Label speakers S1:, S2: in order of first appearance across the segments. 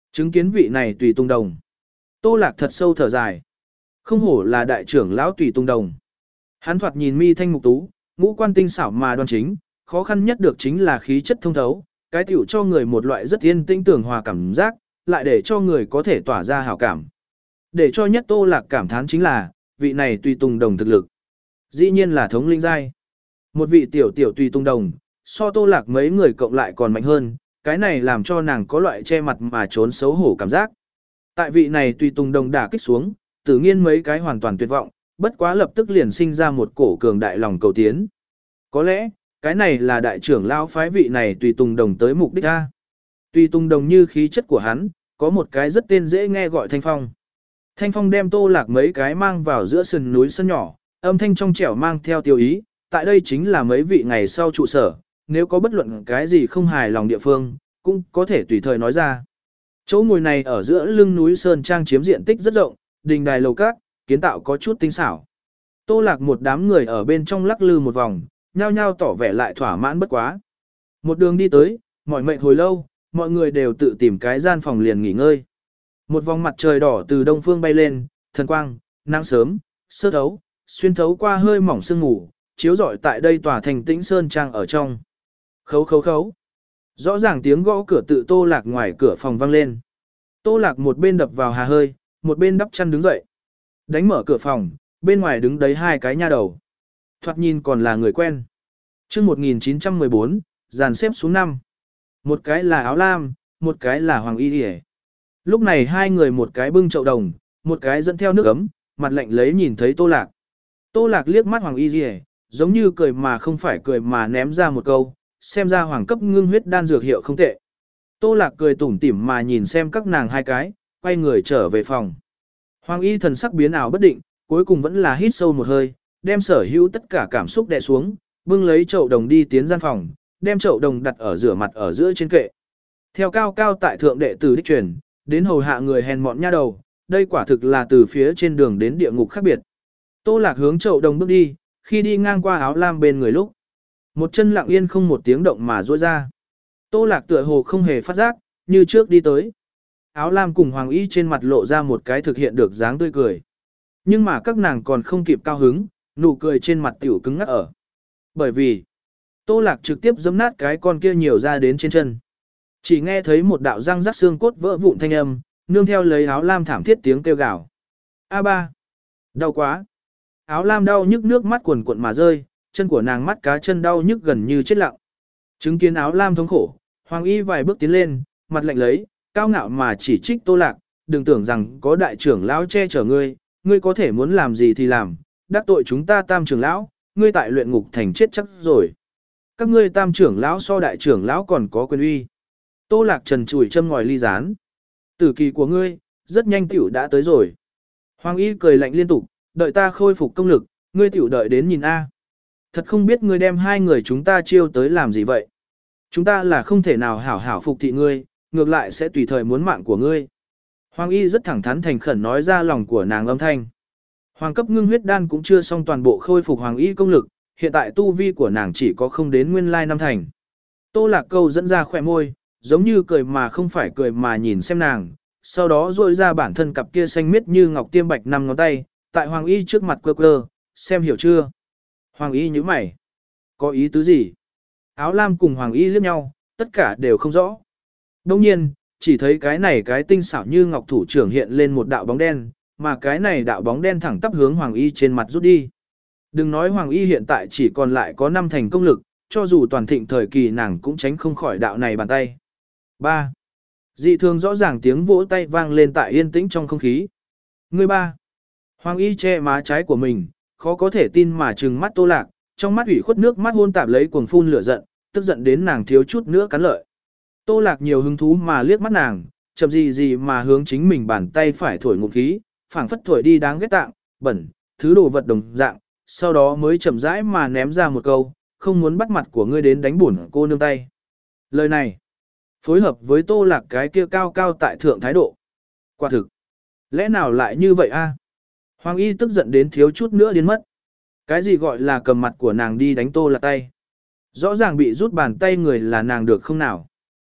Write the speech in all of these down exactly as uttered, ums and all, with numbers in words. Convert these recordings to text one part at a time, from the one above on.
S1: Chứng kiến vị này Tùy Tùng Đồng. Tô Lạc thật sâu thở dài. Không hổ là đại trưởng lão Tùy Tùng Đồng. Hắn thoạt nhìn mi thanh mục tú, ngũ quan tinh xảo mà đoan chính, khó khăn nhất được chính là khí chất thông thấu, cái tiểu cho người một loại rất yên tĩnh tưởng hòa cảm giác, lại để cho người có thể tỏa ra hảo cảm. Để cho nhất Tô Lạc cảm thán chính là, vị này Tùy Tùng Đồng thực lực. Dĩ nhiên là thống linh giai. Một vị tiểu tiểu Tùy Tùng Đồng, so Tô Lạc mấy người cộng lại còn mạnh hơn, cái này làm cho nàng có loại che mặt mà trốn xấu hổ cảm giác. Tại vị này Tùy Tùng Đồng đả kích xuống, tự nhiên mấy cái hoàn toàn tuyệt vọng, bất quá lập tức liền sinh ra một cổ cường đại lòng cầu tiến. Có lẽ, cái này là đại trưởng lão phái vị này Tùy Tùng Đồng tới mục đích a. Tùy Tùng Đồng như khí chất của hắn, có một cái rất tên dễ nghe gọi Thanh Phong. Thanh Phong đem Tô Lạc mấy cái mang vào giữa sườn núi sân nhỏ, âm thanh trong trẻo mang theo tiêu ý, tại đây chính là mấy vị ngày sau trụ sở, nếu có bất luận cái gì không hài lòng địa phương, cũng có thể tùy thời nói ra. Chỗ ngồi này ở giữa lưng núi Sơn Trang chiếm diện tích rất rộng, đình đài lầu các, kiến tạo có chút tinh xảo. Tô Lạc một đám người ở bên trong lắc lư một vòng, nhao nhao tỏ vẻ lại thỏa mãn bất quá. Một đường đi tới, mỏi mệt hồi lâu, mọi người đều tự tìm cái gian phòng liền nghỉ ngơi. Một vòng mặt trời đỏ từ đông phương bay lên, thần quang, nắng sớm, sơ thấu, xuyên thấu qua hơi mỏng sương ngủ, chiếu rọi tại đây tòa thành tĩnh Sơn Trang ở trong. Khấu khấu khấu. Rõ ràng tiếng gõ cửa tự Tô Lạc ngoài cửa phòng vang lên. Tô Lạc một bên đập vào hà hơi, một bên đắp chăn đứng dậy. Đánh mở cửa phòng, bên ngoài đứng đấy hai cái nha đầu. Thoạt nhìn còn là người quen. Trước một nghìn chín trăm mười bốn, dàn xếp xuống năm. Một cái là áo lam, một cái là hoàng y điề. Lúc này hai người một cái bưng chậu đồng, một cái dẫn theo nước ấm, mặt lạnh lấy nhìn thấy Tô Lạc. Tô Lạc liếc mắt hoàng y điề, giống như cười mà không phải cười mà ném ra một câu, xem ra hoàng cấp ngưng huyết đan dược hiệu không tệ. Tô Lạc cười tủm tỉm mà nhìn xem các nàng hai cái, quay người trở về phòng. Hoàng y thần sắc biến ảo bất định, cuối cùng vẫn là hít sâu một hơi, đem sở hữu tất cả cảm xúc đè xuống, bưng lấy chậu đồng đi tiến gian phòng, đem chậu đồng đặt ở rửa mặt ở giữa trên kệ. Theo cao cao tại thượng đệ tử đích truyền, đến hầu hạ người hèn mọn nha đầu, đây quả thực là từ phía trên đường đến địa ngục khác biệt. Tô Lạc hướng chậu đồng bước đi, khi đi ngang qua áo lam bên người lúc, một chân lặng yên không một tiếng động mà duỗi ra. Tô Lạc tựa hồ không hề phát giác, như trước đi tới. Áo lam cùng hoàng y trên mặt lộ ra một cái thực hiện được dáng tươi cười. Nhưng mà các nàng còn không kịp cao hứng, nụ cười trên mặt tiểu cứng ngắc ở. Bởi vì, Tô Lạc trực tiếp giẫm nát cái con kia nhiều ra đến trên chân. Chỉ nghe thấy một đạo răng rắc xương cốt vỡ vụn thanh âm, nương theo lấy áo lam thảm thiết tiếng kêu gào. A ba, đau quá. Áo lam đau nhức nước mắt quần cuộn mà rơi, chân của nàng mắt cá chân đau nhức gần như chết lặng. Chứng kiến áo lam thống khổ, hoàng y vài bước tiến lên, mặt lạnh lấy, cao ngạo mà chỉ trích Tô Lạc, đừng tưởng rằng có đại trưởng lão che chở ngươi, ngươi có thể muốn làm gì thì làm, đắc tội chúng ta tam trưởng lão, ngươi tại luyện ngục thành chết chắc rồi. Các ngươi tam trưởng lão so đại trưởng lão còn có quyền uy. Tô Lạc trần chùi châm ngòi ly gián. Tử kỳ của ngươi, rất nhanh tiểu đã tới rồi. Hoàng y cười lạnh liên tục, đợi ta khôi phục công lực, ngươi tiểu đợi đến nhìn A. Thật không biết ngươi đem hai người chúng ta chiêu tới làm gì vậy. Chúng ta là không thể nào hảo hảo phục thị ngươi, ngược lại sẽ tùy thời muốn mạng của ngươi. Hoàng y rất thẳng thắn thành khẩn nói ra lòng của nàng âm thanh. Hoàng cấp ngưng huyết đan cũng chưa xong toàn bộ khôi phục hoàng y công lực, hiện tại tu vi của nàng chỉ có không đến nguyên lai năm thành. Tô Lạc câu dẫn ra khỏe môi, giống như cười mà không phải cười mà nhìn xem nàng, sau đó duỗi ra bản thân cặp kia xanh miết như ngọc tiêm bạch năm ngón tay, tại hoàng y trước mặt quơ quơ, xem hiểu chưa? Hoàng y nhíu mày. Có ý tứ gì? Áo lam cùng hoàng y liếc nhau, tất cả đều không rõ. Đồng nhiên, chỉ thấy cái này cái tinh xảo như ngọc thủ trưởng hiện lên một đạo bóng đen, mà cái này đạo bóng đen thẳng tắp hướng hoàng y trên mặt rút đi. Đừng nói hoàng y hiện tại chỉ còn lại có năm thành công lực, cho dù toàn thịnh thời kỳ nàng cũng tránh không khỏi đạo này bàn tay. ba. Dị thường rõ ràng tiếng vỗ tay vang lên tại yên tĩnh trong không khí. Người ba. Hoàng y che má trái của mình, khó có thể tin mà trừng mắt Tô Lạc, trong mắt ủy khuất nước mắt hôn tạp lấy cuồng phun lửa giận, tức giận đến nàng thiếu chút nữa cắn lợi. Tô Lạc nhiều hứng thú mà liếc mắt nàng, chậm gì gì mà hướng chính mình bàn tay phải thổi ngụm khí, phảng phất thổi đi đáng ghét tạng, bẩn, thứ đồ vật đồng dạng, sau đó mới chậm rãi mà ném ra một câu, không muốn bắt mặt của ngươi đến đánh bổn cô nương tay. Lời này, phối hợp với Tô Lạc cái kia cao cao tại thượng thái độ. Quả thực, lẽ nào lại như vậy a? Hoàng y tức giận đến thiếu chút nữa điên mất. Cái gì gọi là cầm mặt của nàng đi đánh Tô Lạc tay? Rõ ràng bị rút bàn tay người là nàng được không nào?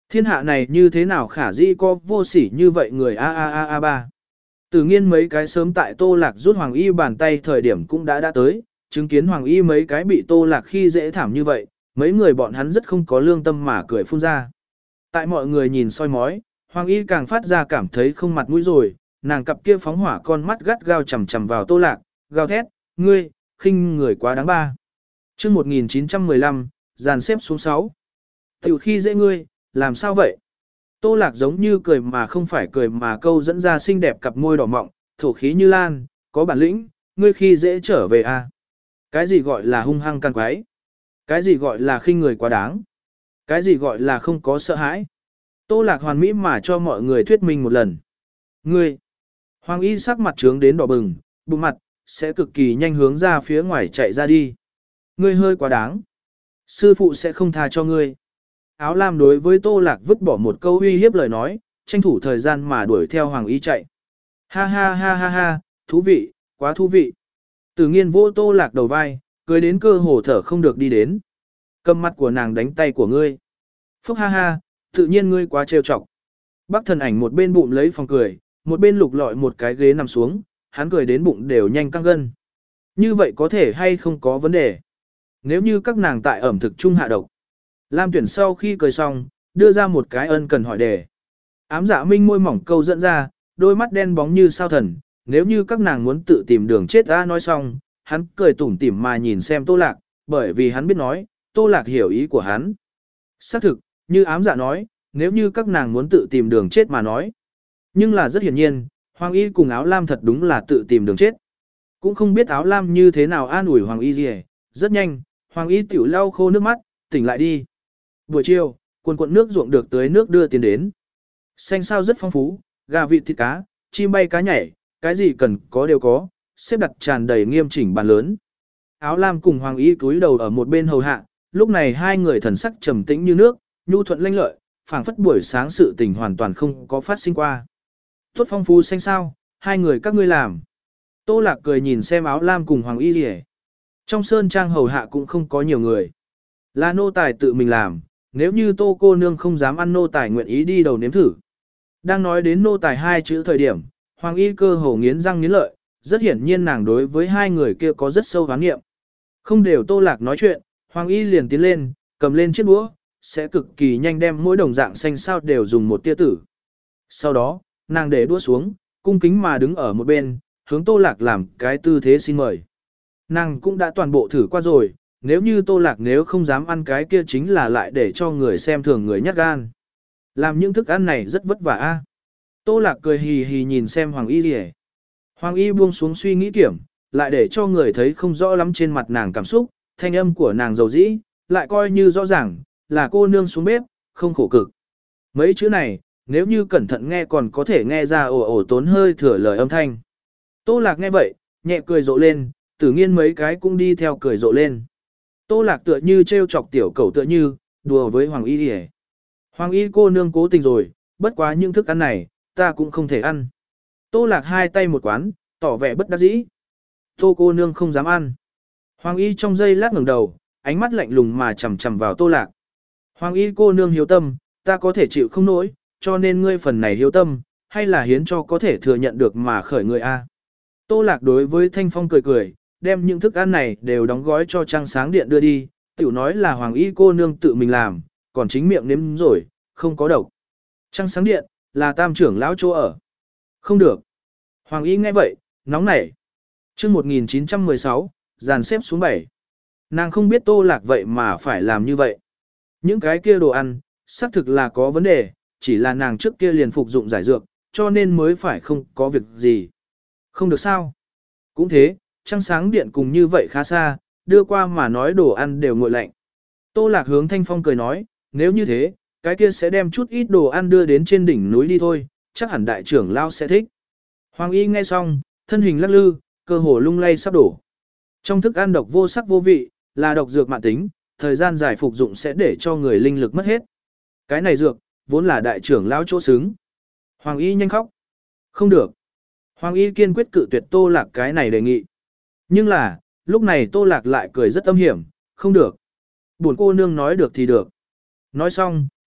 S1: Thiên hạ này như thế nào khả dĩ có vô sỉ như vậy người a a a a ba. Tử nghiên mấy cái sớm tại Tô Lạc rút Hoàng Y bàn tay thời điểm cũng đã đã tới, chứng kiến Hoàng Y mấy cái bị Tô Lạc khi dễ thảm như vậy, mấy người bọn hắn rất không có lương tâm mà cười phun ra. Tại mọi người nhìn soi mói, Hoàng Y càng phát ra cảm thấy không mặt mũi rồi, nàng cặp kia phóng hỏa con mắt gắt gao chằm chằm vào Tô Lạc, gào thét, ngươi, khinh người quá đáng ba. Chương một nghìn chín trăm mười lăm, dàn xếp xuống sáu. Tiểu khi dễ ngươi, làm sao vậy? Tô Lạc giống như cười mà không phải cười mà câu dẫn ra xinh đẹp cặp môi đỏ mọng, thổ khí như lan, có bản lĩnh, ngươi khi dễ trở về a. Cái gì gọi là hung hăng can quái? Cái gì gọi là khinh người quá đáng? Cái gì gọi là không có sợ hãi? Tô Lạc hoàn mỹ mà cho mọi người thuyết minh một lần. Ngươi! Hoàng Y sắc mặt trướng đến đỏ bừng, bụng mặt, sẽ cực kỳ nhanh hướng ra phía ngoài chạy ra đi. Ngươi hơi quá đáng. Sư phụ sẽ không tha cho ngươi. Áo lam đối với Tô Lạc vứt bỏ một câu uy hiếp lời nói, tranh thủ thời gian mà đuổi theo Hoàng Y chạy. Ha ha ha ha ha, thú vị, quá thú vị. Tử nghiên vô Tô Lạc đầu vai, cười đến cơ hồ thở không được đi đến. Cầm mặt của nàng đánh tay của ngươi. Phúc ha ha, tự nhiên ngươi quá trêu chọc. Bác thần ảnh một bên bụng lấy phòng cười, một bên lục lọi một cái ghế nằm xuống, hắn cười đến bụng đều nhanh căng gân. Như vậy có thể hay không có vấn đề? Nếu như các nàng tại ẩm thực chung hạ độc. Lam Tuyển sau khi cười xong, đưa ra một cái ân cần hỏi đề. Ám Dạ Minh môi mỏng câu dẫn ra, đôi mắt đen bóng như sao thần, nếu như các nàng muốn tự tìm đường chết ra nói xong, hắn cười tủm tỉm mà nhìn xem Tô Lạc, bởi vì hắn biết nói, Tô Lạc hiểu ý của hắn. Xác thực, như ám dạ nói, nếu như các nàng muốn tự tìm đường chết mà nói. Nhưng là rất hiển nhiên, Hoàng Y cùng áo lam thật đúng là tự tìm đường chết. Cũng không biết áo lam như thế nào an ủi Hoàng Y gì. Rất nhanh, Hoàng Y tiểu lau khô nước mắt, tỉnh lại đi. Buổi chiều, quần quận nước ruộng được tới nước đưa tiền đến. Xanh sao rất phong phú, gà vịt thịt cá, chim bay cá nhảy, cái gì cần có đều có, xếp đặt tràn đầy nghiêm chỉnh bàn lớn. Áo lam cùng Hoàng Y cúi đầu ở một bên hầu hạ, lúc này hai người thần sắc trầm tĩnh như nước, nhu thuận lanh lợi, phảng phất buổi sáng sự tình hoàn toàn không có phát sinh qua. Tốt phong phú xanh sao, hai người các ngươi làm. Tô Lạc cười nhìn xem áo lam cùng Hoàng Y rìa. Trong sơn trang hầu hạ cũng không có nhiều người. Là nô tài tự mình làm, nếu như Tô cô nương không dám ăn nô tài nguyện ý đi đầu nếm thử. Đang nói đến nô tài hai chữ thời điểm, Hoàng Y cơ hồ nghiến răng nghiến lợi, rất hiển nhiên nàng đối với hai người kia có rất sâu oán nghiệm. Không đều Tô Lạc nói chuyện, Hoàng Y liền tiến lên, cầm lên chiếc đũa, sẽ cực kỳ nhanh đem mỗi đồng dạng xanh sao đều dùng một tia tử. Sau đó, nàng để đũa xuống, cung kính mà đứng ở một bên, hướng Tô Lạc làm cái tư thế xin mời. Nàng cũng đã toàn bộ thử qua rồi, nếu như Tô Lạc nếu không dám ăn cái kia chính là lại để cho người xem thường người nhát gan. Làm những thức ăn này rất vất vả a. Tô Lạc cười hì hì nhìn xem Hoàng Y rìa. Hoàng Y buông xuống suy nghĩ kiểm, lại để cho người thấy không rõ lắm trên mặt nàng cảm xúc, thanh âm của nàng dầu dĩ, lại coi như rõ ràng, là cô nương xuống bếp, không khổ cực. Mấy chữ này, nếu như cẩn thận nghe còn có thể nghe ra ồ ồ tốn hơi thừa lời âm thanh. Tô Lạc nghe vậy, nhẹ cười rộ lên, Tử nghiên mấy cái cũng đi theo cười rộ lên. Tô Lạc tựa như trêu chọc tiểu cẩu tựa như, đùa với Hoàng Y đi. Hoàng Y cô nương cố tình rồi, bất quá những thức ăn này, ta cũng không thể ăn. Tô Lạc hai tay một quán, tỏ vẻ bất đắc dĩ. Tô cô nương không dám ăn. Hoàng Y trong giây lát ngẩng đầu, ánh mắt lạnh lùng mà chằm chằm vào Tô Lạc. Hoàng Y cô nương hiếu tâm, ta có thể chịu không nổi, cho nên ngươi phần này hiếu tâm, hay là hiến cho có thể thừa nhận được mà khởi người a. Tô Lạc đối với Thanh Phong cười cười, đem những thức ăn này đều đóng gói cho Trăng Sáng Điện đưa đi, tiểu nói là Hoàng Y cô nương tự mình làm, còn chính miệng nếm rồi, không có độc. Trăng Sáng Điện, là tam trưởng lão chỗ ở. Không được. Hoàng Y nghe vậy, nóng nảy. Chương một nghìn chín trăm mười sáu, dàn xếp xuống bảy. Nàng không biết Tô Lạc vậy mà phải làm như vậy. Những cái kia đồ ăn, xác thực là có vấn đề, chỉ là nàng trước kia liền phục dụng giải dược, cho nên mới phải không có việc gì. Không được sao. Cũng thế, Trăng Sáng Điện cùng như vậy khá xa, đưa qua mà nói đồ ăn đều nguội lạnh. Tô Lạc hướng Thanh Phong cười nói, nếu như thế, cái kia sẽ đem chút ít đồ ăn đưa đến trên đỉnh núi đi thôi, chắc hẳn đại trưởng lao sẽ thích. Hoàng Y nghe xong, thân hình lắc lư, cơ hồ lung lay sắp đổ. Trong thức ăn độc vô sắc vô vị, là độc dược mạn tính, thời gian dài phục dụng sẽ để cho người linh lực mất hết. Cái này dược, vốn là đại trưởng lão chỗ xứng. Hoàng Y nhanh khóc. Không được. Hoàng Y kiên quyết cự tuyệt Tô Lạc cái này đề nghị. Nhưng là, lúc này Tô Lạc lại cười rất âm hiểm, không được. Buồn cô nương nói được thì được. Nói xong,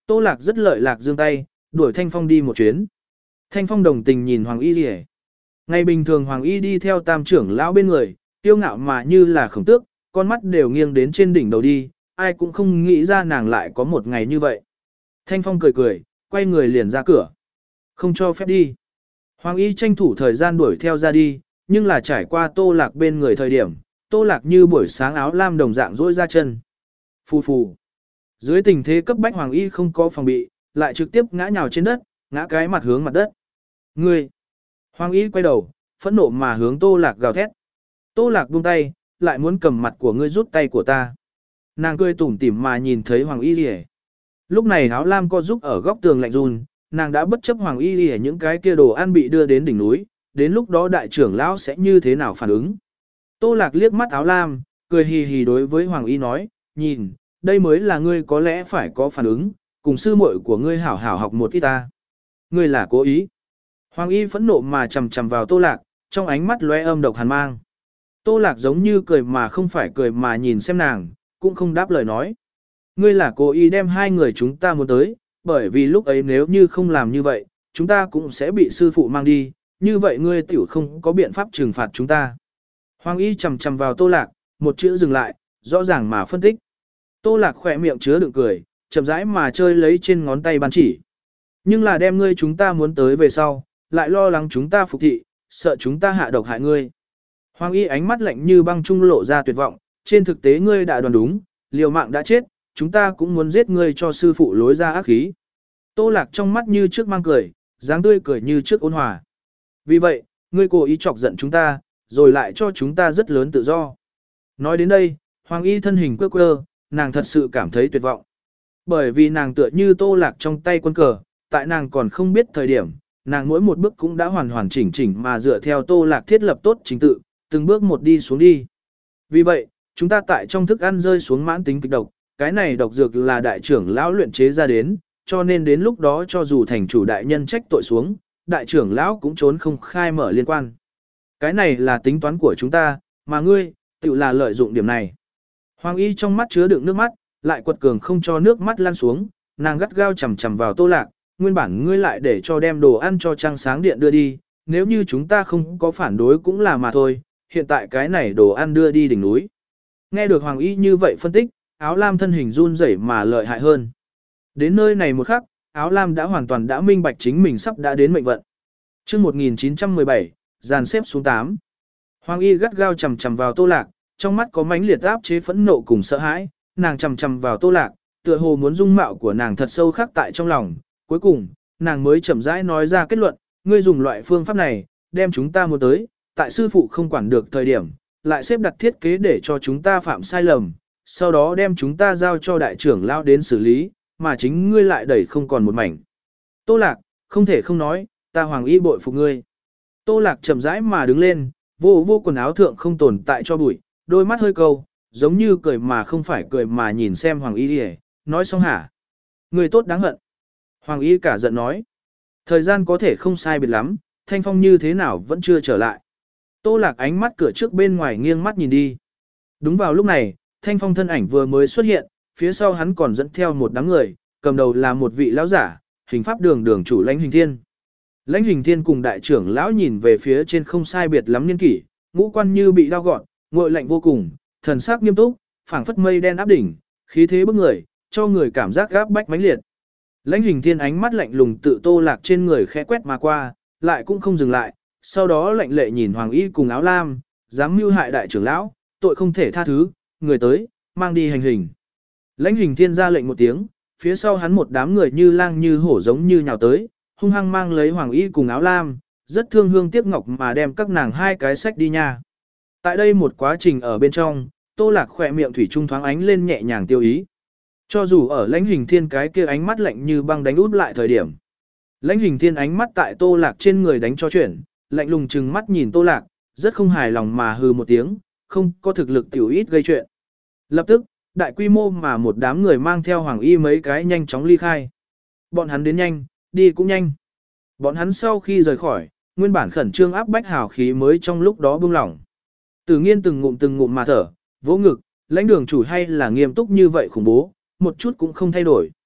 S1: Tô Lạc rất lợi lạc giương tay, đuổi Thanh Phong đi một chuyến. Thanh Phong đồng tình nhìn Hoàng Y Lìa. Ngày bình thường Hoàng Y đi theo tam trưởng lão bên người, tiêu ngạo mà như là khổng tước, con mắt đều nghiêng đến trên đỉnh đầu đi, ai cũng không nghĩ ra nàng lại có một ngày như vậy. Thanh Phong cười cười, quay người liền ra cửa. Không cho phép đi. Hoàng Y tranh thủ thời gian đuổi theo ra đi, nhưng là trải qua Tô Lạc bên người thời điểm, Tô Lạc như buổi sáng áo lam đồng dạng rỗi ra chân. Phù phù. Dưới tình thế cấp bách Hoàng Y không có phòng bị, lại trực tiếp ngã nhào trên đất, ngã cái mặt hướng mặt đất. Ngươi! Hoàng Y quay đầu, phẫn nộ mà hướng Tô Lạc gào thét. Tô Lạc buông tay, lại muốn cầm mặt của ngươi rút tay của ta. Nàng cười tủm tỉm mà nhìn thấy Hoàng Y Lìa. Lúc này áo lam co giúp ở góc tường lạnh run, nàng đã bất chấp Hoàng Y Lìa những cái kia đồ ăn bị đưa đến đỉnh núi, đến lúc đó đại trưởng lão sẽ như thế nào phản ứng. Tô Lạc liếc mắt áo lam, cười hì hì đối với Hoàng Y nói, nhìn, đây mới là ngươi có lẽ phải có phản ứng, cùng sư muội của ngươi hảo hảo học một ít ta. Ngươi là cố ý. Hoàng Y phẫn nộ mà chầm chầm vào Tô Lạc, trong ánh mắt lóe âm độc hàn mang. Tô Lạc giống như cười mà không phải cười mà nhìn xem nàng, cũng không đáp lời nói. Ngươi là cố ý đem hai người chúng ta muốn tới, bởi vì lúc ấy nếu như không làm như vậy, chúng ta cũng sẽ bị sư phụ mang đi, như vậy ngươi tiểu không có biện pháp trừng phạt chúng ta. Hoàng Y chầm chầm vào Tô Lạc, một chữ dừng lại, rõ ràng mà phân tích. Tô Lạc khỏe miệng chứa đựng cười, chậm rãi mà chơi lấy trên ngón tay bàn chỉ. Nhưng là đem ngươi chúng ta muốn tới về sau, lại lo lắng chúng ta phục thị, sợ chúng ta hạ độc hại ngươi. Hoàng Y ánh mắt lạnh như băng trung lộ ra tuyệt vọng, trên thực tế ngươi đã đoán đúng, liều mạng đã chết, chúng ta cũng muốn giết ngươi cho sư phụ lối ra ác khí. Tô Lạc trong mắt như trước mang cười, dáng tươi cười như trước ôn hòa. Vì vậy, ngươi cố ý chọc giận chúng ta, rồi lại cho chúng ta rất lớn tự do. Nói đến đây, Hoàng Y thân hình quơ quơ, nàng thật sự cảm thấy tuyệt vọng. Bởi vì nàng tựa như Tô Lạc trong tay quân cờ, tại nàng còn không biết thời điểm, nàng mỗi một bước cũng đã hoàn hoàn chỉnh chỉnh mà dựa theo Tô Lạc thiết lập tốt trình tự, từng bước một đi xuống đi. Vì vậy, chúng ta tại trong thức ăn rơi xuống mãn tính kịch độc, cái này độc dược là đại trưởng lão luyện chế ra đến, cho nên đến lúc đó cho dù thành chủ đại nhân trách tội xuống, đại trưởng lão cũng trốn không khai mở liên quan. Cái này là tính toán của chúng ta, mà ngươi, tự là lợi dụng điểm này. Hoàng Y trong mắt chứa đựng nước mắt, lại quật cường không cho nước mắt lan xuống, nàng gắt gao chầm chầm vào Tô Lạc, nguyên bản ngươi lại để cho đem đồ ăn cho Trăng Sáng Điện đưa đi, nếu như chúng ta không có phản đối cũng là mà thôi, hiện tại cái này đồ ăn đưa đi đỉnh núi. Nghe được Hoàng Y như vậy phân tích, áo lam thân hình run rẩy mà lợi hại hơn. Đến nơi này một khắc, áo lam đã hoàn toàn đã minh bạch chính mình sắp đã đến mệnh vận. Chương một nghìn chín trăm mười bảy, dàn xếp xuống tám. Hoàng Y gắt gao chầm chầm vào Tô Lạc, trong mắt có mãnh liệt áp chế phẫn nộ cùng sợ hãi, nàng chầm chầm vào Tô Lạc, tựa hồ muốn dung mạo của nàng thật sâu khắc tại trong lòng, cuối cùng, nàng mới chậm rãi nói ra kết luận, ngươi dùng loại phương pháp này, đem chúng ta muốn tới, tại sư phụ không quản được thời điểm, lại xếp đặt thiết kế để cho chúng ta phạm sai lầm, sau đó đem chúng ta giao cho đại trưởng lão đến xử lý, mà chính ngươi lại đẩy không còn một mảnh. Tô Lạc, không thể không nói, ta Hoàng Y bội phục ngươi. Tô Lạc chậm rãi mà đứng lên, vô vô quần áo thượng không tồn tại cho bụi, đôi mắt hơi câu, giống như cười mà không phải cười mà nhìn xem Hoàng Y đi, nói xong hả? Ngươi tốt đáng hận. Hoàng Y cả giận nói. Thời gian có thể không sai biệt lắm, Thanh Phong như thế nào vẫn chưa trở lại. Tô Lạc ánh mắt cửa trước bên ngoài nghiêng mắt nhìn đi. Đúng vào lúc này, Thanh Phong thân ảnh vừa mới xuất hiện, phía sau hắn còn dẫn theo một đám người, cầm đầu là một vị lão giả, hình pháp đường đường chủ Lãnh Hình Thiên. Lãnh Hình Thiên cùng đại trưởng lão nhìn về phía trên không sai biệt lắm niên kỷ, ngũ quan như bị đao gọn, ngội lạnh vô cùng, thần sắc nghiêm túc, phảng phất mây đen áp đỉnh, khí thế bức người, cho người cảm giác gáp bách mãnh liệt. Lãnh Hình Thiên ánh mắt lạnh lùng tự Tô Lạc trên người khẽ quét mà qua, lại cũng không dừng lại, sau đó lạnh lệ nhìn Hoàng Y cùng áo lam, dám mưu hại đại trưởng lão, tội không thể tha thứ, người tới, mang đi hành hình. Lãnh Hình Thiên ra lệnh một tiếng, phía sau hắn một đám người như lang như hổ giống như nhào tới, hung hăng mang lấy Hoàng Y cùng áo lam, rất thương hương tiếc ngọc mà đem các nàng hai cái sách đi nha. Tại đây một quá trình ở bên trong, Tô Lạc khỏe miệng thủy trung thoáng ánh lên nhẹ nhàng tiêu ý. Cho dù ở Lãnh Hình Thiên cái kia ánh mắt lạnh như băng đánh út lại thời điểm. Lãnh Hình Thiên ánh mắt tại Tô Lạc trên người đánh cho chuyển, lạnh lùng chừng mắt nhìn Tô Lạc, rất không hài lòng mà hừ một tiếng, không có thực lực tiểu ít gây chuyện. Lập tức, đại quy mô mà một đám người mang theo Hoàng Y mấy cái nhanh chóng ly khai. Bọn hắn đến nhanh, đi cũng nhanh. Bọn hắn sau khi rời khỏi, nguyên bản khẩn trương áp bách hào khí mới trong lúc đó buông lỏng. Tử Nghiên từng ngụm từng ngụm mà thở, vỗ ngực, Lãnh đường chủ hay là nghiêm túc như vậy khủng bố, một chút cũng không thay đổi.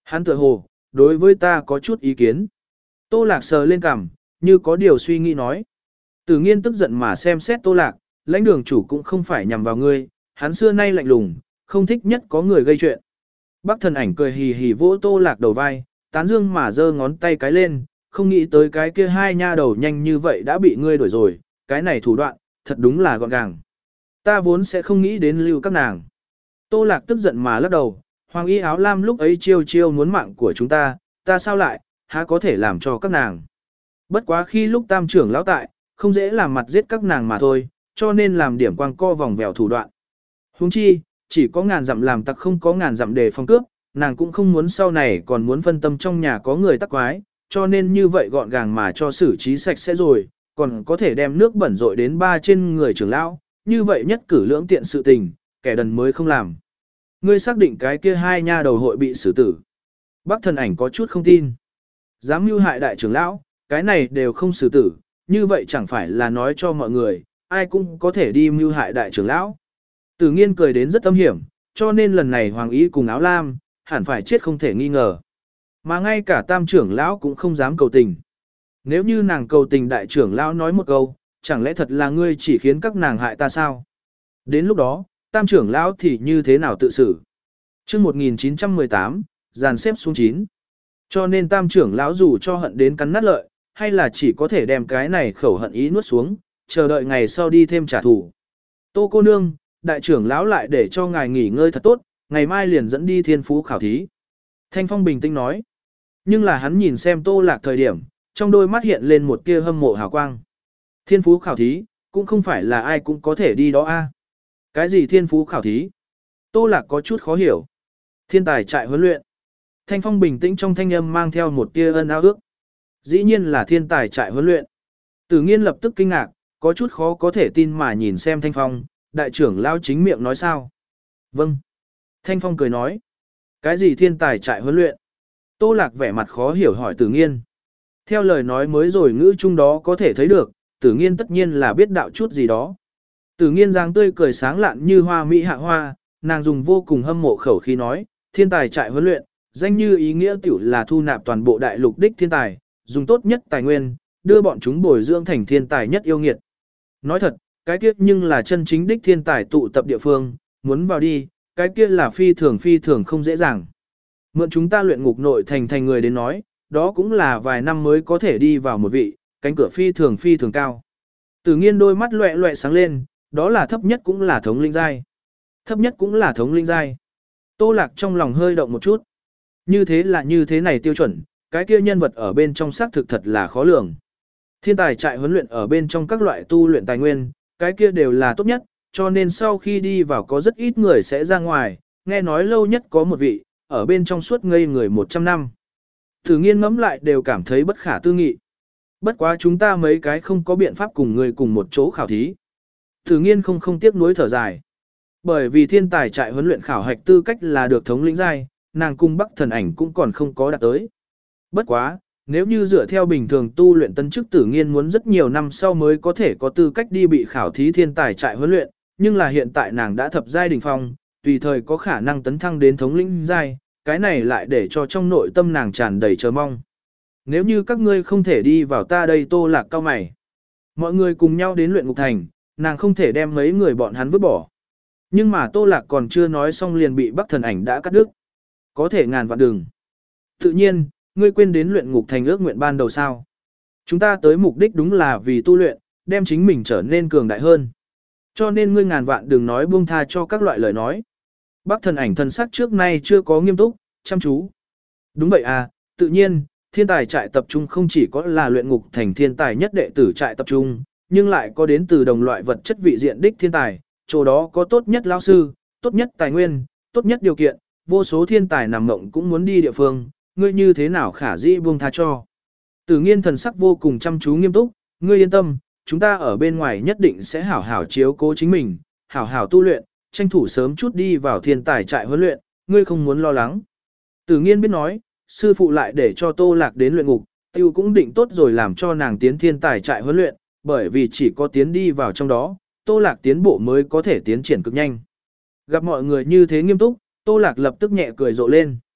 S1: Hắn tựa hồ, đối với ta có chút ý kiến. Tô Lạc sờ lên cằm, như có điều suy nghĩ nói. Tử Nghiên tức giận mà xem xét Tô Lạc, lãnh đường chủ cũng không phải nhằm vào ngươi, hắn xưa nay lạnh lùng, không thích nhất có người gây chuyện. Bắc Thần Ảnh cười hì hì vỗ Tô Lạc đầu vai, tán dương mà giơ ngón tay cái lên, không nghĩ tới cái kia hai nha đầu nhanh như vậy đã bị ngươi đuổi rồi, cái này thủ đoạn, thật đúng là gọn gàng. Ta vốn sẽ không nghĩ đến lưu các nàng. Tô Lạc tức giận mà lắc đầu, Hoàng Y áo lam lúc ấy chiêu chiêu muốn mạng của chúng ta, ta sao lại, há có thể làm cho các nàng. Bất quá khi lúc tam trưởng lão tại, không dễ làm mặt giết các nàng mà thôi, cho nên làm điểm quang co vòng vèo thủ đoạn. Huống chi, chỉ có ngàn dặm làm tặc không có ngàn dặm để phòng cướp, nàng cũng không muốn sau này còn muốn phân tâm trong nhà có người tắc quái, cho nên như vậy gọn gàng mà cho xử trí sạch sẽ rồi, còn có thể đem nước bẩn rội đến ba trên người trưởng lão, như vậy nhất cử lưỡng tiện sự tình, kẻ đần mới không làm. Ngươi xác định cái kia hai nha đầu hội bị xử tử. Bắc Thần Ảnh có chút không tin. Dám mưu hại đại trưởng lão, cái này đều không xử tử, như vậy chẳng phải là nói cho mọi người, ai cũng có thể đi mưu hại đại trưởng lão. Tử Nghiên cười đến rất âm hiểm, cho nên lần này Hoàng Y cùng áo lam, hẳn phải chết không thể nghi ngờ. Mà ngay cả tam trưởng lão cũng không dám cầu tình. Nếu như nàng cầu tình đại trưởng lão nói một câu, chẳng lẽ thật là ngươi chỉ khiến các nàng hại ta sao? Đến lúc đó, tam trưởng lão thì như thế nào tự xử? Chương một nghìn chín trăm mười tám, dàn xếp xuống chín. Cho nên tam trưởng lão dù cho hận đến cắn nát lợi, hay là chỉ có thể đem cái này khẩu hận ý nuốt xuống, chờ đợi ngày sau đi thêm trả thù. Tô cô nương, đại trưởng lão lại để cho ngài nghỉ ngơi thật tốt, ngày mai liền dẫn đi thiên phú khảo thí. Thanh Phong bình tĩnh nói. Nhưng là hắn nhìn xem Tô Lạc thời điểm, trong đôi mắt hiện lên một tia hâm mộ hào quang. Thiên phú khảo thí, cũng không phải là ai cũng có thể đi đó a. Cái gì thiên phú khảo thí? Tô Lạc có chút khó hiểu. Thiên tài trại huấn luyện. Thanh Phong bình tĩnh trong thanh âm mang theo một tia ân ao ước. Dĩ nhiên là thiên tài trại huấn luyện. Tử Nghiên lập tức kinh ngạc, có chút khó có thể tin mà nhìn xem Thanh Phong, đại trưởng lao chính miệng nói sao? Vâng. Thanh Phong cười nói. Cái gì thiên tài trại huấn luyện? Tô Lạc vẻ mặt khó hiểu hỏi Tử Nghiên. Theo lời nói mới rồi ngữ chung đó có thể thấy được, Tử Nghiên tất nhiên là biết đạo chút gì đó. Tử Nghiên dáng tươi cười sáng lạn như hoa mỹ hạ hoa, nàng dùng vô cùng hâm mộ khẩu khí nói, thiên tài trại huấn luyện, danh như ý nghĩa tiểu là thu nạp toàn bộ đại lục đích thiên tài, dùng tốt nhất tài nguyên, đưa bọn chúng bồi dưỡng thành thiên tài nhất yêu nghiệt. Nói thật, cái kia nhưng là chân chính đích thiên tài tụ tập địa phương, muốn vào đi, cái kia là phi thường phi thường không dễ dàng. Mượn chúng ta luyện ngục nội thành thành người đến nói, đó cũng là vài năm mới có thể đi vào một vị, cánh cửa phi thường phi thường cao. Tử Nghiên đôi mắt loẹ loẹ sáng lên, đó là thấp nhất cũng là thống linh giai. Thấp nhất cũng là thống linh giai. Tô Lạc trong lòng hơi động một chút. Như thế là như thế này tiêu chuẩn, cái kia nhân vật ở bên trong xác thực thật là khó lường. Thiên tài trại huấn luyện ở bên trong các loại tu luyện tài nguyên, cái kia đều là tốt nhất, cho nên sau khi đi vào có rất ít người sẽ ra ngoài, nghe nói lâu nhất có một vị, ở bên trong suốt ngây người một trăm năm. Tử Nghiên ngẫm lại đều cảm thấy bất khả tư nghị. Bất quá chúng ta mấy cái không có biện pháp cùng người cùng một chỗ khảo thí. Tử Nghiên không không tiếc nuối thở dài. Bởi vì thiên tài trại huấn luyện khảo hạch tư cách là được thống lĩnh giai, nàng cung Bắc Thần Ảnh cũng còn không có đạt tới. Bất quá, nếu như dựa theo bình thường tu luyện tân chức Tử Nghiên muốn rất nhiều năm sau mới có thể có tư cách đi bị khảo thí thiên tài trại huấn luyện, nhưng là hiện tại nàng đã thập giai đỉnh phong, tùy thời có khả năng tấn thăng đến thống lĩnh giai, cái này lại để cho trong nội tâm nàng tràn đầy chờ mong. Nếu như các ngươi không thể đi vào ta đây Tô Lạc cao mày. Mọi người cùng nhau đến luyện ngục thành, nàng không thể đem mấy người bọn hắn vứt bỏ. Nhưng mà Tô Lạc còn chưa nói xong liền bị Bắc Thần Ảnh đã cắt đứt. Có thể ngàn vạn đường. Tự nhiên, ngươi quên đến luyện ngục thành ước nguyện ban đầu sao. Chúng ta tới mục đích đúng là vì tu luyện, đem chính mình trở nên cường đại hơn. Cho nên ngươi ngàn vạn đừng nói buông tha cho các loại lời nói. Bắc Thần Ảnh thần sắc trước nay chưa có nghiêm túc, chăm chú. Đúng vậy à, tự nhiên, thiên tài trại tập trung không chỉ có là luyện ngục thành thiên tài nhất đệ tử trại tập trung, nhưng lại có đến từ đồng loại vật chất vị diện đích thiên tài, chỗ đó có tốt nhất lao sư, tốt nhất tài nguyên, tốt nhất điều kiện, vô số thiên tài nằm mộng cũng muốn đi địa phương, ngươi như thế nào khả dĩ buông tha cho. Tử Nghiên thần sắc vô cùng chăm chú nghiêm túc, ngươi yên tâm, chúng ta ở bên ngoài nhất định sẽ hảo hảo chiếu cố chính mình, hảo hảo tu luyện, tranh thủ sớm chút đi vào thiên tài trại huấn luyện, ngươi không muốn lo lắng. Tử Nghiên biết nói, sư phụ lại để cho Tô Lạc đến luyện ngục, tiêu cũng định tốt rồi làm cho nàng tiến thiên tài trại huấn luyện, bởi vì chỉ có tiến đi vào trong đó, Tô Lạc tiến bộ mới có thể tiến triển cực nhanh. Gặp mọi người như thế nghiêm túc, Tô Lạc lập tức nhẹ cười rộ lên.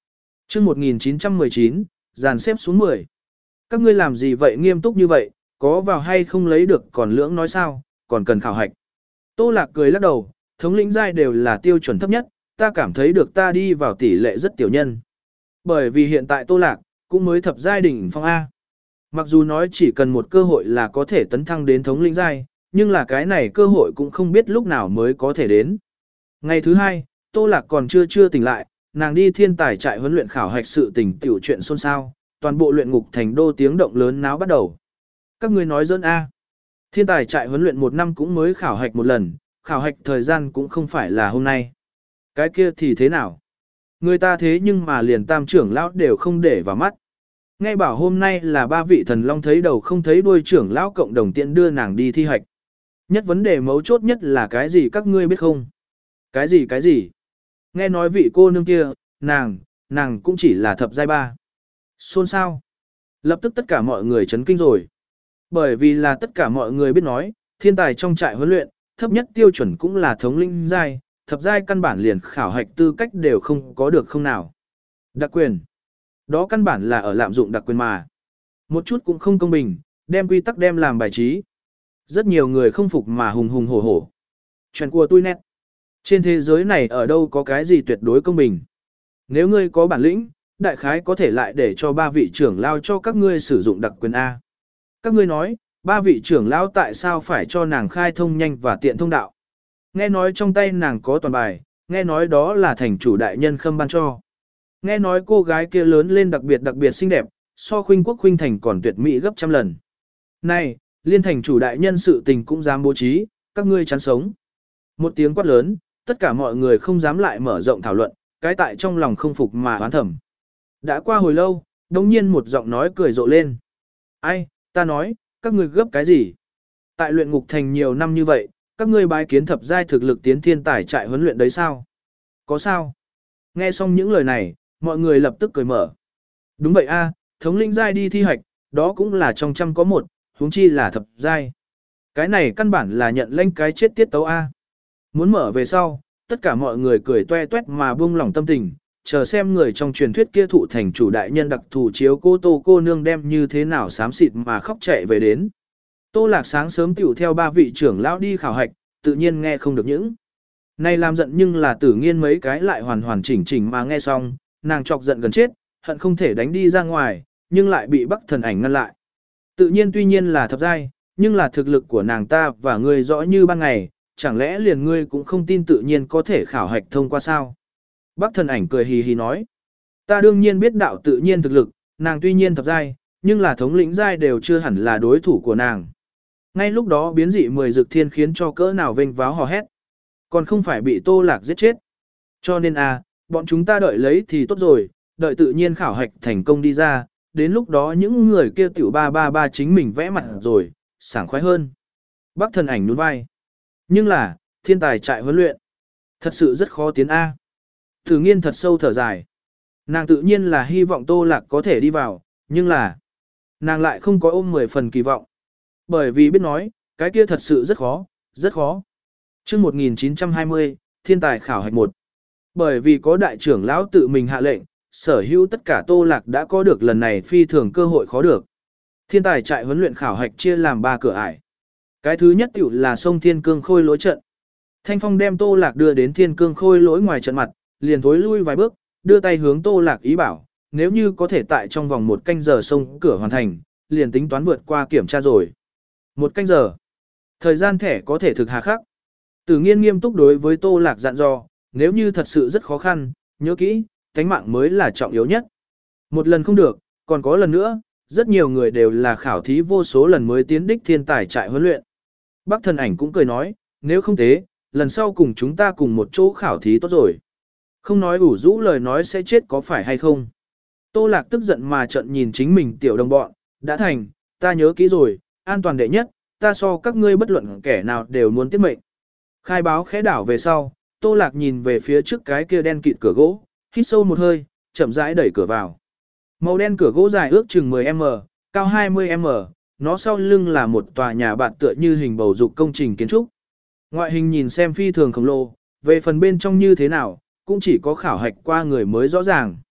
S1: Chương một nghìn chín trăm mười chín, dàn xếp xuống mười. Các ngươi làm gì vậy nghiêm túc như vậy, có vào hay không lấy được còn lưỡng nói sao, còn cần khảo hạch. Tô Lạc cười lắc đầu, thống lĩnh giai đều là tiêu chuẩn thấp nhất, ta cảm thấy được ta đi vào tỷ lệ rất tiểu nhân. Bởi vì hiện tại Tô Lạc, cũng mới thập giai đỉnh phong A. Mặc dù nói chỉ cần một cơ hội là có thể tấn thăng đến thống lĩnh giai, nhưng là cái này cơ hội cũng không biết lúc nào mới có thể đến. Ngày thứ hai, Tô Lạc còn chưa chưa tỉnh lại, nàng đi thiên tài trại huấn luyện khảo hạch sự tình tiểu chuyện xôn xao, toàn bộ luyện ngục thành đô tiếng động lớn náo bắt đầu. Các ngươi nói dỡn A. Thiên tài trại huấn luyện một năm cũng mới khảo hạch một lần, khảo hạch thời gian cũng không phải là hôm nay. Cái kia thì thế nào? Người ta thế nhưng mà liền tam trưởng lão đều không để vào mắt. Nghe bảo hôm nay là ba vị thần long thấy đầu không thấy đuôi trưởng lão cộng đồng tiện đưa nàng đi thi hạch. Nhất vấn đề mấu chốt nhất là cái gì các ngươi biết không? Cái gì cái gì? Nghe nói vị cô nương kia, nàng, nàng cũng chỉ là thập giai ba. Xôn xao. Lập tức tất cả mọi người chấn kinh rồi. Bởi vì là tất cả mọi người biết nói, thiên tài trong trại huấn luyện, thấp nhất tiêu chuẩn cũng là thống linh giai, thập giai căn bản liền khảo hạch tư cách đều không có được không nào. Đặc quyền. Đó căn bản là ở lạm dụng đặc quyền mà. Một chút cũng không công bình, đem quy tắc đem làm bài trí. Rất nhiều người không phục mà hùng hùng hổ hổ. Chuyện của tôi nét. Trên thế giới này ở đâu có cái gì tuyệt đối công bình. Nếu ngươi có bản lĩnh, đại khái có thể lại để cho ba vị trưởng lao cho các ngươi sử dụng đặc quyền A. Các ngươi nói, ba vị trưởng lao tại sao phải cho nàng khai thông nhanh và tiện thông đạo. Nghe nói trong tay nàng có toàn bài, nghe nói đó là thành chủ đại nhân khâm ban cho. Nghe nói cô gái kia lớn lên đặc biệt đặc biệt xinh đẹp, so khuynh quốc khuynh thành còn tuyệt mỹ gấp trăm lần. Này, liên thành chủ đại nhân sự tình cũng dám bố trí, các ngươi chán sống. Một tiếng quát lớn, tất cả mọi người không dám lại mở rộng thảo luận, cái tại trong lòng không phục mà oán thầm. Đã qua hồi lâu, đồng nhiên một giọng nói cười rộ lên. Ai, ta nói, các ngươi gấp cái gì? Tại luyện ngục thành nhiều năm như vậy, các ngươi bái kiến thập giai thực lực tiến thiên tài trại huấn luyện đấy sao? Có sao? Nghe xong những lời này, mọi người lập tức cười mở. Đúng vậy a, thống lĩnh giai đi thi hoạch, đó cũng là trong trăm có một, huống chi là thập giai. Cái này căn bản là nhận lãnh cái chết tiết tấu a. Muốn mở về sau, tất cả mọi người cười toe toét mà buông lỏng tâm tình, chờ xem người trong truyền thuyết kia thụ thành chủ đại nhân đặc thù chiếu cô Tô cô nương đem như thế nào xám xịt mà khóc chạy về đến. Tô Lạc sáng sớm tiểu theo ba vị trưởng lão đi khảo hạch, tự nhiên nghe không được những. Này làm giận nhưng là tử nghiên mấy cái lại hoàn hoàn chỉnh chỉnh mà nghe xong, nàng chọc giận gần chết, hận không thể đánh đi ra ngoài, nhưng lại bị Bắc Thần Ảnh ngăn lại. Tự nhiên tuy nhiên là thập giai, nhưng là thực lực của nàng ta và ngươi rõ như ban ngày, chẳng lẽ liền ngươi cũng không tin tự nhiên có thể khảo hạch thông qua sao? Bắc Thần Ảnh cười hì hì nói, ta đương nhiên biết đạo tự nhiên thực lực, nàng tuy nhiên thập giai, nhưng là thống lĩnh giai đều chưa hẳn là đối thủ của nàng. Ngay lúc đó biến dị mười dực thiên khiến cho cỡ nào vênh váo hò hét, còn không phải bị Tô Lạc giết chết. Cho nên à, bọn chúng ta đợi lấy thì tốt rồi, đợi tự nhiên khảo hạch thành công đi ra, đến lúc đó những người kia tiểu ba ba ba chính mình vẽ mặt rồi, sảng khoái hơn. Bắc Thần Ảnh nhún vai. Nhưng là, thiên tài trại huấn luyện, thật sự rất khó tiến A. Tử nghiên thật sâu thở dài. Nàng tự nhiên là hy vọng Tô Lạc có thể đi vào, nhưng là, nàng lại không có ôm mười phần kỳ vọng. Bởi vì biết nói, cái kia thật sự rất khó, rất khó. Chương một nghìn chín trăm hai mươi, thiên tài khảo hạch một. Bởi vì có đại trưởng lão tự mình hạ lệnh, sở hữu tất cả Tô Lạc đã có được lần này phi thường cơ hội khó được. Thiên tài trại huấn luyện khảo hạch chia làm ba cửa ải. Cái thứ nhất tiểu là sông Thiên Cương Khôi lỗi trận. Thanh Phong đem Tô Lạc đưa đến Thiên Cương Khôi lỗi ngoài trận mặt, liền thối lui vài bước, đưa tay hướng Tô Lạc ý bảo, nếu như có thể tại trong vòng một canh giờ sông cửa hoàn thành, liền tính toán vượt qua kiểm tra rồi. Một canh giờ. Thời gian thẻ có thể thực hà khắc. Tử nghiên nghiêm túc đối với Tô Lạc dặn dò, nếu như thật sự rất khó khăn, nhớ kỹ, tánh mạng mới là trọng yếu nhất. Một lần không được, còn có lần nữa, rất nhiều người đều là khảo thí vô số lần mới tiến đích thiên tài trại huấn luyện. Bắc Thần Ảnh cũng cười nói, nếu không thế, lần sau cùng chúng ta cùng một chỗ khảo thí tốt rồi. Không nói ủ rũ lời nói sẽ chết có phải hay không. Tô Lạc tức giận mà trận nhìn chính mình tiểu đồng bọn, đã thành, ta nhớ kỹ rồi, an toàn đệ nhất, ta so các ngươi bất luận kẻ nào đều muốn tiết mệnh. Khai báo khẽ đảo về sau, Tô Lạc nhìn về phía trước cái kia đen kịt cửa gỗ, hít sâu một hơi, chậm rãi đẩy cửa vào. Màu đen cửa gỗ dài ước chừng mười mét, cao hai mươi mét, nó sau lưng là một tòa nhà bạt tựa như hình bầu dục công trình kiến trúc. Ngoại hình nhìn xem phi thường khổng lồ, về phần bên trong như thế nào, cũng chỉ có khảo hạch qua người mới rõ ràng.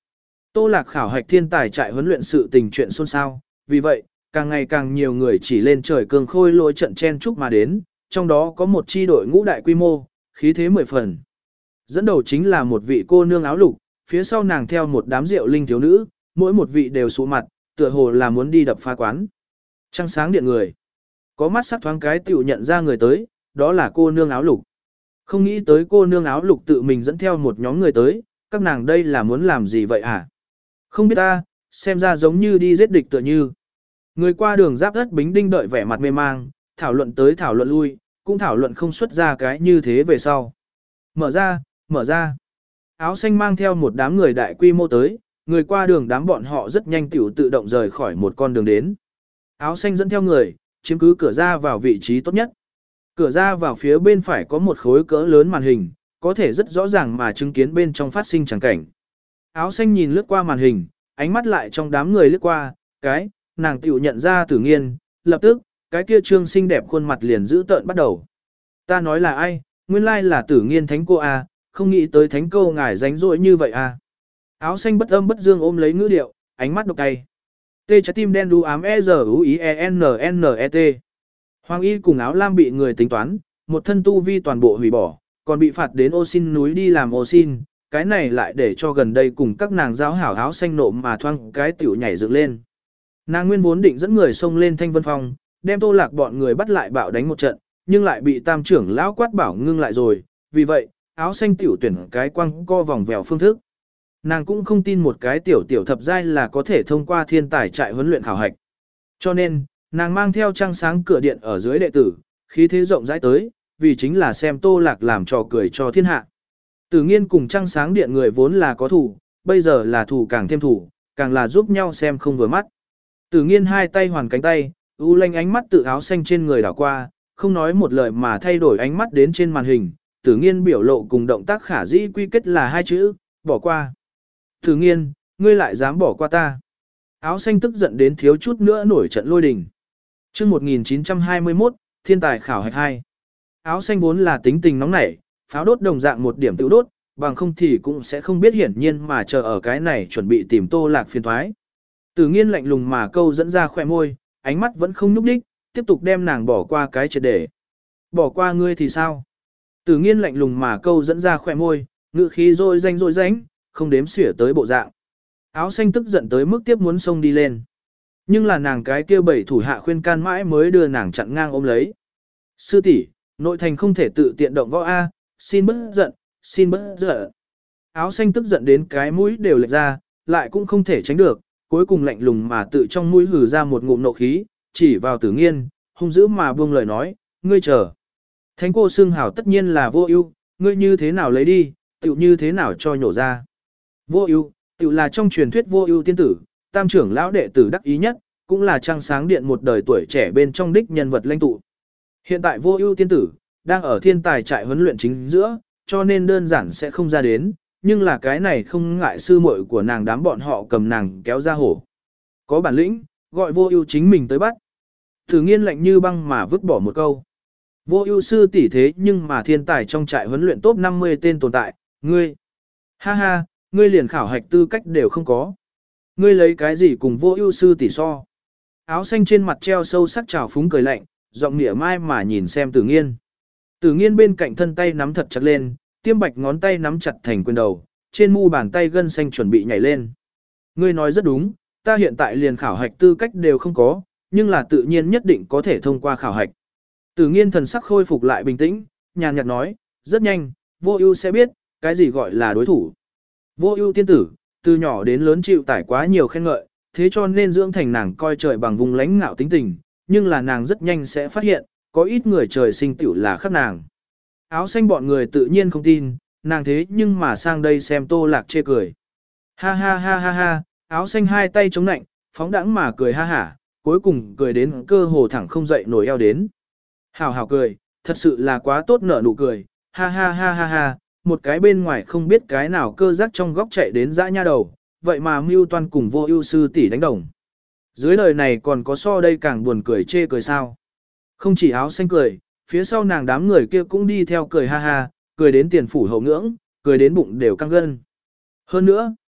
S1: Tô Lạc khảo hạch thiên tài trại huấn luyện sự tình chuyện xôn xao, vì vậy, càng ngày càng nhiều người chỉ lên trời cường khôi lôi trận chen chúc mà đến, trong đó có một chi đội ngũ đại quy mô, khí thế mười phần. Dẫn đầu chính là một vị cô nương áo lục, phía sau nàng theo một đám rượu linh thiếu nữ, mỗi một vị đều sụ mặt, tựa hồ là muốn đi đập phá quán. Trăng sáng điện người. Có mắt sắc thoáng cái tiểu nhận ra người tới, đó là cô nương áo lục. Không nghĩ tới cô nương áo lục tự mình dẫn theo một nhóm người tới, các nàng đây là muốn làm gì vậy hả? Không biết ta, xem ra giống như đi giết địch tựa như. Người qua đường giáp đất bính đinh đợi vẻ mặt mê mang, thảo luận tới thảo luận lui, cũng thảo luận không xuất ra cái như thế về sau. Mở ra, mở ra. Áo xanh mang theo một đám người đại quy mô tới, người qua đường đám bọn họ rất nhanh tiểu tự động rời khỏi một con đường đến. Áo xanh dẫn theo người, chiếm cứ cửa ra vào vị trí tốt nhất. Cửa ra vào phía bên phải có một khối cỡ lớn màn hình, có thể rất rõ ràng mà chứng kiến bên trong phát sinh chẳng cảnh. Áo xanh nhìn lướt qua màn hình, ánh mắt lại trong đám người lướt qua, cái, nàng tiểu nhận ra Tử Nghiên, lập tức, cái kia trương xinh đẹp khuôn mặt liền giữ tợn bắt đầu. Ta nói là ai, nguyên lai là Tử Nghiên thánh cô a, không nghĩ tới thánh cô ngài ránh rỗi như vậy a. Áo xanh bất âm bất dương ôm lấy ngữ điệu, ánh mắt độc cay. Tê trái tim đen đu ám e r u i e n n e t. Hoàng y cùng áo lam bị người tính toán, một thân tu vi toàn bộ hủy bỏ, còn bị phạt đến ô xin núi đi làm ô xin, cái này lại để cho gần đây cùng các nàng giáo hảo áo xanh nộm mà thoang cái tiểu nhảy dựng lên. Nàng nguyên vốn định dẫn người xông lên Thanh Vân Phong, đem Tô Lạc bọn người bắt lại bạo đánh một trận, nhưng lại bị tam trưởng lão quát bảo ngưng lại rồi, vì vậy, áo xanh tiểu tuyển cái quăng co vòng vèo phương thức. Nàng cũng không tin một cái tiểu tiểu thập giai là có thể thông qua thiên tài trại huấn luyện khảo hạch. Cho nên, nàng mang theo trăng sáng cửa điện ở dưới đệ tử, khí thế rộng rãi tới, vì chính là xem Tô Lạc làm trò cười cho thiên hạ. Tử Nghiên cùng trăng sáng điện người vốn là có thủ, bây giờ là thủ càng thêm thủ, càng là giúp nhau xem không vừa mắt. Tử Nghiên hai tay hoàn cánh tay, u lanh ánh mắt tự áo xanh trên người đảo qua, không nói một lời mà thay đổi ánh mắt đến trên màn hình. Tử Nghiên biểu lộ cùng động tác khả dĩ quy kết là hai chữ, bỏ qua. Tử Nghiên, ngươi lại dám bỏ qua ta. Áo xanh tức giận đến thiếu chút nữa nổi trận lôi đình. Chương một nghìn chín trăm hai mươi mốt, thiên tài khảo hạch hai. Áo xanh vốn là tính tình nóng nảy, pháo đốt đồng dạng một điểm tự đốt, bằng không thì cũng sẽ không biết hiển nhiên mà chờ ở cái này chuẩn bị tìm Tô Lạc phiền toái. Tử Nghiên lạnh lùng mà câu dẫn ra khỏe môi, ánh mắt vẫn không nhúc đích, tiếp tục đem nàng bỏ qua cái triệt để. Bỏ qua ngươi thì sao? Tử Nghiên lạnh lùng mà câu dẫn ra khỏe môi, ngữ khí rồi danh rồi ránh, không đếm xỉa tới bộ dạng. Áo xanh tức giận tới mức tiếp muốn xông đi lên. Nhưng là nàng cái kia bảy thủ hạ khuyên can mãi mới đưa nàng chặn ngang ôm lấy. Sư tỷ, nội thành không thể tự tiện động võ A, xin bớt giận, xin bớt giận. Áo xanh tức giận đến cái mũi đều lệch ra, lại cũng không thể tránh được, cuối cùng lạnh lùng mà tự trong mũi hừ ra một ngụm nộ khí, chỉ vào Tử Nghiên, hung dữ mà buông lời nói, ngươi chờ. Thánh cô xương hảo tất nhiên là vô ưu, ngươi như thế nào lấy đi, tựu như thế nào cho nhổ ra. Vô ưu, tựu là trong truyền thuyết vô ưu tiên tử, tam trưởng lão đệ tử đắc ý nhất, cũng là trăng sáng điện một đời tuổi trẻ bên trong đích nhân vật lãnh tụ. Hiện tại vô ưu tiên tử, đang ở thiên tài trại huấn luyện chính giữa, cho nên đơn giản sẽ không ra đến, nhưng là cái này không ngại sư muội của nàng đám bọn họ cầm nàng kéo ra hổ. Có bản lĩnh, gọi vô ưu chính mình tới bắt. Tử Nghiên lạnh như băng mà vứt bỏ một câu. Vô ưu sư tỷ thế nhưng mà thiên tài trong trại huấn luyện top năm mươi tên tồn tại, ngươi. Ha ha, ngươi liền khảo hạch tư cách đều không có. Ngươi lấy cái gì cùng vô ưu sư tỷ so? Áo xanh trên mặt treo sâu sắc trào phúng cười lạnh, giọng mỉa mai mà nhìn xem Tử Nghiên. Tử Nghiên bên cạnh thân tay nắm thật chặt lên, tiêm bạch ngón tay nắm chặt thành quyền đầu, trên mu bàn tay gân xanh chuẩn bị nhảy lên. Ngươi nói rất đúng, ta hiện tại liền khảo hạch tư cách đều không có, nhưng là tự nhiên nhất định có thể thông qua khảo hạch. Tử Nghiên thần sắc khôi phục lại bình tĩnh, nhàn nhạt nói, rất nhanh, vô ưu sẽ biết, cái gì gọi là đối thủ. Vô ưu tiên tử, từ nhỏ đến lớn chịu tải quá nhiều khen ngợi, thế cho nên dưỡng thành nàng coi trời bằng vùng lãnh ngạo tính tình, nhưng là nàng rất nhanh sẽ phát hiện, có ít người trời sinh tiểu là khác nàng. Áo xanh bọn người tự nhiên không tin, nàng thế nhưng mà sang đây xem Tô Lạc chê cười. Ha ha ha ha ha, áo xanh hai tay chống nạnh, phóng đãng mà cười ha hả, cuối cùng cười đến cơ hồ thẳng không dậy nổi eo đến. Hảo hảo cười, thật sự là quá tốt nở nụ cười, ha ha ha ha ha, một cái bên ngoài không biết cái nào cơ giác trong góc chạy đến dã nha đầu, vậy mà mưu toan cùng vô ưu sư tỷ đánh đồng. Dưới đời này còn có so đây càng buồn cười chê cười sao. Không chỉ áo xanh cười, phía sau nàng đám người kia cũng đi theo cười ha ha, cười đến tiền phủ hậu ngưỡng, cười đến bụng đều căng gân. Hơn nữa,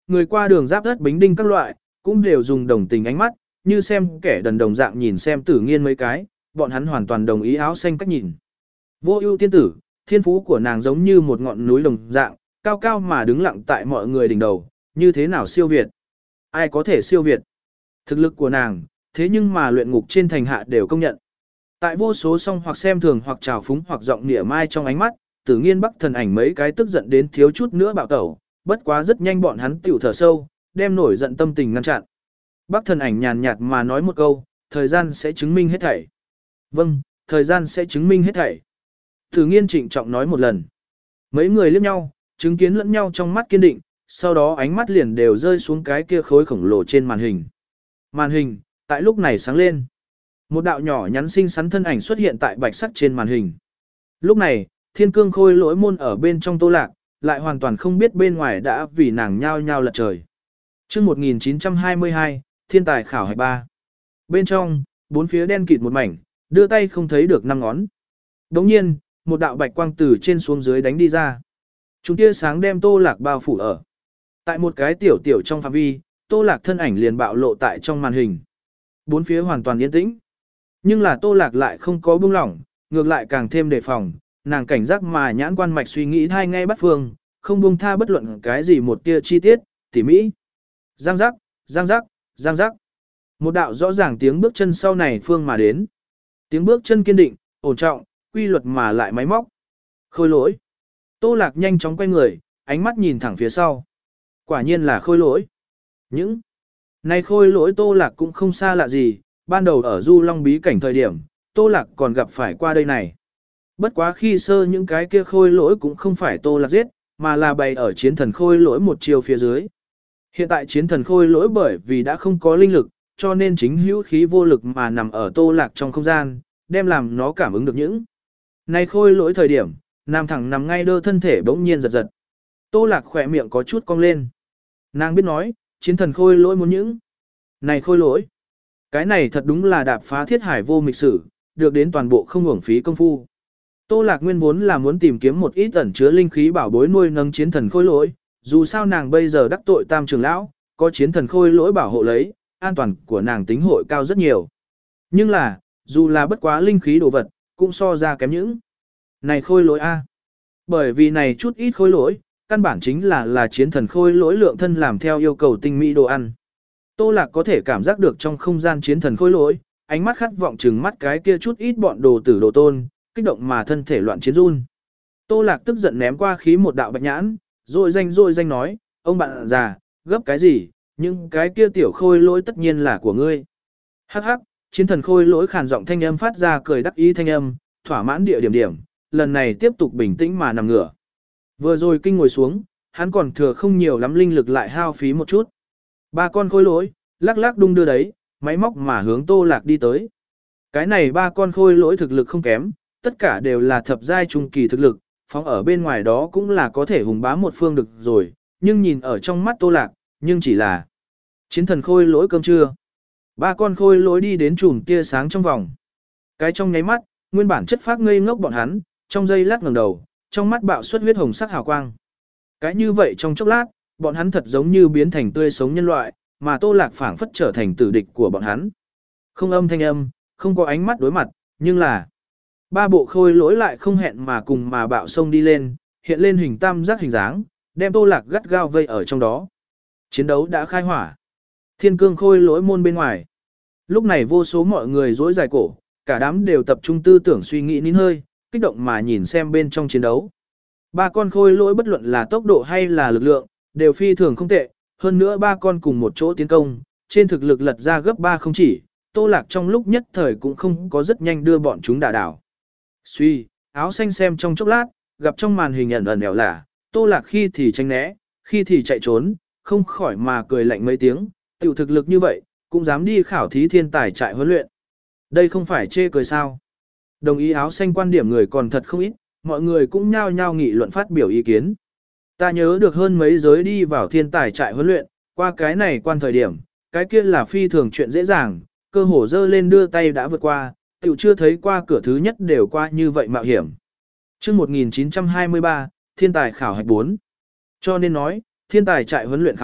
S1: người qua đường giáp đất bính đinh các loại, cũng đều dùng đồng tình ánh mắt, như xem kẻ đần đồng dạng nhìn xem Tử Nghiên mấy cái, bọn hắn hoàn toàn đồng ý áo xanh cách nhìn. Vô ưu tiên tử, thiên phú của nàng giống như một ngọn núi đồng dạng, cao cao mà đứng lặng tại mọi người đỉnh đầu, như thế nào siêu việt? Ai có thể siêu việt? Thực lực của nàng, thế nhưng mà luyện ngục trên thành hạ đều công nhận. Tại vô số song hoặc xem thường hoặc trào phúng hoặc giọng nịa mai trong ánh mắt, Tử Nghiên Bắc thần ảnh mấy cái tức giận đến thiếu chút nữa bạo tẩu, bất quá rất nhanh bọn hắn tiểu thở sâu, đem nổi giận tâm tình ngăn chặn. Bắc thần ảnh nhàn nhạt mà nói một câu, thời gian sẽ chứng minh hết thảy. Vâng, thời gian sẽ chứng minh hết thảy. Tử Nghiên trịnh trọng nói một lần. Mấy người liếc nhau, chứng kiến lẫn nhau trong mắt kiên định, sau đó ánh mắt liền đều rơi xuống cái kia khối khổng lồ trên màn hình. Màn hình, tại lúc này sáng lên. Một đạo nhỏ nhắn xinh xắn thân ảnh xuất hiện tại bạch sắc trên màn hình. Lúc này, thiên cương khôi lỗi môn ở bên trong Tô Lạc, lại hoàn toàn không biết bên ngoài đã vì nàng nhao nhao lật trời. Chương một nghìn chín trăm hai mươi hai, thiên tài khảo hạch ba. Bên trong, bốn phía đen kịt một mảnh, đưa tay không thấy được năm ngón. Đồng nhiên, một đạo bạch quang từ trên xuống dưới đánh đi ra. Chúng tia sáng đem Tô Lạc bao phủ ở. Tại một cái tiểu tiểu trong phạm vi, Tô Lạc thân ảnh liền bạo lộ tại trong màn hình. Bốn phía hoàn toàn yên tĩnh. Nhưng là Tô Lạc lại không có buông lỏng, ngược lại càng thêm đề phòng, nàng cảnh giác mà nhãn quan mạch suy nghĩ thai ngay bắt phương, không buông tha bất luận cái gì một tia chi tiết, tỉ mỹ. Giang giác, giang giác, giang giác. Một đạo rõ ràng tiếng bước chân sau này phương mà đến. Tiếng bước chân kiên định, ổn trọng, quy luật mà lại máy móc. Khôi lỗi. Tô Lạc nhanh chóng quay người, ánh mắt nhìn thẳng phía sau. Quả nhiên là khôi lỗi. Những này khôi lỗi Tô Lạc cũng không xa lạ gì, ban đầu ở Du Long bí cảnh thời điểm, Tô Lạc còn gặp phải qua đây này. Bất quá khi sơ những cái kia khôi lỗi cũng không phải Tô Lạc giết, mà là bày ở chiến thần khôi lỗi một chiều phía dưới. Hiện tại chiến thần khôi lỗi bởi vì đã không có linh lực, cho nên chính hữu khí vô lực mà nằm ở Tô Lạc trong không gian, đem làm nó cảm ứng được những này khôi lỗi thời điểm, nằm thẳng nằm ngay đơ thân thể bỗng nhiên giật giật. Tô Lạc khỏe miệng có chút cong lên. Nàng biết nói, chiến thần khôi lỗi muốn những này khôi lỗi. Cái này thật đúng là đạp phá thiết hải vô mịch sử, được đến toàn bộ không uổng phí công phu. Tô Lạc nguyên vốn là muốn tìm kiếm một ít ẩn chứa linh khí bảo bối nuôi nâng chiến thần khôi lỗi, dù sao nàng bây giờ đắc tội tam trưởng lão, có chiến thần khôi lỗi bảo hộ lấy, an toàn của nàng tính hội cao rất nhiều. Nhưng là, dù là bất quá linh khí đồ vật, cũng so ra kém những này khôi lỗi A. Bởi vì này chút ít khôi lỗi, căn bản chính là là chiến thần khôi lỗi lượng thân làm theo yêu cầu tinh mỹ đồ ăn. Tô Lạc có thể cảm giác được trong không gian chiến thần khôi lỗi, ánh mắt khát vọng trừng mắt cái kia chút ít bọn đồ tử đồ tôn, kích động mà thân thể loạn chiến run. Tô Lạc tức giận ném qua khí một đạo bạch nhãn, rồi danh rồi danh nói, ông bạn già, gấp cái gì, nhưng cái kia tiểu khôi lỗi tất nhiên là của ngươi. Hắc hắc, chiến thần khôi lỗi khàn giọng thanh âm phát ra cười đắc ý thanh âm, thỏa mãn địa điểm điểm, lần này tiếp tục bình tĩnh mà nằm ngửa. Vừa rồi kinh ngồi xuống, hắn còn thừa không nhiều lắm linh lực lại hao phí một chút. Ba con khôi lỗi, lắc lắc đung đưa đấy, máy móc mà hướng Tô Lạc đi tới. Cái này ba con khôi lỗi thực lực không kém, tất cả đều là thập giai trung kỳ thực lực, phóng ở bên ngoài đó cũng là có thể hùng bá một phương được rồi, nhưng nhìn ở trong mắt Tô Lạc, nhưng chỉ là chiến thần khôi lỗi cơm trưa. Ba con khôi lỗi đi đến chùm tia sáng trong vòng. Cái trong nháy mắt, nguyên bản chất phác ngây ngốc bọn hắn, trong giây lát ngẩng đầu, trong mắt bạo xuất huyết hồng sắc hào quang. Cái như vậy trong chốc lát, bọn hắn thật giống như biến thành tươi sống nhân loại, mà Tô Lạc phảng phất trở thành tử địch của bọn hắn. Không âm thanh âm, không có ánh mắt đối mặt, nhưng là ba bộ khôi lỗi lại không hẹn mà cùng mà bạo sông đi lên, hiện lên hình tam giác hình dáng, đem Tô Lạc gắt gao vây ở trong đó. Chiến đấu đã khai hỏa. Thiên cương khôi lỗi môn bên ngoài. Lúc này vô số mọi người rối dài cổ, cả đám đều tập trung tư tưởng suy nghĩ nín hơi, kích động mà nhìn xem bên trong chiến đấu. Ba con khôi lỗi bất luận là tốc độ hay là lực lượng, đều phi thường không tệ, hơn nữa ba con cùng một chỗ tiến công, trên thực lực lật ra gấp ba không chỉ, Tô Lạc trong lúc nhất thời cũng không có rất nhanh đưa bọn chúng đả đảo. Suy, áo xanh xem trong chốc lát, gặp trong màn hình ẩn ẩn ẻo lả, Tô Lạc khi thì tránh né, khi thì chạy trốn, không khỏi mà cười lạnh mấy tiếng, tiểu thực lực như vậy, cũng dám đi khảo thí thiên tài trại huấn luyện. Đây không phải chê cười sao. Đồng ý áo xanh quan điểm người còn thật không ít, mọi người cũng nhao nhao nghị luận phát biểu ý kiến. Ta nhớ được hơn mấy giới đi vào thiên tài trại huấn luyện, qua cái này quan thời điểm, cái kia là phi thường chuyện dễ dàng, cơ hồ dơ lên đưa tay đã vượt qua, tiểu chưa thấy qua cửa thứ nhất đều qua như vậy mạo hiểm. Chương một nghìn chín trăm hai mươi ba, thiên tài khảo hạch bốn. Cho nên nói, thiên tài trại huấn luyện khảo hạch,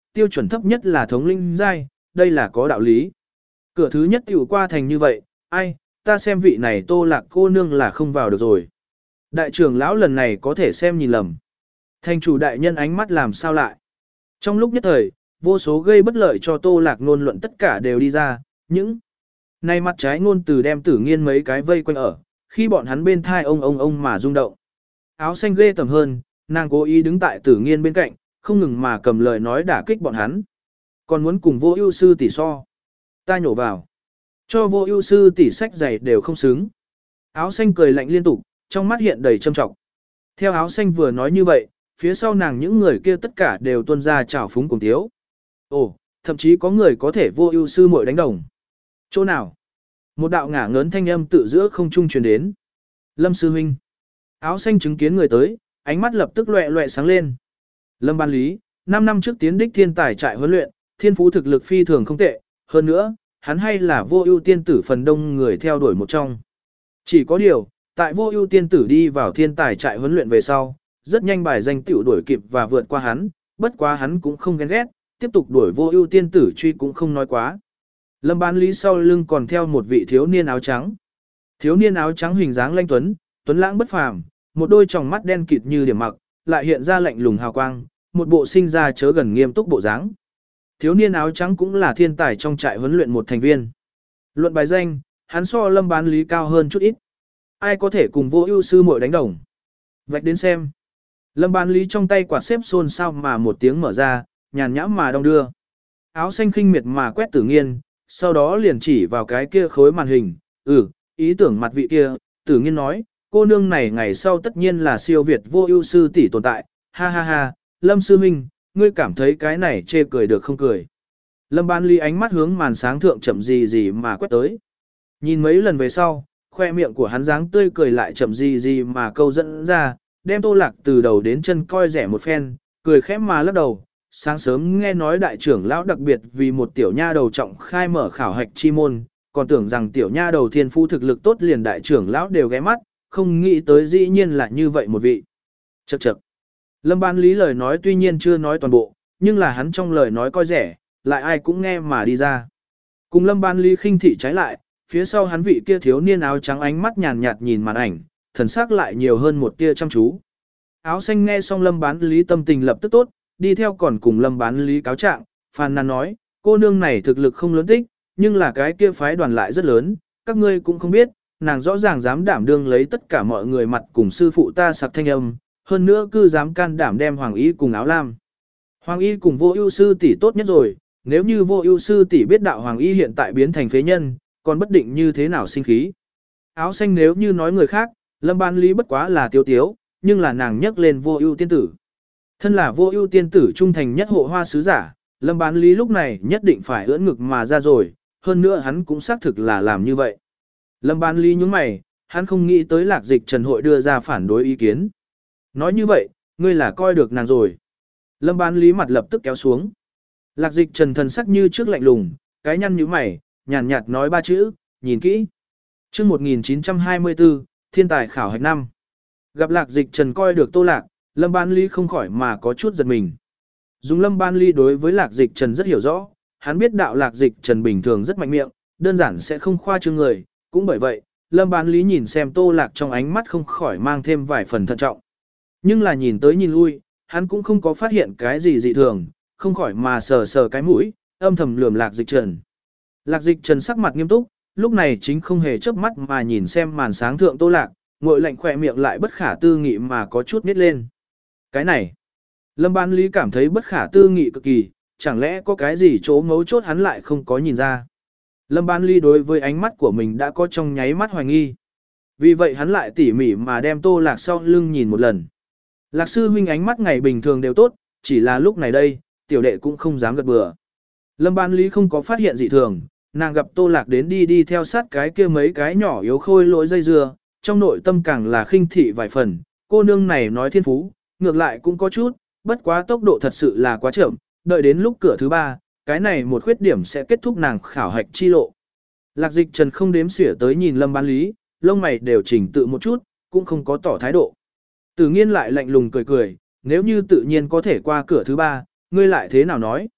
S1: tiêu chuẩn thấp nhất là thống linh giai, đây là có đạo lý. Cửa thứ nhất tiểu qua thành như vậy, ai, ta xem vị này Tô Lạc cô nương là không vào được rồi. Đại trưởng lão lần này có thể xem nhìn lầm. Thành chủ đại nhân ánh mắt làm sao lại. Trong lúc nhất thời, vô số gây bất lợi cho Tô Lạc ngôn luận tất cả đều đi ra, những này mặt trái ngôn từ đem Tử Nghiên mấy cái vây quanh ở, khi bọn hắn bên thai ông ông ông mà rung động. Áo xanh ghê tầm hơn, nàng cố ý đứng tại Tử Nghiên bên cạnh, không ngừng mà cầm lời nói đả kích bọn hắn. Còn muốn cùng Vô Ưu sư tỷ so. Ta nhổ vào. Cho Vô Ưu sư tỷ sách giày đều không xứng. Áo xanh cười lạnh liên tục, trong mắt hiện đầy châm trọng. Theo áo xanh vừa nói như vậy, phía sau nàng những người kia tất cả đều tuôn ra trào phúng cùng tiếu. Ồ, thậm chí có người có thể Vô Ưu sư muội đánh đồng. Chỗ nào? Một đạo ngả ngớn thanh âm tự giữa không trung truyền đến. Lâm sư huynh. Áo xanh chứng kiến người tới, ánh mắt lập tức loẹ loẹ sáng lên. Lâm Ban Lý, năm năm trước tiến đích thiên tài trại huấn luyện, thiên phú thực lực phi thường không tệ, hơn nữa, hắn hay là Vô Ưu tiên tử phần đông người theo đuổi một trong. Chỉ có điều, tại Vô Ưu tiên tử đi vào thiên tài trại huấn luyện về sau, rất nhanh bài danh tiểu đuổi kịp và vượt qua hắn, bất quá hắn cũng không ghen ghét, tiếp tục đuổi Vô Ưu tiên tử truy cũng không nói quá. Lâm Bán Lý sau lưng còn theo một vị thiếu niên áo trắng. Thiếu niên áo trắng hình dáng lanh tuấn, tuấn lãng bất phàm, một đôi tròng mắt đen kịt như điểm mặc, lại hiện ra lạnh lùng hào quang, một bộ sinh ra chớ gần nghiêm túc bộ dáng. Thiếu niên áo trắng cũng là thiên tài trong trại huấn luyện một thành viên. Luận bài danh, hắn so Lâm Bán Lý cao hơn chút ít. Ai có thể cùng Vô Ưu sư muội đánh đồng? Vạch đến xem. Lâm Bán Lý trong tay quạt xếp xôn xao mà một tiếng mở ra, nhàn nhã mà đong đưa. Áo xanh khinh miệt mà quét Tử Nghiên, sau đó liền chỉ vào cái kia khối màn hình, ừ, ý tưởng mặt vị kia, Tử Nghiên nói, cô nương này ngày sau tất nhiên là siêu việt Vô Ưu sư tỷ tồn tại, ha ha ha, Lâm sư huynh, ngươi cảm thấy cái này chê cười được không cười. Lâm Bán Lý ánh mắt hướng màn sáng thượng chậm gì gì mà quét tới. Nhìn mấy lần về sau, khoe miệng của hắn dáng tươi cười lại chậm gì gì mà câu dẫn ra, đem Tô Lạc từ đầu đến chân coi rẻ một phen, cười khẽ mà lắc đầu. Sáng sớm nghe nói đại trưởng lão đặc biệt vì một tiểu nha đầu trọng khai mở khảo hạch chi môn, còn tưởng rằng tiểu nha đầu thiên phú thực lực tốt liền đại trưởng lão đều ghé mắt, không nghĩ tới dĩ nhiên là như vậy một vị. Chậc chậc. Lâm Bán Lý lời nói tuy nhiên chưa nói toàn bộ, nhưng là hắn trong lời nói coi rẻ, lại ai cũng nghe mà đi ra. Cùng Lâm Bán Lý khinh thị trái lại, phía sau hắn vị kia thiếu niên áo trắng ánh mắt nhàn nhạt nhìn màn ảnh, thần sắc lại nhiều hơn một tia chăm chú. Áo xanh nghe xong Lâm Bán Lý tâm tình lập tức tốt, đi theo còn cùng Lâm Bán Lý cáo trạng, phàn nàn nói, cô nương này thực lực không lớn tích, nhưng là cái kia phái đoàn lại rất lớn, các ngươi cũng không biết, nàng rõ ràng dám đảm đương lấy tất cả mọi người mặt cùng sư phụ ta sặc thanh âm, hơn nữa cứ dám can đảm đem Hoàng Y cùng Áo Lam. Hoàng Y cùng Vô Ưu sư tỷ tốt nhất rồi, nếu như Vô Ưu sư tỷ biết đạo Hoàng Y hiện tại biến thành phế nhân, còn bất định như thế nào sinh khí. Áo xanh nếu như nói người khác, Lâm Bán Lý bất quá là tiếu tiếu, nhưng là nàng nhắc lên Vô Ưu tiên tử. Thân là Vô Ưu tiên tử trung thành nhất hộ hoa sứ giả, Lâm Bán Lý lúc này nhất định phải ưỡn ngực mà ra rồi, hơn nữa hắn cũng xác thực là làm như vậy. Lâm Bán Lý nhướng mày, hắn không nghĩ tới Lạc Dịch Trần hội đưa ra phản đối ý kiến. Nói như vậy, ngươi là coi được nàng rồi. Lâm Bán Lý mặt lập tức kéo xuống. Lạc Dịch Trần thần sắc như trước lạnh lùng, cái nhăn nhíu mày, nhàn nhạt nói ba chữ, nhìn kỹ. Chương một nghìn chín trăm hai mươi tư, thiên tài khảo hạch năm. Gặp Lạc Dịch Trần coi được Tô Lạc, Lâm Bán Lý không khỏi mà có chút giật mình. Dùng Lâm Bán Lý đối với Lạc Dịch Trần rất hiểu rõ, hắn biết đạo Lạc Dịch Trần bình thường rất mạnh miệng, đơn giản sẽ không khoa trương người, cũng bởi vậy, Lâm Bán Lý nhìn xem Tô Lạc trong ánh mắt không khỏi mang thêm vài phần thận trọng. Nhưng là nhìn tới nhìn lui, hắn cũng không có phát hiện cái gì dị thường, không khỏi mà sờ sờ cái mũi, âm thầm lườm Lạc Dịch Trần. Lạc Dịch Trần sắc mặt nghiêm túc, lúc này chính không hề chớp mắt mà nhìn xem màn sáng thượng Tô Lạc, ngội lạnh khỏe miệng lại bất khả tư nghị mà có chút nít lên. Cái này, Lâm Bán Lý cảm thấy bất khả tư nghị cực kỳ, chẳng lẽ có cái gì chỗ mấu chốt hắn lại không có nhìn ra. Lâm Bán Lý đối với ánh mắt của mình đã có trong nháy mắt hoài nghi. Vì vậy hắn lại tỉ mỉ mà đem Tô Lạc sau lưng nhìn một lần. Lạc sư huynh ánh mắt ngày bình thường đều tốt, chỉ là lúc này đây, tiểu đệ cũng không dám gật bừa. Lâm Bán Lý không có phát hiện dị thường, nàng gặp Tô Lạc đến đi đi theo sát cái kia mấy cái nhỏ yếu khôi lỗi dây dưa, trong nội tâm càng là khinh thị vài phần, cô nương này nói thiên phú, ngược lại cũng có chút, bất quá tốc độ thật sự là quá chậm, đợi đến lúc cửa thứ ba, cái này một khuyết điểm sẽ kết thúc nàng khảo hạch chi lộ. Lạc Dịch Trần không đếm xỉa tới nhìn Lâm Bán Lý, lông mày đều chỉnh tự một chút, cũng không có tỏ thái độ. Tử Nghiên lại lạnh lùng cười cười, nếu như tự nhiên có thể qua cửa thứ ba, ngươi lại thế nào nói?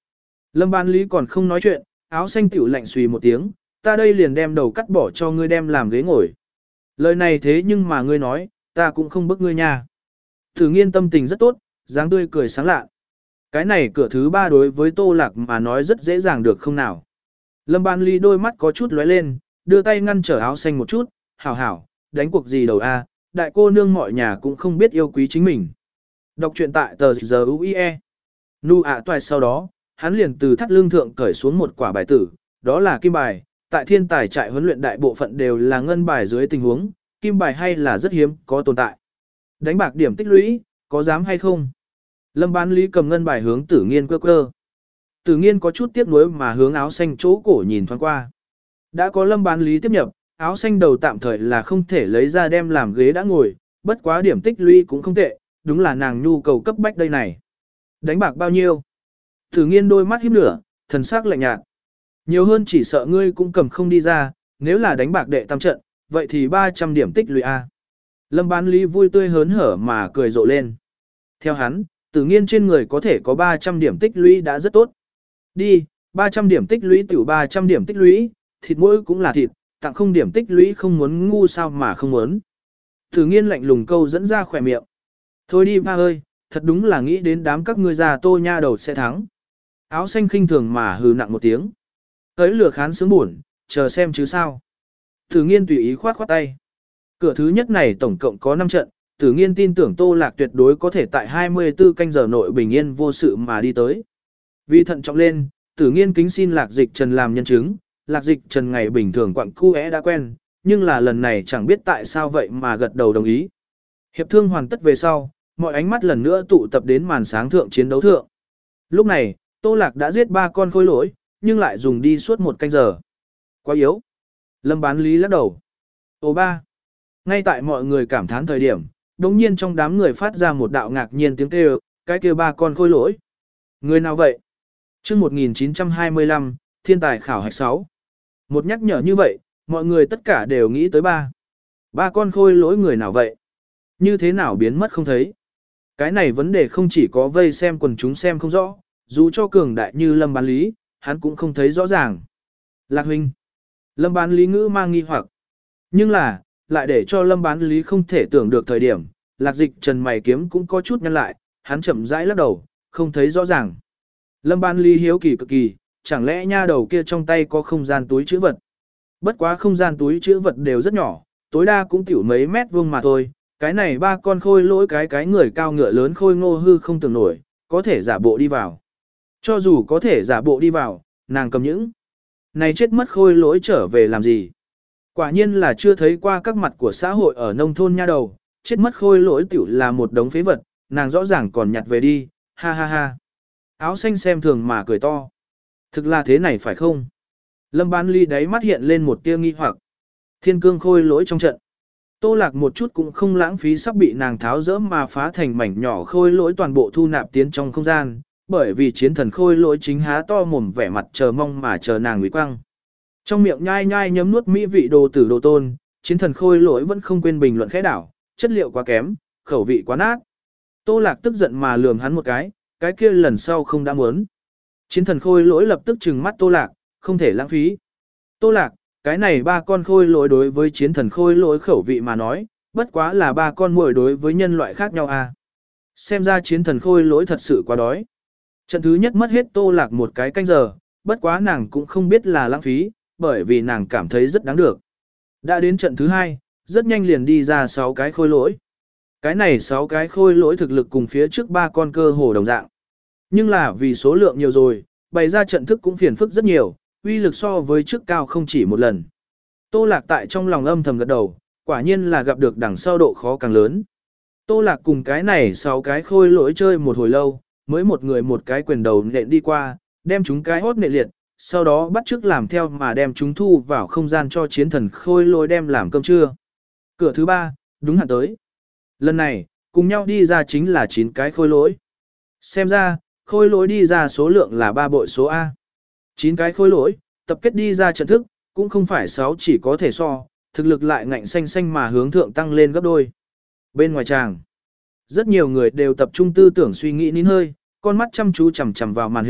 S1: Lâm Bán Lý còn không nói chuyện, áo xanh tiểu lạnh xùy một tiếng, ta đây liền đem đầu cắt bỏ cho ngươi đem làm ghế ngồi. Lời này thế nhưng mà ngươi nói, ta cũng không bức ngươi nha. Tử Nghiên tâm tình rất tốt, dáng tươi cười sáng lạ. Cái này cửa thứ ba đối với Tô Lạc mà nói rất dễ dàng được không nào. Lâm Ban Ly đôi mắt có chút lóe lên, đưa tay ngăn trở áo xanh một chút, hảo hảo, đánh cuộc gì đầu a, đại cô nương mọi nhà cũng không biết yêu quý chính mình. Đọc truyện tại tờ giờ u i e. Nu ạ toài sau đó, hắn liền từ thắt lưng thượng cởi xuống một quả bài tử, đó là kim bài, tại thiên tài trại huấn luyện đại bộ phận đều là ngân bài dưới tình huống, kim bài hay là rất hiếm có tồn tại. Đánh bạc điểm tích lũy, có dám hay không? Lâm Bán Lý cầm ngân bài hướng Tử Nghiên quơ quơ. Tử Nghiên có chút tiếc nuối mà hướng áo xanh chỗ cổ nhìn thoáng qua. Đã có Lâm Bán Lý tiếp nhập, áo xanh đầu tạm thời là không thể lấy ra đem làm ghế đã ngồi, bất quá điểm tích lũy cũng không tệ, đúng là nàng nhu cầu cấp bách đây này. Đánh bạc bao nhiêu? Tử Nghiên đôi mắt híp lửa, thần sắc lạnh nhạt. Nhiều hơn chỉ sợ ngươi cũng cầm không đi ra, nếu là đánh bạc đệ tam trận, vậy thì ba trăm điểm tích lũy a. Lâm Bán Lý vui tươi hớn hở mà cười rộ lên. Theo hắn, Tử Nghiên trên người có thể có ba trăm điểm tích lũy đã rất tốt. Đi, ba trăm điểm tích lũy tiểu ba trăm điểm tích lũy, thịt mỗi cũng là thịt, tặng không điểm tích lũy không muốn ngu sao mà không muốn. Tử Nghiên lạnh lùng câu dẫn ra khỏe miệng. Thôi đi ba ơi, thật đúng là nghĩ đến đám các ngươi già Tô nha đầu sẽ thắng. Áo xanh khinh thường mà hừ nặng một tiếng. Tới lửa khán sướng buồn, chờ xem chứ sao. Tử Nghiên tùy ý khoát khoát tay. Cửa thứ nhất này tổng cộng có năm trận, Tử Nghiên tin tưởng Tô Lạc tuyệt đối có thể tại hai mươi tư canh giờ nội bình yên vô sự mà đi tới. Vì thận trọng lên, Tử Nghiên kính xin Lạc Dịch Trần làm nhân chứng, Lạc Dịch Trần ngày bình thường quặng cu é đã quen, nhưng là lần này chẳng biết tại sao vậy mà gật đầu đồng ý. Hiệp thương hoàn tất về sau, mọi ánh mắt lần nữa tụ tập đến màn sáng thượng chiến đấu thượng. Lúc này, Tô Lạc đã giết ba con khôi lỗi, nhưng lại dùng đi suốt một canh giờ. Quá yếu. Lâm Bán Lý lắc đầu. Ô ba. Ngay tại mọi người cảm thán thời điểm, đống nhiên trong đám người phát ra một đạo ngạc nhiên tiếng kêu, cái kêu ba con khôi lỗi. Người nào vậy? Trước một nghìn chín trăm hai mươi lăm, thiên tài khảo hạch sáu. Một nhắc nhở như vậy, mọi người tất cả đều nghĩ tới ba. Ba con khôi lỗi người nào vậy? Như thế nào biến mất không thấy? Cái này vấn đề không chỉ có vây xem quần chúng xem không rõ, dù cho cường đại như Lâm Bán Lý, hắn cũng không thấy rõ ràng. Lạc huynh. Lâm Bán Lý ngữ mang nghi hoặc. Nhưng là, lại để cho Lâm Bán Lý không thể tưởng được thời điểm, Lạc Dịch Trần mày kiếm cũng có chút nhăn lại, hắn chậm rãi lắc đầu, không thấy rõ ràng. Lâm Bán Lý hiếu kỳ cực kỳ, chẳng lẽ nha đầu kia trong tay có không gian túi chữ vật. Bất quá không gian túi chữ vật đều rất nhỏ, tối đa cũng tiểu mấy mét vuông mà thôi, cái này ba con khôi lỗi cái cái người cao ngựa lớn khôi ngô hư không tưởng nổi, có thể giả bộ đi vào. Cho dù có thể giả bộ đi vào, nàng cầm những này chết mất khôi lỗi trở về làm gì. Quả nhiên là chưa thấy qua các mặt của xã hội ở nông thôn nha đầu, chết mất khôi lỗi tiểu là một đống phế vật, nàng rõ ràng còn nhặt về đi, ha ha ha. Áo xanh xem thường mà cười to. Thực là thế này phải không? Lâm Bán Ly đáy mắt hiện lên một tia nghi hoặc. Thiên cương khôi lỗi trong trận. Tô Lạc một chút cũng không lãng phí sắp bị nàng tháo rỡ mà phá thành mảnh nhỏ khôi lỗi toàn bộ thu nạp tiến trong không gian, bởi vì chiến thần khôi lỗi chính há to mồm vẻ mặt chờ mong mà chờ nàng uy quăng. Trong miệng nhai nhai nhấm nuốt mỹ vị đồ tử đồ tôn, chiến thần khôi lỗi vẫn không quên bình luận khẽ đảo, chất liệu quá kém, khẩu vị quá nát. Tô Lạc tức giận mà lườm hắn một cái, cái kia lần sau không đã muốn. Chiến thần khôi lỗi lập tức trừng mắt Tô Lạc, không thể lãng phí. Tô Lạc, cái này ba con khôi lỗi đối với chiến thần khôi lỗi khẩu vị mà nói, bất quá là ba con muội đối với nhân loại khác nhau à. Xem ra chiến thần khôi lỗi thật sự quá đói. Trận thứ nhất mất hết Tô Lạc một cái canh giờ, bất quá nàng cũng không biết là lãng phí, bởi vì nàng cảm thấy rất đáng được. Đã đến trận thứ hai, rất nhanh liền đi ra sáu cái khôi lỗi. Cái này sáu cái khôi lỗi thực lực cùng phía trước ba con cơ hồ đồng dạng. Nhưng là vì số lượng nhiều rồi, bày ra trận thức cũng phiền phức rất nhiều, uy lực so với trước cao không chỉ một lần. Tô Lạc tại trong lòng âm thầm gật đầu, quả nhiên là gặp được đằng sau độ khó càng lớn. Tô Lạc cùng cái này sáu cái khôi lỗi chơi một hồi lâu, mới một người một cái quyền đầu nện đi qua, đem chúng cái hốt nện liệt, sau đó bắt chước làm theo mà đem chúng thu vào không gian cho chiến thần khôi lỗi đem làm cơm trưa. Cửa thứ ba, đúng hạn tới. Lần này, cùng nhau đi ra chính là chín cái khôi lỗi. Xem ra, khôi lỗi đi ra số lượng là ba bội số A. chín cái khôi lỗi, tập kết đi ra trận thức, cũng không phải sáu chỉ có thể so, thực lực lại ngạnh xanh xanh mà hướng thượng tăng lên gấp đôi. Bên ngoài tràng, rất nhiều người đều tập trung tư tưởng suy nghĩ nín hơi, con mắt chăm chú chằm chằm vào màn hình,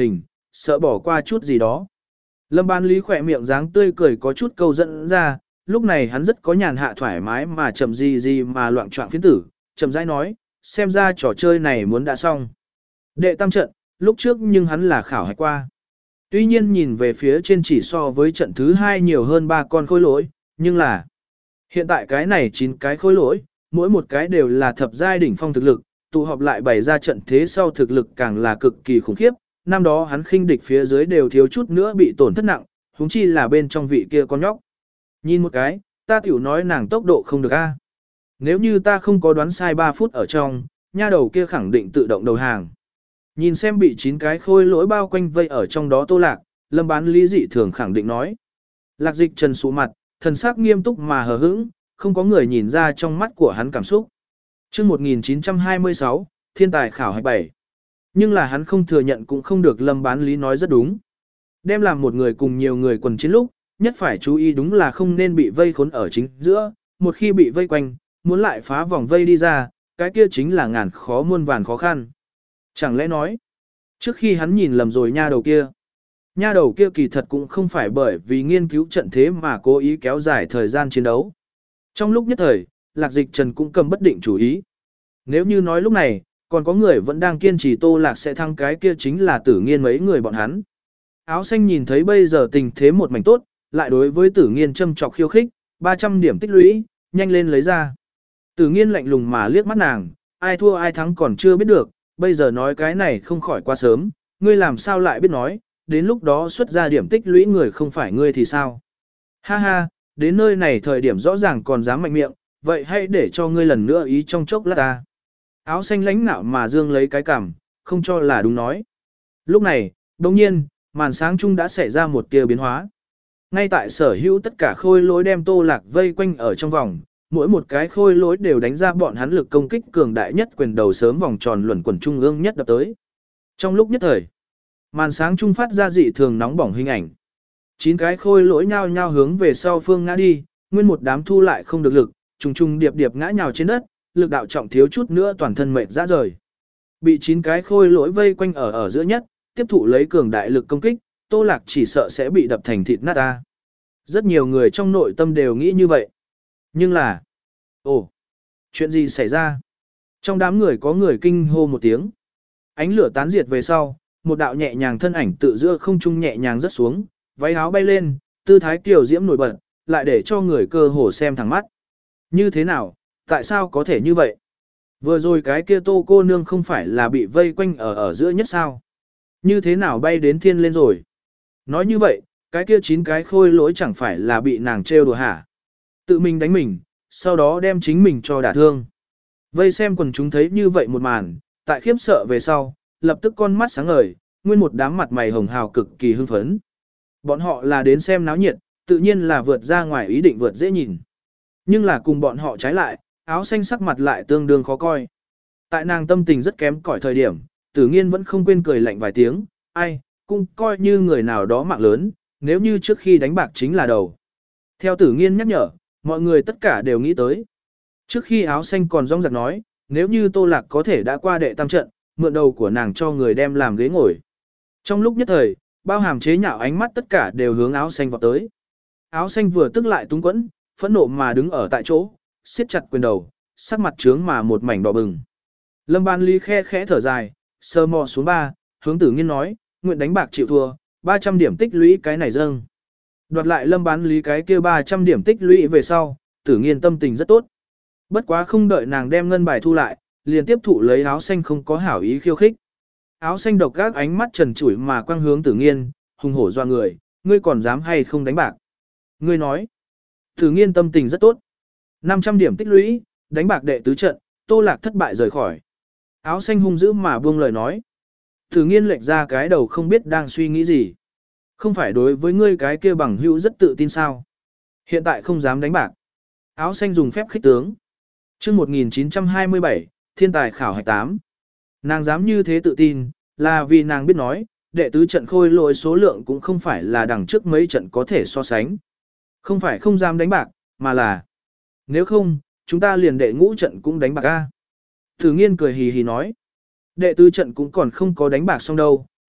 S1: sợ bỏ qua chút gì đó. Lâm Bán Lý khỏe miệng dáng tươi cười có chút câu dẫn ra, lúc này hắn rất có nhàn hạ thoải mái mà chậm gì gì mà loạn trọng phiến tử, chậm rãi nói, xem ra trò chơi này muốn đã xong. Đệ tam trận, lúc trước nhưng hắn là khảo hạch qua. Tuy nhiên nhìn về phía trên chỉ so với trận thứ hai nhiều hơn ba con khối lỗi, nhưng là hiện tại cái này chín cái khối lỗi, mỗi một cái đều là thập giai đỉnh phong thực lực, tụ họp lại bày ra trận thế sau thực lực càng là cực kỳ khủng khiếp. Năm đó hắn khinh địch phía dưới đều thiếu chút nữa bị tổn thất nặng, huống chi là bên trong vị kia con nhóc. Nhìn một cái, ta tiểu nói nàng tốc độ không được a. Nếu như ta không có đoán sai ba phút ở trong, nha đầu kia khẳng định tự động đầu hàng. Nhìn xem bị chín cái khôi lỗi bao quanh vây ở trong đó Tô Lạc, Lâm Bán Lý dị thường khẳng định nói. Lạc Dịch trần sụ mặt, thần sắc nghiêm túc mà hờ hững, không có người nhìn ra trong mắt của hắn cảm xúc. Chương một nghìn chín trăm hai mươi sáu, thiên tài khảo hạch bảy. Nhưng là hắn không thừa nhận cũng không được Lâm Bán Lý nói rất đúng. Đem làm một người cùng nhiều người quần chiến lúc, nhất phải chú ý đúng là không nên bị vây khốn ở chính giữa, một khi bị vây quanh, muốn lại phá vòng vây đi ra, cái kia chính là ngàn khó muôn vàn khó khăn. Chẳng lẽ nói, trước khi hắn nhìn lầm rồi nha đầu kia. Nha đầu kia kỳ thật cũng không phải bởi vì nghiên cứu trận thế mà cố ý kéo dài thời gian chiến đấu. Trong lúc nhất thời, Lạc Dịch Trần cũng cầm bất định chủ ý. Nếu như nói lúc này, còn có người vẫn đang kiên trì Tô Lạc sẽ thăng, cái kia chính là Tử Nghiên mấy người bọn hắn. Áo xanh nhìn thấy bây giờ tình thế một mảnh tốt, lại đối với Tử Nghiên châm chọc khiêu khích, ba trăm điểm tích lũy, nhanh lên lấy ra. Tử Nghiên lạnh lùng mà liếc mắt nàng, ai thua ai thắng còn chưa biết được, bây giờ nói cái này không khỏi quá sớm, ngươi làm sao lại biết nói, đến lúc đó xuất ra điểm tích lũy người không phải ngươi thì sao. Ha ha, đến nơi này thời điểm rõ ràng còn dám mạnh miệng, vậy hãy để cho ngươi lần nữa ý trong chốc lát ta. Áo xanh lãnh nạo mà dương lấy cái cằm, không cho là đúng nói. Lúc này, đồng nhiên, màn sáng chung đã xảy ra một tia biến hóa. Ngay tại sở hữu tất cả khôi lối đem Tô Lạc vây quanh ở trong vòng, mỗi một cái khôi lối đều đánh ra bọn hắn lực công kích cường đại nhất, quyền đầu sớm vòng tròn luẩn quẩn trung ương nhất đập tới. Trong lúc nhất thời, màn sáng trung phát ra dị thường nóng bỏng hình ảnh. Chín cái khôi lỗi nhao nhao hướng về sau phương ngã đi, nguyên một đám thu lại không được lực, trùng trùng điệp điệp ngã nhào trên đất, lực đạo trọng thiếu chút nữa toàn thân mệt ra rời. Bị chín cái khôi lỗi vây quanh ở ở giữa nhất, tiếp thụ lấy cường đại lực công kích, Tô Lạc chỉ sợ sẽ bị đập thành thịt nát ta. Rất nhiều người trong nội tâm đều nghĩ như vậy. Nhưng là, ồ, chuyện gì xảy ra? Trong đám người có người kinh hô một tiếng. Ánh lửa tán diệt về sau, một đạo nhẹ nhàng thân ảnh tự giữa không trung nhẹ nhàng rớt xuống, váy áo bay lên, tư thái kiều diễm nổi bật, lại để cho người cơ hồ xem thẳng mắt. Như thế nào, tại sao có thể như vậy? Vừa rồi cái kia Tô cô nương không phải là bị vây quanh ở ở giữa nhất sao? Như thế nào bay đến thiên lên rồi? Nói như vậy, cái kia chín cái khôi lỗi chẳng phải là bị nàng trêu đùa hả? Tự mình đánh mình, sau đó đem chính mình cho đả thương. Vây xem quần chúng thấy như vậy một màn, tại khiếp sợ về sau, lập tức con mắt sáng ngời, nguyên một đám mặt mày hồng hào cực kỳ hưng phấn. Bọn họ là đến xem náo nhiệt, tự nhiên là vượt ra ngoài ý định vượt dễ nhìn. Nhưng là cùng bọn họ trái lại, áo xanh sắc mặt lại tương đương khó coi. Tại nàng tâm tình rất kém cỏi thời điểm, Tử Nghiên vẫn không quên cười lạnh vài tiếng, ai, cũng coi như người nào đó mạng lớn, nếu như trước khi đánh bạc chính là đầu. Theo Tử Nghiên nhắc nhở, mọi người tất cả đều nghĩ tới. Trước khi áo xanh còn rong rạc nói, nếu như Tô Lạc có thể đã qua đệ tam trận, mượn đầu của nàng cho người đem làm ghế ngồi. Trong lúc nhất thời, bao hàm chế nhạo ánh mắt tất cả đều hướng áo xanh vọt tới. Áo xanh vừa tức lại túng quẫn, phẫn nộ mà đứng ở tại chỗ, siết chặt quyền đầu, sắc mặt trướng mà một mảnh đỏ bừng. Lâm Ban Ly khe khẽ thở dài, sơ mò xuống ba, hướng Tử Nghiên nói, nguyện đánh bạc chịu thua, ba trăm điểm tích lũy cái này dâng. Đoạt lại Lâm Bán Lý cái kia ba trăm điểm tích lũy về sau, Tử Nghiên tâm tình rất tốt. Bất quá không đợi nàng đem ngân bài thu lại, liền tiếp thụ lấy áo xanh không có hảo ý khiêu khích. Áo xanh độc các ánh mắt trần trụi mà quang hướng Tử Nghiên, hùng hổ doa người, ngươi còn dám hay không đánh bạc? Ngươi nói. Tử Nghiên tâm tình rất tốt. năm trăm điểm tích lũy, đánh bạc đệ tứ trận, Tô Lạc thất bại rời khỏi. Áo xanh hung dữ mà buông lời nói. Tử Nghiên lệch ra cái đầu không biết đang suy nghĩ gì. Không phải đối với ngươi cái kia bằng hữu rất tự tin sao? Hiện tại không dám đánh bạc. Áo xanh dùng phép khích tướng. Chương một nghìn chín trăm hai mươi bảy, thiên tài khảo hạch tám. Nàng dám như thế tự tin, là vì nàng biết nói, đệ tứ trận khôi lỗi số lượng cũng không phải là đằng trước mấy trận có thể so sánh. Không phải không dám đánh bạc, mà là nếu không, chúng ta liền đệ ngũ trận cũng đánh bạc a. Tử Nghiên cười hì hì nói, đệ tứ trận cũng còn không có đánh bạc xong đâu,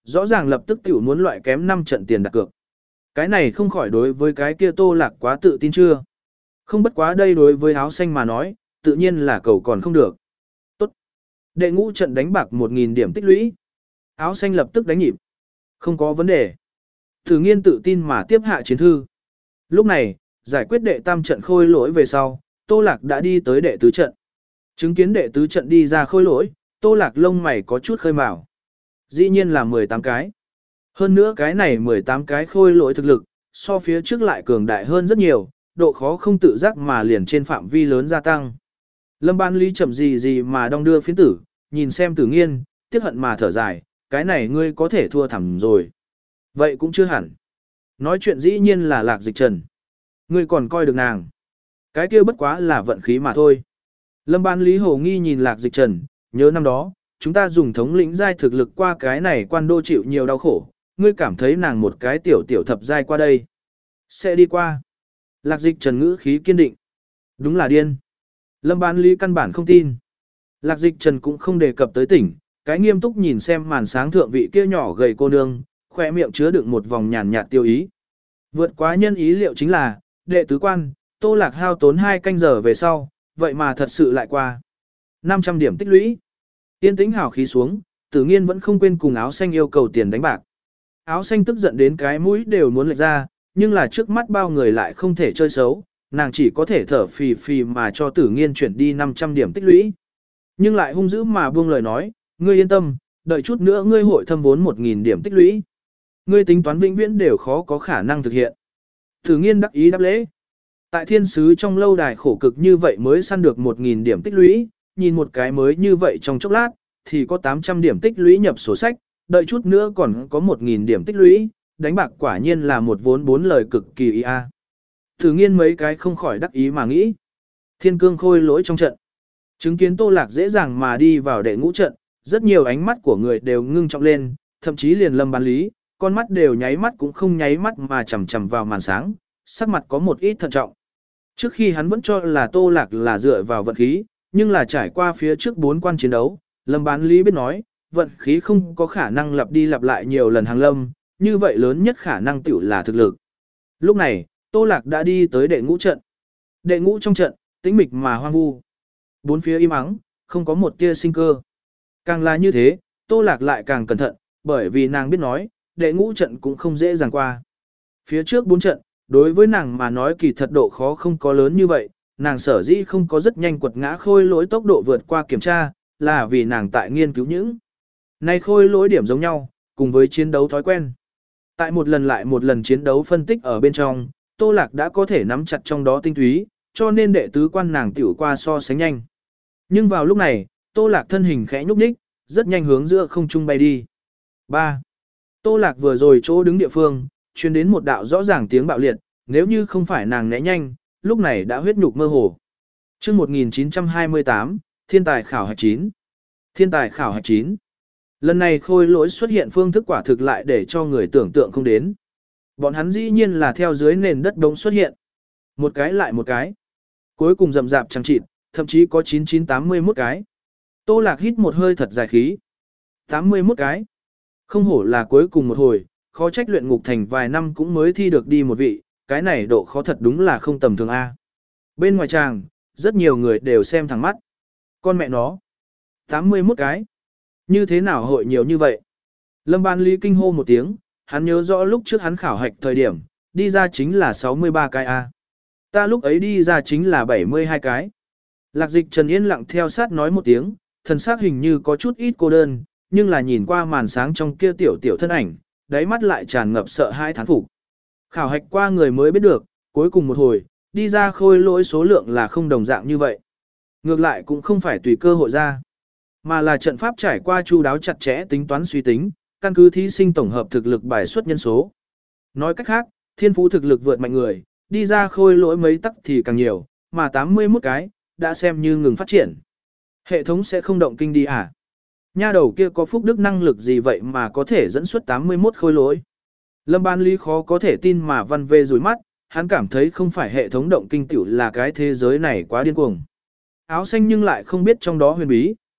S1: rõ ràng lập tức tiểu muốn loại kém năm trận tiền đặt cược. Cái này không khỏi đối với cái kia Tô Lạc quá tự tin chưa? Không bất quá đây đối với áo xanh mà nói, tự nhiên là cầu còn không được. Tốt. Đệ ngũ trận đánh bạc một nghìn điểm tích lũy. Áo xanh lập tức đánh nhịp. Không có vấn đề. Thử nghiên tự tin mà tiếp hạ chiến thư. Lúc này, giải quyết đệ tam trận khôi lỗi về sau, Tô Lạc đã đi tới đệ tứ trận. Chứng kiến đệ tứ trận đi ra khôi lỗi, Tô Lạc lông mày có chút khơi mào. Dĩ nhiên là mười tám cái. Hơn nữa cái này mười tám cái khôi lỗi thực lực, so phía trước lại cường đại hơn rất nhiều, độ khó không tự giác mà liền trên phạm vi lớn gia tăng. Lâm Ban Lý chậm gì gì mà đong đưa phiến tử, nhìn xem Tử Nghiên, tiếc hận mà thở dài, cái này ngươi có thể thua thẳm rồi. Vậy cũng chưa hẳn. Nói chuyện dĩ nhiên là Lạc Dịch Trần. Ngươi còn coi được nàng. Cái kia bất quá là vận khí mà thôi. Lâm Ban Lý hồ nghi nhìn Lạc Dịch Trần, nhớ năm đó, chúng ta dùng thống lĩnh giai thực lực qua cái này quan đô chịu nhiều đau khổ, ngươi cảm thấy nàng một cái tiểu tiểu thập giai qua đây. Sẽ đi qua. Lạc Dịch Trần ngữ khí kiên định. Đúng là điên. Lâm Ban Lý căn bản không tin. Lạc Dịch Trần cũng không đề cập tới tỉnh, cái nghiêm túc nhìn xem màn sáng thượng vị kia nhỏ gầy cô nương, khỏe miệng chứa đựng một vòng nhàn nhạt tiêu ý. Vượt quá nhân ý liệu chính là, đệ tứ quan, Tô Lạc hao tốn hai canh giờ về sau, vậy mà thật sự lại qua. năm trăm điểm tích lũy. Yên tĩnh hào khí xuống, Tử Nghiên vẫn không quên cùng áo xanh yêu cầu tiền đánh bạc. Áo xanh tức giận đến cái mũi đều muốn lệch ra, nhưng là trước mắt bao người lại không thể chơi xấu, nàng chỉ có thể thở phì phì mà cho Tử Nghiên chuyển đi năm trăm điểm tích lũy. Nhưng lại hung dữ mà buông lời nói, ngươi yên tâm, đợi chút nữa ngươi hội thâm vốn một nghìn điểm tích lũy. Ngươi tính toán vĩnh viễn đều khó có khả năng thực hiện. Tử Nghiên đắc ý đáp lễ. Tại thiên sứ trong lâu đài khổ cực như vậy mới săn được một nghìn điểm tích lũy, nhìn một cái mới như vậy trong chốc lát, thì có tám trăm điểm tích lũy nhập sổ sách, đợi chút nữa còn có một nghìn điểm tích lũy, đánh bạc quả nhiên là một vốn bốn lời cực kỳ ý a. Tử Nghiên mấy cái không khỏi đắc ý mà nghĩ. Thiên cương khôi lỗi trong trận. Chứng kiến Tô Lạc dễ dàng mà đi vào đệ ngũ trận, rất nhiều ánh mắt của người đều ngưng trọng lên, thậm chí liền Lâm Ban Lý, con mắt đều nháy mắt cũng không nháy mắt mà chằm chằm vào màn sáng, sắc mặt có một ít thận trọng. Trước khi hắn vẫn cho là Tô Lạc là dựa vào vận khí, nhưng là trải qua phía trước bốn quan chiến đấu, Lâm Bán Lý biết nói, vận khí không có khả năng lặp đi lặp lại nhiều lần hàng lâm, như vậy lớn nhất khả năng tiểu là thực lực. Lúc này, Tô Lạc đã đi tới đệ ngũ trận. Đệ ngũ trong trận, tĩnh mịch mà hoang vu. Bốn phía im ắng, không có một tia sinh cơ. Càng là như thế, Tô Lạc lại càng cẩn thận, bởi vì nàng biết nói, đệ ngũ trận cũng không dễ dàng qua. Phía trước bốn trận, đối với nàng mà nói kỳ thật độ khó không có lớn như vậy, nàng sở dĩ không có rất nhanh quật ngã khôi lỗi tốc độ vượt qua kiểm tra, là vì nàng tại nghiên cứu những nay khôi lỗi điểm giống nhau, cùng với chiến đấu thói quen. Tại một lần lại một lần chiến đấu phân tích ở bên trong, Tô Lạc đã có thể nắm chặt trong đó tinh túy, cho nên đệ tứ quan nàng tiểu qua so sánh nhanh. Nhưng vào lúc này, Tô Lạc thân hình khẽ nhúc nhích, rất nhanh hướng giữa không trung bay đi. ba. Tô Lạc vừa rồi chỗ đứng địa phương, truyền đến một đạo rõ ràng tiếng bạo liệt, nếu như không phải nàng né nhanh, lúc này đã huyết nhục mơ hồ. Chương một nghìn chín trăm hai mươi tám, Thiên tài khảo hạch chín. Thiên tài khảo hạch chín. Lần này khôi lỗi xuất hiện phương thức quả thực lại để cho người tưởng tượng không đến. Bọn hắn dĩ nhiên là theo dưới nền đất đống xuất hiện. Một cái lại một cái. Cuối cùng rậm rạp chẳng chịt, thậm chí có chín chín tám mươi mốt cái. Tô Lạc hít một hơi thật dài khí. tám mươi mốt cái. Không hổ là cuối cùng một hồi, khó trách luyện ngục thành vài năm cũng mới thi được đi một vị, cái này độ khó thật đúng là không tầm thường A. Bên ngoài tràng, rất nhiều người đều xem thẳng mắt. Con mẹ nó. tám mươi mốt cái. Như thế nào hội nhiều như vậy? Lâm Ban Lý kinh hô một tiếng, hắn nhớ rõ lúc trước hắn khảo hạch thời điểm, đi ra chính là sáu mươi ba cái A. Ta lúc ấy đi ra chính là bảy mươi hai cái. Lạc Dịch Trần yên lặng theo sát nói một tiếng, thần sắc hình như có chút ít cô đơn, nhưng là nhìn qua màn sáng trong kia tiểu tiểu thân ảnh, đáy mắt lại tràn ngập sợ hãi thán phục. Khảo hạch qua người mới biết được, cuối cùng một hồi, đi ra khôi lỗi số lượng là không đồng dạng như vậy. Ngược lại cũng không phải tùy cơ hội ra, mà là trận pháp trải qua chu đáo chặt chẽ tính toán suy tính, căn cứ thí sinh tổng hợp thực lực bài xuất nhân số. Nói cách khác, thiên phú thực lực vượt mạnh người, đi ra khôi lỗi mấy tắc thì càng nhiều, mà tám mươi mốt cái, đã xem như ngừng phát triển. Hệ thống sẽ không động kinh đi à? Nha đầu kia có phúc đức năng lực gì vậy mà có thể dẫn xuất tám mươi mốt khôi lỗi? Lâm Ban Lý khó có thể tin mà văn về rủi mắt, hắn cảm thấy không phải hệ thống động kinh tiểu là cái thế giới này quá điên cuồng. Áo xanh nhưng lại không biết trong đó huyền bí,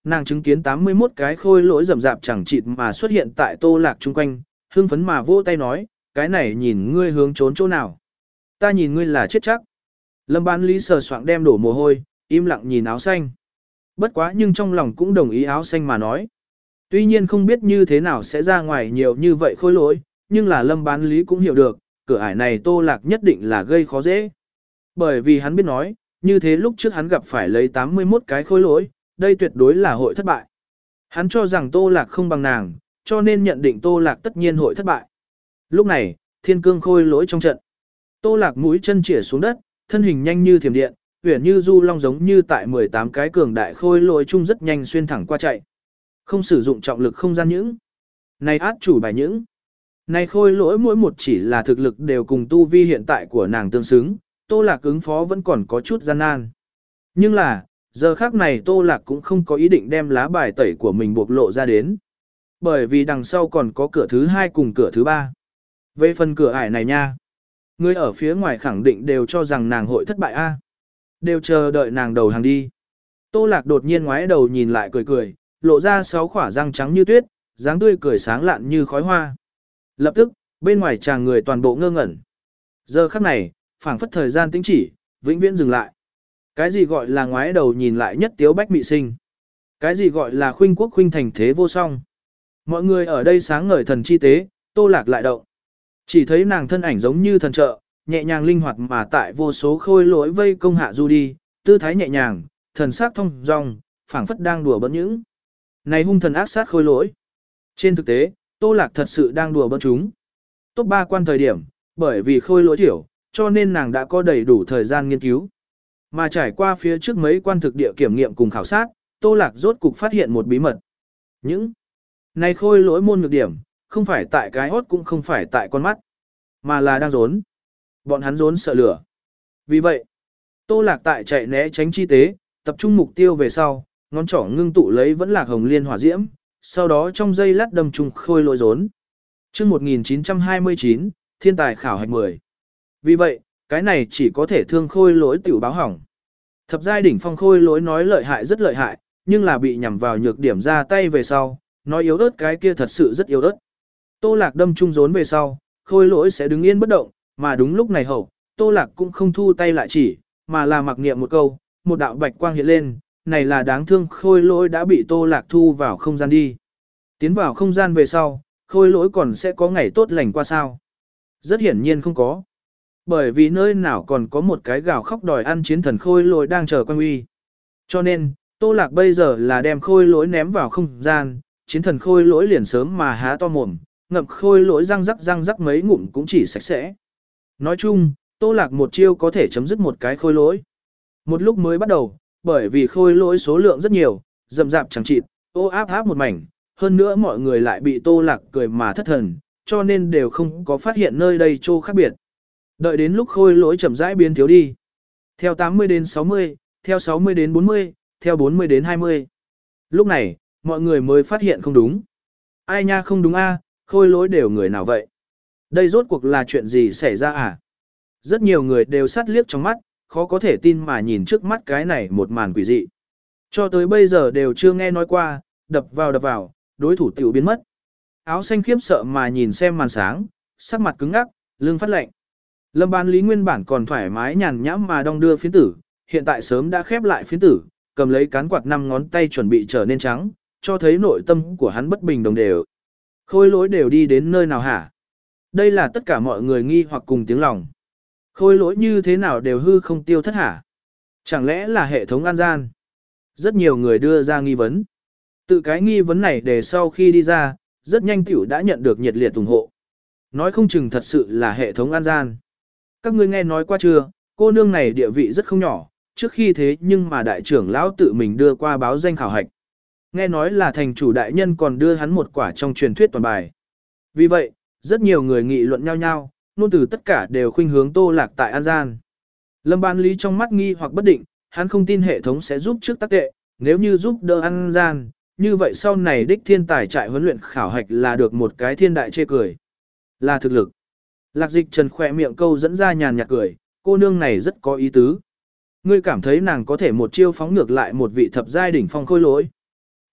S1: nàng chứng kiến tám mươi mốt cái khôi lỗi rậm rạp chẳng chịt mà xuất hiện tại Tô Lạc chung quanh, hưng phấn mà vỗ tay nói, cái này nhìn ngươi hướng trốn chỗ nào. Ta nhìn ngươi là chết chắc. Lâm Bán Lý sờ soạng đem đổ mồ hôi, im lặng nhìn áo xanh. Bất quá nhưng trong lòng cũng đồng ý áo xanh mà nói. Tuy nhiên không biết như thế nào sẽ ra ngoài nhiều như vậy khôi lỗi, nhưng là Lâm Bán Lý cũng hiểu được, cửa ải này Tô Lạc nhất định là gây khó dễ. Bởi vì hắn biết nói, như thế lúc trước hắn gặp phải lấy tám mươi mốt cái khôi lỗi, đây tuyệt đối là hội thất bại. Hắn cho rằng Tô Lạc không bằng nàng, cho nên nhận định Tô Lạc tất nhiên hội thất bại. Lúc này, thiên cương khôi lỗi trong trận. Tô Lạc mũi chân chĩa xuống đất, thân hình nhanh như thiểm điện, uyển như du long giống như tại mười tám cái cường đại khôi lỗi chung rất nhanh xuyên thẳng qua chạy. Không sử dụng trọng lực không gian những. Này át chủ bài những. Này khôi lỗi mỗi một chỉ là thực lực đều cùng tu vi hiện tại của nàng tương xứng, Tô Lạc ứng phó vẫn còn có chút gian nan. Nhưng là, giờ khác này Tô Lạc cũng không có ý định đem lá bài tẩy của mình bộc lộ ra đến. Bởi vì đằng sau còn có cửa thứ hai cùng cửa thứ ba. Về phần cửa ải này nha, người ở phía ngoài khẳng định đều cho rằng nàng hội thất bại a, đều chờ đợi nàng đầu hàng đi. Tô Lạc đột nhiên ngoái đầu nhìn lại cười cười, lộ ra sáu khỏa răng trắng như tuyết, dáng tươi cười sáng lạn như khói hoa. Lập tức, bên ngoài chàng người toàn bộ ngơ ngẩn. Giờ khắc này, phảng phất thời gian tĩnh chỉ, vĩnh viễn dừng lại. Cái gì gọi là ngoái đầu nhìn lại nhất tiếu bách mị sinh? Cái gì gọi là khuynh quốc khuynh thành thế vô song? Mọi người ở đây sáng ngời thần chi tế, Tô Lạc lại động. Chỉ thấy nàng thân ảnh giống như thần trợ, nhẹ nhàng linh hoạt mà tại vô số khôi lỗi vây công hạ du đi, tư thái nhẹ nhàng, thần sắc thông dong, phảng phất đang đùa bỡn những. Này hung thần ác sát khôi lỗi. Trên thực tế, Tô Lạc thật sự đang đùa bỡn chúng. Top ba quan thời điểm, bởi vì khôi lỗi thiểu, cho nên nàng đã có đầy đủ thời gian nghiên cứu. Mà trải qua phía trước mấy quan thực địa kiểm nghiệm cùng khảo sát, Tô Lạc rốt cục phát hiện một bí mật. Những này khôi lỗi môn nhược điểm, không phải tại cái hốt cũng không phải tại con mắt, mà là đang rốn. Bọn hắn rốn sợ lửa. Vì vậy, Tô Lạc tại chạy né tránh chi tế, tập trung mục tiêu về sau, ngón trỏ ngưng tụ lấy vẫn lạc hồng liên hỏa diễm, sau đó trong dây lát đâm trùng khôi lỗi rốn. Chương một nghìn chín trăm hai mươi chín, thiên tài khảo hạch mười. Vì vậy, cái này chỉ có thể thương khôi lỗi tiểu báo hỏng. Thập giai đỉnh phong khôi lỗi nói lợi hại rất lợi hại, nhưng là bị nhằm vào nhược điểm ra tay về sau, nói yếu ớt cái kia thật sự rất yếu ớt. Tô Lạc đâm trung rốn về sau, khôi lỗi sẽ đứng yên bất động, mà đúng lúc này hậu, Tô Lạc cũng không thu tay lại chỉ, mà là mặc niệm một câu, một đạo bạch quang hiện lên, này là đáng thương khôi lỗi đã bị Tô Lạc thu vào không gian đi. Tiến vào không gian về sau, khôi lỗi còn sẽ có ngày tốt lành qua sao? Rất hiển nhiên không có. Bởi vì nơi nào còn có một cái gào khóc đòi ăn chiến thần khôi lỗi đang chờ quan uy. Cho nên, Tô Lạc bây giờ là đem khôi lỗi ném vào không gian, chiến thần khôi lỗi liền sớm mà há to mồm, ngậm khôi lỗi răng rắc răng rắc mấy ngụm cũng chỉ sạch sẽ. Nói chung, Tô Lạc một chiêu có thể chấm dứt một cái khôi lỗi. Một lúc mới bắt đầu, bởi vì khôi lỗi số lượng rất nhiều, rậm rạp chẳng chịt, ô áp áp một mảnh, hơn nữa mọi người lại bị Tô Lạc cười mà thất thần, cho nên đều không có phát hiện nơi đây chỗ khác biệt. Đợi đến lúc khôi lỗi chậm rãi biến thiếu đi. Theo tám mươi đến sáu mươi, theo sáu mươi đến bốn mươi, theo bốn mươi đến hai mươi. Lúc này, mọi người mới phát hiện không đúng. Ai nha không đúng a, khôi lỗi đều người nào vậy? Đây rốt cuộc là chuyện gì xảy ra à? Rất nhiều người đều sát liếc trong mắt, khó có thể tin mà nhìn trước mắt cái này một màn quỷ dị. Cho tới bây giờ đều chưa nghe nói qua, đập vào đập vào, đối thủ tiểu biến mất. Áo xanh khiếp sợ mà nhìn xem màn sáng, sắc mặt cứng ngắc, lưng phát lạnh. Lâm Bán Lý nguyên bản còn thoải mái nhàn nhãm mà đong đưa phiến tử, hiện tại sớm đã khép lại phiến tử, cầm lấy cán quạt năm ngón tay chuẩn bị trở nên trắng, cho thấy nội tâm của hắn bất bình đồng đều. Khôi lỗi đều đi đến nơi nào hả? Đây là tất cả mọi người nghi hoặc cùng tiếng lòng. Khôi lỗi như thế nào đều hư không tiêu thất hả? Chẳng lẽ là hệ thống an gian? Rất nhiều người đưa ra nghi vấn. Tự cái nghi vấn này để sau khi đi ra, rất nhanh tiểu đã nhận được nhiệt liệt ủng hộ. Nói không chừng thật sự là hệ thống an gian. Các ngươi nghe nói qua chưa, cô nương này địa vị rất không nhỏ, trước khi thế nhưng mà đại trưởng lão tự mình đưa qua báo danh khảo hạch. Nghe nói là thành chủ đại nhân còn đưa hắn một quả trong truyền thuyết toàn bài. Vì vậy, rất nhiều người nghị luận nhau nhau, nôn từ tất cả đều khuynh hướng Tô Lạc tại an gian. Lâm Bán Lý trong mắt nghi hoặc bất định, hắn không tin hệ thống sẽ giúp trước tác tệ, nếu như giúp đỡ an gian, như vậy sau này đích thiên tài trại huấn luyện khảo hạch là được một cái thiên đại chê cười. Là thực lực. Lạc Dịch Trần khỏe miệng câu dẫn ra nhàn nhạt cười, cô nương này rất có ý tứ. Ngươi cảm thấy nàng có thể một chiêu phóng ngược lại một vị thập giai đỉnh phong khôi lỗi.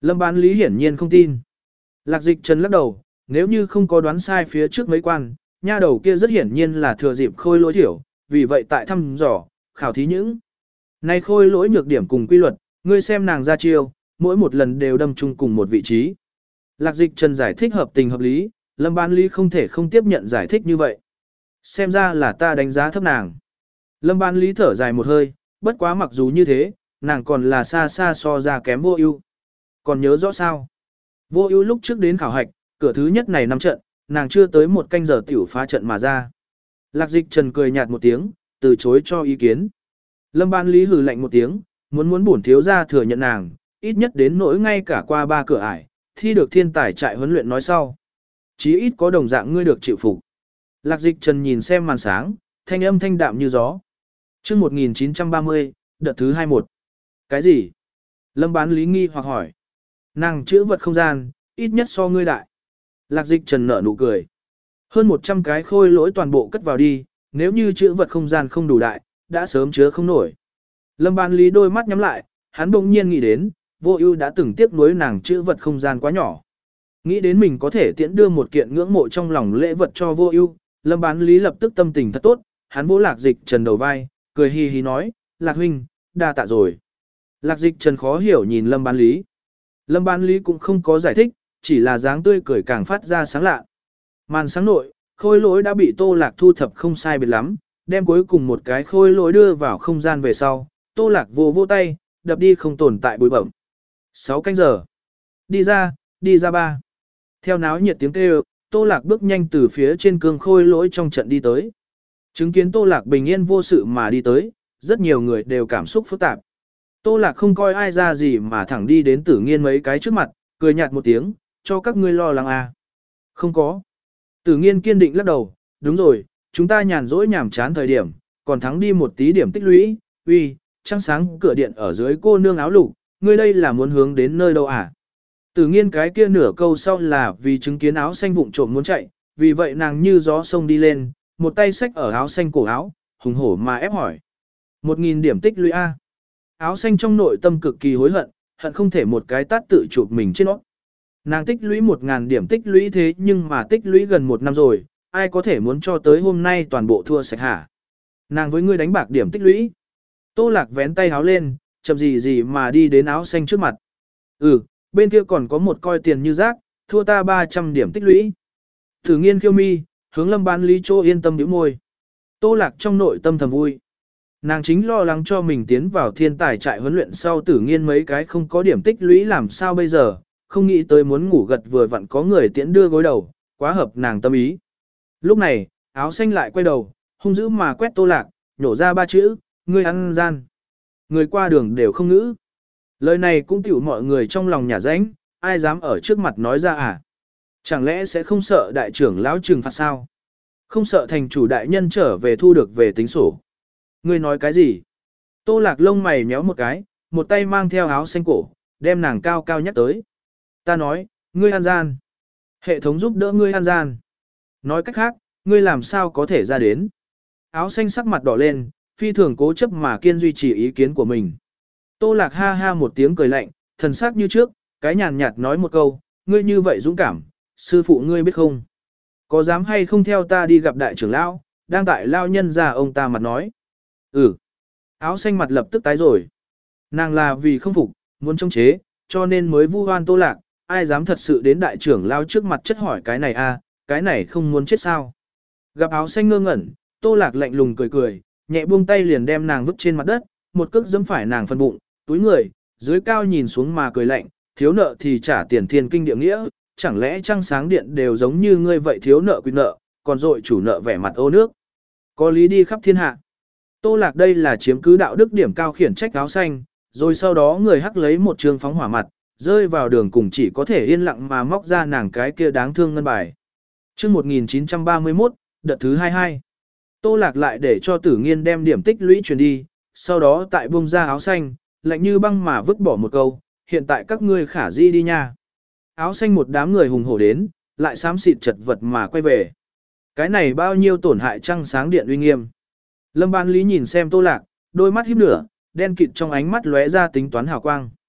S1: Lâm Bán Lý hiển nhiên không tin. Lạc Dịch Trần lắc đầu, nếu như không có đoán sai phía trước mấy quan, nha đầu kia rất hiển nhiên là thừa dịp khôi lỗi thiểu, vì vậy tại thăm dò, khảo thí những. Nay khôi lỗi nhược điểm cùng quy luật, ngươi xem nàng ra chiêu, mỗi một lần đều đâm chung cùng một vị trí. Lạc Dịch Trần giải thích hợp tình hợp lý, Lâm Bán Lý không thể không tiếp nhận giải thích như vậy. Xem ra là ta đánh giá thấp nàng. Lâm Bán Lý thở dài một hơi, bất quá mặc dù như thế, nàng còn là xa xa so ra kém Vô Ưu. Còn nhớ rõ sao? Vô Ưu lúc trước đến khảo hạch, cửa thứ nhất này năm trận, nàng chưa tới một canh giờ tiểu phá trận mà ra. Lạc Dịch Trần cười nhạt một tiếng, từ chối cho ý kiến. Lâm Bán Lý hừ lạnh một tiếng, muốn muốn bổn thiếu gia thừa nhận nàng, ít nhất đến nỗi ngay cả qua ba cửa ải, thi được thiên tài trại huấn luyện nói sau. Chí ít có đồng dạng ngươi được chịu phục. Lạc Dịch Trần nhìn xem màn sáng, thanh âm thanh đạm như gió. Chương một nghìn chín trăm ba mươi, đợt thứ hai mươi mốt. Cái gì? Lâm Bán Lý nghi hoặc hỏi. Nàng chữ vật không gian, ít nhất so ngươi đại. Lạc Dịch Trần nở nụ cười. Hơn một trăm cái khôi lỗi toàn bộ cất vào đi, nếu như chữ vật không gian không đủ đại, đã sớm chứa không nổi. Lâm Bán Lý đôi mắt nhắm lại, hắn bỗng nhiên nghĩ đến, Vô Ưu đã từng tiếc nuối nàng chữ vật không gian quá nhỏ. Nghĩ đến mình có thể tiễn đưa một kiện ngưỡng mộ trong lòng lễ vật cho Vô Ưu, Lâm Bán Lý lập tức tâm tình thật tốt, hắn vỗ Lạc Dịch Trần đầu vai, cười hi hi nói, "Lạc huynh, đa tạ rồi." Lạc Dịch Trần khó hiểu nhìn Lâm Bán Lý. Lâm Bán Lý cũng không có giải thích, chỉ là dáng tươi cười càng phát ra sáng lạ. Màn sáng nội, khôi lỗi đã bị Tô Lạc thu thập không sai biệt lắm, đem cuối cùng một cái khôi lỗi đưa vào không gian về sau, Tô Lạc vô vô tay, đập đi không tồn tại bụi bẩm. Sáu canh giờ. Đi ra, đi ra ba. Theo náo nhiệt tiếng kêu, Tô Lạc bước nhanh từ phía trên cương khôi lỗi trong trận đi tới. Chứng kiến Tô Lạc bình yên vô sự mà đi tới, rất nhiều người đều cảm xúc phức tạp. Tô Lạc không coi ai ra gì mà thẳng đi đến Tử Nghiên mấy cái trước mặt, cười nhạt một tiếng, cho các ngươi lo lắng à. Không có. Tử Nghiên kiên định lắc đầu, đúng rồi, chúng ta nhàn rỗi nhảm chán thời điểm, còn thắng đi một tí điểm tích lũy, uy, trăng sáng cửa điện ở dưới cô nương áo lục, ngươi đây là muốn hướng đến nơi đâu à? Tử Nghiên cái kia nửa câu sau là vì chứng kiến áo xanh vụng trộm muốn chạy, vì vậy nàng như gió sông đi lên, một tay xách ở áo xanh cổ áo, hùng hổ mà ép hỏi. Một nghìn điểm tích lũy A. Áo xanh trong nội tâm cực kỳ hối hận, hận không thể một cái tát tự chụp mình trên nó. Nàng tích lũy một ngàn điểm tích lũy thế nhưng mà tích lũy gần một năm rồi, ai có thể muốn cho tới hôm nay toàn bộ thua sạch hả? Nàng với ngươi đánh bạc điểm tích lũy. Tô Lạc vén tay áo lên, chậm gì gì mà đi đến áo xanh trước mặt. Ừ, bên kia còn có một coi tiền như rác, thua ta ba trăm điểm tích lũy. Tử Nghiên khiêu mi, hướng Lâm Bán Lý chỗ yên tâm nhíu môi. Tô Lạc trong nội tâm thầm vui. Nàng chính lo lắng cho mình tiến vào thiên tài trại huấn luyện sau Tử Nghiên mấy cái không có điểm tích lũy làm sao bây giờ, không nghĩ tới muốn ngủ gật vừa vặn có người tiễn đưa gối đầu, quá hợp nàng tâm ý. Lúc này, áo xanh lại quay đầu, hung dữ mà quét Tô Lạc, nhổ ra ba chữ, ngươi ăn gian. Người qua đường đều không ngữ. Lời này cũng tiểu mọi người trong lòng nhà rãnh, ai dám ở trước mặt nói ra à? Chẳng lẽ sẽ không sợ đại trưởng lão trừng phạt sao? Không sợ thành chủ đại nhân trở về thu được về tính sổ. Ngươi nói cái gì? Tô Lạc lông mày nhéo một cái, một tay mang theo áo xanh cổ, đem nàng cao cao nhắc tới. Ta nói, ngươi ăn gian. Hệ thống giúp đỡ ngươi ăn gian. Nói cách khác, ngươi làm sao có thể ra đến? Áo xanh sắc mặt đỏ lên, phi thường cố chấp mà kiên duy trì ý kiến của mình. Tô Lạc ha ha một tiếng cười lạnh, thần sắc như trước, cái nhàn nhạt nói một câu, ngươi như vậy dũng cảm, sư phụ ngươi biết không? Có dám hay không theo ta đi gặp đại trưởng lão, đang tại lao nhân ra ông ta mặt nói. Ừ. Áo xanh mặt lập tức tái rồi. Nàng là vì không phục, muốn chống chế, cho nên mới vu oan Tô Lạc, ai dám thật sự đến đại trưởng lão trước mặt chất hỏi cái này a, cái này không muốn chết sao? Gặp áo xanh ngơ ngẩn, Tô Lạc lạnh lùng cười cười, nhẹ buông tay liền đem nàng vứt trên mặt đất, một cước giẫm phải nàng phần bụng, túi người, dưới cao nhìn xuống mà cười lạnh, thiếu nợ thì trả tiền thiên kinh địa nghĩa, chẳng lẽ trăng sáng điện đều giống như ngươi vậy thiếu nợ quy nợ, còn dội chủ nợ vẻ mặt ô nước. Có lý đi khắp thiên hạ. Tô Lạc đây là chiếm cứ đạo đức điểm cao khiển trách áo xanh, rồi sau đó người hắc lấy một trường phóng hỏa mặt, rơi vào đường cùng chỉ có thể yên lặng mà móc ra nàng cái kia đáng thương ngân bài. Chương một nghìn chín trăm ba mươi mốt, đợt thứ hai mươi hai. Tô Lạc lại để cho Tử Nghiên đem điểm tích lũy truyền đi, sau đó tại bông ra áo xanh, lạnh như băng mà vứt bỏ một câu, hiện tại các ngươi khả di đi nha. Áo xanh một đám người hùng hổ đến, lại xám xịt chật vật mà quay về. Cái này bao nhiêu tổn hại trăng sáng điện uy nghiêm. Lâm Bán Lý nhìn xem Tô Lạc, đôi mắt híp lửa, đen kịt trong ánh mắt lóe ra tính toán hào quang.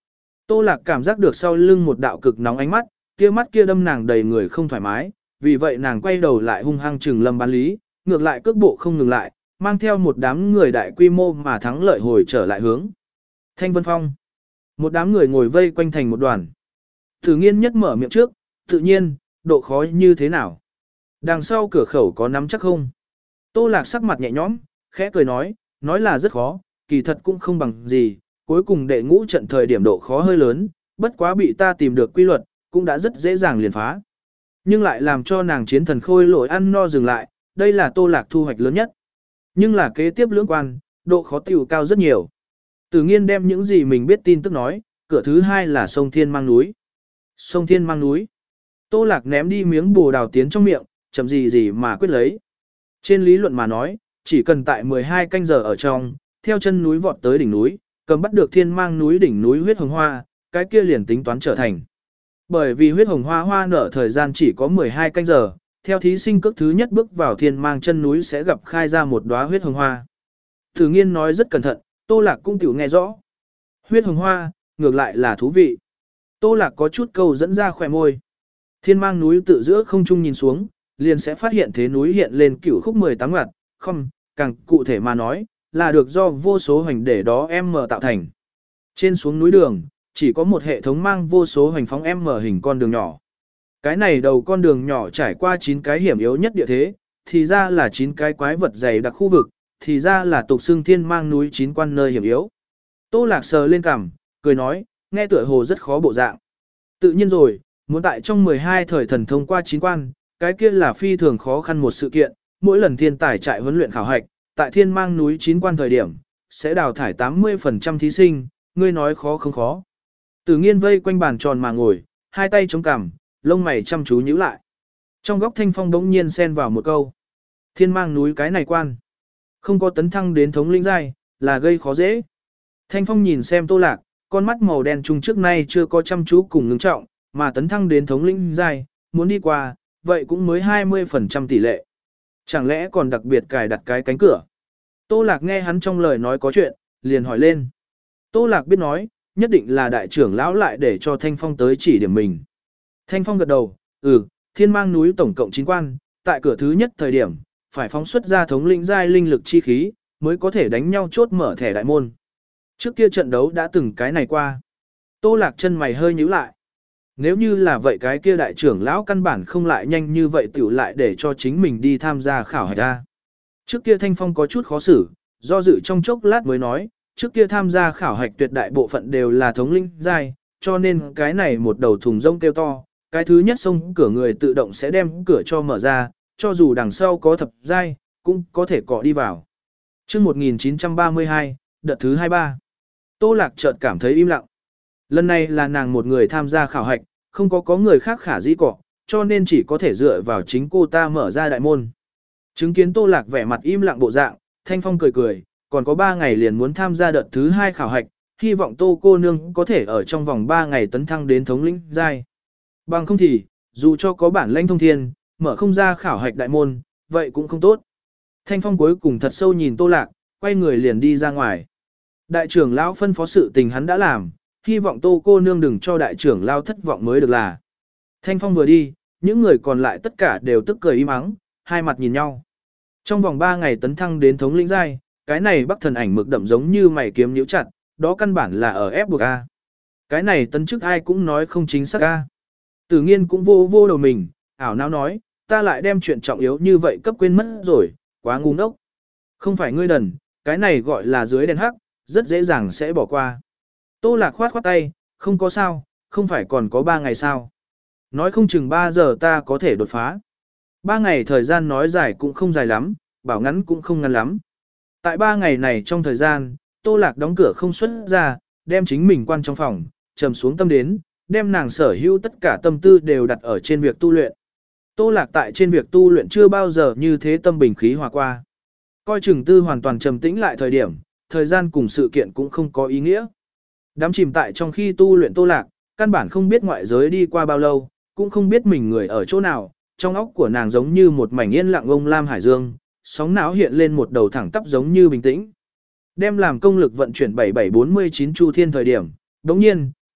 S1: Tô Lạc cảm giác được sau lưng một đạo cực nóng ánh mắt, kia mắt kia đâm nàng đầy người không thoải mái, vì vậy nàng quay đầu lại hung hăng trừng Lâm Bán Lý, ngược lại cước bộ không ngừng lại, mang theo một đám người đại quy mô mà thắng lợi hồi trở lại hướng Thanh Vân Phong. Một đám người ngồi vây quanh thành một đoàn. Tử Nghiên nhất mở miệng trước, tự nhiên, độ khó như thế nào? Đằng sau cửa khẩu có nắm chắc không? Tô Lạc sắc mặt nhẹ nhõm, khẽ cười nói, nói là rất khó, kỳ thật cũng không bằng gì, cuối cùng đệ ngũ trận thời điểm độ khó hơi lớn, bất quá bị ta tìm được quy luật, cũng đã rất dễ dàng liền phá. Nhưng lại làm cho nàng chiến thần khôi lỗi ăn no dừng lại, đây là Tô Lạc thu hoạch lớn nhất. Nhưng là kế tiếp lưỡng quan, độ khó tiểu cao rất nhiều. Tử Nghiên đem những gì mình biết tin tức nói, cửa thứ hai là sông Thiên Mang núi. Sông Thiên Mang núi. Tô Lạc ném đi miếng bồ đào tiến trong miệng, chậm gì gì mà quyết lấy. Trên lý luận mà nói, chỉ cần tại mười hai canh giờ ở trong, theo chân núi vọt tới đỉnh núi, cầm bắt được Thiên Mang núi đỉnh núi huyết hồng hoa, cái kia liền tính toán trở thành. Bởi vì huyết hồng hoa hoa nở thời gian chỉ có mười hai canh giờ, theo thí sinh cước thứ nhất bước vào Thiên Mang chân núi sẽ gặp khai ra một đóa huyết hồng hoa. Tử Nghiên nói rất cẩn thận, Tô Lạc cũng tiểu nghe rõ. Huyết hồng hoa, ngược lại là thú vị. Tô Lạc có chút câu dẫn ra khỏe môi. Thiên Mang núi tự giữa không trung nhìn xuống, liền sẽ phát hiện thế núi hiện lên cửu khúc mười tám ngoặt, không, càng cụ thể mà nói, là được do vô số hoành để đó M tạo thành. Trên xuống núi đường, chỉ có một hệ thống mang vô số hoành phóng M hình con đường nhỏ. Cái này đầu con đường nhỏ trải qua chín cái hiểm yếu nhất địa thế, thì ra là chín cái quái vật dày đặc khu vực, thì ra là tục xưng Thiên Mang núi chín quan nơi hiểm yếu. Tô Lạc sờ lên cằm, cười nói, nghe tựa hồ rất khó bộ dạng. Tự nhiên rồi, muốn tại trong mười hai thời thần thông qua chín quan, cái kia là phi thường khó khăn một sự kiện, mỗi lần thiên tài trại huấn luyện khảo hạch, tại Thiên Mang núi chín quan thời điểm, sẽ đào thải tám mươi phần trăm thí sinh, ngươi nói khó không khó. Tử Nghiên vây quanh bàn tròn mà ngồi, hai tay chống cằm, lông mày chăm chú nhíu lại. Trong góc Thanh Phong bỗng nhiên xen vào một câu. Thiên Mang núi cái này quan, không có tấn thăng đến thống lĩnh giai, là gây khó dễ. Thanh Phong nhìn xem Tô Lạc, con mắt màu đen trung trước nay chưa có chăm chú cùng ngưng trọng, mà tấn thăng đến thống lĩnh giai, muốn đi qua, vậy cũng mới hai mươi phần trăm tỷ lệ. Chẳng lẽ còn đặc biệt cài đặt cái cánh cửa? Tô Lạc nghe hắn trong lời nói có chuyện, liền hỏi lên. Tô Lạc biết nói, nhất định là đại trưởng lão lại để cho Thanh Phong tới chỉ điểm mình. Thanh Phong gật đầu, ừ, Thiên Mang núi tổng cộng chín quan, tại cửa thứ nhất thời điểm, phải phóng xuất ra thống lĩnh giai linh lực chi khí, mới có thể đánh nhau chốt mở thẻ đại môn. Trước kia trận đấu đã từng cái này qua. Tô Lạc chân mày hơi nhíu lại. Nếu như là vậy cái kia đại trưởng lão căn bản không lại nhanh như vậy tiểu lại để cho chính mình đi tham gia khảo hạch ra. Trước kia Thanh Phong có chút khó xử, do dự trong chốc lát mới nói, trước kia tham gia khảo hạch tuyệt đại bộ phận đều là thống lĩnh giai, cho nên cái này một đầu thùng rông kêu to, cái thứ nhất xông cửa người tự động sẽ đem cửa cho mở ra, cho dù đằng sau có thập giai, cũng có thể cọ đi vào. Chương một nghìn chín trăm ba mươi hai, đợt thứ hai mươi ba. Tô Lạc chợt cảm thấy im lặng. Lần này là nàng một người tham gia khảo hạch, không có có người khác khả dĩ cọ, cho nên chỉ có thể dựa vào chính cô ta mở ra đại môn. Chứng kiến Tô Lạc vẻ mặt im lặng bộ dạng, Thanh Phong cười cười, còn có ba ngày liền muốn tham gia đợt thứ hai khảo hạch, hy vọng Tô cô nương có thể ở trong vòng ba ngày tấn thăng đến thống lĩnh giai. Bằng không thì, dù cho có bản lãnh thông thiên, mở không ra khảo hạch đại môn, vậy cũng không tốt. Thanh Phong cuối cùng thật sâu nhìn Tô Lạc, quay người liền đi ra ngoài. Đại trưởng lão phân phó sự tình hắn đã làm, hy vọng Tô cô nương đừng cho đại trưởng lão thất vọng mới được là. Thanh Phong vừa đi, những người còn lại tất cả đều tức cười im ắng, hai mặt nhìn nhau. Trong vòng ba ngày tấn thăng đến thống lĩnh giai, cái này Bắc Thần Ảnh mực đậm giống như mày kiếm nhíu chặt, đó căn bản là ở ép buộc a. Cái này tấn chức ai cũng nói không chính xác a. Tử Nghiên cũng vô vô đầu mình, ảo não nói, ta lại đem chuyện trọng yếu như vậy cấp quên mất rồi, quá ngu ngốc. Không phải ngươi đần, cái này gọi là dưới đèn hắc, rất dễ dàng sẽ bỏ qua. Tô Lạc khoát khoát tay, không có sao, không phải còn có ba ngày sao. Nói không chừng ba giờ ta có thể đột phá. Ba ngày thời gian nói dài cũng không dài lắm, bảo ngắn cũng không ngắn lắm. Tại ba ngày này trong thời gian, Tô Lạc đóng cửa không xuất ra, đem chính mình quan trong phòng, trầm xuống tâm đến, đem nàng sở hữu tất cả tâm tư đều đặt ở trên việc tu luyện. Tô Lạc tại trên việc tu luyện chưa bao giờ như thế tâm bình khí hòa qua. Coi chừng tư hoàn toàn trầm tĩnh lại thời điểm, thời gian cùng sự kiện cũng không có ý nghĩa. Đám chìm tại trong khi tu luyện Tô Lạc, căn bản không biết ngoại giới đi qua bao lâu, cũng không biết mình người ở chỗ nào, trong óc của nàng giống như một mảnh yên lặng ông lam hải dương, sóng não hiện lên một đầu thẳng tắp giống như bình tĩnh. Đem làm công lực vận chuyển bảy bảy bốn mươi chín chu thiên thời điểm, đống nhiên,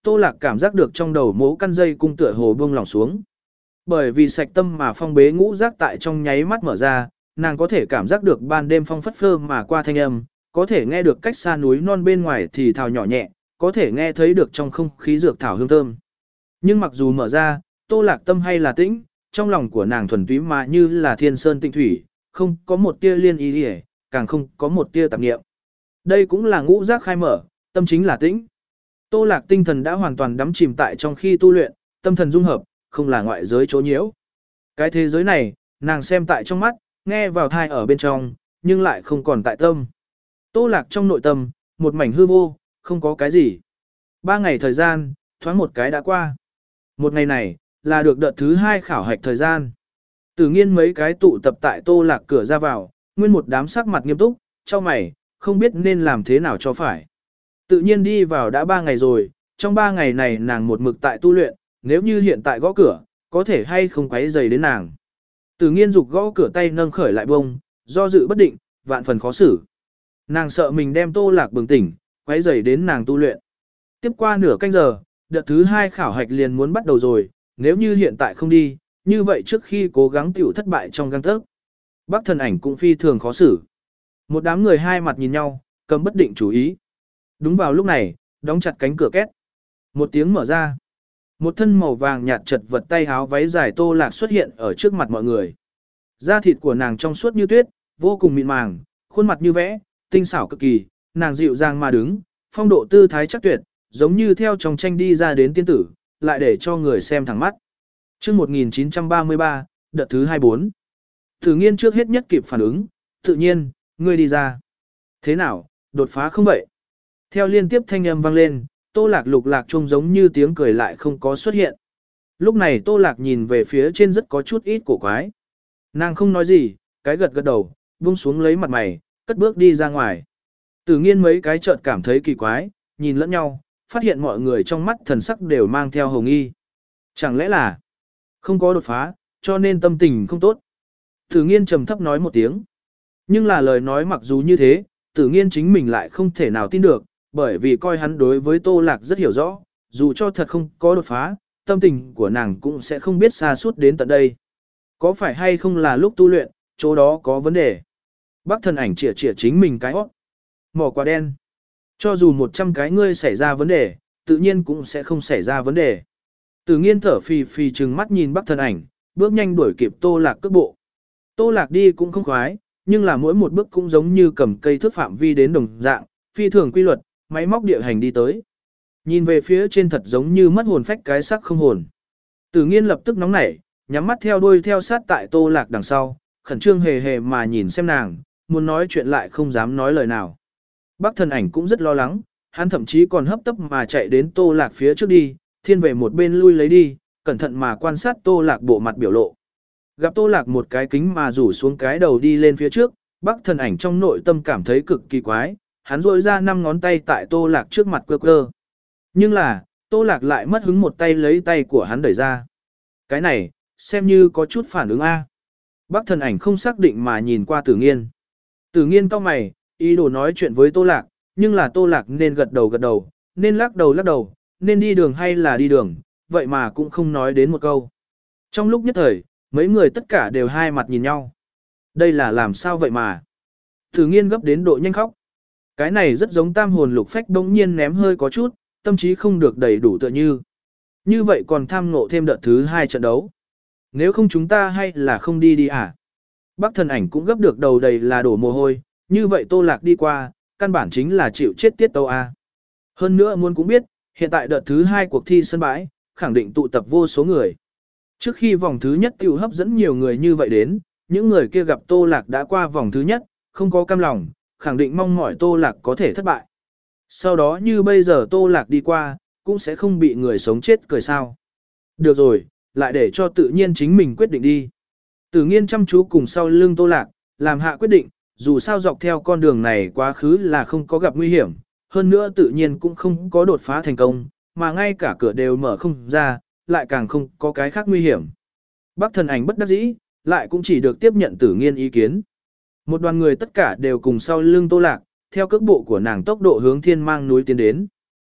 S1: Tô Lạc cảm giác được trong đầu mố căn dây cung tựa hồ buông lỏng xuống. Bởi vì sạch tâm mà phong bế ngũ giác tại trong nháy mắt mở ra, nàng có thể cảm giác được ban đêm phong phất phơ mà qua thanh âm, có thể nghe được cách xa núi non bên ngoài thì thào nhỏ nhẹ, có thể nghe thấy được trong không khí dược thảo hương thơm. Nhưng mặc dù mở ra, Tô Lạc tâm hay là tĩnh, trong lòng của nàng thuần túy mà như là thiên sơn tịnh thủy, không có một tia liên ý hề, càng không có một tia tạp nghiệm. Đây cũng là ngũ giác khai mở, tâm chính là tĩnh. Tô Lạc tinh thần đã hoàn toàn đắm chìm tại trong khi tu luyện, tâm thần dung hợp, không là ngoại giới chỗ nhiễu. Cái thế giới này, nàng xem tại trong mắt, nghe vào thai ở bên trong, nhưng lại không còn tại tâm. Tô Lạc trong nội tâm, một mảnh hư vô, không có cái gì. Ba ngày thời gian, thoáng một cái đã qua. Một ngày này, là được đợt thứ hai khảo hạch thời gian. Tử nghiên mấy cái tụ tập tại Tô Lạc cửa ra vào, nguyên một đám sắc mặt nghiêm túc, cho mày, không biết nên làm thế nào cho phải. Tự nhiên đi vào đã ba ngày rồi, trong ba ngày này nàng một mực tại tu luyện, nếu như hiện tại gõ cửa, có thể hay không quấy rầy đến nàng. Tử nghiên dục gõ cửa tay nâng khởi lại bông, do dự bất định, vạn phần khó xử. Nàng sợ mình đem Tô Lạc bừng tỉnh, quấy rầy đến nàng tu luyện. Tiếp qua nửa canh giờ, đợt thứ hai khảo hạch liền muốn bắt đầu rồi, nếu như hiện tại không đi, như vậy trước khi cố gắng tiểu thất bại trong gang tấc. Bắc Thần Ảnh cũng phi thường khó xử. Một đám người hai mặt nhìn nhau, cầm bất định chủ ý. Đúng vào lúc này, đóng chặt cánh cửa két. Một tiếng mở ra. Một thân màu vàng nhạt chật vật tay háo váy dài Tô Lạc xuất hiện ở trước mặt mọi người. Da thịt của nàng trong suốt như tuyết, vô cùng mịn màng, khuôn mặt như vẽ, tinh xảo cực kỳ, nàng dịu dàng mà đứng, phong độ tư thái chắc tuyệt, giống như theo trong tranh đi ra đến tiên tử, lại để cho người xem thẳng mắt. Chương một nghìn chín trăm ba mươi ba, đợt thứ hai mươi bốn. Tử nghiên trước hết nhất kịp phản ứng, tự nhiên, ngươi đi ra. Thế nào, đột phá không vậy? Theo liên tiếp thanh âm vang lên, Tô Lạc lục lạc trông giống như tiếng cười lại không có xuất hiện. Lúc này Tô Lạc nhìn về phía trên rất có chút ít cổ quái. Nàng không nói gì, cái gật gật đầu, buông xuống lấy mặt mày, cất bước đi ra ngoài. Tử nghiên mấy cái chợt cảm thấy kỳ quái, nhìn lẫn nhau, phát hiện mọi người trong mắt thần sắc đều mang theo hồng nghi. Chẳng lẽ là không có đột phá, cho nên tâm tình không tốt. Tử nghiên trầm thấp nói một tiếng. Nhưng là lời nói mặc dù như thế, Tử nghiên chính mình lại không thể nào tin được, bởi vì coi hắn đối với Tô Lạc rất hiểu rõ, dù cho thật không có đột phá, tâm tình của nàng cũng sẽ không biết xa suốt đến tận đây. Có phải hay không là lúc tu luyện, chỗ đó có vấn đề. Bắc Thần Ảnh chĩa chĩa chính mình cái hót. Mỏ quả đen. Cho dù một trăm cái ngươi xảy ra vấn đề, tự nhiên cũng sẽ không xảy ra vấn đề. Tử nghiên thở phì phì trừng mắt nhìn Bắc Thần Ảnh, bước nhanh đuổi kịp Tô Lạc cước bộ. Tô Lạc đi cũng không khoái, nhưng là mỗi một bước cũng giống như cầm cây thước phạm vi đến đồng dạng, phi thường quy luật, máy móc địa hành đi tới. Nhìn về phía trên thật giống như mất hồn phách cái sắc không hồn. Tử nghiên lập tức nóng nảy, nhắm mắt theo đuôi theo sát tại Tô Lạc đằng sau, khẩn trương hề hề mà nhìn xem nàng, muốn nói chuyện lại không dám nói lời nào. Bắc Thần Ảnh cũng rất lo lắng, hắn thậm chí còn hấp tấp mà chạy đến Tô Lạc phía trước đi, thiên về một bên lui lấy đi, cẩn thận mà quan sát Tô Lạc bộ mặt biểu lộ. Gặp Tô Lạc một cái kính mà rủ xuống cái đầu đi lên phía trước, Bắc Thần Ảnh trong nội tâm cảm thấy cực kỳ quái, hắn rôi ra năm ngón tay tại Tô Lạc trước mặt cơ cơ. Nhưng là, Tô Lạc lại mất hứng một tay lấy tay của hắn đẩy ra. Cái này, xem như có chút phản ứng A. Bắc Thần Ảnh không xác định mà nhìn qua Tử nghiên. Tử nghiên cau mày, ý đồ nói chuyện với Tô Lạc, nhưng là Tô Lạc nên gật đầu gật đầu, nên lắc đầu lắc đầu, nên đi đường hay là đi đường, vậy mà cũng không nói đến một câu. Trong lúc nhất thời, mấy người tất cả đều hai mặt nhìn nhau. Đây là làm sao vậy mà? Tử nghiên gấp đến độ nhanh khóc. Cái này rất giống tam hồn lục phách bỗng nhiên ném hơi có chút, tâm trí không được đầy đủ tựa như. Như vậy còn tham ngộ thêm đợt thứ hai trận đấu. Nếu không chúng ta hay là không đi đi à? Bắc Thần Ảnh cũng gấp được đầu đầy là đổ mồ hôi, như vậy Tô Lạc đi qua, căn bản chính là chịu chết tiết tâu A. Hơn nữa muốn cũng biết, hiện tại đợt thứ hai cuộc thi sân bãi, khẳng định tụ tập vô số người. Trước khi vòng thứ nhất tiêu hấp dẫn nhiều người như vậy đến, những người kia gặp Tô Lạc đã qua vòng thứ nhất, không có cam lòng, khẳng định mong mỏi Tô Lạc có thể thất bại. Sau đó như bây giờ Tô Lạc đi qua, cũng sẽ không bị người sống chết cười sao. Được rồi, lại để cho tự nhiên chính mình quyết định đi. Tử nghiên chăm chú cùng sau lưng Tô Lạc, làm hạ quyết định, dù sao dọc theo con đường này quá khứ là không có gặp nguy hiểm, hơn nữa tự nhiên cũng không có đột phá thành công, mà ngay cả cửa đều mở không ra, lại càng không có cái khác nguy hiểm. Bắc Thần Ảnh bất đắc dĩ, lại cũng chỉ được tiếp nhận Tử nghiên ý kiến. Một đoàn người tất cả đều cùng sau lưng Tô Lạc, theo cước bộ của nàng tốc độ hướng thiên mang núi tiến đến.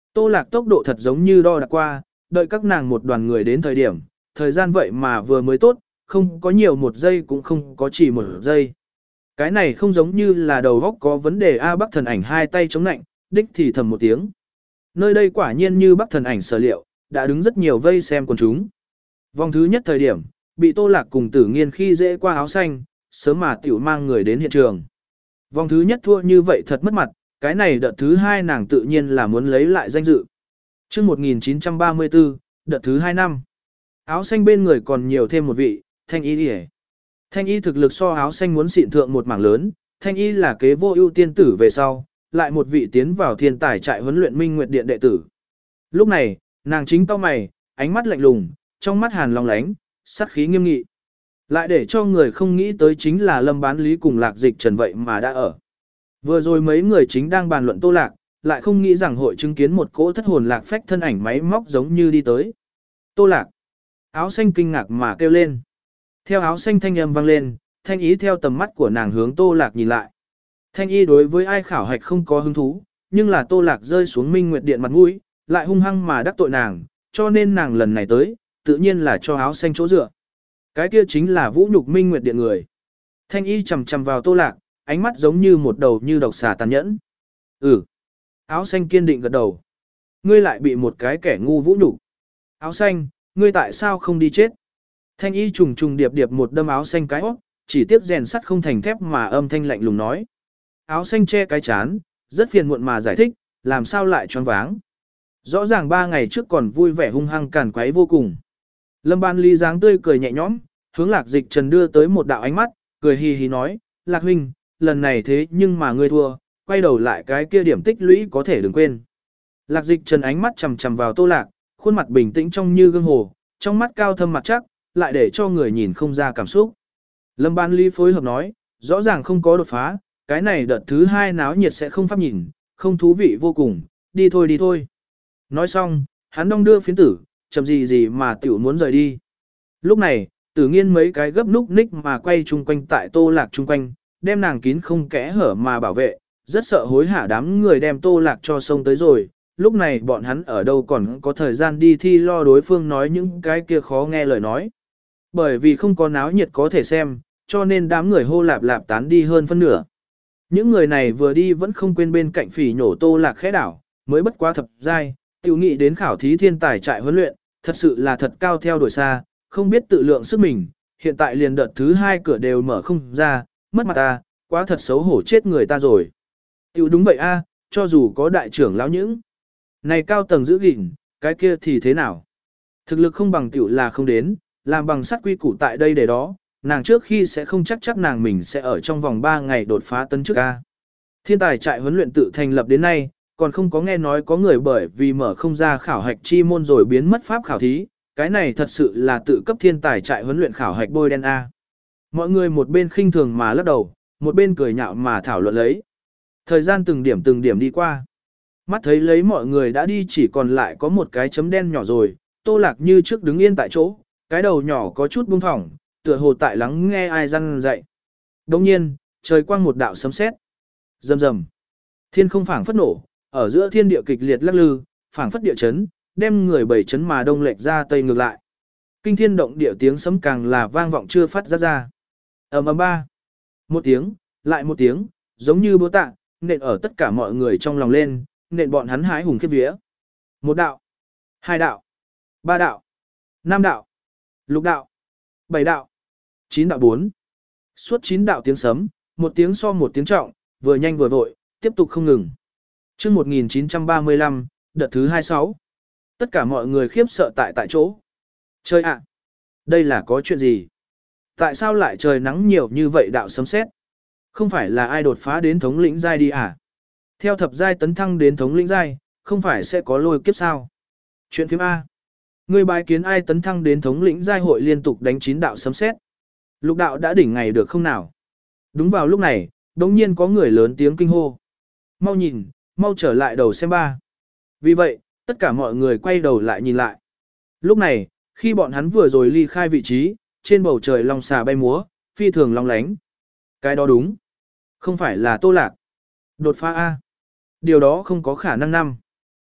S1: Tô Lạc tốc độ thật giống như đo đạc qua, đợi các nàng một đoàn người đến thời điểm, thời gian vậy mà vừa mới tốt, không có nhiều một giây cũng không có chỉ một giây. Cái này không giống như là đầu góc có vấn đề A Bắc thần ảnh hai tay chống nạnh, đích thì thầm một tiếng. Nơi đây quả nhiên như Bắc thần ảnh sở liệu, đã đứng rất nhiều vây xem quần chúng. Vòng thứ nhất thời điểm, bị Tô Lạc cùng Tử Nghiên khi dễ qua áo xanh, sớm mà tiểu mang người đến hiện trường. Vòng thứ nhất thua như vậy thật mất mặt, cái này đợt thứ hai nàng tự nhiên là muốn lấy lại danh dự. Trước một nghìn chín trăm ba mươi tư, đợt thứ hai năm, áo xanh bên người còn nhiều thêm một vị, Thanh Y Điề. Thanh Y thực lực so áo xanh muốn xịn thượng một mảng lớn, Thanh Y là kế vô ưu tiên tử về sau, lại một vị tiến vào thiên tài trại huấn luyện Minh Nguyệt Điện đệ tử. Lúc này, nàng chính cau mày, ánh mắt lạnh lùng, trong mắt hàn long lánh, sát khí nghiêm nghị. Lại để cho người không nghĩ tới chính là Lâm Bán Lý cùng Lạc Dịch Trần vậy mà đã ở. Vừa rồi mấy người chính đang bàn luận Tô Lạc, lại không nghĩ rằng hội chứng kiến một cỗ thất hồn lạc phách thân ảnh máy móc giống như đi tới. Tô Lạc. Áo xanh kinh ngạc mà kêu lên. Theo áo xanh thanh âm vang lên, Thanh Y theo tầm mắt của nàng hướng Tô Lạc nhìn lại. Thanh Y đối với ai khảo hạch không có hứng thú, nhưng là Tô Lạc rơi xuống Minh Nguyệt Điện mặt mũi, lại hung hăng mà đắc tội nàng, cho nên nàng lần này tới, tự nhiên là cho áo xanh chỗ dựa. Cái kia chính là vũ nhục Minh Nguyệt Điện người. Thanh Y chầm chầm vào Tô Lạc, ánh mắt giống như một đầu như độc xà tàn nhẫn. Ừ. Áo xanh kiên định gật đầu. Ngươi lại bị một cái kẻ ngu vũ nhục. Áo xanh, ngươi tại sao không đi chết? Thanh Y trùng trùng điệp điệp một đâm áo xanh cái hót, chỉ tiếc rèn sắt không thành thép mà âm thanh lạnh lùng nói. Áo xanh che cái chán, rất phiền muộn mà giải thích, làm sao lại choáng váng. Rõ ràng ba ngày trước còn vui vẻ hung hăng càn quấy vô cùng. Lâm Ban Ly dáng tươi cười nhẹ nhõm, hướng Lạc Dịch Trần đưa tới một đạo ánh mắt, cười hì hì nói, Lạc huynh, lần này thế nhưng mà ngươi thua, quay đầu lại cái kia điểm tích lũy có thể đừng quên. Lạc Dịch Trần ánh mắt chằm chằm vào Tô Lạc, khuôn mặt bình tĩnh trong như gương hồ, trong mắt cao thâm mặt chắc, lại để cho người nhìn không ra cảm xúc. Lâm Ban Ly phối hợp nói, rõ ràng không có đột phá, cái này đợt thứ hai náo nhiệt sẽ không pháp nhìn, không thú vị vô cùng, đi thôi đi thôi. Nói xong, hắn đong đưa phiến tử, chậm gì gì mà tiểu muốn rời đi. Lúc này, Tử Nghiên mấy cái gấp núc ních mà quay chung quanh tại Tô Lạc chung quanh, đem nàng kín không kẽ hở mà bảo vệ, rất sợ hối hả đám người đem Tô Lạc cho sông tới rồi. Lúc này bọn hắn ở đâu còn có thời gian đi thi lo đối phương nói những cái kia khó nghe lời nói. Bởi vì không có náo nhiệt có thể xem, cho nên đám người hô lạp lạp tán đi hơn phân nửa. Những người này vừa đi vẫn không quên bên cạnh phỉ nhổ Tô Lạc khẽ đảo, mới bất quá thập giai, tiểu nghị đến khảo thí thiên tài trại huấn luyện, thật sự là thật cao theo đuổi xa, không biết tự lượng sức mình, hiện tại liền đợt thứ hai cửa đều mở không ra, mất mặt ta, quá thật xấu hổ chết người ta rồi. Tiểu đúng vậy a, cho dù có đại trưởng lão những này cao tầng giữ gìn, cái kia thì thế nào? Thực lực không bằng tiểu là không đến, làm bằng sắt quy củ tại đây để đó, nàng trước khi sẽ không chắc chắc nàng mình sẽ ở trong vòng ba ngày đột phá tấn chức a. Thiên tài trại huấn luyện tự thành lập đến nay, còn không có nghe nói có người bởi vì mở không ra khảo hạch chi môn rồi biến mất pháp khảo thí, cái này thật sự là tự cấp thiên tài trại huấn luyện khảo hạch bôi đen a. Mọi người một bên khinh thường mà lắc đầu, một bên cười nhạo mà thảo luận lấy. Thời gian từng điểm từng điểm đi qua. Mắt thấy lấy mọi người đã đi chỉ còn lại có một cái chấm đen nhỏ rồi, Tô Lạc như trước đứng yên tại chỗ, cái đầu nhỏ có chút buông thỏng, tựa hồ tại lắng nghe ai răn dạy. Đồng nhiên, trời quang một đạo sấm sét, rầm rầm, thiên không phảng phất nổ, ở giữa thiên địa kịch liệt lắc lư, phảng phất địa chấn, đem người bảy chấn mà đông lệch ra tây ngược lại. Kinh thiên động địa tiếng sấm càng là vang vọng chưa phát ra ra. Ầm ầm ba, một tiếng, lại một tiếng, giống như búa tạ, nện ở tất cả mọi người trong lòng lên, nện bọn hắn hái hùng khiếp vía. Một đạo, hai đạo, ba đạo, năm đạo, lục đạo, bảy đạo, chín đạo bốn. Suốt chín đạo tiếng sấm, một tiếng so một tiếng trọng, vừa nhanh vừa vội, tiếp tục không ngừng. Chương một nghìn chín trăm ba mươi lăm, đợt thứ hai mươi sáu. Tất cả mọi người khiếp sợ tại tại chỗ. Trời ạ, đây là có chuyện gì? Tại sao lại trời nắng nhiều như vậy đạo sấm sét? Không phải là ai đột phá đến thống lĩnh giai đi à? Theo thập giai tấn thăng đến thống lĩnh giai, không phải sẽ có lôi kiếp sao? Chuyện phim A. Người bài kiến ai tấn thăng đến thống lĩnh giai hội liên tục đánh chín đạo sấm sét. Lục đạo đã đỉnh ngày được không nào? Đúng vào lúc này, đột nhiên có người lớn tiếng kinh hô. Mau nhìn, mau trở lại đầu xem ba. Vì vậy, tất cả mọi người quay đầu lại nhìn lại. Lúc này, khi bọn hắn vừa rồi ly khai vị trí, trên bầu trời long xà bay múa, phi thường long lánh. Cái đó đúng. Không phải là Tô Lạc. Đột phá A. Điều đó không có khả năng năm.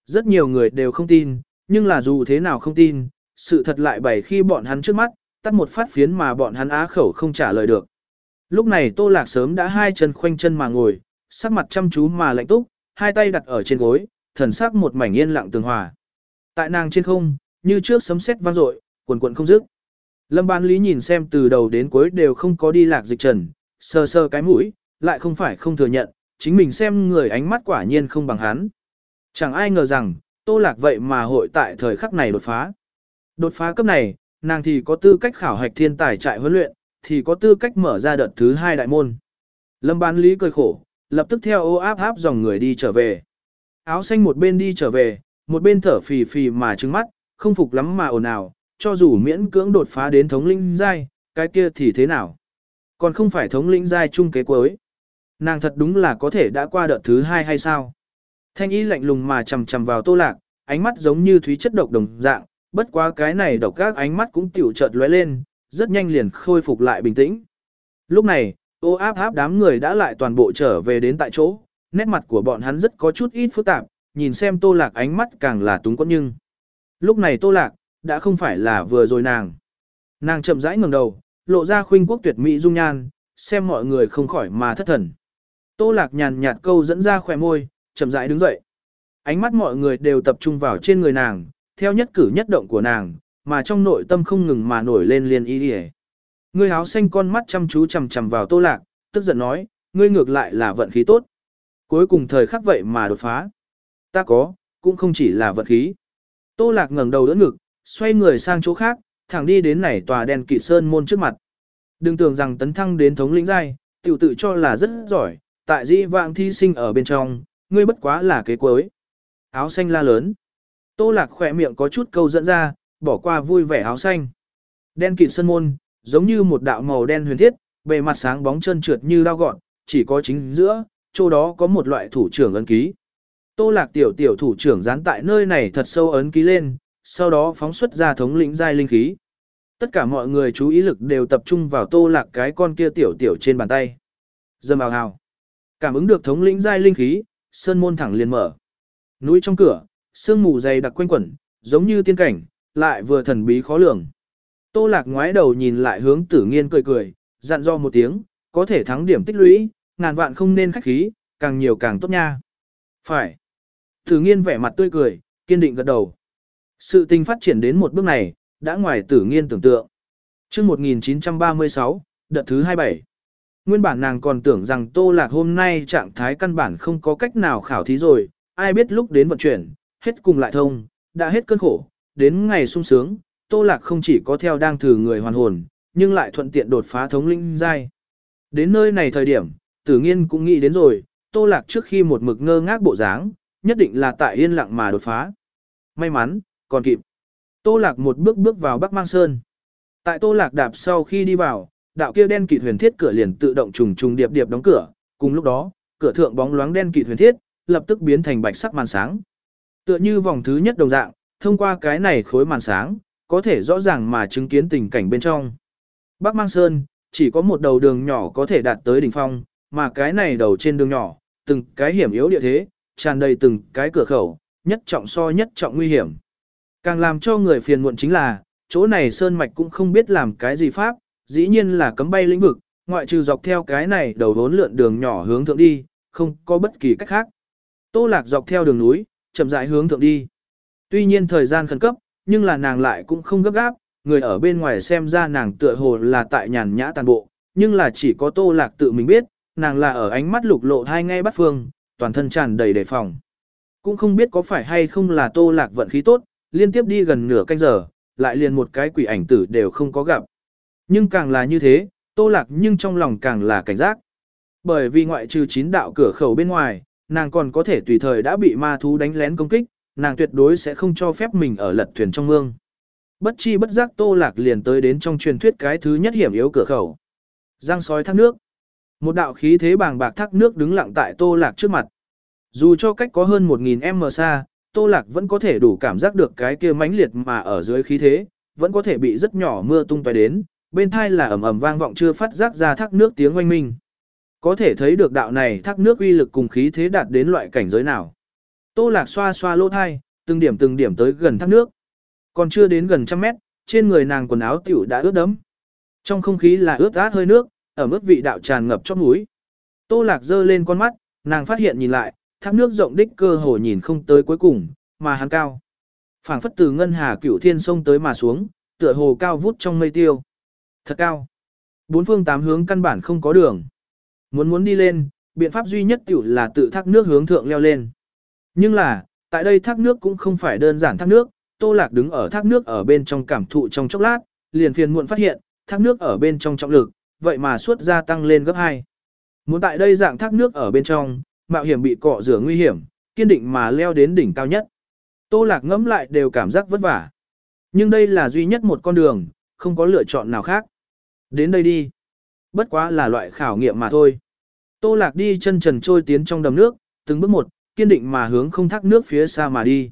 S1: Rất nhiều người đều không tin, nhưng là dù thế nào không tin, sự thật lại bày khi bọn hắn trước mắt, tắt một phát phiến mà bọn hắn á khẩu không trả lời được. Lúc này Tô Lạc sớm đã hai chân khoanh chân mà ngồi, sắc mặt chăm chú mà lạnh túc, hai tay đặt ở trên gối, thần sắc một mảnh yên lặng tường hòa. Tại nàng trên không, như trước sấm sét vang dội, quần quần không dứt. Lâm Ban Lý nhìn xem từ đầu đến cuối đều không có đi Lạc Dịch Trần, sờ sờ cái mũi, lại không phải không thừa nhận, chính mình xem người ánh mắt quả nhiên không bằng hắn. Chẳng ai ngờ rằng, Tô Lạc vậy mà hội tại thời khắc này đột phá. Đột phá cấp này, nàng thì có tư cách khảo hạch thiên tài trại huấn luyện, thì có tư cách mở ra đợt thứ hai đại môn. Lâm Bán Lý cười khổ, lập tức theo ô áp áp dòng người đi trở về. Áo xanh một bên đi trở về, một bên thở phì phì mà trừng mắt, không phục lắm mà ồn ào, cho dù miễn cưỡng đột phá đến thống lĩnh giai, cái kia thì thế nào? Còn không phải thống lĩnh giai trung kế cuối. Nàng thật đúng là có thể đã qua đợt thứ hai hay sao? Thanh y lạnh lùng mà chầm chầm vào Tô Lạc, ánh mắt giống như thúy chất độc đồng dạng, bất quá cái này độc các ánh mắt cũng tiểu chợt lóe lên, rất nhanh liền khôi phục lại bình tĩnh. Lúc này, ô áp áp đám người đã lại toàn bộ trở về đến tại chỗ, nét mặt của bọn hắn rất có chút ít phức tạp, nhìn xem Tô Lạc ánh mắt càng là túng quẫn nhưng. Lúc này Tô Lạc, đã không phải là vừa rồi nàng. Nàng chậm rãi ngẩng đầu, lộ ra khuynh quốc tuyệt mỹ dung nhan, xem mọi người không khỏi mà thất thần. Tô Lạc nhàn nhạt câu dẫn ra khỏe môi, chậm rãi đứng dậy. Ánh mắt mọi người đều tập trung vào trên người nàng, theo nhất cử nhất động của nàng, mà trong nội tâm không ngừng mà nổi lên liên ý đi. Người áo xanh con mắt chăm chú chằm chằm vào Tô Lạc, tức giận nói, ngươi ngược lại là vận khí tốt. Cuối cùng thời khắc vậy mà đột phá. Ta có, cũng không chỉ là vận khí. Tô Lạc ngẩng đầu đỡ ngực, xoay người sang chỗ khác, thẳng đi đến này tòa đèn kỵ sơn môn trước mặt. Đừng tưởng rằng tấn thăng đến thống lĩnh giai, tiểu tự cho là rất giỏi, tại dĩ vãng thi sinh ở bên trong, ngươi bất quá là kế cuối. Áo xanh la lớn. Tô Lạc khỏe miệng có chút câu dẫn ra, bỏ qua vui vẻ áo xanh. Đen kịt sân môn, giống như một đạo màu đen huyền thiết, bề mặt sáng bóng trơn trượt như dao gọn, chỉ có chính giữa, chỗ đó có một loại thủ trưởng ấn ký. Tô Lạc tiểu tiểu thủ trưởng dán tại nơi này thật sâu ấn ký lên, sau đó phóng xuất ra thống lĩnh giai linh khí. Tất cả mọi người chú ý lực đều tập trung vào Tô Lạc cái con kia tiểu tiểu trên bàn tay. Dâm ào hào. Cảm ứng được thống lĩnh giai linh khí, sơn môn thẳng liền mở. Núi trong cửa, sương mù dày đặc quanh quẩn, giống như tiên cảnh, lại vừa thần bí khó lường. Tô Lạc ngoái đầu nhìn lại hướng Tử Nghiên cười cười, dặn dò một tiếng, có thể thắng điểm tích lũy, ngàn vạn không nên khách khí, càng nhiều càng tốt nha. Phải. Tử Nghiên vẻ mặt tươi cười, kiên định gật đầu. Sự tình phát triển đến một bước này, đã ngoài Tử Nghiên tưởng tượng. Chương một nghìn chín trăm ba mươi sáu, đợt thứ hai mươi bảy. Nguyên bản nàng còn tưởng rằng Tô Lạc hôm nay trạng thái căn bản không có cách nào khảo thí rồi, ai biết lúc đến vận chuyển, hết cùng lại thông, đã hết cơn khổ, đến ngày sung sướng, Tô Lạc không chỉ có theo đang thử người hoàn hồn, nhưng lại thuận tiện đột phá thống lĩnh giai. Đến nơi này thời điểm, Tử Nghiên cũng nghĩ đến rồi, Tô Lạc trước khi một mực ngơ ngác bộ dáng, nhất định là tại yên lặng mà đột phá. May mắn, còn kịp. Tô Lạc một bước bước vào Bắc Mang Sơn. Tại Tô Lạc đạp sau khi đi vào, đạo kia đen kịt huyền thiết cửa liền tự động trùng trùng điệp điệp đóng cửa, cùng lúc đó, cửa thượng bóng loáng đen kịt huyền thiết, lập tức biến thành bạch sắc màn sáng. Tựa như vòng thứ nhất đồng dạng, thông qua cái này khối màn sáng, có thể rõ ràng mà chứng kiến tình cảnh bên trong. Bắc Mang Sơn, chỉ có một đầu đường nhỏ có thể đạt tới đỉnh phong, mà cái này đầu trên đường nhỏ, từng cái hiểm yếu địa thế, tràn đầy từng cái cửa khẩu, nhất trọng so nhất trọng nguy hiểm. Càng làm cho người phiền muộn chính là, chỗ này sơn mạch cũng không biết làm cái gì pháp, dĩ nhiên là cấm bay lĩnh vực, ngoại trừ dọc theo cái này đầu vốn lượn đường nhỏ hướng thượng đi, không có bất kỳ cách khác. Tô Lạc dọc theo đường núi, chậm rãi hướng thượng đi. Tuy nhiên thời gian khẩn cấp, nhưng là nàng lại cũng không gấp gáp, người ở bên ngoài xem ra nàng tựa hồ là tại nhàn nhã tàn bộ, nhưng là chỉ có Tô Lạc tự mình biết, nàng là ở ánh mắt lục lộ hai ngay bắt phương, toàn thân tràn đầy đề phòng. Cũng không biết có phải hay không là Tô Lạc vận khí tốt, liên tiếp đi gần nửa canh giờ, lại liền một cái quỷ ảnh tử đều không có gặp. Nhưng càng là như thế, Tô Lạc nhưng trong lòng càng là cảnh giác. Bởi vì ngoại trừ chín đạo cửa khẩu bên ngoài, nàng còn có thể tùy thời đã bị ma thú đánh lén công kích, nàng tuyệt đối sẽ không cho phép mình ở lật thuyền trong mương. Bất chi bất giác Tô Lạc liền tới đến trong truyền thuyết cái thứ nhất hiểm yếu cửa khẩu. Giang sói thác nước. Một đạo khí thế bàng bạc thác nước đứng lặng tại Tô Lạc trước mặt. Dù cho cách có hơn một nghìn mét xa, Tô Lạc vẫn có thể đủ cảm giác được cái kia mãnh liệt mà ở dưới khí thế, vẫn có thể bị rất nhỏ mưa tung tóe đến, bên thai là ầm ầm vang vọng chưa phát giác ra thác nước tiếng oanh minh. Có thể thấy được đạo này thác nước uy lực cùng khí thế đạt đến loại cảnh giới nào. Tô Lạc xoa xoa lỗ thai, từng điểm từng điểm tới gần thác nước. Còn chưa đến gần trăm mét, trên người nàng quần áo tiểu đã ướt đẫm. Trong không khí là ướt át hơi nước, ở mức vị đạo tràn ngập chóp mũi. Tô Lạc giơ lên con mắt, nàng phát hiện nhìn lại, thác nước rộng đích cơ hồ nhìn không tới cuối cùng, mà hắn cao. Phảng phất từ ngân hà cửu thiên sông tới mà xuống, tựa hồ cao vút trong mây tiêu. Thật cao. Bốn phương tám hướng căn bản không có đường. Muốn muốn đi lên, biện pháp duy nhất tiểu là tự thác nước hướng thượng leo lên. Nhưng là, tại đây thác nước cũng không phải đơn giản thác nước, Tô Lạc đứng ở thác nước ở bên trong cảm thụ trong chốc lát, liền phiền muộn phát hiện, thác nước ở bên trong trọng lực, vậy mà suốt gia tăng lên gấp hai. Muốn tại đây dạng thác nước ở bên trong, mạo hiểm bị cọ rửa nguy hiểm, kiên định mà leo đến đỉnh cao nhất. Tô Lạc ngẫm lại đều cảm giác vất vả. Nhưng đây là duy nhất một con đường, không có lựa chọn nào khác. Đến đây đi. Bất quá là loại khảo nghiệm mà thôi. Tô Lạc đi chân trần trôi tiến trong đầm nước, từng bước một, kiên định mà hướng không thác nước phía xa mà đi.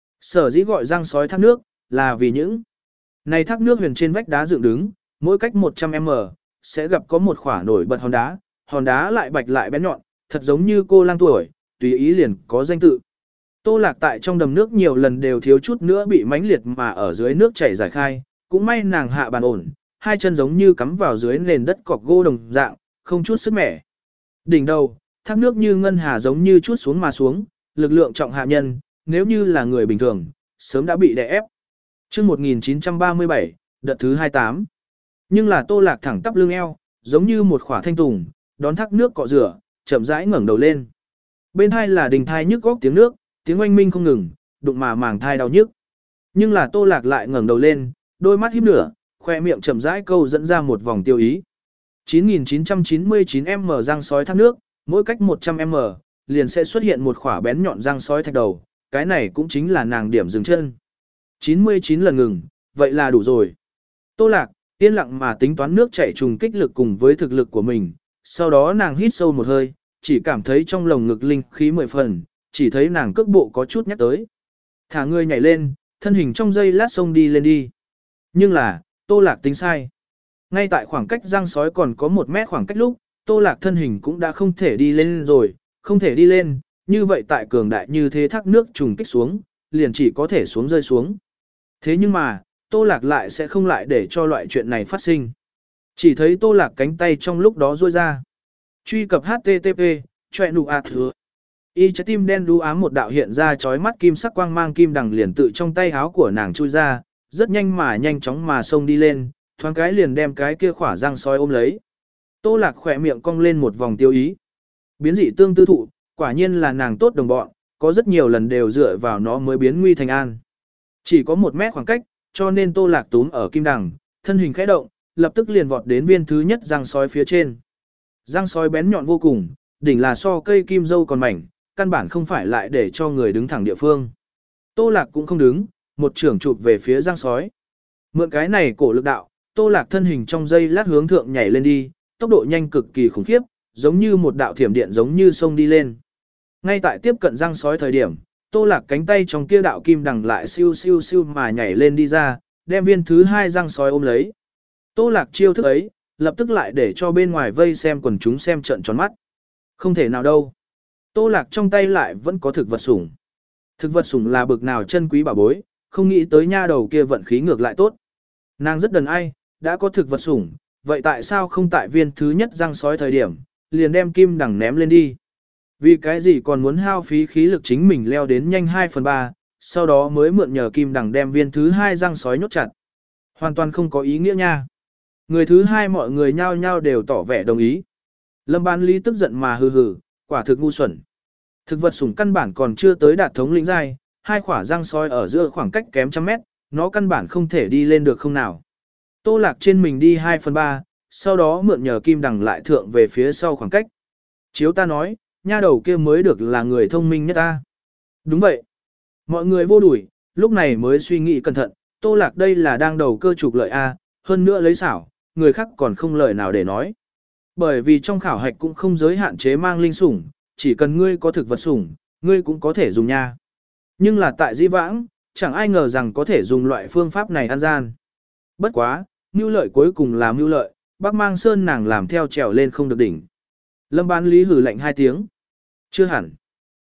S1: Sở dĩ gọi răng sói thác nước, là vì những này thác nước huyền trên vách đá dựng đứng, mỗi cách một trăm mét sẽ gặp có một khỏa nổi bật hòn đá, hòn đá lại bạch lại bén nhọn, thật giống như cô lang tuổi, tùy ý liền có danh tự. Tô Lạc tại trong đầm nước nhiều lần đều thiếu chút nữa bị mãnh liệt mà ở dưới nước chảy giải khai, cũng may nàng hạ bàn ổn, hai chân giống như cắm vào dưới nền đất cọc gỗ đồng dạng, không chút sức mẻ. Đỉnh đầu, thác nước như ngân hà giống như chút xuống mà xuống, lực lượng trọng hạ nhân, nếu như là người bình thường, sớm đã bị đè ép. Chương một nghìn chín trăm ba mươi bảy, đợt thứ hai mươi tám. Nhưng là Tô Lạc thẳng tắp lưng eo, giống như một khỏa thanh tùng, đón thác nước cọ rửa, chậm rãi ngẩng đầu lên. Bên hai là đình thai nhức góc tiếng nước, tiếng oanh minh không ngừng, đụng mà màng thai đau nhức. Nhưng là Tô Lạc lại ngẩng đầu lên, đôi mắt híp nửa, khoe miệng chậm rãi câu dẫn ra một vòng tiêu ý. chín nghìn chín trăm chín mươi chín mét răng sói thác nước, mỗi cách một trăm mét liền sẽ xuất hiện một khỏa bén nhọn răng sói thạch đầu, cái này cũng chính là nàng điểm dừng chân. chín mươi chín lần ngừng, vậy là đủ rồi. Tô Lạc, yên lặng mà tính toán nước chảy trùng kích lực cùng với thực lực của mình, sau đó nàng hít sâu một hơi, chỉ cảm thấy trong lồng ngực linh khí mười phần, chỉ thấy nàng cước bộ có chút nhắc tới. Thả người nhảy lên, thân hình trong giây lát sông đi lên đi. Nhưng là, Tô Lạc tính sai. Ngay tại khoảng cách răng sói còn có một mét khoảng cách lúc, Tô Lạc thân hình cũng đã không thể đi lên rồi, không thể đi lên, như vậy tại cường đại như thế thác nước trùng kích xuống, liền chỉ có thể xuống rơi xuống. Thế nhưng mà, Tô Lạc lại sẽ không lại để cho loại chuyện này phát sinh. Chỉ thấy Tô Lạc cánh tay trong lúc đó rôi ra. Truy cập H T T P, choẹ nụ ạt hứa. Y trái tim đen đu ám một đạo hiện ra chói mắt kim sắc quang mang kim đằng liền tự trong tay háo của nàng chui ra, rất nhanh mà nhanh chóng mà xông đi lên, thoáng cái liền đem cái kia khỏa răng sói ôm lấy. Tô Lạc khỏe miệng cong lên một vòng tiêu ý. Biến dị tương tư thụ, quả nhiên là nàng tốt đồng bọn, có rất nhiều lần đều dựa vào nó mới biến nguy thành an. Chỉ có một mét khoảng cách, cho nên Tô Lạc túm ở kim đằng, thân hình khẽ động, lập tức liền vọt đến viên thứ nhất răng sói phía trên. Răng sói bén nhọn vô cùng, đỉnh là so cây kim dâu còn mảnh, căn bản không phải lại để cho người đứng thẳng địa phương. Tô Lạc cũng không đứng, một trưởng chụp về phía răng sói. Mượn cái này cổ lực đạo, Tô Lạc thân hình trong giây lát hướng thượng nhảy lên đi, tốc độ nhanh cực kỳ khủng khiếp, giống như một đạo thiểm điện giống như sông đi lên. Ngay tại tiếp cận răng sói thời điểm, Tô Lạc cánh tay trong kia đạo kim đằng lại siêu siêu siêu mà nhảy lên đi ra, đem viên thứ hai răng sói ôm lấy. Tô Lạc chiêu thức ấy, lập tức lại để cho bên ngoài vây xem quần chúng xem trợn tròn mắt. Không thể nào đâu. Tô Lạc trong tay lại vẫn có thực vật sủng. Thực vật sủng là bực nào chân quý bảo bối, không nghĩ tới nha đầu kia vận khí ngược lại tốt. Nàng rất đần ai, đã có thực vật sủng, vậy tại sao không tại viên thứ nhất răng sói thời điểm, liền đem kim đằng ném lên đi. Vì cái gì còn muốn hao phí khí lực chính mình leo đến nhanh hai phần ba, sau đó mới mượn nhờ kim đằng đem viên thứ hai răng sói nhốt chặt. Hoàn toàn không có ý nghĩa nha. Người thứ hai mọi người nhao nhao đều tỏ vẻ đồng ý. Lâm Ban Lý tức giận mà hừ hừ, quả thực ngu xuẩn. Thực vật sủng căn bản còn chưa tới đạt thống lĩnh giai, hai khỏa răng sói ở giữa khoảng cách kém trăm mét, nó căn bản không thể đi lên được không nào. Tô Lạc trên mình đi hai phần ba, sau đó mượn nhờ kim đằng lại thượng về phía sau khoảng cách. Chiếu ta nói, nha đầu kia mới được là người thông minh nhất ta. Đúng vậy. Mọi người vô đuổi, lúc này mới suy nghĩ cẩn thận, Tô Lạc đây là đang đầu cơ trục lợi A, hơn nữa lấy xảo, người khác còn không lời nào để nói. Bởi vì trong khảo hạch cũng không giới hạn chế mang linh sủng, chỉ cần ngươi có thực vật sủng, ngươi cũng có thể dùng nha. Nhưng là tại Di Vãng, chẳng ai ngờ rằng có thể dùng loại phương pháp này ăn gian. Bất quá, mưu lợi cuối cùng là mưu lợi, Bắc Mang Sơn nàng làm theo trèo lên không được đỉnh. Lâm Bán Lý hử lạnh hai tiếng. Chưa hẳn.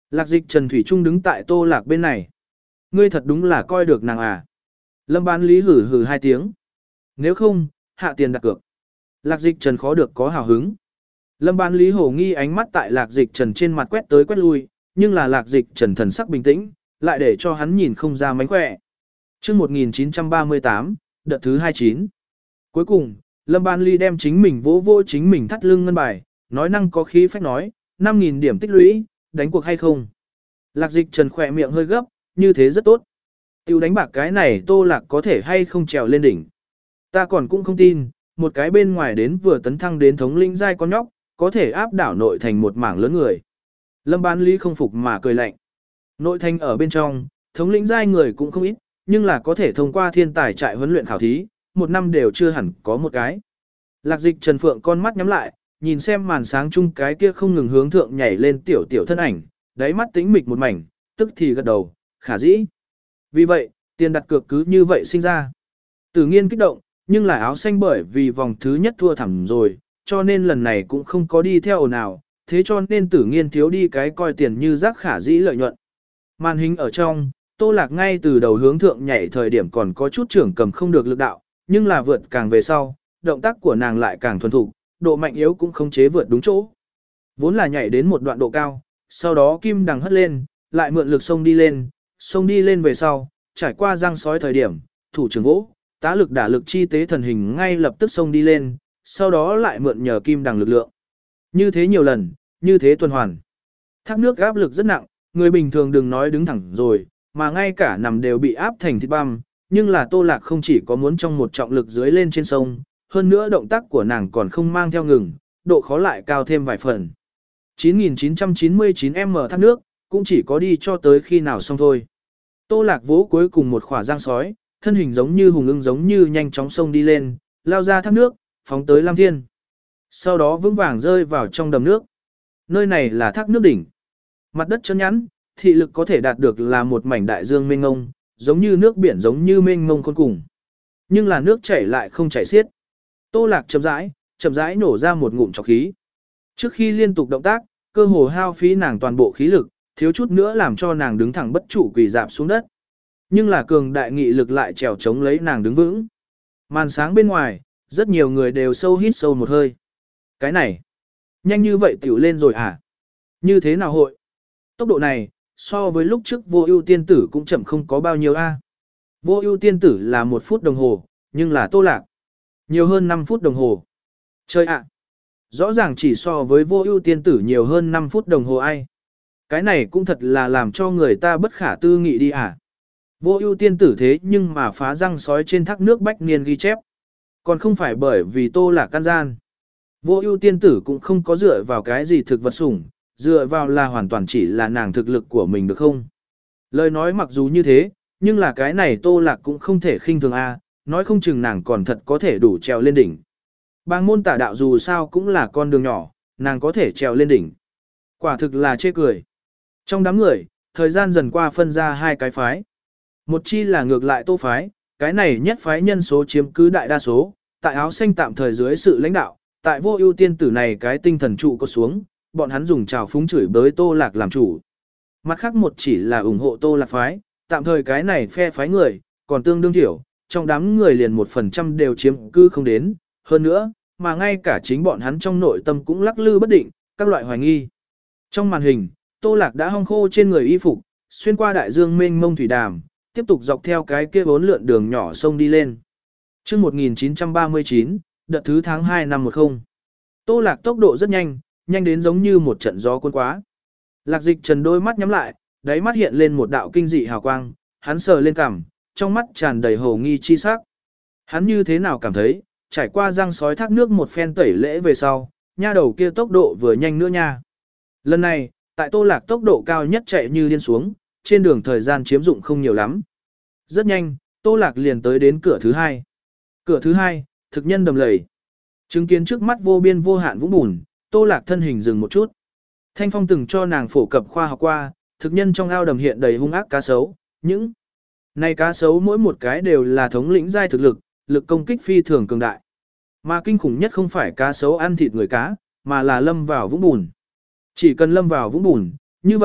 S1: Lạc Dịch Trần Thủy Trung đứng tại Tô Lạc bên này. Ngươi thật đúng là coi được nàng à. Lâm Bán Lý hử hử hai tiếng. Nếu không, hạ tiền đặt cược. Lạc Dịch Trần khó được có hào hứng. Lâm Bán Lý hổ nghi ánh mắt tại Lạc Dịch Trần trên mặt quét tới quét lui, nhưng là Lạc Dịch Trần thần sắc bình tĩnh, lại để cho hắn nhìn không ra mánh khỏe. Chương một nghìn chín trăm ba mươi tám, đợt thứ hai mươi chín. Cuối cùng, Lâm Ban Ly đem chính mình vỗ vỗ chính mình thắt lưng ngân bài, nói năng có khí phách nói, năm nghìn điểm tích lũy, đánh cuộc hay không? Lạc Dịch Trần khỏe miệng hơi gấp, như thế rất tốt. Tiêu đánh bạc cái này Tô Lạc có thể hay không trèo lên đỉnh. Ta còn cũng không tin, một cái bên ngoài đến vừa tấn thăng đến thống lĩnh giai con nhóc, có thể áp đảo nội thành một mảng lớn người. Lâm Ban Ly không phục mà cười lạnh. Nội thành ở bên trong, thống lĩnh giai người cũng không ít, nhưng là có thể thông qua thiên tài trại huấn luyện khảo thí, một năm đều chưa hẳn có một cái. Lạc Dịch Trần Phượng con mắt nhắm lại, nhìn xem màn sáng chung cái kia không ngừng hướng thượng nhảy lên tiểu tiểu thân ảnh, đáy mắt tĩnh mịch một mảnh, tức thì gật đầu, khả dĩ. Vì vậy, tiền đặt cược cứ như vậy sinh ra. Tử Nghiên kích động, nhưng là áo xanh bởi vì vòng thứ nhất thua thẳm rồi, cho nên lần này cũng không có đi theo ồn ào, thế cho nên Tử Nghiên thiếu đi cái coi tiền như rác khả dĩ lợi nhuận. Màn hình ở trong, Tô Lạc ngay từ đầu hướng thượng nhảy thời điểm còn có chút trưởng cầm không được lực đạo, nhưng là vượt càng về sau, động tác của nàng lại càng thuần thục, độ mạnh yếu cũng không chế vượt đúng chỗ. Vốn là nhảy đến một đoạn độ cao, sau đó kim đằng hất lên, lại mượn lực sông đi lên, sông đi lên về sau, trải qua răng sói thời điểm, thủ trưởng vỗ, tá lực đả lực chi tế thần hình ngay lập tức sông đi lên, sau đó lại mượn nhờ kim đằng lực lượng. Như thế nhiều lần, như thế tuần hoàn. Thác nước áp lực rất nặng, người bình thường đừng nói đứng thẳng rồi, mà ngay cả nằm đều bị áp thành thịt băm, nhưng là Tô Lạc không chỉ có muốn trong một trọng lực dưới lên trên sông, hơn nữa động tác của nàng còn không mang theo ngừng, độ khó lại cao thêm vài phần. chín nghìn chín trăm chín mươi chín m thác nước, cũng chỉ có đi cho tới khi nào xong thôi. Tô Lạc vỗ cuối cùng một khỏa giang sói, thân hình giống như hùng ưng giống như nhanh chóng sông đi lên, lao ra thác nước, phóng tới Lam Thiên. Sau đó vững vàng rơi vào trong đầm nước. Nơi này là thác nước đỉnh. Mặt đất chân nhẵn, thị lực có thể đạt được là một mảnh đại dương mênh mông, giống như nước biển giống như mênh mông khôn cùng. Nhưng là nước chảy lại không chảy xiết. Tô Lạc chậm rãi, chậm rãi nổ ra một ngụm trọc khí. Trước khi liên tục động tác, cơ hồ hao phí nàng toàn bộ khí lực, thiếu chút nữa làm cho nàng đứng thẳng bất trụ quỳ dạp xuống đất. Nhưng là cường đại nghị lực lại trèo chống lấy nàng đứng vững. Màn sáng bên ngoài, rất nhiều người đều sâu hít sâu một hơi. Cái này, nhanh như vậy tiểu lên rồi à? Như thế nào hội? Tốc độ này, so với lúc trước vô ưu tiên tử cũng chậm không có bao nhiêu a. Vô ưu tiên tử là một phút đồng hồ, nhưng là Tô Lạc. Nhiều hơn năm phút đồng hồ. Chơi ạ! Rõ ràng chỉ so với vô ưu tiên tử nhiều hơn năm phút đồng hồ ai. Cái này cũng thật là làm cho người ta bất khả tư nghị đi à. Vô ưu tiên tử thế nhưng mà phá răng sói trên thác nước bách niên ghi chép. Còn không phải bởi vì Tô Lạc can gian. Vô ưu tiên tử cũng không có dựa vào cái gì thực vật sủng, dựa vào là hoàn toàn chỉ là nàng thực lực của mình được không? Lời nói mặc dù như thế, nhưng là cái này Tô Lạc cũng không thể khinh thường a, nói không chừng nàng còn thật có thể đủ trèo lên đỉnh. Bang môn tả đạo dù sao cũng là con đường nhỏ, nàng có thể trèo lên đỉnh. Quả thực là chê cười. Trong đám người, thời gian dần qua phân ra hai cái phái. Một chi là ngược lại Tô phái, cái này nhất phái nhân số chiếm cứ đại đa số, tại áo xanh tạm thời dưới sự lãnh đạo, tại vô ưu tiên tử này cái tinh thần trụ có xuống, bọn hắn dùng trào phúng chửi bới Tô Lạc làm chủ. Mặt khác một chỉ là ủng hộ Tô Lạc phái, tạm thời cái này phe phái người, còn tương đương thiểu, trong đám người liền một phần trăm đều chiếm cư không đến, hơn nữa, mà ngay cả chính bọn hắn trong nội tâm cũng lắc lư bất định, các loại hoài nghi. Trong màn hình, Tô Lạc đã hong khô trên người y phục, xuyên qua đại dương mênh mông thủy đàm, tiếp tục dọc theo cái kia bốn lượn đường nhỏ sông đi lên. Chương một nghìn chín trăm ba mươi chín, đợt thứ tháng hai năm một không. Tô Lạc tốc độ rất nhanh, nhanh đến giống như một trận gió cuốn quá. Lạc Dịch Trần đôi mắt nhắm lại, đáy mắt hiện lên một đạo kinh dị hào quang, hắn sờ lên cằm, trong mắt tràn đầy hồ nghi chi sắc. Hắn như thế nào cảm thấy, trải qua răng sói thác nước một phen tẩy lễ về sau, nha đầu kia tốc độ vừa nhanh nữa nha. Lần này, tại Tô Lạc tốc độ cao nhất chạy như điên xuống, trên đường thời gian chiếm dụng không nhiều lắm. Rất nhanh, Tô Lạc liền tới đến cửa thứ hai. Cửa thứ hai, thực nhân đầm lầy. Chứng kiến trước mắt vô biên vô hạn vũng bùn, Tô Lạc thân hình dừng một chút. Thanh Phong từng cho nàng phổ cập khoa học qua, thực nhân trong ao đầm hiện đầy hung ác cá sấu, những này cá sấu mỗi một cái đều là thống lĩnh giai thực lực, lực công kích phi thường cường đại. Mà kinh khủng nhất không phải cá sấu ăn thịt người cá, mà là lâm vào vũng bùn. Chỉ cần lâm vào vũng bùn, như vậy,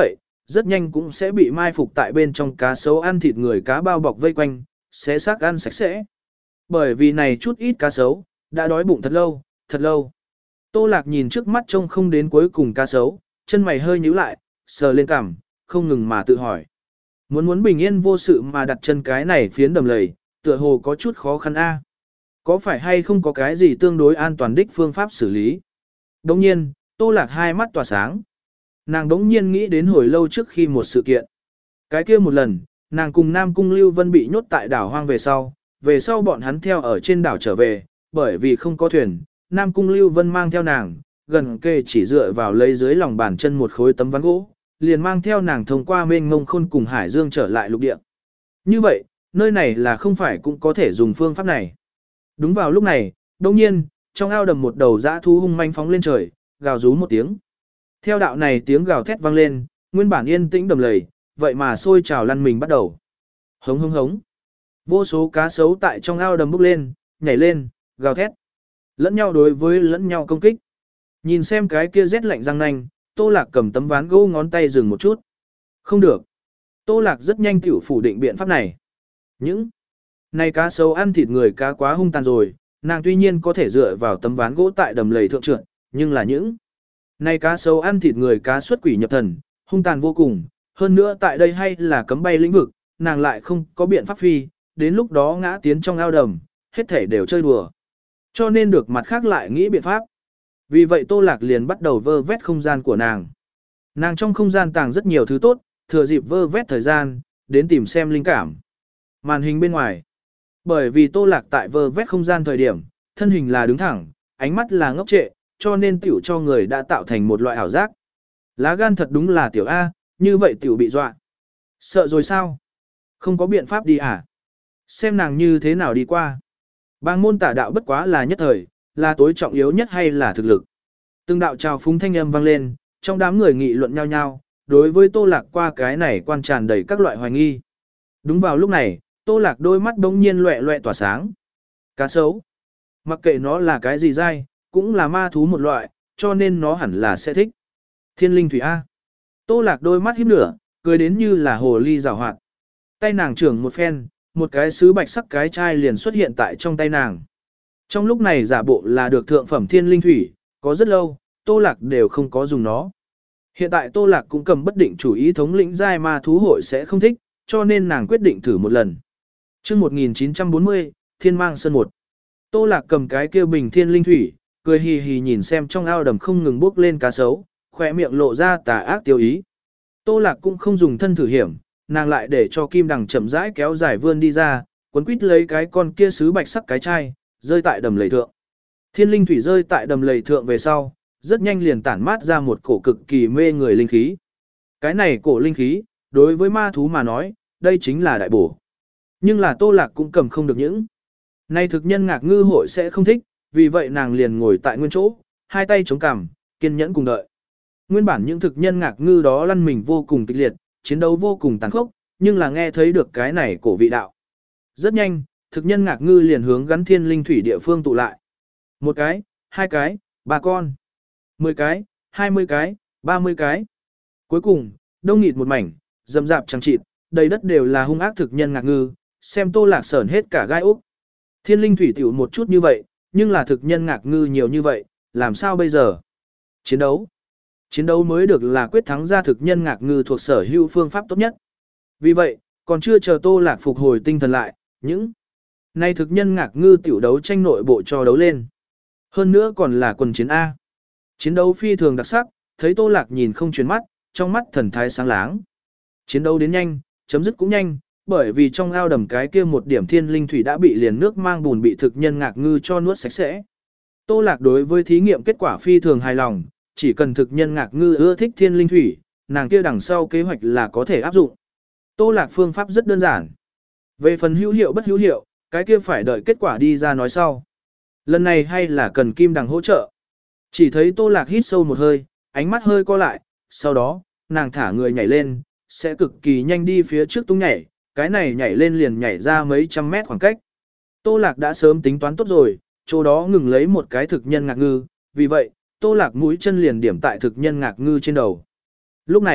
S1: rất nhanh cũng sẽ bị mai phục tại bên trong cá sấu ăn thịt người cá bao bọc vây quanh, sẽ xác ăn sạch sẽ. Bởi vì này chút ít cá sấu, đã đói bụng thật lâu, thật lâu. Tô Lạc nhìn trước mắt trông không đến cuối cùng cá sấu, chân mày hơi nhíu lại, sờ lên cằm, không ngừng mà tự hỏi. Muốn muốn bình yên vô sự mà đặt chân cái này phiến đầm lầy, tựa hồ có chút khó khăn a. Có phải hay không có cái gì tương đối an toàn đích phương pháp xử lý? Đồng nhiên, Tô Lạc hai mắt tỏa sáng. Nàng đống nhiên nghĩ đến hồi lâu trước khi một sự kiện. Cái kia một lần, nàng cùng Nam Cung Lưu Vân bị nhốt tại đảo hoang về sau, về sau bọn hắn theo ở trên đảo trở về, bởi vì không có thuyền, Nam Cung Lưu Vân mang theo nàng, gần kề chỉ dựa vào lấy dưới lòng bàn chân một khối tấm ván gỗ, liền mang theo nàng thông qua mênh mông khôn cùng hải dương trở lại lục địa. Như vậy, nơi này là không phải cũng có thể dùng phương pháp này. Đúng vào lúc này, đồng nhiên, trong ao đầm một đầu dã thú hung manh phóng lên trời, gào rú một tiếng. Theo đạo này tiếng gào thét vang lên, nguyên bản yên tĩnh đầm lầy, vậy mà sôi trào lăn mình bắt đầu. Hống hống hống. Vô số cá sấu tại trong ao đầm bốc lên, nhảy lên, gào thét. Lẫn nhau đối với lẫn nhau công kích. Nhìn xem cái kia rét lạnh răng nanh, Tô Lạc cầm tấm ván gỗ ngón tay dừng một chút. Không được. Tô Lạc rất nhanh tiểu phủ định biện pháp này. Những này cá sấu ăn thịt người cá quá hung tàn rồi, nàng tuy nhiên có thể dựa vào tấm ván gỗ tại đầm lầy thượng trượt, nhưng là những này cá sấu ăn thịt người cá xuất quỷ nhập thần, hung tàn vô cùng, hơn nữa tại đây hay là cấm bay lĩnh vực, nàng lại không có biện pháp phi, đến lúc đó ngã tiến trong ao đầm, hết thể đều chơi đùa. Cho nên được mặt khác lại nghĩ biện pháp. Vì vậy Tô Lạc liền bắt đầu vơ vét không gian của nàng. Nàng trong không gian tàng rất nhiều thứ tốt, thừa dịp vơ vét thời gian, đến tìm xem linh cảm. Màn hình bên ngoài. Bởi vì Tô Lạc tại vơ vét không gian thời điểm, thân hình là đứng thẳng, ánh mắt là ngốc trệ, cho nên tiểu cho người đã tạo thành một loại ảo giác. Lá gan thật đúng là tiểu A, như vậy tiểu bị dọa. Sợ rồi sao? Không có biện pháp đi à? Xem nàng như thế nào đi qua. Bang môn tả đạo bất quá là nhất thời, là tối trọng yếu nhất hay là thực lực. Từng đạo trào phúng thanh âm vang lên, trong đám người nghị luận nhau nhau, đối với Tô Lạc qua cái này quan tràn đầy các loại hoài nghi. Đúng vào lúc này, Tô Lạc đôi mắt đống nhiên loẹ loẹ tỏa sáng. Cá sấu. Mặc kệ nó là cái gì dai, cũng là ma thú một loại, cho nên nó hẳn là sẽ thích. Thiên linh thủy A. Tô Lạc đôi mắt híp lửa, cười đến như là hồ ly rào hoạt. Tay nàng trưởng một phen, một cái sứ bạch sắc cái chai liền xuất hiện tại trong tay nàng. Trong lúc này giả bộ là được thượng phẩm thiên linh thủy, có rất lâu, Tô Lạc đều không có dùng nó. Hiện tại Tô Lạc cũng cầm bất định chủ ý thống lĩnh giai ma thú hội sẽ không thích, cho nên nàng quyết định thử một lần. Trước một nghìn chín trăm bốn mươi, Thiên Mang Sơn một. Tô Lạc cầm cái kia bình thiên linh thủy, cười hì hì nhìn xem trong ao đầm không ngừng bốc lên cá sấu, khỏe miệng lộ ra tà ác tiêu ý. Tô Lạc cũng không dùng thân thử hiểm, nàng lại để cho kim đằng chậm rãi kéo dài vươn đi ra, quấn quít lấy cái con kia sứ bạch sắc cái chai, rơi tại đầm lầy thượng. Thiên linh thủy rơi tại đầm lầy thượng về sau, rất nhanh liền tản mát ra một cổ cực kỳ mê người linh khí. Cái này cổ linh khí, đối với ma thú mà nói, đây chính là đại bổ. Nhưng là Tô Lạc cũng cầm không được những. Nay thực nhân ngạc ngư hội sẽ không thích, vì vậy nàng liền ngồi tại nguyên chỗ, hai tay chống cằm, kiên nhẫn cùng đợi. Nguyên bản những thực nhân ngạc ngư đó lăn mình vô cùng kịch liệt, chiến đấu vô cùng tàn khốc, nhưng là nghe thấy được cái này cổ vị đạo. Rất nhanh, thực nhân ngạc ngư liền hướng gắn thiên linh thủy địa phương tụ lại. Một cái, hai cái, ba con, mười cái, hai mươi cái, ba mươi cái. Cuối cùng, đông nghịt một mảnh, rậm rạp chẳng chịt, đầy đất đều là hung ác thực nhân ngạc ngư, xem Tô Lạc sởn hết cả gai ốc. Thiên linh thủy tiểu một chút như vậy, nhưng là thực nhân ngạc ngư nhiều như vậy, làm sao bây giờ? Chiến đấu. Chiến đấu mới được là quyết thắng ra thực nhân ngạc ngư thuộc sở hữu phương pháp tốt nhất. Vì vậy, còn chưa chờ Tô Lạc phục hồi tinh thần lại, những nay thực nhân ngạc ngư tiểu đấu tranh nội bộ cho đấu lên. Hơn nữa còn là quần chiến A. Chiến đấu phi thường đặc sắc, thấy Tô Lạc nhìn không chuyển mắt, trong mắt thần thái sáng láng. Chiến đấu đến nhanh, chấm dứt cũng nhanh, bởi vì trong ao đầm cái kia một điểm thiên linh thủy đã bị liền nước mang bùn bị thực nhân ngạc ngư cho nuốt sạch sẽ. Tô Lạc đối với thí nghiệm kết quả phi thường hài lòng, chỉ cần thực nhân ngạc ngư ưa thích thiên linh thủy, nàng kia đằng sau kế hoạch là có thể áp dụng. Tô Lạc phương pháp rất đơn giản. Về phần hữu hiệu bất hữu hiệu, cái kia phải đợi kết quả đi ra nói sau. Lần này hay là cần kim đằng hỗ trợ. Chỉ thấy Tô Lạc hít sâu một hơi, ánh mắt hơi co lại, sau đó, nàng thả người nhảy lên, sẽ cực kỳ nhanh đi phía trước tung nhảy, cái này nhảy lên liền nhảy ra mấy trăm mét khoảng cách. Tô Lạc đã sớm tính toán tốt rồi, chỗ đó ngừng lấy một cái thực nhân ngạc ngư, vì vậy, Tô Lạc mũi chân liền điểm tại thực nhân ngạc ngư trên đầu. Lúc này,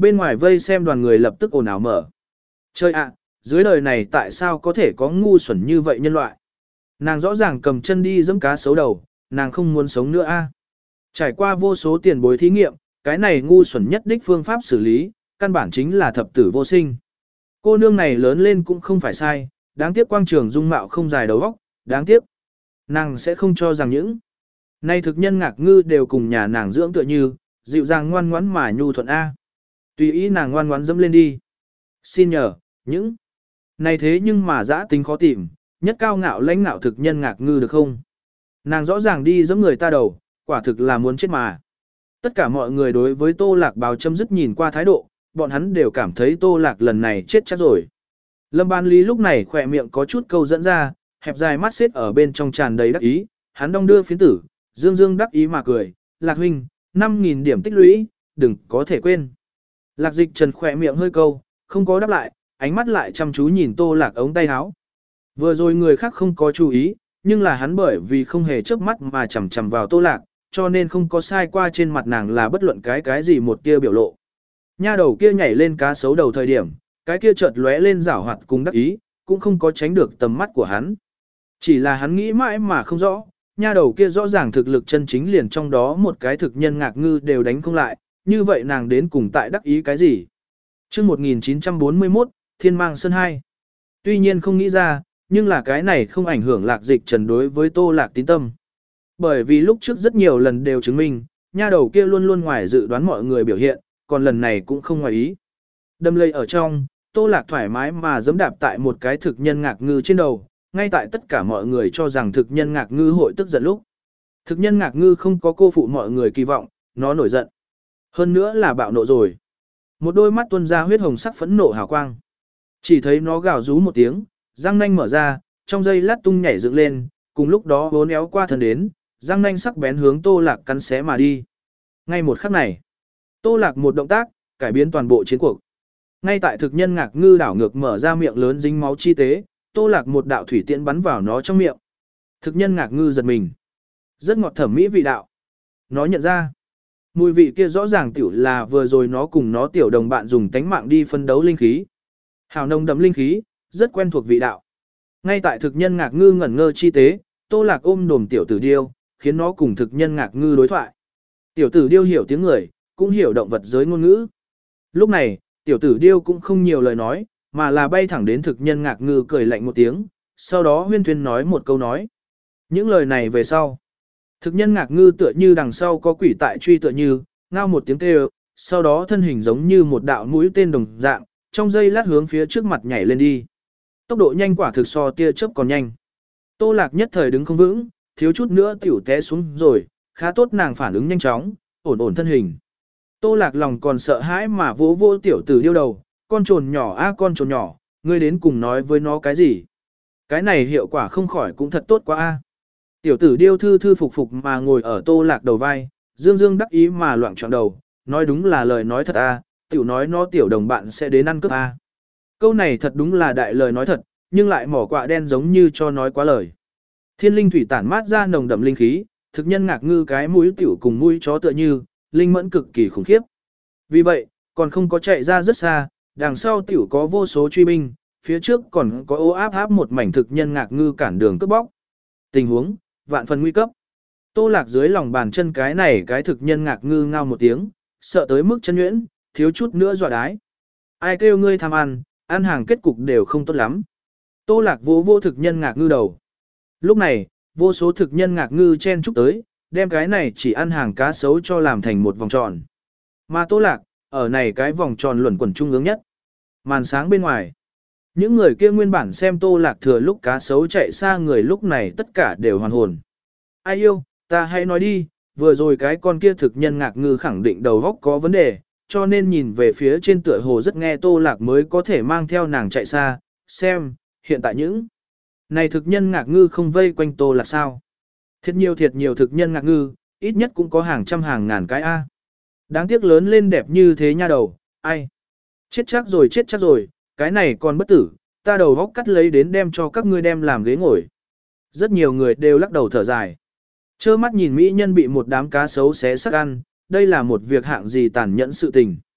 S1: bên ngoài vây xem đoàn người lập tức ồn ào mở. Chơi ạ, dưới đời này tại sao có thể có ngu xuẩn như vậy nhân loại? Nàng rõ ràng cầm chân đi giẫm cá sấu đầu, nàng không muốn sống nữa a. Trải qua vô số tiền bối thí nghiệm, cái này ngu xuẩn nhất đích phương pháp xử lý, căn bản chính là thập tử vô sinh. Cô nương này lớn lên cũng không phải sai, đáng tiếc quang trường dung mạo không dài đầu óc, đáng tiếc. Nàng sẽ không cho rằng những nay thực nhân ngạc ngư đều cùng nhà nàng dưỡng tựa như, dịu dàng ngoan ngoãn mà nhu thuận A. Tùy ý nàng ngoan ngoãn dẫm lên đi. Xin nhờ, những này thế nhưng mà dã tính khó tìm, nhất cao ngạo lãnh ngạo thực nhân ngạc ngư được không? Nàng rõ ràng đi giẫm người ta đầu, quả thực là muốn chết mà. Tất cả mọi người đối với Tô Lạc báo chấm dứt nhìn qua thái độ, bọn hắn đều cảm thấy Tô Lạc lần này chết chắc rồi. Lâm Ban Lý lúc này khỏe miệng có chút câu dẫn ra, hẹp dài mắt xếp ở bên trong tràn đầy đắc ý, hắn đong đưa phiến tử, dương dương đắc ý mà cười, Lạc huynh, năm nghìn điểm tích lũy, đừng có thể quên. Lạc Dịch Trần khỏe miệng hơi câu, không có đáp lại, ánh mắt lại chăm chú nhìn Tô Lạc ống tay áo. Vừa rồi người khác không có chú ý, nhưng là hắn bởi vì không hề chớp mắt mà chằm chằm vào Tô Lạc, cho nên không có sai qua trên mặt nàng là bất luận cái cái gì một tia biểu lộ. Nha đầu kia nhảy lên cá sấu đầu thời điểm, cái kia chợt lóe lên giảo hoạt cùng đắc ý, cũng không có tránh được tầm mắt của hắn. Chỉ là hắn nghĩ mãi mà không rõ, nha đầu kia rõ ràng thực lực chân chính liền trong đó một cái thực nhân ngạc ngư đều đánh không lại, như vậy nàng đến cùng tại đắc ý cái gì? Chương một nghìn chín trăm bốn mươi mốt, Thiên Mang Sơn hai. Tuy nhiên không nghĩ ra, nhưng là cái này không ảnh hưởng Lạc Dịch Trần đối với Tô Lạc tín tâm. Bởi vì lúc trước rất nhiều lần đều chứng minh, nha đầu kia luôn luôn ngoài dự đoán mọi người biểu hiện, còn lần này cũng không ngoài ý. Đâm lây ở trong, Tô Lạc thoải mái mà giẫm đạp tại một cái thực nhân ngạc ngư trên đầu, ngay tại tất cả mọi người cho rằng thực nhân ngạc ngư hội tức giận lúc. Thực nhân ngạc ngư không có cô phụ mọi người kỳ vọng, nó nổi giận. Hơn nữa là bạo nộ rồi. Một đôi mắt tuôn ra huyết hồng sắc phẫn nộ hào quang. Chỉ thấy nó gào rú một tiếng, răng nanh mở ra, trong giây lát tung nhảy dựng lên, cùng lúc đó vốn éo qua thân đến, răng nanh sắc bén hướng Tô Lạc cắn xé mà đi. Ngay một khắc này, Tô Lạc một động tác, cải biến toàn bộ chiến cuộc. Ngay tại thực nhân ngạc ngư đảo ngược mở ra miệng lớn dính máu chi tế, Tô Lạc một đạo thủy tiễn bắn vào nó trong miệng. Thực nhân ngạc ngư giật mình. Rất ngọt thẩm mỹ vị đạo. Nó nhận ra, mùi vị kia rõ ràng tiểu là vừa rồi nó cùng nó tiểu đồng bạn dùng tánh mạng đi phân đấu linh khí. Hào nồng đậm linh khí, rất quen thuộc vị đạo. Ngay tại thực nhân ngạc ngư ngẩn ngơ chi tế, Tô Lạc ôm đồm tiểu tử điêu, khiến nó cùng thực nhân ngạc ngư đối thoại. Tiểu tử điêu hiểu tiếng người, cũng hiểu động vật giới ngôn ngữ. Lúc này, tiểu tử điêu cũng không nhiều lời nói, mà là bay thẳng đến thực nhân ngạc ngư cười lạnh một tiếng, sau đó huyên thuyên nói một câu nói. Những lời này về sau. Thực nhân ngạc ngư tựa như đằng sau có quỷ tại truy tựa như, ngao một tiếng kêu, sau đó thân hình giống như một đạo mũi tên đồng dạng, trong giây lát hướng phía trước mặt nhảy lên đi. Tốc độ nhanh quả thực so tia chớp còn nhanh. Tô Lạc nhất thời đứng không vững, thiếu chút nữa tiểu té xuống rồi, khá tốt nàng phản ứng nhanh chóng, ổn ổn thân hình. Tô Lạc lòng còn sợ hãi mà vỗ vỗ tiểu tử điêu đầu, con trồn nhỏ a con trồn nhỏ, ngươi đến cùng nói với nó cái gì? Cái này hiệu quả không khỏi cũng thật tốt quá a. Tiểu tử điêu thư thư phục phục mà ngồi ở Tô Lạc đầu vai, dương dương đắc ý mà loạn trọn đầu, nói đúng là lời nói thật a, tiểu nói nó tiểu đồng bạn sẽ đến ăn cướp a. Câu này thật đúng là đại lời nói thật, nhưng lại mỏ quạ đen giống như cho nói quá lời. Thiên linh thủy tản mát ra nồng đậm linh khí, thực nhân ngạc ngư cái mũi tiểu cùng mũi chó tựa như, linh mẫn cực kỳ khủng khiếp. Vì vậy, còn không có chạy ra rất xa, đằng sau tiểu có vô số truy binh, phía trước còn có ô áp áp một mảnh thực nhân ngạc ngư cản đường cướp bóc. Tình huống, vạn phần nguy cấp. Tô Lạc dưới lòng bàn chân cái này cái thực nhân ngạc ngư ngao một tiếng, sợ tới mức chân nhuyễn, thiếu chút nữa dọa đái. Ai kêu ngươi tham ăn, ăn hàng kết cục đều không tốt lắm. Tô Lạc vỗ vô thực nhân ngạc ngư đầu. Lúc này, vô số thực nhân ngạc ngư chen chúc tới, đem cái này chỉ ăn hàng cá sấu cho làm thành một vòng tròn. Mà Tô Lạc, ở này cái vòng tròn luẩn quẩn trung ương nhất. Màn sáng bên ngoài. Những người kia nguyên bản xem Tô Lạc thừa lúc cá sấu chạy xa người lúc này tất cả đều hoàn hồn. Ai yêu, ta hãy nói đi, vừa rồi cái con kia thực nhân ngạc ngư khẳng định đầu góc có vấn đề, cho nên nhìn về phía trên tựa hồ rất nghe Tô Lạc mới có thể mang theo nàng chạy xa, xem, hiện tại những này thực nhân ngạc ngư không vây quanh Tô Lạc sao. Thiệt nhiều thiệt nhiều thực nhân ngạc ngư, ít nhất cũng có hàng trăm hàng ngàn cái A. Đáng tiếc lớn lên đẹp như thế nha đầu, ai. Chết chắc rồi chết chắc rồi, cái này còn bất tử, ta đầu góc cắt lấy đến đem cho các ngươi đem làm ghế ngồi. Rất nhiều người đều lắc đầu thở dài. Chơ mắt nhìn mỹ nhân bị một đám cá sấu xé xác ăn, đây là một việc hạng gì tàn nhẫn sự tình.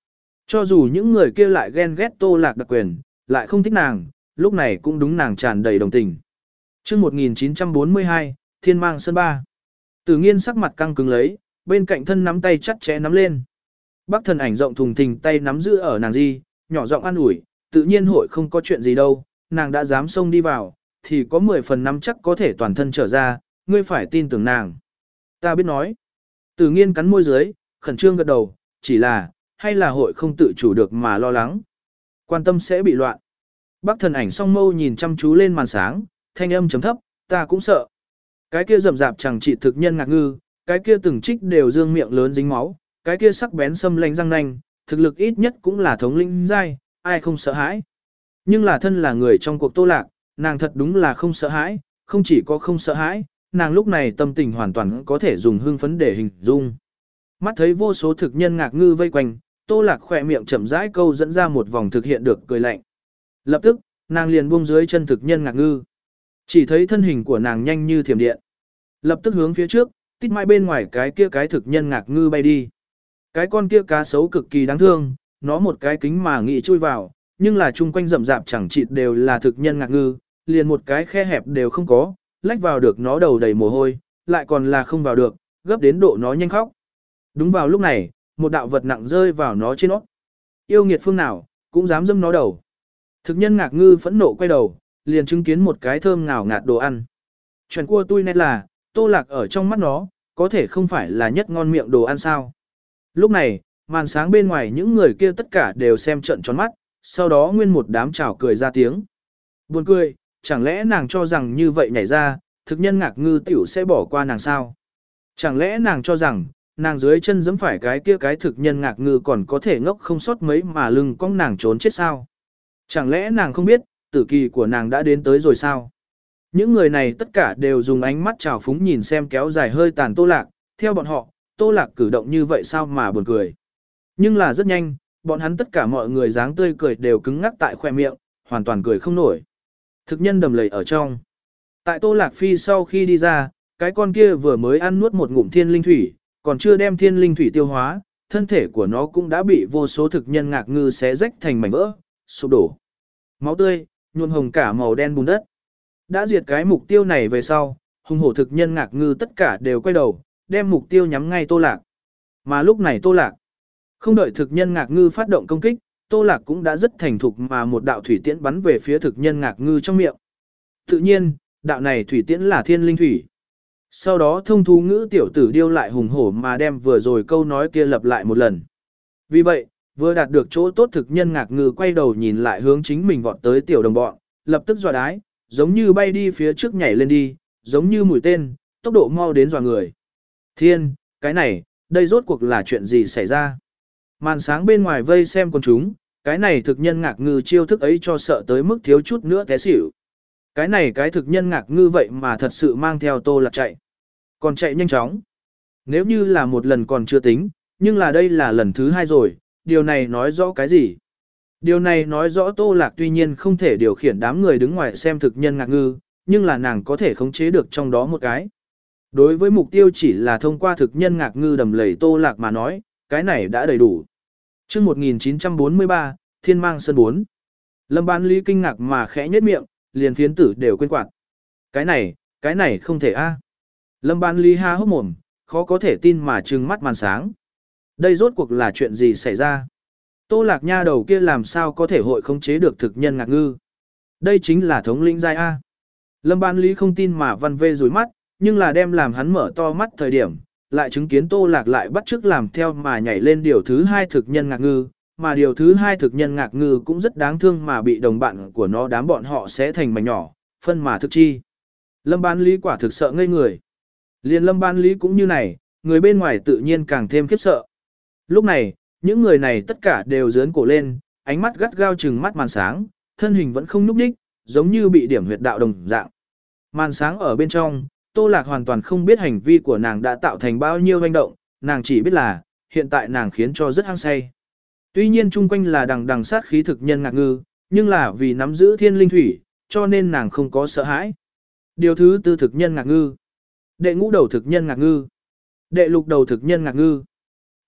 S1: Cho dù những người kia lại ghen ghét Tô Lạc đặc quyền, lại không thích nàng, lúc này cũng đúng nàng tràn đầy đồng tình. Trước một nghìn chín trăm bốn mươi hai, Thiên Mang Sơn ba. Tử Nghiên sắc mặt căng cứng lấy, bên cạnh thân nắm tay chặt chẽ nắm lên. Bác Thần Ảnh rộng thùng thình tay nắm giữ ở nàng di, nhỏ giọng an ủi, tự nhiên hội không có chuyện gì đâu, nàng đã dám xông đi vào, thì có mười phần nắm chắc có thể toàn thân trở ra, ngươi phải tin tưởng nàng. Ta biết nói. Tử Nghiên cắn môi dưới, khẩn trương gật đầu, chỉ là, hay là hội không tự chủ được mà lo lắng. Quan tâm sẽ bị loạn. Bác Thần Ảnh song mâu nhìn chăm chú lên màn sáng, thanh âm chấm thấp, ta cũng sợ. Cái kia rậm rạp chẳng trị thực nhân ngạc ngư, cái kia từng trích đều dương miệng lớn dính máu, cái kia sắc bén xâm lanh răng nanh, thực lực ít nhất cũng là thống lĩnh giai, ai không sợ hãi. Nhưng là thân là người trong cuộc Tô Lạc, nàng thật đúng là không sợ hãi, không chỉ có không sợ hãi, nàng lúc này tâm tình hoàn toàn có thể dùng hưng phấn để hình dung. Mắt thấy vô số thực nhân ngạc ngư vây quanh, Tô Lạc khỏe miệng chậm rãi câu dẫn ra một vòng thực hiện được cười lạnh. Lập tức, nàng liền buông dưới chân thực nhân ngạc ngư. Chỉ thấy thân hình của nàng nhanh như thiểm điện. Lập tức hướng phía trước, tít mãi bên ngoài cái kia cái thực nhân ngạc ngư bay đi. Cái con kia cá sấu cực kỳ đáng thương, nó một cái kính mà nghị chui vào, nhưng là chung quanh rậm rạp chẳng chịt đều là thực nhân ngạc ngư, liền một cái khe hẹp đều không có, lách vào được nó đầu đầy mồ hôi, lại còn là không vào được, gấp đến độ nó nhanh khóc. Đúng vào lúc này, một đạo vật nặng rơi vào nó trên nó. Yêu nghiệt phương nào, cũng dám dâm nó đầu. Thực nhân ngạc ngư phẫn nộ quay đầu, liền chứng kiến một cái thơm ngào ngạt đồ ăn. Chuyện cua tui nét là, Tô Lạc ở trong mắt nó, có thể không phải là nhất ngon miệng đồ ăn sao. Lúc này, màn sáng bên ngoài những người kia tất cả đều xem trận tròn mắt, sau đó nguyên một đám chào cười ra tiếng. Buồn cười, chẳng lẽ nàng cho rằng như vậy nhảy ra, thực nhân ngạc ngư tiểu sẽ bỏ qua nàng sao? Chẳng lẽ nàng cho rằng, nàng dưới chân giẫm phải cái kia cái thực nhân ngạc ngư còn có thể ngốc không sót mấy mà lưng cong nàng trốn chết sao? Chẳng lẽ nàng không biết, tử kỳ của nàng đã đến tới rồi sao? Những người này tất cả đều dùng ánh mắt trào phúng nhìn xem kéo dài hơi tàn Tô Lạc, theo bọn họ, Tô Lạc cử động như vậy sao mà buồn cười. Nhưng là rất nhanh, bọn hắn tất cả mọi người dáng tươi cười đều cứng ngắc tại khoe miệng, hoàn toàn cười không nổi. Thực nhân đầm lầy ở trong. Tại Tô Lạc Phi sau khi đi ra, cái con kia vừa mới ăn nuốt một ngụm thiên linh thủy, còn chưa đem thiên linh thủy tiêu hóa, thân thể của nó cũng đã bị vô số thực nhân ngạc ngư xé rách thành mảnh vỡ, sụp đổ. Máu tươi, nhuộm hồng cả màu đen bùn đất. Đã diệt cái mục tiêu này về sau, hùng hổ thực nhân ngạc ngư tất cả đều quay đầu, đem mục tiêu nhắm ngay Tô Lạc. Mà lúc này Tô Lạc, không đợi thực nhân ngạc ngư phát động công kích, Tô Lạc cũng đã rất thành thục mà một đạo thủy tiễn bắn về phía thực nhân ngạc ngư trong miệng. Tự nhiên, đạo này thủy tiễn là thiên linh thủy. Sau đó thông thú ngữ tiểu tử điêu lại hùng hổ mà đem vừa rồi câu nói kia lặp lại một lần. Vì vậy, vừa đạt được chỗ tốt thực nhân ngạc ngư quay đầu nhìn lại hướng chính mình vọt tới tiểu đồng bọn, lập tức dọa đái, giống như bay đi phía trước nhảy lên đi, giống như mũi tên, tốc độ mau đến dọa người. Thiên, cái này, đây rốt cuộc là chuyện gì xảy ra? Màn sáng bên ngoài vây xem con chúng, cái này thực nhân ngạc ngư chiêu thức ấy cho sợ tới mức thiếu chút nữa té xỉu. Cái này cái thực nhân ngạc ngư vậy mà thật sự mang theo Tô Lạc chạy. Còn chạy nhanh chóng. Nếu như là một lần còn chưa tính, nhưng là đây là lần thứ hai rồi, điều này nói rõ cái gì? Điều này nói rõ Tô Lạc tuy nhiên không thể điều khiển đám người đứng ngoài xem thực nhân ngạc ngư, nhưng là nàng có thể khống chế được trong đó một cái. Đối với mục tiêu chỉ là thông qua thực nhân ngạc ngư đầm lầy Tô Lạc mà nói, cái này đã đầy đủ. Trước một nghìn chín trăm bốn mươi ba, Thiên Mang Sơn bốn. Lâm Bán Lý kinh ngạc mà khẽ nhếch miệng, liền phiến tử đều quên quạt. Cái này, cái này không thể a. Lâm Bán Lý ha hốc mồm, khó có thể tin mà trừng mắt màn sáng. Đây rốt cuộc là chuyện gì xảy ra? Tô Lạc nha đầu kia làm sao có thể hội khống chế được thực nhân ngạc ngư? Đây chính là thống lĩnh giai A. Lâm Ban Lý không tin mà văn vê rủi mắt, nhưng là đem làm hắn mở to mắt thời điểm, lại chứng kiến Tô Lạc lại bắt chước làm theo mà nhảy lên điều thứ hai thực nhân ngạc ngư, mà điều thứ hai thực nhân ngạc ngư cũng rất đáng thương mà bị đồng bạn của nó đám bọn họ sẽ thành mảnh nhỏ, phân mà thực chi. Lâm Ban Lý quả thực sợ ngây người. Liền Lâm Ban Lý cũng như này, người bên ngoài tự nhiên càng thêm khiếp sợ. Lúc này, những người này tất cả đều dướn cổ lên, ánh mắt gắt gao trừng mắt màn sáng, thân hình vẫn không nhúc nhích, giống như bị điểm huyệt đạo đồng dạng. Màn sáng ở bên trong, Tô Lạc hoàn toàn không biết hành vi của nàng đã tạo thành bao nhiêu hoành động, nàng chỉ biết là, hiện tại nàng khiến cho rất hăng say. Tuy nhiên chung quanh là đằng đằng sát khí thực nhân ngạc ngư, nhưng là vì nắm giữ thiên linh thủy, cho nên nàng không có sợ hãi. Điều thứ tư thực nhân ngạc ngư. Đệ ngũ đầu thực nhân ngạc ngư. Đệ lục đầu thực nhân ngạc ngư.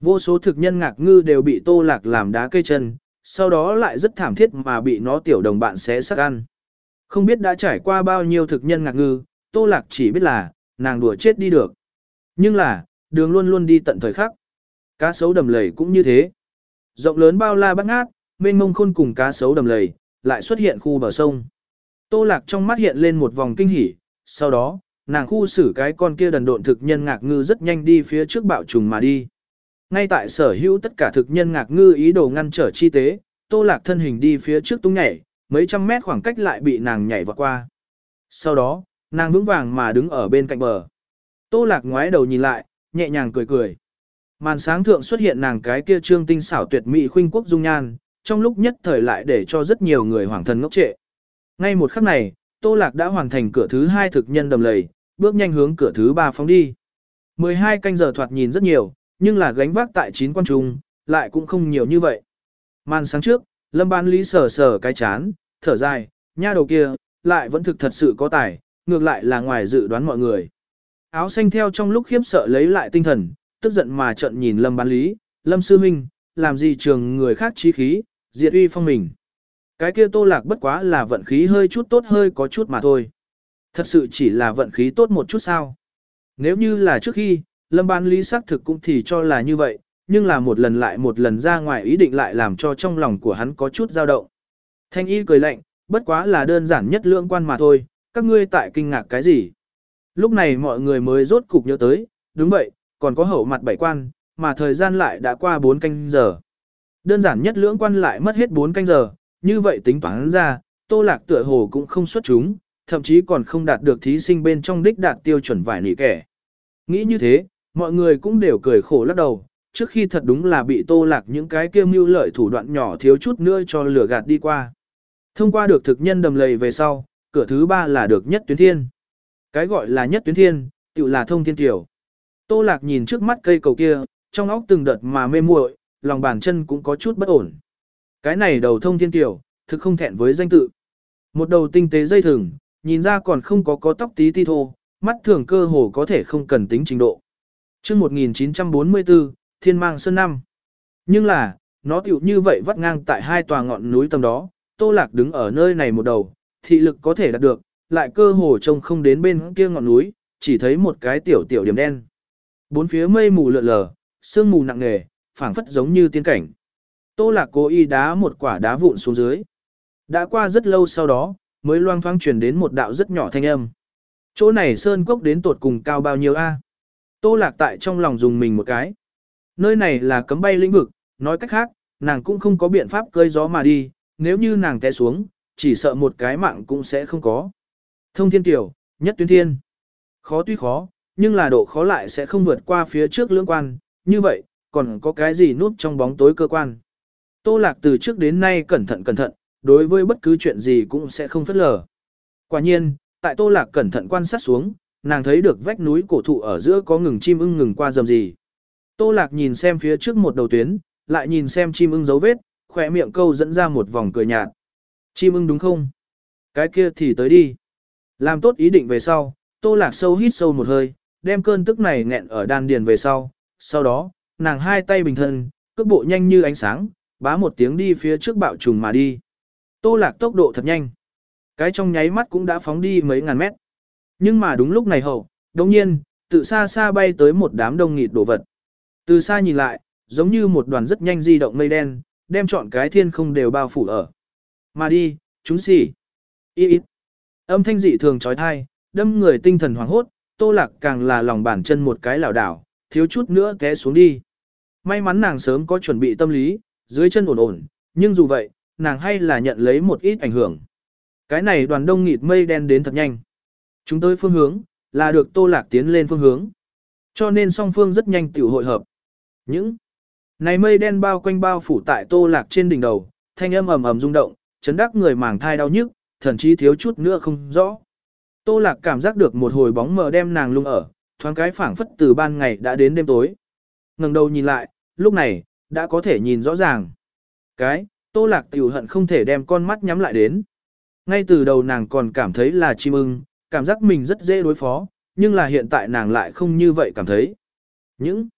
S1: Vô số thực nhân ngạc ngư đều bị Tô Lạc làm đá cây chân, sau đó lại rất thảm thiết mà bị nó tiểu đồng bạn xé xác ăn. Không biết đã trải qua bao nhiêu thực nhân ngạc ngư, Tô Lạc chỉ biết là, nàng đùa chết đi được. Nhưng là, đường luôn luôn đi tận thời khắc. Cá sấu đầm lầy cũng như thế. Rộng lớn bao la bát ngát, mênh mông khôn cùng cá sấu đầm lầy, lại xuất hiện khu bờ sông. Tô Lạc trong mắt hiện lên một vòng kinh hỉ, sau đó, nàng khu xử cái con kia đần độn thực nhân ngạc ngư rất nhanh đi phía trước bạo trùng mà đi. Ngay tại sở hữu tất cả thực nhân ngạc ngư ý đồ ngăn trở chi tế, Tô Lạc thân hình đi phía trước tung nhảy, mấy trăm mét khoảng cách lại bị nàng nhảy vọt qua. Sau đó, nàng vững vàng mà đứng ở bên cạnh bờ. Tô Lạc ngoái đầu nhìn lại, nhẹ nhàng cười cười. Màn sáng thượng xuất hiện nàng cái kia trương tinh xảo tuyệt mỹ khuynh quốc dung nhan, trong lúc nhất thời lại để cho rất nhiều người hoảng thần ngốc trệ. Ngay một khắc này, Tô Lạc đã hoàn thành cửa thứ hai thực nhân đầm lầy, bước nhanh hướng cửa thứ ba phóng đi. mười hai canh giờ thoạt nhìn rất nhiều, nhưng là gánh vác tại chín quan trung, lại cũng không nhiều như vậy. Màn sáng trước, Lâm Bán Lý sờ sờ cái chán, thở dài, nha đầu kia, lại vẫn thực thật sự có tài, ngược lại là ngoài dự đoán mọi người. Áo xanh theo trong lúc khiếp sợ lấy lại tinh thần, tức giận mà trợn nhìn Lâm Bán Lý, Lâm Sư Minh, làm gì trường người khác chí khí, diệt uy phong mình. Cái kia Tô Lạc bất quá là vận khí hơi chút tốt hơi có chút mà thôi. Thật sự chỉ là vận khí tốt một chút sao. Nếu như là trước khi, Lâm Bán Lý xác thực cũng thì cho là như vậy, nhưng là một lần lại một lần ra ngoài ý định lại làm cho trong lòng của hắn có chút dao động. Thanh y cười lạnh, bất quá là đơn giản nhất lưỡng quan mà thôi, các ngươi tại kinh ngạc cái gì. Lúc này mọi người mới rốt cục nhớ tới, đúng vậy, còn có hậu mặt bảy quan, mà thời gian lại đã qua bốn canh giờ. Đơn giản nhất lưỡng quan lại mất hết bốn canh giờ, như vậy tính toán ra, Tô Lạc tựa hồ cũng không xuất chúng, thậm chí còn không đạt được thí sinh bên trong đích đạt tiêu chuẩn vải nỉ kẻ. Nghĩ như thế, mọi người cũng đều cười khổ lắc đầu, trước khi thật đúng là bị Tô Lạc những cái kiêu mưu lợi thủ đoạn nhỏ thiếu chút nữa cho lửa gạt đi qua. Thông qua được thực nhân đầm lầy về sau, cửa thứ ba là được nhất tuyến thiên. Cái gọi là nhất tuyến thiên, tự là thông thiên tiểu. Tô Lạc nhìn trước mắt cây cầu kia, trong óc từng đợt mà mê muội, lòng bàn chân cũng có chút bất ổn. Cái này đầu thông thiên tiểu, thực không thẹn với danh tự. Một đầu tinh tế dây thừng, nhìn ra còn không có có tóc tí ti thô, mắt thường cơ hồ có thể không cần tính trình độ. Chương một nghìn chín trăm bốn mươi tư, Thiên Mang Sơn năm. Nhưng là, nó tiểu như vậy vắt ngang tại hai tòa ngọn núi tầm đó, Tô Lạc đứng ở nơi này một đầu, thị lực có thể đạt được, lại cơ hồ trông không đến bên kia ngọn núi, chỉ thấy một cái tiểu tiểu điểm đen. Bốn phía mây mù lượn lờ, sương mù nặng nề, phảng phất giống như tiên cảnh. Tô Lạc cố ý đá một quả đá vụn xuống dưới. Đã qua rất lâu sau đó, mới loang thoáng truyền đến một đạo rất nhỏ thanh âm. Chỗ này sơn cốc đến tột cùng cao bao nhiêu a? Tô Lạc tại trong lòng dùng mình một cái. Nơi này là cấm bay lĩnh vực, nói cách khác, nàng cũng không có biện pháp cơi gió mà đi, nếu như nàng té xuống, chỉ sợ một cái mạng cũng sẽ không có. Thông thiên tiểu, nhất tuyến thiên. Khó tuy khó, nhưng là độ khó lại sẽ không vượt qua phía trước lưỡng quan, như vậy, còn có cái gì núp trong bóng tối cơ quan. Tô Lạc từ trước đến nay cẩn thận cẩn thận, đối với bất cứ chuyện gì cũng sẽ không phớt lờ. Quả nhiên, tại Tô Lạc cẩn thận quan sát xuống, nàng thấy được vách núi cổ thụ ở giữa có ngừng chim ưng ngừng qua rầm gì. Tô Lạc nhìn xem phía trước một đầu tuyến, lại nhìn xem chim ưng dấu vết, khỏe miệng câu dẫn ra một vòng cười nhạt. Chim ưng đúng không? Cái kia thì tới đi. Làm tốt ý định về sau, Tô Lạc sâu hít sâu một hơi, đem cơn tức này nghẹn ở đan điền về sau. Sau đó, nàng hai tay bình thân, cước bộ nhanh như ánh sáng, bá một tiếng đi phía trước bạo trùng mà đi. Tô Lạc tốc độ thật nhanh. Cái trong nháy mắt cũng đã phóng đi mấy ngàn mét. Nhưng mà đúng lúc này hậu, đồng nhiên, tự xa xa bay tới một đám đông nghịt đồ vật. Từ xa nhìn lại, giống như một đoàn rất nhanh di động mây đen, đem trọn cái thiên không đều bao phủ ở. Mà đi, chúng xỉ. Ý ít. Âm thanh dị thường trói thai, đâm người tinh thần hoảng hốt, Tô Lạc càng là lòng bàn chân một cái lảo đảo, thiếu chút nữa té xuống đi. May mắn nàng sớm có chuẩn bị tâm lý, dưới chân ổn ổn, nhưng dù vậy, nàng hay là nhận lấy một ít ảnh hưởng. Cái này đoàn đông nghịt mây đen đến thật nhanh. Chúng tôi phương hướng, là được Tô Lạc tiến lên phương hướng. Cho nên song phương rất nhanh tiểu hội hợp. Những này mây đen bao quanh bao phủ tại Tô Lạc trên đỉnh đầu, thanh âm ầm ầm rung động, chấn đắc người màng thai đau nhức, thậm chí thiếu chút nữa không rõ. Tô Lạc cảm giác được một hồi bóng mờ đem nàng lung ở, thoáng cái phảng phất từ ban ngày đã đến đêm tối. Ngẩng đầu nhìn lại, lúc này, đã có thể nhìn rõ ràng. Cái, Tô Lạc tiểu hận không thể đem con mắt nhắm lại đến. Ngay từ đầu nàng còn cảm thấy là chim ưng, cảm giác mình rất dễ đối phó, nhưng là hiện tại nàng lại không như vậy cảm thấy. Những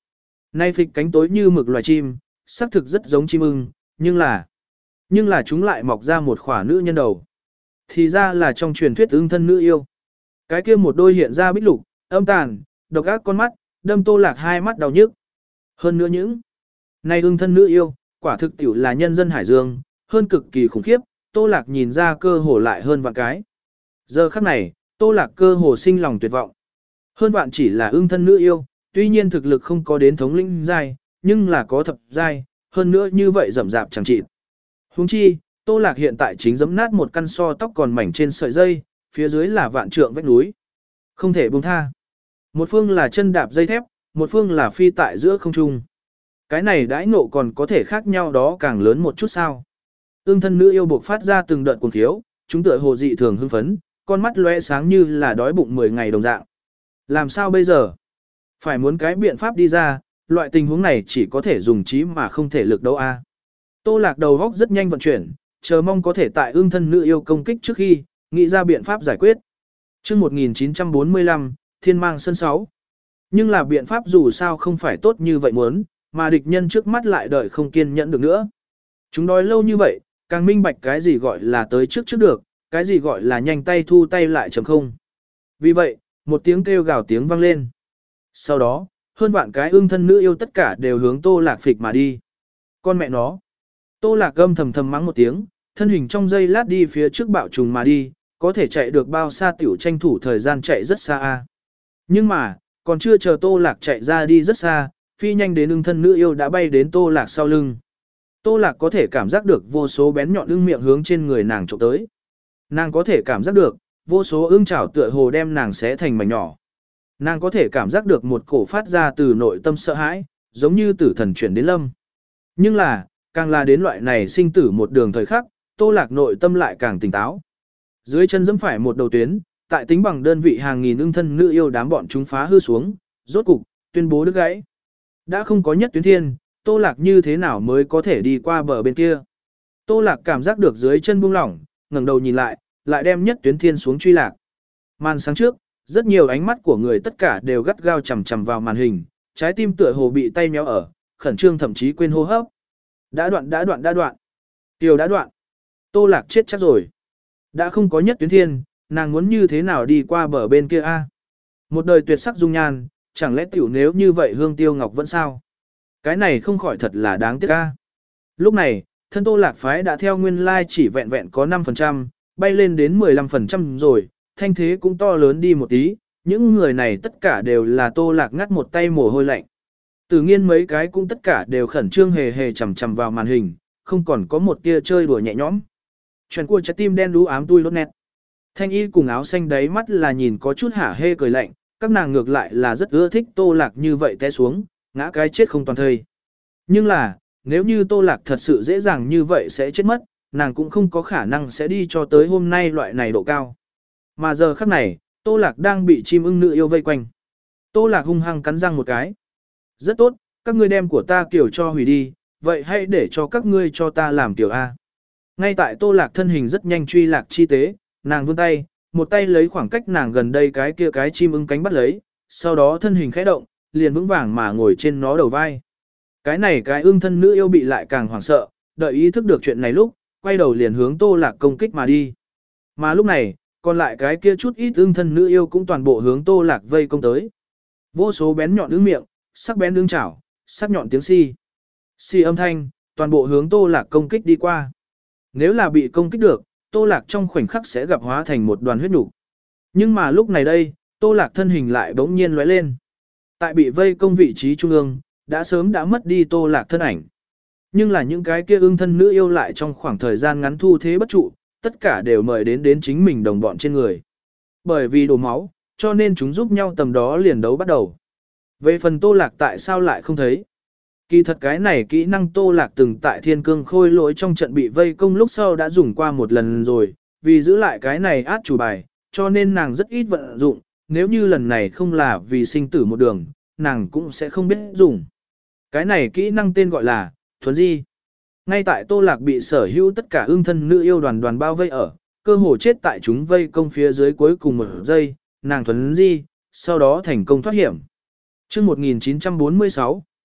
S1: Nay phịch cánh tối như mực loài chim, xác thực rất giống chim ưng, nhưng là, nhưng là chúng lại mọc ra một khỏa nữ nhân đầu. Thì ra là trong truyền thuyết ưng thân nữ yêu. Cái kia một đôi hiện ra bích lục, âm tàn, độc ác con mắt, đâm Tô Lạc hai mắt đau nhức. Hơn nữa những, nay ưng thân nữ yêu, quả thực tiểu là nhân dân Hải Dương, hơn cực kỳ khủng khiếp, Tô Lạc nhìn ra cơ hồ lại hơn vạn cái. Giờ khắc này, Tô Lạc cơ hồ sinh lòng tuyệt vọng. Hơn vạn chỉ là ưng thân nữ yêu, tuy nhiên thực lực không có đến thống lĩnh giai, nhưng là có thập giai, hơn nữa như vậy rậm rạp chẳng trị. Huống chi, Tô Lạc hiện tại chính giẫm nát một căn so tóc còn mảnh trên sợi dây, phía dưới là vạn trượng vách núi. Không thể buông tha. Một phương là chân đạp dây thép, một phương là phi tại giữa không trung. Cái này đãi ngộ còn có thể khác nhau đó càng lớn một chút sao. Ưng thân nữ yêu buộc phát ra từng đợt cuồng khiếu, chúng tựa hồ dị thường hưng phấn, con mắt lóe sáng như là đói bụng mười ngày đồng dạng. Làm sao bây giờ? Phải muốn cái biện pháp đi ra, loại tình huống này chỉ có thể dùng trí mà không thể lực đấu a. Tô Lạc đầu góc rất nhanh vận chuyển, chờ mong có thể tại ưng thân nữ yêu công kích trước khi, nghĩ ra biện pháp giải quyết. Chương một nghìn chín trăm bốn mươi lăm, Thiên Mang Sân sáu. Nhưng là biện pháp dù sao không phải tốt như vậy muốn, mà địch nhân trước mắt lại đợi không kiên nhẫn được nữa. Chúng đói lâu như vậy, càng minh bạch cái gì gọi là tới trước trước được, cái gì gọi là nhanh tay thu tay lại chấm không. Vì vậy, một tiếng kêu gào tiếng vang lên. Sau đó, hơn vạn cái ưng thân nữ yêu tất cả đều hướng Tô Lạc phịch mà đi. Con mẹ nó. Tô Lạc gầm thầm thầm mắng một tiếng, thân hình trong giây lát đi phía trước bạo trùng mà đi, có thể chạy được bao xa tiểu tranh thủ thời gian chạy rất xa a. Nhưng mà, còn chưa chờ Tô Lạc chạy ra đi rất xa, phi nhanh đến ưng thân nữ yêu đã bay đến Tô Lạc sau lưng. Tô Lạc có thể cảm giác được vô số bén nhọn ưng miệng hướng trên người nàng chụp tới. Nàng có thể cảm giác được, vô số ưng chảo tựa hồ đem nàng xé thành mảnh nhỏ. Nàng có thể cảm giác được một cổ phát ra từ nội tâm sợ hãi, giống như tử thần chuyển đến lâm. Nhưng là, càng là đến loại này sinh tử một đường thời khắc, Tô Lạc nội tâm lại càng tỉnh táo. Dưới chân giẫm phải một đầu tuyến, tại tính bằng đơn vị hàng nghìn ưng thân nữ yêu đám bọn chúng phá hư xuống, rốt cục, tuyên bố đứt gãy. Đã không có nhất tuyến thiên, Tô Lạc như thế nào mới có thể đi qua bờ bên kia. Tô Lạc cảm giác được dưới chân buông lỏng, ngẩng đầu nhìn lại, lại đem nhất tuyến thiên xuống truy lạc. Màn sáng trước, rất nhiều ánh mắt của người tất cả đều gắt gao chằm chằm vào màn hình, trái tim tựa hồ bị tay méo ở, khẩn trương thậm chí quên hô hấp. Đã đoạn đã đoạn đã đoạn. Tiểu đã đoạn. Tô Lạc chết chắc rồi. Đã không có nhất tuyến thiên, nàng muốn như thế nào đi qua bờ bên kia a? Một đời tuyệt sắc dung nhan, chẳng lẽ tiểu nếu như vậy Hương Tiêu Ngọc vẫn sao? Cái này không khỏi thật là đáng tiếc a. Lúc này, thân Tô Lạc phái đã theo nguyên lai chỉ vẹn vẹn có năm phần trăm, bay lên đến mười lăm phần trăm rồi, thanh thế cũng to lớn đi một tí, những người này tất cả đều là Tô Lạc ngắt một tay mồ hôi lạnh. Tự nhiên mấy cái cũng tất cả đều khẩn trương hề hề chằm chằm vào màn hình, không còn có một tia chơi đùa nhẹ nhõm. Chuyện của trái tim đen đú ám tui lốt nét. Thanh y cùng áo xanh đáy mắt là nhìn có chút hả hê cười lạnh, các nàng ngược lại là rất ưa thích Tô Lạc như vậy té xuống, ngã cái chết không toàn thây. Nhưng là, nếu như Tô Lạc thật sự dễ dàng như vậy sẽ chết mất, nàng cũng không có khả năng sẽ đi cho tới hôm nay loại này độ cao. Mà giờ khắc này, Tô Lạc đang bị chim ưng nữ yêu vây quanh. Tô Lạc hung hăng cắn răng một cái. Rất tốt, các ngươi đem của ta kiểu cho hủy đi, vậy hãy để cho các ngươi cho ta làm tiểu A. Ngay tại Tô Lạc thân hình rất nhanh truy lạc chi tế, nàng vươn tay, một tay lấy khoảng cách nàng gần đây cái kia cái chim ưng cánh bắt lấy, sau đó thân hình khẽ động, liền vững vàng mà ngồi trên nó đầu vai. Cái này cái ưng thân nữ yêu bị lại càng hoảng sợ, đợi ý thức được chuyện này lúc, quay đầu liền hướng Tô Lạc công kích mà đi. Mà lúc này, còn lại cái kia chút ít ưng thân nữ yêu cũng toàn bộ hướng Tô Lạc vây công tới. Vô số bén nhọn ưng miệng, sắc bén ưng chảo, sắc nhọn tiếng xi. Xi âm thanh, toàn bộ hướng Tô Lạc công kích đi qua. Nếu là bị công kích được, Tô Lạc trong khoảnh khắc sẽ gặp hóa thành một đoàn huyết nhục. Nhưng mà lúc này đây, Tô Lạc thân hình lại bỗng nhiên lóe lên. Tại bị vây công vị trí trung ương, đã sớm đã mất đi Tô Lạc thân ảnh. Nhưng là những cái kia ưng thân nữ yêu lại trong khoảng thời gian ngắn thu thế bất trụ, tất cả đều mời đến đến chính mình đồng bọn trên người. Bởi vì đổ máu, cho nên chúng giúp nhau tầm đó liền đấu bắt đầu. Về phần Tô Lạc tại sao lại không thấy? Kỳ thật cái này kỹ năng Tô Lạc từng tại Thiên Cương Khôi Lỗi trong trận bị vây công lúc sau đã dùng qua một lần rồi, vì giữ lại cái này át chủ bài, cho nên nàng rất ít vận dụng, nếu như lần này không là vì sinh tử một đường, nàng cũng sẽ không biết dùng. Cái này kỹ năng tên gọi là thuấn di. Ngay tại Tô Lạc bị sở hữu tất cả ưng thân nữ yêu đoàn đoàn bao vây ở, cơ hồ chết tại chúng vây công phía dưới cuối cùng một giây, nàng thuấn di, sau đó thành công thoát hiểm. Chương một nghìn chín trăm bốn mươi sáu,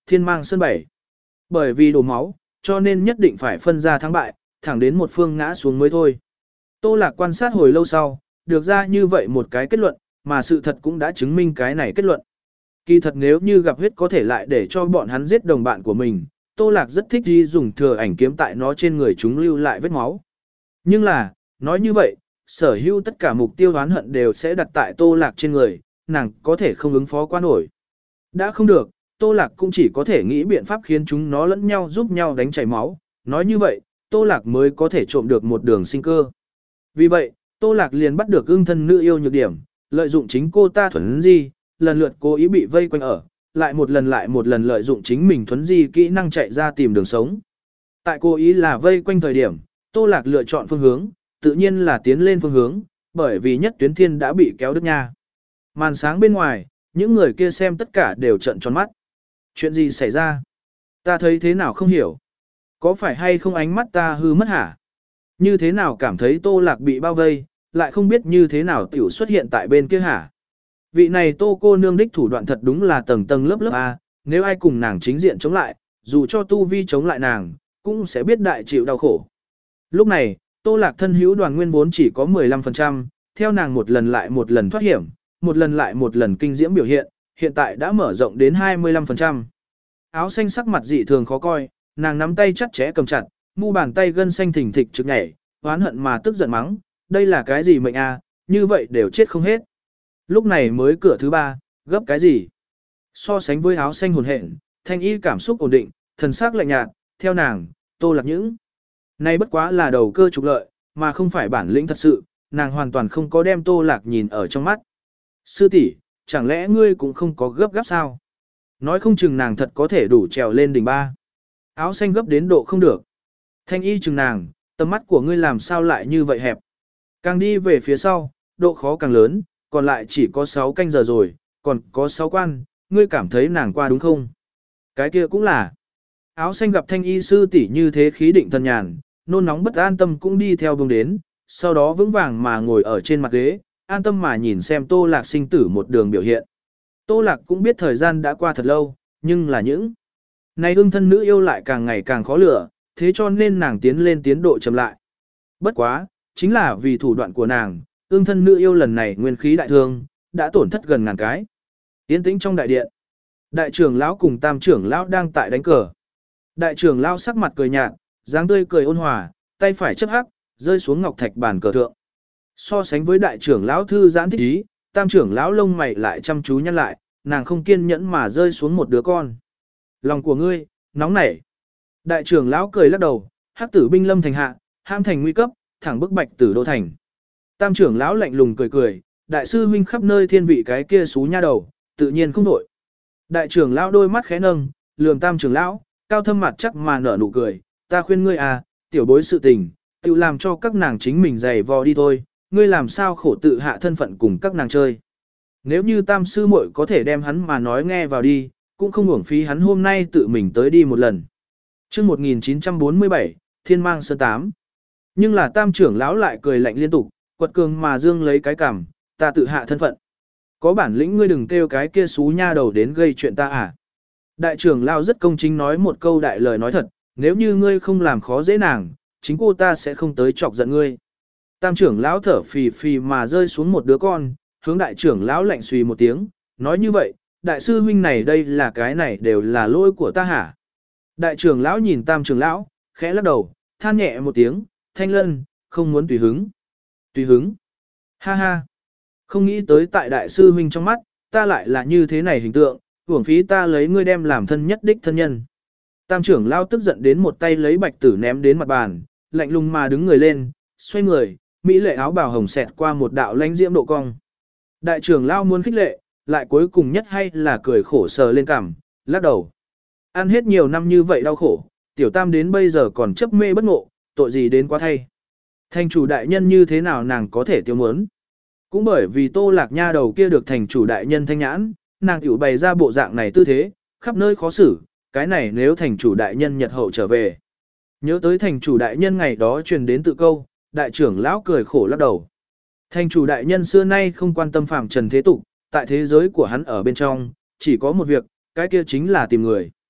S1: Thiên Mang Sơn bảy. Bởi vì đổ máu, cho nên nhất định phải phân ra thắng bại, thẳng đến một phương ngã xuống mới thôi. Tô Lạc quan sát hồi lâu sau, được ra như vậy một cái kết luận, mà sự thật cũng đã chứng minh cái này kết luận. Kỳ thật nếu như gặp huyết có thể lại để cho bọn hắn giết đồng bạn của mình, Tô Lạc rất thích đi dùng thừa ảnh kiếm tại nó trên người chúng lưu lại vết máu. Nhưng là, nói như vậy, sở hữu tất cả mục tiêu oán hận đều sẽ đặt tại Tô Lạc trên người, nàng có thể không ứng phó qua nổi. Đã không được, Tô Lạc cũng chỉ có thể nghĩ biện pháp khiến chúng nó lẫn nhau giúp nhau đánh chảy máu, nói như vậy, Tô Lạc mới có thể trộm được một đường sinh cơ. Vì vậy, Tô Lạc liền bắt được ưng thân nữ yêu nhược điểm, lợi dụng chính cô ta thuần di, lần lượt cố ý bị vây quanh ở, lại một lần lại một lần lợi dụng chính mình thuấn di kỹ năng chạy ra tìm đường sống. Tại cố ý là vây quanh thời điểm, Tô Lạc lựa chọn phương hướng, tự nhiên là tiến lên phương hướng, bởi vì nhất tuyến thiên đã bị kéo đứt nha. Màn sáng bên ngoài, những người kia xem tất cả đều trợn tròn mắt. Chuyện gì xảy ra? Ta thấy thế nào không hiểu? Có phải hay không ánh mắt ta hư mất hả? Như thế nào cảm thấy Tô Lạc bị bao vây, lại không biết như thế nào tiểu xuất hiện tại bên kia hả? Vị này Tô cô nương đích thủ đoạn thật đúng là tầng tầng lớp lớp A, nếu ai cùng nàng chính diện chống lại, dù cho tu vi chống lại nàng, cũng sẽ biết đại chịu đau khổ. Lúc này, Tô Lạc thân hữu đoàn nguyên vốn chỉ có mười lăm phần trăm, theo nàng một lần lại một lần thoát hiểm, một lần lại một lần kinh diễm biểu hiện, hiện tại đã mở rộng đến hai mươi lăm phần trăm. Áo xanh sắc mặt dị thường khó coi, nàng nắm tay chặt chẽ cầm chặt, mu bàn tay gân xanh thình thịch trực nhảy, oán hận mà tức giận mắng, đây là cái gì mệnh a, như vậy đều chết không hết. Lúc này mới cửa thứ ba, gấp cái gì? So sánh với áo xanh hồn hện, thanh y cảm xúc ổn định, thần sắc lạnh nhạt, theo nàng, Tô Lạc những. Này bất quá là đầu cơ trục lợi, mà không phải bản lĩnh thật sự, nàng hoàn toàn không có đem Tô Lạc nhìn ở trong mắt. Sư tỷ, chẳng lẽ ngươi cũng không có gấp gáp sao? Nói không chừng nàng thật có thể đủ trèo lên đỉnh ba. Áo xanh gấp đến độ không được. Thanh y chừng nàng, tầm mắt của ngươi làm sao lại như vậy hẹp. Càng đi về phía sau, độ khó càng lớn, còn lại chỉ có sáu canh giờ rồi, còn có sáu quan, ngươi cảm thấy nàng qua đúng không? Cái kia cũng là. Áo xanh gặp thanh y sư tỷ như thế khí định thần nhàn, nôn nóng bất an tâm cũng đi theo bông đến, sau đó vững vàng mà ngồi ở trên mặt ghế, an tâm mà nhìn xem Tô Lạc sinh tử một đường biểu hiện. Tô Lạc cũng biết thời gian đã qua thật lâu, nhưng là những này ưng thân nữ yêu lại càng ngày càng khó lựa, thế cho nên nàng tiến lên tiến độ chậm lại. Bất quá, chính là vì thủ đoạn của nàng, ưng thân nữ yêu lần này nguyên khí đại thương, đã tổn thất gần ngàn cái. Tiến tĩnh trong đại điện, đại trưởng lão cùng tam trưởng lão đang tại đánh cờ. Đại trưởng lão sắc mặt cười nhạt, dáng tươi cười ôn hòa, tay phải chấp hắc, rơi xuống ngọc thạch bàn cờ thượng. So sánh với đại trưởng lão thư giãn thích ý, tam trưởng lão lông mày lại chăm chú nhăn lại, nàng không kiên nhẫn mà rơi xuống một đứa con. Lòng của ngươi, nóng nảy. Đại trưởng lão cười lắc đầu, hắc tử binh lâm thành hạ, ham thành nguy cấp, thẳng bức bạch tử đô thành. Tam trưởng lão lạnh lùng cười cười, đại sư huynh khắp nơi thiên vị cái kia xú nha đầu, tự nhiên không đổi. Đại trưởng lão đôi mắt khẽ nâng, lườm tam trưởng lão, cao thâm mặt chắc mà nở nụ cười, ta khuyên ngươi à, tiểu bối sự tình, tự làm cho các nàng chính mình giày vò đi thôi, ngươi làm sao khổ tự hạ thân phận cùng các nàng chơi. Nếu như tam sư muội có thể đem hắn mà nói nghe vào đi, cũng không uổng phí hắn hôm nay tự mình tới đi một lần. Chương một nghìn chín trăm bốn mươi bảy, Thiên Mang Sơn tám. Nhưng là tam trưởng lão lại cười lạnh liên tục, quật cường mà dương lấy cái cằm, ta tự hạ thân phận. Có bản lĩnh ngươi đừng kêu cái kia xú nha đầu đến gây chuyện ta à. Đại trưởng lão rất công chính nói một câu đại lời nói thật, nếu như ngươi không làm khó dễ nàng, chính cô ta sẽ không tới chọc giận ngươi. Tam trưởng lão thở phì phì mà rơi xuống một đứa con, hướng đại trưởng lão lạnh suy một tiếng, nói như vậy, đại sư huynh này đây là cái này đều là lỗi của ta hả? Đại trưởng lão nhìn tam trưởng lão, khẽ lắc đầu, than nhẹ một tiếng, Thanh Lân, không muốn tùy hứng. Tùy hứng. Ha ha. Không nghĩ tới tại đại sư huynh trong mắt, ta lại là như thế này hình tượng, hưởng phí ta lấy ngươi đem làm thân nhất đích thân nhân. Tam trưởng lão tức giận đến một tay lấy bạch tử ném đến mặt bàn, lạnh lùng mà đứng người lên, xoay người, mỹ lệ áo bào hồng xẹt qua một đạo lãnh diễm độ cong. Đại trưởng lão muốn khích lệ, lại cuối cùng nhất hay là cười khổ sờ lên cằm, lắc đầu. Ăn hết nhiều năm như vậy đau khổ, tiểu tam đến bây giờ còn chấp mê bất ngộ, tội gì đến quá thay. Thành chủ đại nhân như thế nào nàng có thể tiêu muốn. Cũng bởi vì Tô Lạc nha đầu kia được thành chủ đại nhân thanh nhãn, nàng tiểu bày ra bộ dạng này tư thế, khắp nơi khó xử, cái này nếu thành chủ đại nhân nhật hậu trở về. Nhớ tới thành chủ đại nhân ngày đó truyền đến tự câu, đại trưởng lão cười khổ lắc đầu. Thành chủ đại nhân xưa nay không quan tâm phàm trần thế tục, tại thế giới của hắn ở bên trong, chỉ có một việc, cái kia chính là tìm người.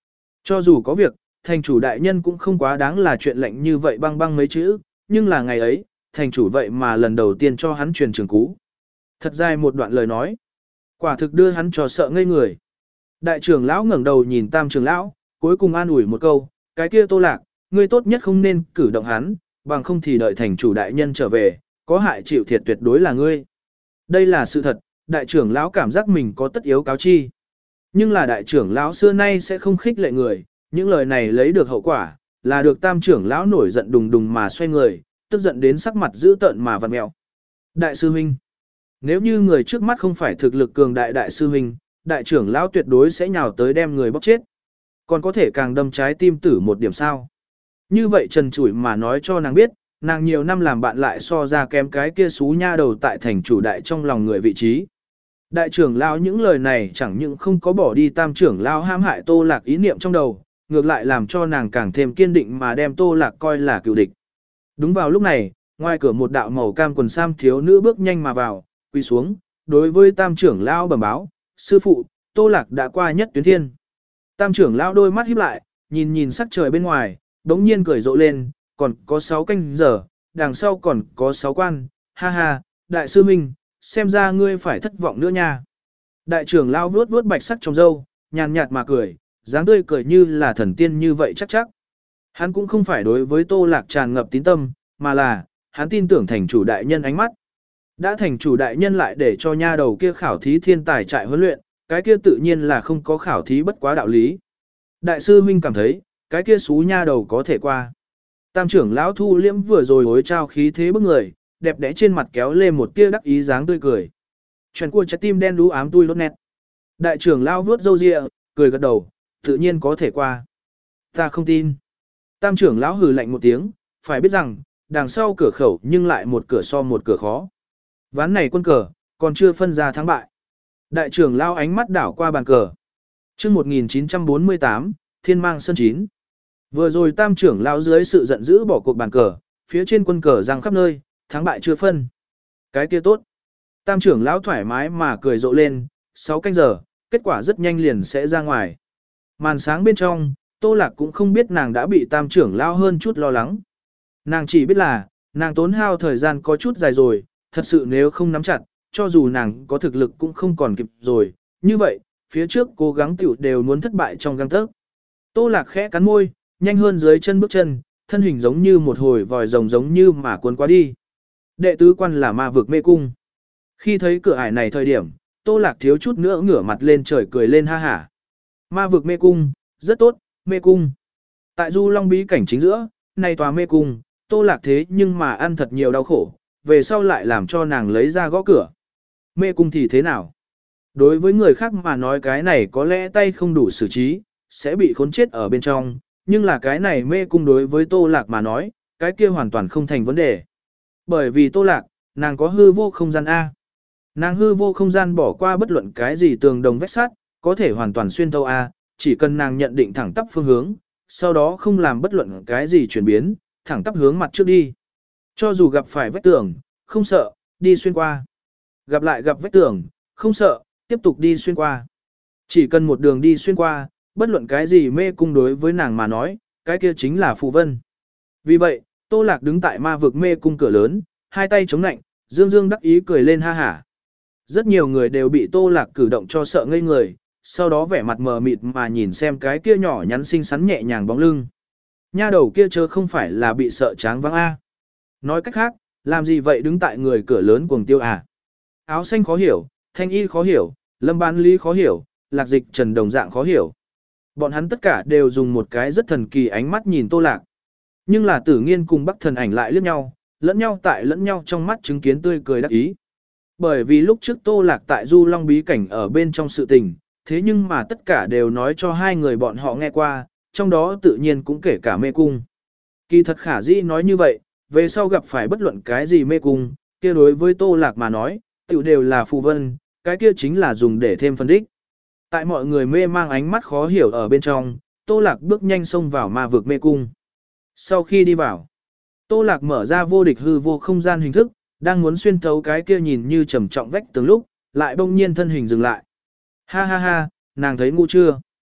S1: Cho dù có việc, thành chủ đại nhân cũng không quá đáng là chuyện lệnh như vậy băng băng mấy chữ, nhưng là ngày ấy, thành chủ vậy mà lần đầu tiên cho hắn truyền trường cú. Thật dài một đoạn lời nói, quả thực đưa hắn cho sợ ngây người. Đại trưởng lão ngẩng đầu nhìn tam trưởng lão, cuối cùng an ủi một câu, cái kia Tô Lạc, ngươi tốt nhất không nên cử động hắn, bằng không thì đợi thành chủ đại nhân trở về, có hại chịu thiệt tuyệt đối là ngươi. Đây là sự thật, đại trưởng lão cảm giác mình có tất yếu cáo chi. Nhưng là đại trưởng lão xưa nay sẽ không khích lệ người, những lời này lấy được hậu quả, là được tam trưởng lão nổi giận đùng đùng mà xoay người, tức giận đến sắc mặt dữ tợn mà vặn mèo. Đại sư huynh, nếu như người trước mắt không phải thực lực cường đại đại sư huynh, đại trưởng lão tuyệt đối sẽ nhào tới đem người bóc chết. Còn có thể càng đâm trái tim tử một điểm sao. Như vậy trần trụi mà nói cho nàng biết, nàng nhiều năm làm bạn lại so ra kém cái kia xú nha đầu tại thành chủ đại trong lòng người vị trí. Đại trưởng lão những lời này chẳng những không có bỏ đi tam trưởng lão hãm hại Tô Lạc ý niệm trong đầu, ngược lại làm cho nàng càng thêm kiên định mà đem Tô Lạc coi là cựu địch. Đúng vào lúc này, ngoài cửa một đạo màu cam quần sam thiếu nữ bước nhanh mà vào, quỳ xuống, đối với tam trưởng lão bẩm báo, sư phụ, Tô Lạc đã qua nhất tuyến thiên. Tam trưởng lão đôi mắt híp lại, nhìn nhìn sắc trời bên ngoài, đống nhiên cười rộ lên, còn có sáu canh giờ, đằng sau còn có sáu quan, ha ha, đại sư huynh, xem ra ngươi phải thất vọng nữa nha. Đại trưởng lão vuốt vuốt bạch sắc trong râu, nhàn nhạt mà cười, dáng tươi cười như là thần tiên như vậy chắc chắc. Hắn cũng không phải đối với Tô Lạc tràn ngập tín tâm, mà là, hắn tin tưởng thành chủ đại nhân ánh mắt. Đã thành chủ đại nhân lại để cho nha đầu kia khảo thí thiên tài trại huấn luyện, cái kia tự nhiên là không có khảo thí bất quá đạo lý. Đại sư huynh cảm thấy, cái kia xú nha đầu có thể qua. Tam trưởng lão Thu Liễm vừa rồi hối trao khí thế bức người, đẹp đẽ trên mặt kéo lên một tia đắc ý dáng tươi cười. Chuyện của trái tim đen đú ám tui lốt nét. Đại trưởng lão vuốt râu ria, cười gật đầu, tự nhiên có thể qua. Ta không tin. Tam trưởng lão hừ lạnh một tiếng, phải biết rằng, đằng sau cửa khẩu nhưng lại một cửa so một cửa khó. Ván này quân cờ, còn chưa phân ra thắng bại. Đại trưởng lão ánh mắt đảo qua bàn cờ. Chương một nghìn chín trăm bốn mươi tám, Thiên Mang Sân chín. Vừa rồi tam trưởng lão dưới sự giận dữ bỏ cuộc bàn cờ, phía trên quân cờ giăng khắp nơi, thắng bại chưa phân. Cái kia tốt. Tam trưởng lão thoải mái mà cười rộ lên, sáu canh giờ, kết quả rất nhanh liền sẽ ra ngoài. Màn sáng bên trong, Tô Lạc cũng không biết nàng đã bị tam trưởng lão hơn chút lo lắng. Nàng chỉ biết là, nàng tốn hao thời gian có chút dài rồi, thật sự nếu không nắm chặt, cho dù nàng có thực lực cũng không còn kịp rồi. Như vậy, phía trước cố gắng tiểu đều muốn thất bại trong gang tấc. Tô Lạc khẽ cắn môi, nhanh hơn dưới chân bước chân, thân hình giống như một hồi vòi rồng giống như mà cuốn qua đi. Đệ tứ quan là ma vực mê cung. Khi thấy cửa ải này thời điểm, Tô Lạc thiếu chút nữa ngửa mặt lên trời cười lên ha hả. Ma vực mê cung, rất tốt, mê cung. Tại Du Long bí cảnh chính giữa, này tòa mê cung, Tô Lạc thế nhưng mà ăn thật nhiều đau khổ, về sau lại làm cho nàng lấy ra gõ cửa. Mê cung thì thế nào? Đối với người khác mà nói cái này có lẽ tay không đủ xử trí, sẽ bị khốn chết ở bên trong, nhưng là cái này mê cung đối với Tô Lạc mà nói, cái kia hoàn toàn không thành vấn đề. Bởi vì Tô Lạc, nàng có hư vô không gian A. Nàng hư vô không gian bỏ qua bất luận cái gì tường đồng vách sắt, có thể hoàn toàn xuyên thấu A, chỉ cần nàng nhận định thẳng tắp phương hướng, sau đó không làm bất luận cái gì chuyển biến, thẳng tắp hướng mặt trước đi. Cho dù gặp phải vách tường, không sợ, đi xuyên qua. Gặp lại gặp vách tường, không sợ, tiếp tục đi xuyên qua. Chỉ cần một đường đi xuyên qua, bất luận cái gì mê cung đối với nàng mà nói, cái kia chính là phù vân. Vì vậy, Tô Lạc đứng tại ma vực mê cung cửa lớn, hai tay chống nạnh, dương dương đắc ý cười lên ha hả. Rất nhiều người đều bị Tô Lạc cử động cho sợ ngây người, sau đó vẻ mặt mờ mịt mà nhìn xem cái kia nhỏ nhắn xinh xắn nhẹ nhàng bóng lưng. Nha đầu kia chớ không phải là bị sợ tráng vắng A. Nói cách khác, làm gì vậy đứng tại người cửa lớn cuồng tiêu à? Áo xanh khó hiểu, thanh y khó hiểu, lâm ban lý khó hiểu, lạc dịch trần đồng dạng khó hiểu. Bọn hắn tất cả đều dùng một cái rất thần kỳ ánh mắt nhìn Tô Lạc. Nhưng là Tử Nghiên cùng Bắc Thần Ảnh lại liếc nhau, lẫn nhau tại lẫn nhau trong mắt chứng kiến tươi cười đắc ý. Bởi vì lúc trước Tô Lạc tại Du Long bí cảnh ở bên trong sự tình, thế nhưng mà tất cả đều nói cho hai người bọn họ nghe qua, trong đó tự nhiên cũng kể cả mê cung. Kỳ thật khả dĩ nói như vậy, về sau gặp phải bất luận cái gì mê cung, kia đối với Tô Lạc mà nói, tự đều là phù vân, cái kia chính là dùng để thêm phân đích. Tại mọi người mê mang ánh mắt khó hiểu ở bên trong, Tô Lạc bước nhanh xông vào ma vực mê cung. Sau khi đi vào, Tô Lạc mở ra vô địch hư vô không gian hình thức, đang muốn xuyên thấu cái kia nhìn như trầm trọng vách tường lúc, lại bỗng nhiên thân hình dừng lại. Ha ha ha, nàng thấy ngu chưa?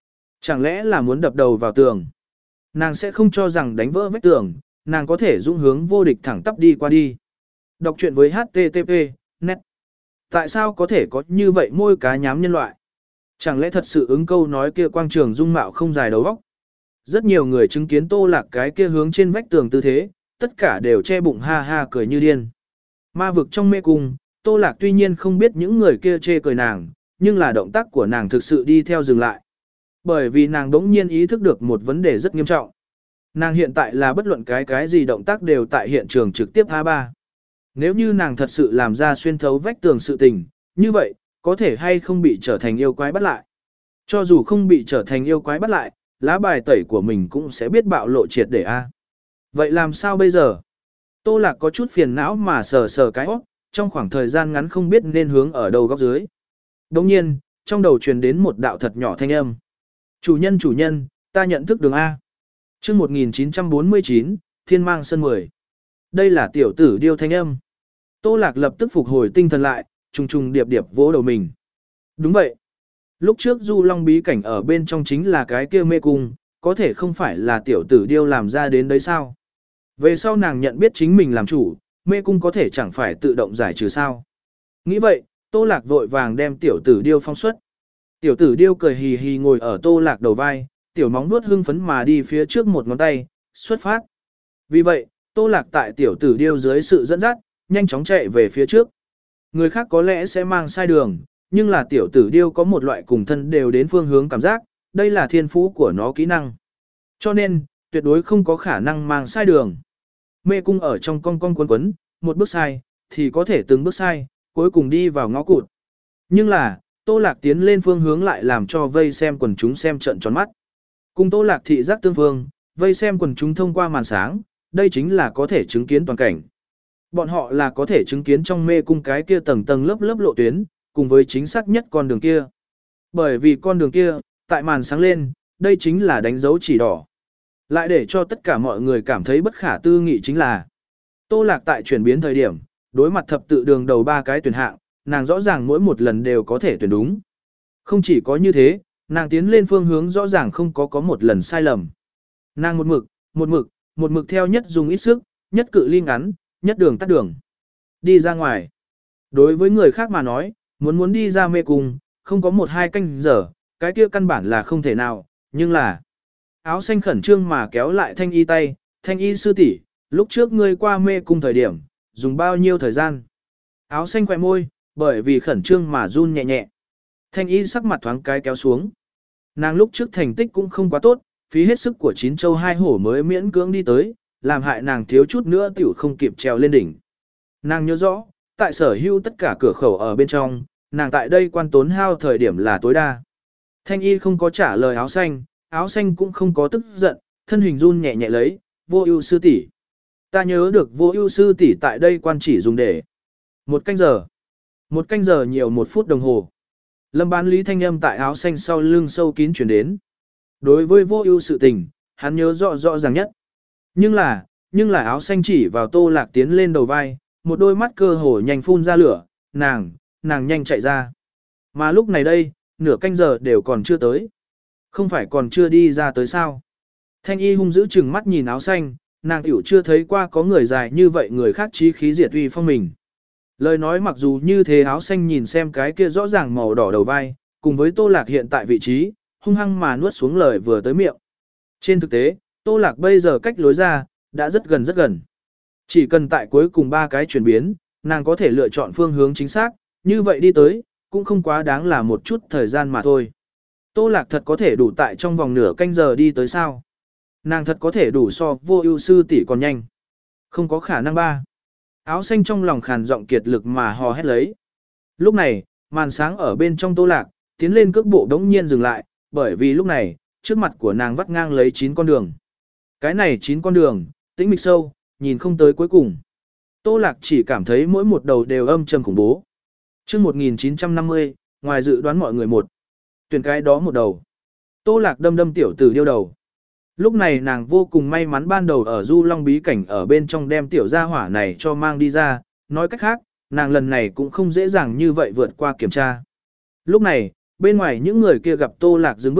S1: Chẳng lẽ là muốn đập đầu vào tường? Nàng sẽ không cho rằng đánh vỡ vách tường, nàng có thể dũng hướng vô địch thẳng tắp đi qua đi. Đọc truyện với hát tê tê pê, net. Tại sao có thể có như vậy môi cá nhám nhân loại? Chẳng lẽ thật sự ứng câu nói kia quang trường dung mạo không dài đầu óc? Rất nhiều người chứng kiến Tô Lạc cái kia hướng trên vách tường tư thế, tất cả đều che bụng ha ha cười như điên. Ma vực trong mê cung, Tô Lạc tuy nhiên không biết những người kia chê cười nàng, nhưng là động tác của nàng thực sự đi theo dừng lại. Bởi vì nàng đống nhiên ý thức được một vấn đề rất nghiêm trọng. Nàng hiện tại là bất luận cái cái gì động tác đều tại hiện trường trực tiếp a ba. Nếu như nàng thật sự làm ra xuyên thấu vách tường sự tình, như vậy, có thể hay không bị trở thành yêu quái bắt lại. Cho dù không bị trở thành yêu quái bắt lại, lá bài tẩy của mình cũng sẽ biết bạo lộ triệt để a. Vậy làm sao bây giờ? Tô Lạc có chút phiền não mà sờ sờ cái óc, trong khoảng thời gian ngắn không biết nên hướng ở đâu góc dưới. Đồng nhiên, trong đầu truyền đến một đạo thật nhỏ thanh âm. Chủ nhân chủ nhân, ta nhận thức đường A. Trước một nghìn chín trăm bốn mươi chín, Thiên Mang Sơn mười. Đây là tiểu tử điêu thanh âm. Tô Lạc lập tức phục hồi tinh thần lại, trùng trùng điệp điệp vỗ đầu mình. Đúng vậy. Lúc trước Du Long bí cảnh ở bên trong chính là cái kia mê cung, có thể không phải là tiểu tử điêu làm ra đến đấy sao? Về sau nàng nhận biết chính mình làm chủ, mê cung có thể chẳng phải tự động giải trừ sao? Nghĩ vậy, Tô Lạc vội vàng đem tiểu tử điêu phong xuất. Tiểu tử điêu cười hì hì ngồi ở Tô Lạc đầu vai, tiểu móng vuốt hưng phấn mà đi phía trước một ngón tay, xuất phát. Vì vậy, Tô Lạc tại tiểu tử điêu dưới sự dẫn dắt, nhanh chóng chạy về phía trước. Người khác có lẽ sẽ mang sai đường, nhưng là tiểu tử điêu có một loại cùng thân đều đến phương hướng cảm giác, đây là thiên phú của nó kỹ năng. Cho nên, tuyệt đối không có khả năng mang sai đường. Mê cung ở trong cong cong quấn quấn, một bước sai, thì có thể từng bước sai, cuối cùng đi vào ngõ cụt. Nhưng là, Tô Lạc tiến lên phương hướng lại làm cho vây xem quần chúng xem trận tròn mắt. Cùng Tô Lạc thị giác tương phương, vây xem quần chúng thông qua màn sáng, đây chính là có thể chứng kiến toàn cảnh. Bọn họ là có thể chứng kiến trong mê cung cái kia tầng tầng lớp lớp lộ tuyến, cùng với chính xác nhất con đường kia. Bởi vì con đường kia, tại màn sáng lên, đây chính là đánh dấu chỉ đỏ. Lại để cho tất cả mọi người cảm thấy bất khả tư nghị chính là Tô Lạc tại chuyển biến thời điểm, đối mặt thập tự đường đầu ba cái tuyển hạng, nàng rõ ràng mỗi một lần đều có thể tuyển đúng. Không chỉ có như thế, nàng tiến lên phương hướng rõ ràng không có có một lần sai lầm. Nàng một mực, một mực, một mực theo nhất dùng ít sức, nhất cự ly ngắn, nhất đường tắt đường. Đi ra ngoài. Đối với người khác mà nói, muốn muốn đi ra mê cung, không có một hai canh giờ, cái kia căn bản là không thể nào, nhưng là áo xanh khẩn trương mà kéo lại thanh y tay, thanh y sư tỷ, lúc trước ngươi qua mê cung thời điểm, dùng bao nhiêu thời gian? Áo xanh khỏe môi, bởi vì khẩn trương mà run nhẹ nhẹ. Thanh y sắc mặt thoáng cái kéo xuống. Nàng lúc trước thành tích cũng không quá tốt, phí hết sức của chín châu hai hổ mới miễn cưỡng đi tới, làm hại nàng thiếu chút nữa tiểu không kịp trèo lên đỉnh. Nàng nhớ rõ, tại sở hữu tất cả cửa khẩu ở bên trong, nàng tại đây quan tốn hao thời điểm là tối đa. Thanh y không có trả lời áo xanh, áo xanh cũng không có tức giận, thân hình run nhẹ nhẹ lấy, vô ưu sư tỷ. Ta nhớ được vô ưu sư tỷ tại đây quan chỉ dùng để một canh giờ. Một canh giờ nhiều một phút đồng hồ. Lâm Bán Lý thanh âm tại áo xanh sau lưng sâu kín chuyển đến. Đối với vô ưu sự tình, hắn nhớ rõ rõ ràng nhất. Nhưng là, nhưng là áo xanh chỉ vào Tô Lạc tiến lên đầu vai, một đôi mắt cơ hồ nhanh phun ra lửa, nàng, nàng nhanh chạy ra. Mà lúc này đây, nửa canh giờ đều còn chưa tới. Không phải còn chưa đi ra tới sao? Thanh y hung dữ chừng mắt nhìn áo xanh, nàng tiểu chưa thấy qua có người dài như vậy người khác chí khí diệt uy phong mình. Lời nói mặc dù như thế áo xanh nhìn xem cái kia rõ ràng màu đỏ đầu vai, cùng với Tô Lạc hiện tại vị trí, hung hăng mà nuốt xuống lời vừa tới miệng. Trên thực tế, Tô Lạc bây giờ cách lối ra, đã rất gần rất gần. Chỉ cần tại cuối cùng ba cái chuyển biến, nàng có thể lựa chọn phương hướng chính xác, như vậy đi tới, cũng không quá đáng là một chút thời gian mà thôi. Tô Lạc thật có thể đủ tại trong vòng nửa canh giờ đi tới sao? Nàng thật có thể đủ so vô ưu sư tỷ còn nhanh. Không có khả năng ba. Áo xanh trong lòng khàn giọng kiệt lực mà hò hét lấy. Lúc này, màn sáng ở bên trong Tô Lạc, tiến lên cước bộ đống nhiên dừng lại, bởi vì lúc này, trước mặt của nàng vắt ngang lấy chín con đường. Cái này chín con đường, tĩnh mịch sâu, nhìn không tới cuối cùng. Tô Lạc chỉ cảm thấy mỗi một đầu đều âm trầm khủng bố. Chương một nghìn chín trăm năm mươi, ngoài dự đoán mọi người một. Tuyển cái đó một đầu. Tô Lạc đâm đâm tiểu tử điêu đầu. Lúc này nàng vô cùng may mắn ban đầu ở Du Long bí cảnh ở bên trong đem tiểu gia hỏa này cho mang đi ra, nói cách khác, nàng lần này cũng không dễ dàng như vậy vượt qua kiểm tra. Lúc này, bên ngoài những người kia gặp Tô Lạc dừng bước,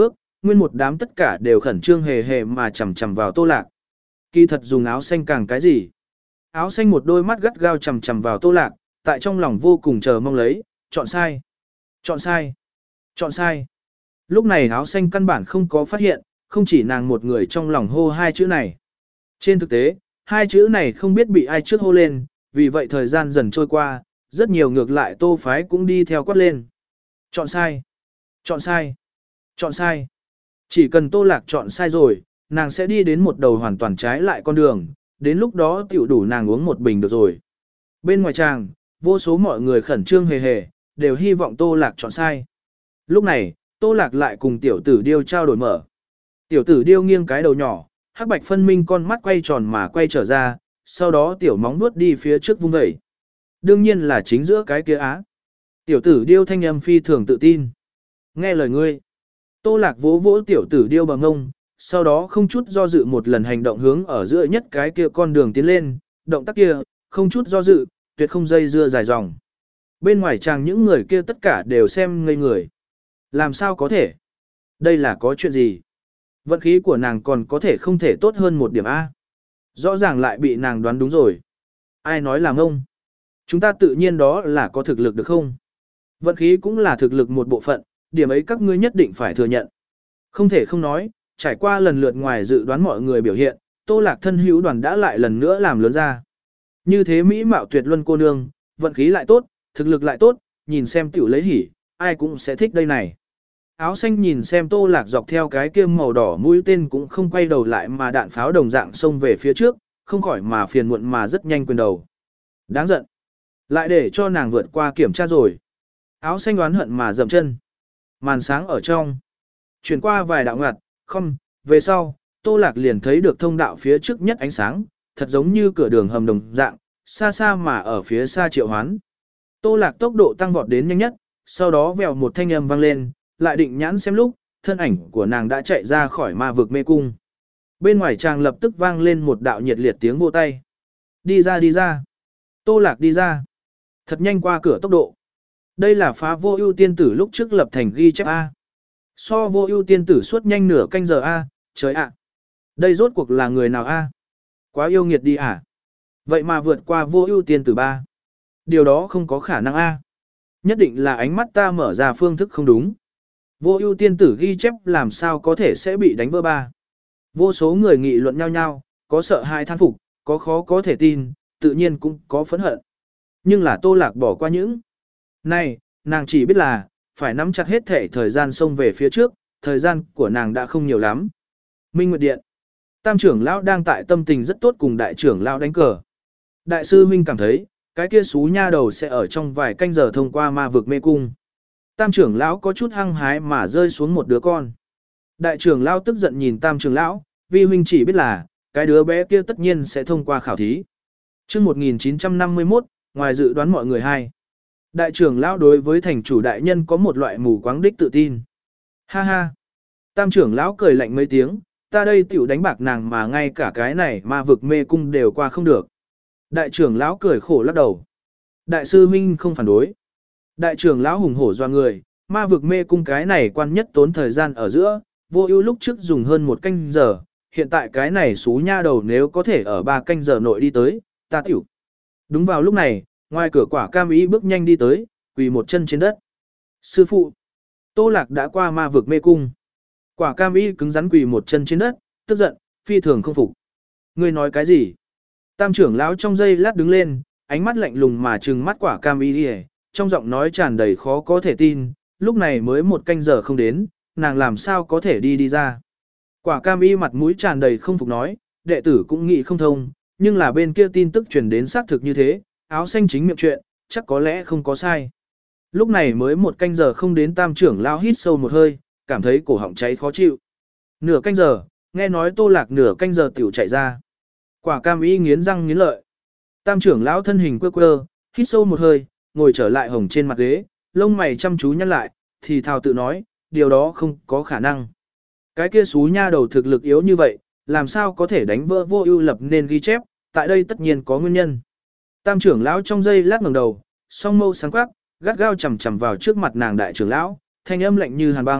S1: nguyên một đám tất cả đều khẩn trương hề hề mà chằm chằm vào Tô Lạc. Kỳ thật dùng áo xanh càng cái gì? Áo xanh một đôi mắt gắt gao chằm chằm vào Tô Lạc, tại trong lòng vô cùng chờ mong lấy, chọn sai, chọn sai, chọn sai. Lúc này áo xanh căn bản không có phát hiện, không chỉ nàng một người trong lòng hô hai chữ này. Trên thực tế, hai chữ này không biết bị ai trước hô lên, vì vậy thời gian dần trôi qua, rất nhiều ngược lại Tô phái cũng đi theo quát lên. Chọn sai, chọn sai, chọn sai. Chỉ cần Tô Lạc chọn sai rồi, nàng sẽ đi đến một đầu hoàn toàn trái lại con đường, đến lúc đó tiểu đủ nàng uống một bình được rồi. Bên ngoài tràng, vô số mọi người khẩn trương hề hề, đều hy vọng Tô Lạc chọn sai. Lúc này, Tô Lạc lại cùng tiểu tử điêu trao đổi mở. Tiểu tử điêu nghiêng cái đầu nhỏ, hắc bạch phân minh con mắt quay tròn mà quay trở ra, sau đó tiểu móng vuốt đi phía trước vung vẩy. Đương nhiên là chính giữa cái kia á. Tiểu tử điêu thanh âm phi thường tự tin. Nghe lời ngươi. Tô Lạc vỗ vỗ tiểu tử điêu bằng ngông, sau đó không chút do dự một lần hành động hướng ở giữa nhất cái kia con đường tiến lên, động tác kia, không chút do dự, tuyệt không dây dưa dài dòng. Bên ngoài chàng những người kia tất cả đều xem ngây người. Làm sao có thể? Đây là có chuyện gì? Vận khí của nàng còn có thể không thể tốt hơn một điểm A. Rõ ràng lại bị nàng đoán đúng rồi. Ai nói là ngông? Chúng ta tự nhiên đó là có thực lực được không? Vận khí cũng là thực lực một bộ phận, điểm ấy các ngươi nhất định phải thừa nhận. Không thể không nói, trải qua lần lượt ngoài dự đoán mọi người biểu hiện, Tô Lạc thân hữu đoàn đã lại lần nữa làm lớn ra. Như thế mỹ mạo tuyệt luân cô nương, vận khí lại tốt, thực lực lại tốt, nhìn xem tiểu lấy hỉ, ai cũng sẽ thích đây này. Áo xanh nhìn xem Tô Lạc dọc theo cái kia màu đỏ mũi tên cũng không quay đầu lại mà đạn pháo đồng dạng xông về phía trước, không khỏi mà phiền muộn mà rất nhanh quyền đầu. Đáng giận. Lại để cho nàng vượt qua kiểm tra rồi. Áo xanh đoán hận mà dậm chân. Màn sáng ở trong. Chuyển qua vài đạo ngặt, không, về sau, Tô Lạc liền thấy được thông đạo phía trước nhất ánh sáng, thật giống như cửa đường hầm đồng dạng, xa xa mà ở phía xa Triệu Hoán. Tô Lạc tốc độ tăng vọt đến nhanh nhất, sau đó vèo một thanh âm vang lên, lại định nhãn xem lúc, thân ảnh của nàng đã chạy ra khỏi ma vực mê cung. Bên ngoài chàng lập tức vang lên một đạo nhiệt liệt tiếng vỗ tay. Đi ra đi ra. Tô Lạc đi ra. Thật nhanh qua cửa tốc độ. Đây là phá vô ưu tiên tử lúc trước lập thành ghi chép A. So vô ưu tiên tử suốt nhanh nửa canh giờ A, trời ạ. Đây rốt cuộc là người nào A? Quá yêu nghiệt đi à? Vậy mà vượt qua vô ưu tiên tử ba. Điều đó không có khả năng A. Nhất định là ánh mắt ta mở ra phương thức không đúng. Vô ưu tiên tử ghi chép làm sao có thể sẽ bị đánh vỡ ba. Vô số người nghị luận nhau nhau, có sợ hãi than phục, có khó có thể tin, tự nhiên cũng có phẫn hận. Nhưng là Tô Lạc bỏ qua những. Này, nàng chỉ biết là, phải nắm chặt hết thể thời gian xông về phía trước, thời gian của nàng đã không nhiều lắm. Minh Nguyệt Điện. Tam trưởng lão đang tại tâm tình rất tốt cùng đại trưởng lão đánh cờ. Đại sư Minh cảm thấy, cái kia xú nha đầu sẽ ở trong vài canh giờ thông qua ma vực mê cung. Tam trưởng lão có chút hăng hái mà rơi xuống một đứa con. Đại trưởng lão tức giận nhìn tam trưởng lão, vi huynh chỉ biết là, cái đứa bé kia tất nhiên sẽ thông qua khảo thí. Chương một nghìn chín trăm năm mươi mốt, ngoài dự đoán mọi người hai. Đại trưởng lão đối với thành chủ đại nhân có một loại mù quáng đích tự tin. Ha ha. Tam trưởng lão cười lạnh mấy tiếng, ta đây tiểu đánh bạc nàng mà ngay cả cái này ma vực mê cung đều qua không được. Đại trưởng lão cười khổ lắc đầu. Đại sư Minh không phản đối. Đại trưởng lão hùng hổ doa người, ma vực mê cung cái này quan nhất tốn thời gian ở giữa, vô ưu lúc trước dùng hơn một canh giờ, hiện tại cái này xú nha đầu nếu có thể ở ba canh giờ nội đi tới, ta tiểu. Đúng vào lúc này, ngoài cửa Quả Cam Ý bước nhanh đi tới, quỳ một chân trên đất. Sư phụ, Tô Lạc đã qua ma vực mê cung. Quả Cam Ý cứng rắn quỳ một chân trên đất, tức giận, phi thường không phục. Ngươi nói cái gì? Tam trưởng lão trong giây lát đứng lên, ánh mắt lạnh lùng mà trừng mắt Quả Cam Ý, trong giọng nói tràn đầy khó có thể tin, lúc này mới một canh giờ không đến, nàng làm sao có thể đi đi ra. Quả Cam Y mặt mũi tràn đầy không phục nói, đệ tử cũng nghĩ không thông, nhưng là bên kia tin tức truyền đến xác thực như thế, áo xanh chính miệng chuyện, chắc có lẽ không có sai. Lúc này mới một canh giờ không đến tam trưởng lão hít sâu một hơi, cảm thấy cổ họng cháy khó chịu. Nửa canh giờ, nghe nói Tô Lạc nửa canh giờ tiểu chạy ra. Quả Cam Y nghiến răng nghiến lợi. Tam trưởng lão thân hình quơ quơ, hít sâu một hơi, ngồi trở lại hồng trên mặt ghế, lông mày chăm chú nhăn lại, thì thào tự nói, điều đó không có khả năng. Cái kia xú nha đầu thực lực yếu như vậy, làm sao có thể đánh vỡ vô ưu lập nên ghi chép, tại đây tất nhiên có nguyên nhân. Tam trưởng lão trong giây lát ngẩng đầu, song mâu sáng quắc, gắt gao chằm chằm vào trước mặt nàng đại trưởng lão, thanh âm lạnh như hàn băng,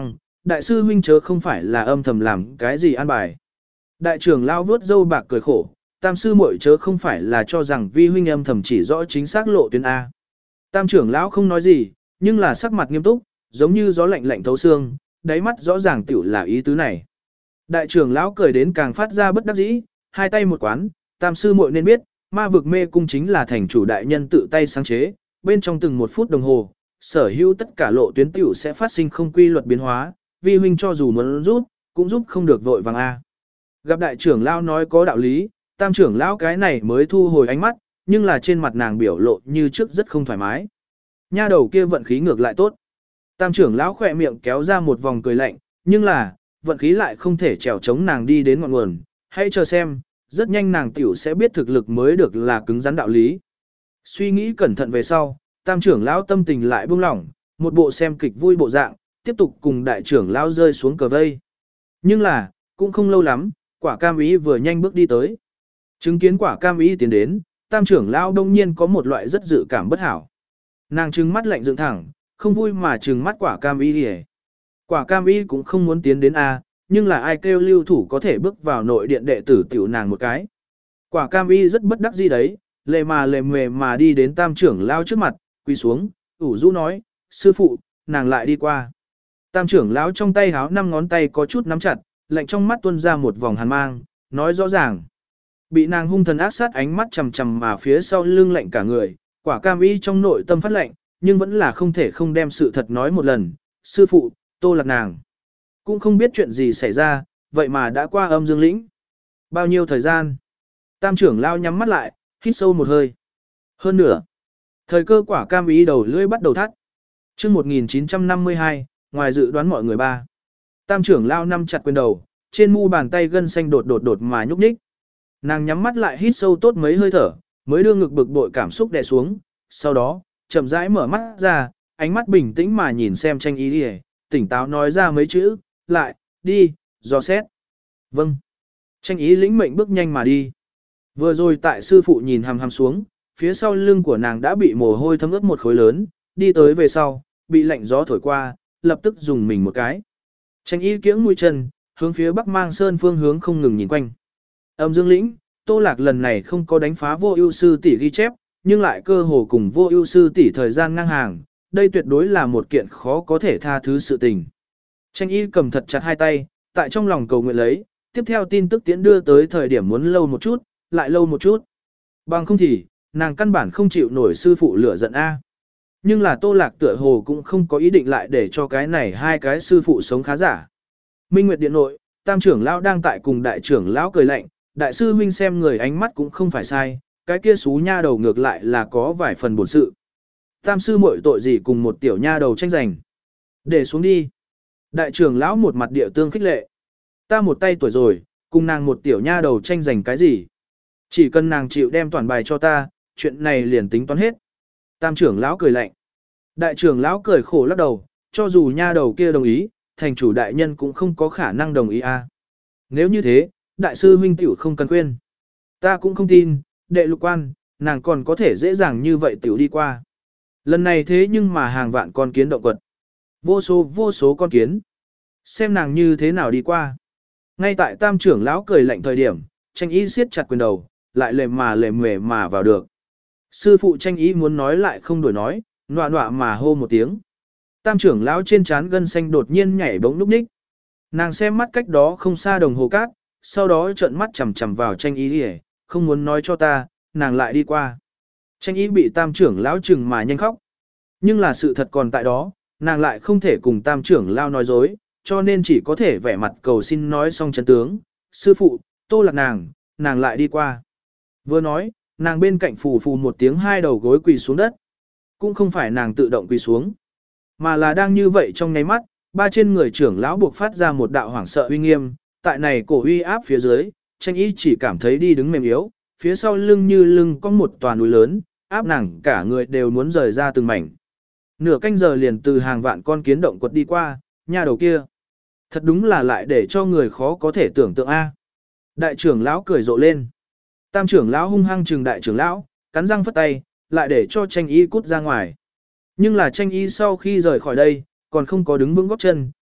S1: đại sư huynh chớ không phải là âm thầm làm cái gì an bài. Đại trưởng lão vuốt râu bạc cười khổ, tam sư muội chớ không phải là cho rằng vi huynh âm thầm chỉ rõ chính xác lộ tuyến A. Tam trưởng lão không nói gì, nhưng là sắc mặt nghiêm túc, giống như gió lạnh lạnh thấu xương, đáy mắt rõ ràng tiểu là ý tứ này. Đại trưởng lão cười đến càng phát ra bất đắc dĩ, hai tay một quán, tam sư muội nên biết, ma vực mê cung chính là thành chủ đại nhân tự tay sáng chế, bên trong từng một phút đồng hồ, sở hữu tất cả lộ tuyến tiểu sẽ phát sinh không quy luật biến hóa, vi huynh cho dù muốn rút, cũng giúp không được vội vàng A. Gặp đại trưởng lão nói có đạo lý, tam trưởng lão cái này mới thu hồi ánh mắt, nhưng là trên mặt nàng biểu lộ như trước rất không thoải mái. Nha đầu kia vận khí ngược lại tốt. Tam trưởng lão khỏe miệng kéo ra một vòng cười lạnh, nhưng là, vận khí lại không thể trèo chống nàng đi đến ngọn nguồn, hãy chờ xem, rất nhanh nàng tiểu sẽ biết thực lực mới được là cứng rắn đạo lý. Suy nghĩ cẩn thận về sau, tam trưởng lão tâm tình lại buông lỏng, một bộ xem kịch vui bộ dạng, tiếp tục cùng đại trưởng lão rơi xuống cờ vây. Nhưng là, cũng không lâu lắm, quả cam ý vừa nhanh bước đi tới. Chứng kiến quả cam ý tiến đến, tam trưởng lão đông nhiên có một loại rất dự cảm bất hảo. Nàng trừng mắt lạnh dựng thẳng, không vui mà trừng mắt quả cam ý đi. Quả cam ý cũng không muốn tiến đến A, nhưng là ai kêu lưu thủ có thể bước vào nội điện đệ tử tiểu nàng một cái. Quả cam ý rất bất đắc dĩ đấy, lề mà lề mề mà đi đến tam trưởng lão trước mặt, quỳ xuống, ủ rũ nói, sư phụ, nàng lại đi qua. Tam trưởng lão trong tay háo năm ngón tay có chút nắm chặt, lạnh trong mắt tuôn ra một vòng hàn mang, nói rõ ràng. Bị nàng hung thần ác sát ánh mắt chằm chằm mà phía sau lưng lạnh cả người, quả cam y trong nội tâm phát lạnh, nhưng vẫn là không thể không đem sự thật nói một lần. Sư phụ, Tô Lạc nàng. Cũng không biết chuyện gì xảy ra, vậy mà đã qua âm dương lĩnh. Bao nhiêu thời gian? Tam trưởng lao nhắm mắt lại, hít sâu một hơi. Hơn nữa. Thời cơ quả cam y đầu lưỡi bắt đầu thắt. Trước một nghìn chín trăm năm mươi hai, ngoài dự đoán mọi người ba. Tam trưởng lao nắm chặt quyền đầu, trên mu bàn tay gân xanh đột đột đột mà nhúc nhích. Nàng nhắm mắt lại hít sâu tốt mấy hơi thở, mới đưa ngực bực bội cảm xúc đè xuống, sau đó, chậm rãi mở mắt ra, ánh mắt bình tĩnh mà nhìn xem tranh ý đi, tỉnh táo nói ra mấy chữ, lại, đi, dò xét. Vâng. Tranh ý lĩnh mệnh bước nhanh mà đi. Vừa rồi tại sư phụ nhìn hằm hằm xuống, phía sau lưng của nàng đã bị mồ hôi thấm ướt một khối lớn, đi tới về sau, bị lạnh gió thổi qua, lập tức dùng mình một cái. Tranh ý kiễng mũi chân, hướng phía Bắc Mang Sơn phương hướng không ngừng nhìn quanh. Âm Dương lĩnh, Tô Lạc lần này không có đánh phá vô ưu sư tỷ ghi chép, nhưng lại cơ hồ cùng vô ưu sư tỷ thời gian ngang hàng, đây tuyệt đối là một kiện khó có thể tha thứ sự tình. Tranh y cầm thật chặt hai tay, tại trong lòng cầu nguyện lấy, tiếp theo tin tức tiễn đưa tới thời điểm muốn lâu một chút, lại lâu một chút. Bằng không thì, nàng căn bản không chịu nổi sư phụ lửa giận A. Nhưng là Tô Lạc tựa hồ cũng không có ý định lại để cho cái này hai cái sư phụ sống khá giả. Minh Nguyệt Điện nội, tam trưởng lão đang tại cùng đại trưởng lão cười lạnh, đại sư huynh xem người ánh mắt cũng không phải sai, cái kia xú nha đầu ngược lại là có vài phần bổn sự. Tam sư muội tội gì cùng một tiểu nha đầu tranh giành. Để xuống đi. Đại trưởng lão một mặt địa tương khích lệ. Ta một tay tuổi rồi, cùng nàng một tiểu nha đầu tranh giành cái gì. Chỉ cần nàng chịu đem toàn bài cho ta, chuyện này liền tính toán hết. Tam trưởng lão cười lạnh. Đại trưởng lão cười khổ lắc đầu, cho dù nha đầu kia đồng ý, thành chủ đại nhân cũng không có khả năng đồng ý a. Nếu như thế, đại sư huynh tiểu không cần khuyên. Ta cũng không tin, đệ lục quan, nàng còn có thể dễ dàng như vậy tiểu đi qua. Lần này thế nhưng mà hàng vạn con kiến động quật. Vô số vô số con kiến. Xem nàng như thế nào đi qua. Ngay tại tam trưởng lão cười lạnh thời điểm, tranh ý siết chặt quyền đầu, lại lề mà lề mề mà vào được. Sư phụ tranh ý muốn nói lại không đổi nói, nọa nọa mà hô một tiếng. Tam trưởng lão trên trán gân xanh đột nhiên nhảy bỗng núp ních. Nàng xem mắt cách đó không xa đồng hồ cát, sau đó trợn mắt chằm chằm vào tranh ý đi, không muốn nói cho ta, nàng lại đi qua. Tranh ý bị tam trưởng lão chừng mà nhanh khóc. Nhưng là sự thật còn tại đó, nàng lại không thể cùng tam trưởng lão nói dối, cho nên chỉ có thể vẻ mặt cầu xin nói xong chân tướng. Sư phụ, Tô Lạc nàng, nàng lại đi qua. Vừa nói, nàng bên cạnh phù phù một tiếng hai đầu gối quỳ xuống đất. Cũng không phải nàng tự động quỳ xuống, mà là đang như vậy trong nháy mắt, ba trên người trưởng lão buộc phát ra một đạo hoảng sợ uy nghiêm, tại này cổ uy áp phía dưới, tranh ý chỉ cảm thấy đi đứng mềm yếu, phía sau lưng như lưng có một tòa núi lớn, áp nàng cả người đều muốn rời ra từng mảnh. Nửa canh giờ liền từ hàng vạn con kiến động quật đi qua, nha đầu kia. Thật đúng là lại để cho người khó có thể tưởng tượng a. Đại trưởng lão cười rộ lên. Tam trưởng lão hung hăng trừng đại trưởng lão, cắn răng phất tay, lại để cho tranh y cút ra ngoài. Nhưng là tranh y sau khi rời khỏi đây, còn không có đứng vững gót chân,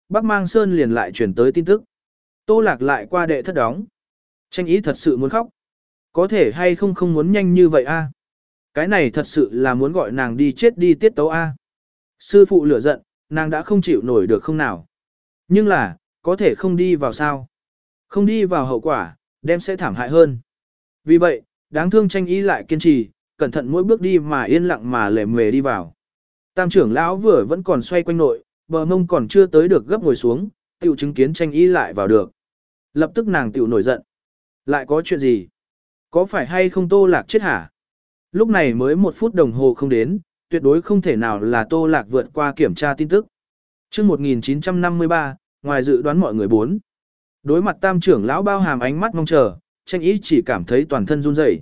S1: Bắc Mang Sơn liền lại chuyển tới tin tức. Tô Lạc lại qua đệ thất đóng. Tranh ý thật sự muốn khóc. Có thể hay không không muốn nhanh như vậy a? Cái này thật sự là muốn gọi nàng đi chết đi tiết tấu a. Sư phụ lửa giận, nàng đã không chịu nổi được không nào. Nhưng là, có thể không đi vào sao? Không đi vào hậu quả, đem sẽ thảm hại hơn. Vì vậy, đáng thương tranh ý lại kiên trì, cẩn thận mỗi bước đi mà yên lặng mà lề mề đi vào. Tam trưởng lão vừa vẫn còn xoay quanh nội, bờ mông còn chưa tới được gấp ngồi xuống, tiểu chứng kiến tranh ý lại vào được. Lập tức nàng tiểu nổi giận. Lại có chuyện gì? Có phải hay không Tô Lạc chết hả? Lúc này mới một phút đồng hồ không đến, tuyệt đối không thể nào là Tô Lạc vượt qua kiểm tra tin tức. Chương một nghìn chín trăm năm mươi ba, ngoài dự đoán mọi người bốn. Đối mặt tam trưởng lão bao hàm ánh mắt mong chờ, tranh ý chỉ cảm thấy toàn thân run rẩy.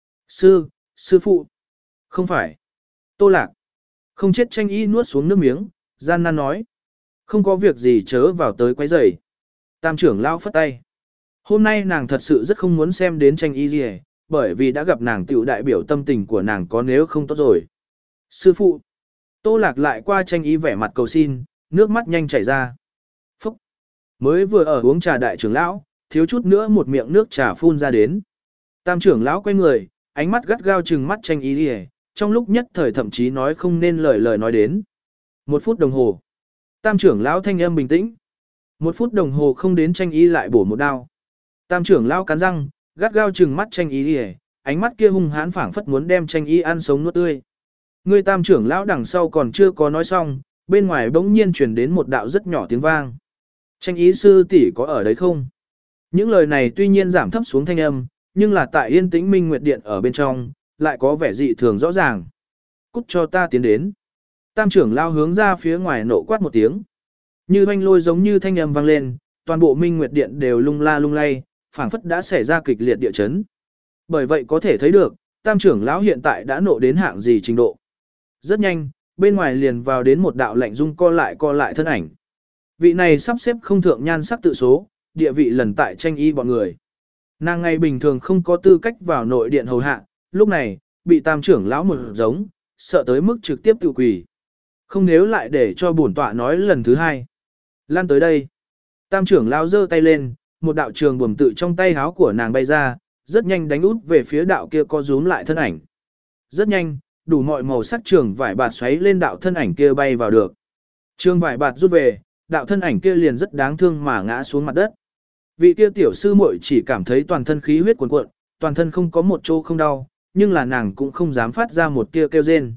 S1: Sư, sư phụ. Không phải. Tô Lạc. Không chết tranh ý nuốt xuống nước miếng, gian nan nói. Không có việc gì chớ vào tới quấy rầy. Tam trưởng lão phất tay. Hôm nay nàng thật sự rất không muốn xem đến tranh ý gì, bởi vì đã gặp nàng tiểu đại biểu tâm tình của nàng có nếu không tốt rồi. Sư phụ. Tô Lạc lại qua tranh ý vẻ mặt cầu xin, nước mắt nhanh chảy ra. Phúc. Mới vừa ở uống trà đại trưởng lão, thiếu chút nữa một miệng nước trà phun ra đến. Tam trưởng lão quay người, ánh mắt gắt gao trừng mắt tranh ý đi, trong lúc nhất thời thậm chí nói không nên lời lời nói đến. Một phút đồng hồ. Tam trưởng lão thanh âm bình tĩnh. Một phút đồng hồ không đến tranh ý lại bổ một đao. Tam trưởng lão cắn răng, gắt gao trừng mắt tranh ý đi, ánh mắt kia hung hãn phảng phất muốn đem tranh ý ăn sống nuốt tươi. Người tam trưởng lão đằng sau còn chưa có nói xong, bên ngoài bỗng nhiên truyền đến một đạo rất nhỏ tiếng vang. Tranh ý sư tỷ có ở đấy không? Những lời này tuy nhiên giảm thấp xuống thanh âm, nhưng là tại yên tĩnh minh nguyệt điện ở bên trong, lại có vẻ dị thường rõ ràng. Cút cho ta tiến đến. Tam trưởng lao hướng ra phía ngoài nộ quát một tiếng. Như hoanh lôi giống như thanh âm vang lên, toàn bộ minh nguyệt điện đều lung la lung lay, phảng phất đã xảy ra kịch liệt địa chấn. Bởi vậy có thể thấy được, tam trưởng lão hiện tại đã nộ đến hạng gì trình độ. Rất nhanh, bên ngoài liền vào đến một đạo lạnh dung co lại co lại thân ảnh. Vị này sắp xếp không thượng nhan sắc tự số, địa vị lần tại tranh y bọn người. Nàng ngày bình thường không có tư cách vào nội điện hầu hạ, lúc này, bị tam trưởng lão một giống, sợ tới mức trực tiếp tự quỳ. Không nếu lại để cho bổn tọa nói lần thứ hai. Lan tới đây. Tam trưởng lão giơ tay lên, một đạo trường buồm tự trong tay háo của nàng bay ra, rất nhanh đánh út về phía đạo kia co rúm lại thân ảnh. Rất nhanh, đủ mọi màu sắc trường vải bạt xoáy lên đạo thân ảnh kia bay vào được. Trường vải bạt rút về, đạo thân ảnh kia liền rất đáng thương mà ngã xuống mặt đất. Vị kia tiểu sư muội chỉ cảm thấy toàn thân khí huyết cuồn cuộn, toàn thân không có một chỗ không đau, nhưng là nàng cũng không dám phát ra một tia kêu rên.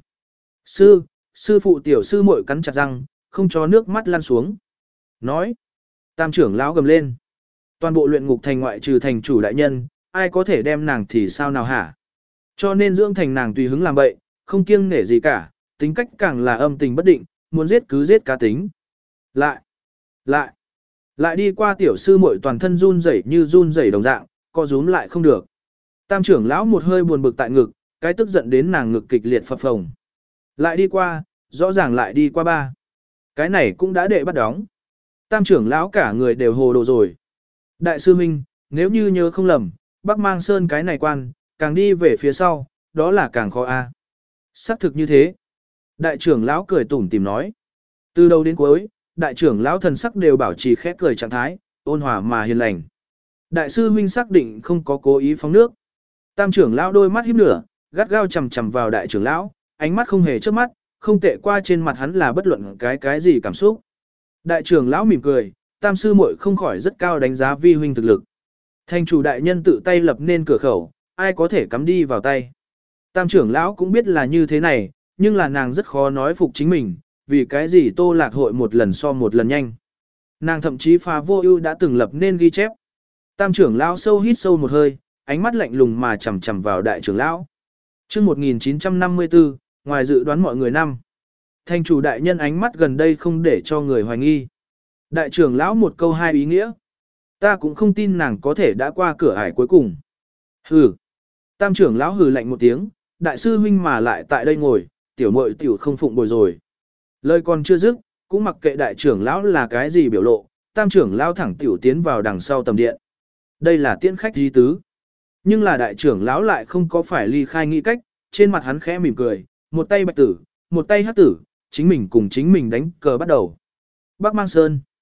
S1: Sư, sư phụ tiểu sư muội cắn chặt răng, không cho nước mắt lăn xuống. Nói, tam trưởng lão gầm lên. Toàn bộ luyện ngục thành ngoại trừ thành chủ đại nhân, ai có thể đem nàng thì sao nào hả? Cho nên dưỡng thành nàng tùy hứng làm bậy, không kiêng nể gì cả, tính cách càng là âm tình bất định, muốn giết cứ giết cá tính. Lại, lại, lại đi qua tiểu sư muội toàn thân run rẩy như run rẩy đồng dạng, co rúm lại không được. Tam trưởng lão một hơi buồn bực tại ngực, cái tức giận đến nàng ngực kịch liệt phập phồng. Lại đi qua, rõ ràng lại đi qua ba. Cái này cũng đã đệ bắt đóng. Tam trưởng lão cả người đều hồ đồ rồi. Đại sư huynh, nếu như nhớ không lầm, Bắc Mang Sơn cái này quan, càng đi về phía sau, đó là càng khó a. Xác thực như thế. Đại trưởng lão cười tủm tỉm nói. Từ đầu đến cuối, đại trưởng lão thần sắc đều bảo trì khẽ cười trạng thái, ôn hòa mà hiền lành. Đại sư huynh xác định không có cố ý phóng nước. Tam trưởng lão đôi mắt híp lửa, gắt gao chằm chằm vào đại trưởng lão, ánh mắt không hề chớp mắt, không tệ qua trên mặt hắn là bất luận cái cái gì cảm xúc. Đại trưởng lão mỉm cười, tam sư muội không khỏi rất cao đánh giá vi huynh thực lực. Thành chủ đại nhân tự tay lập nên cửa khẩu, ai có thể cắm đi vào tay. Tam trưởng lão cũng biết là như thế này, nhưng là nàng rất khó nói phục chính mình, vì cái gì Tô Lạc hội một lần so một lần nhanh. Nàng thậm chí phá vô ưu đã từng lập nên ghi chép. Tam trưởng lão sâu hít sâu một hơi, ánh mắt lạnh lùng mà chằm chằm vào đại trưởng lão. Chương một nghìn chín trăm năm mươi tư, ngoài dự đoán mọi người năm. Thành chủ đại nhân ánh mắt gần đây không để cho người hoài nghi. Đại trưởng lão một câu hai ý nghĩa. Ta cũng không tin nàng có thể đã qua cửa ải cuối cùng. Hừ. Tam trưởng lão hừ lạnh một tiếng, đại sư huynh mà lại tại đây ngồi, tiểu muội tiểu không phụng bồi rồi. Lời còn chưa dứt, cũng mặc kệ đại trưởng lão là cái gì biểu lộ, tam trưởng lão thẳng tiểu tiến vào đằng sau tầm điện. Đây là tiễn khách di tứ. Nhưng là đại trưởng lão lại không có phải ly khai nghĩ cách, trên mặt hắn khẽ mỉm cười, một tay bạch tử, một tay hắc tử, chính mình cùng chính mình đánh cờ bắt đầu. Bắc Mang Sơn.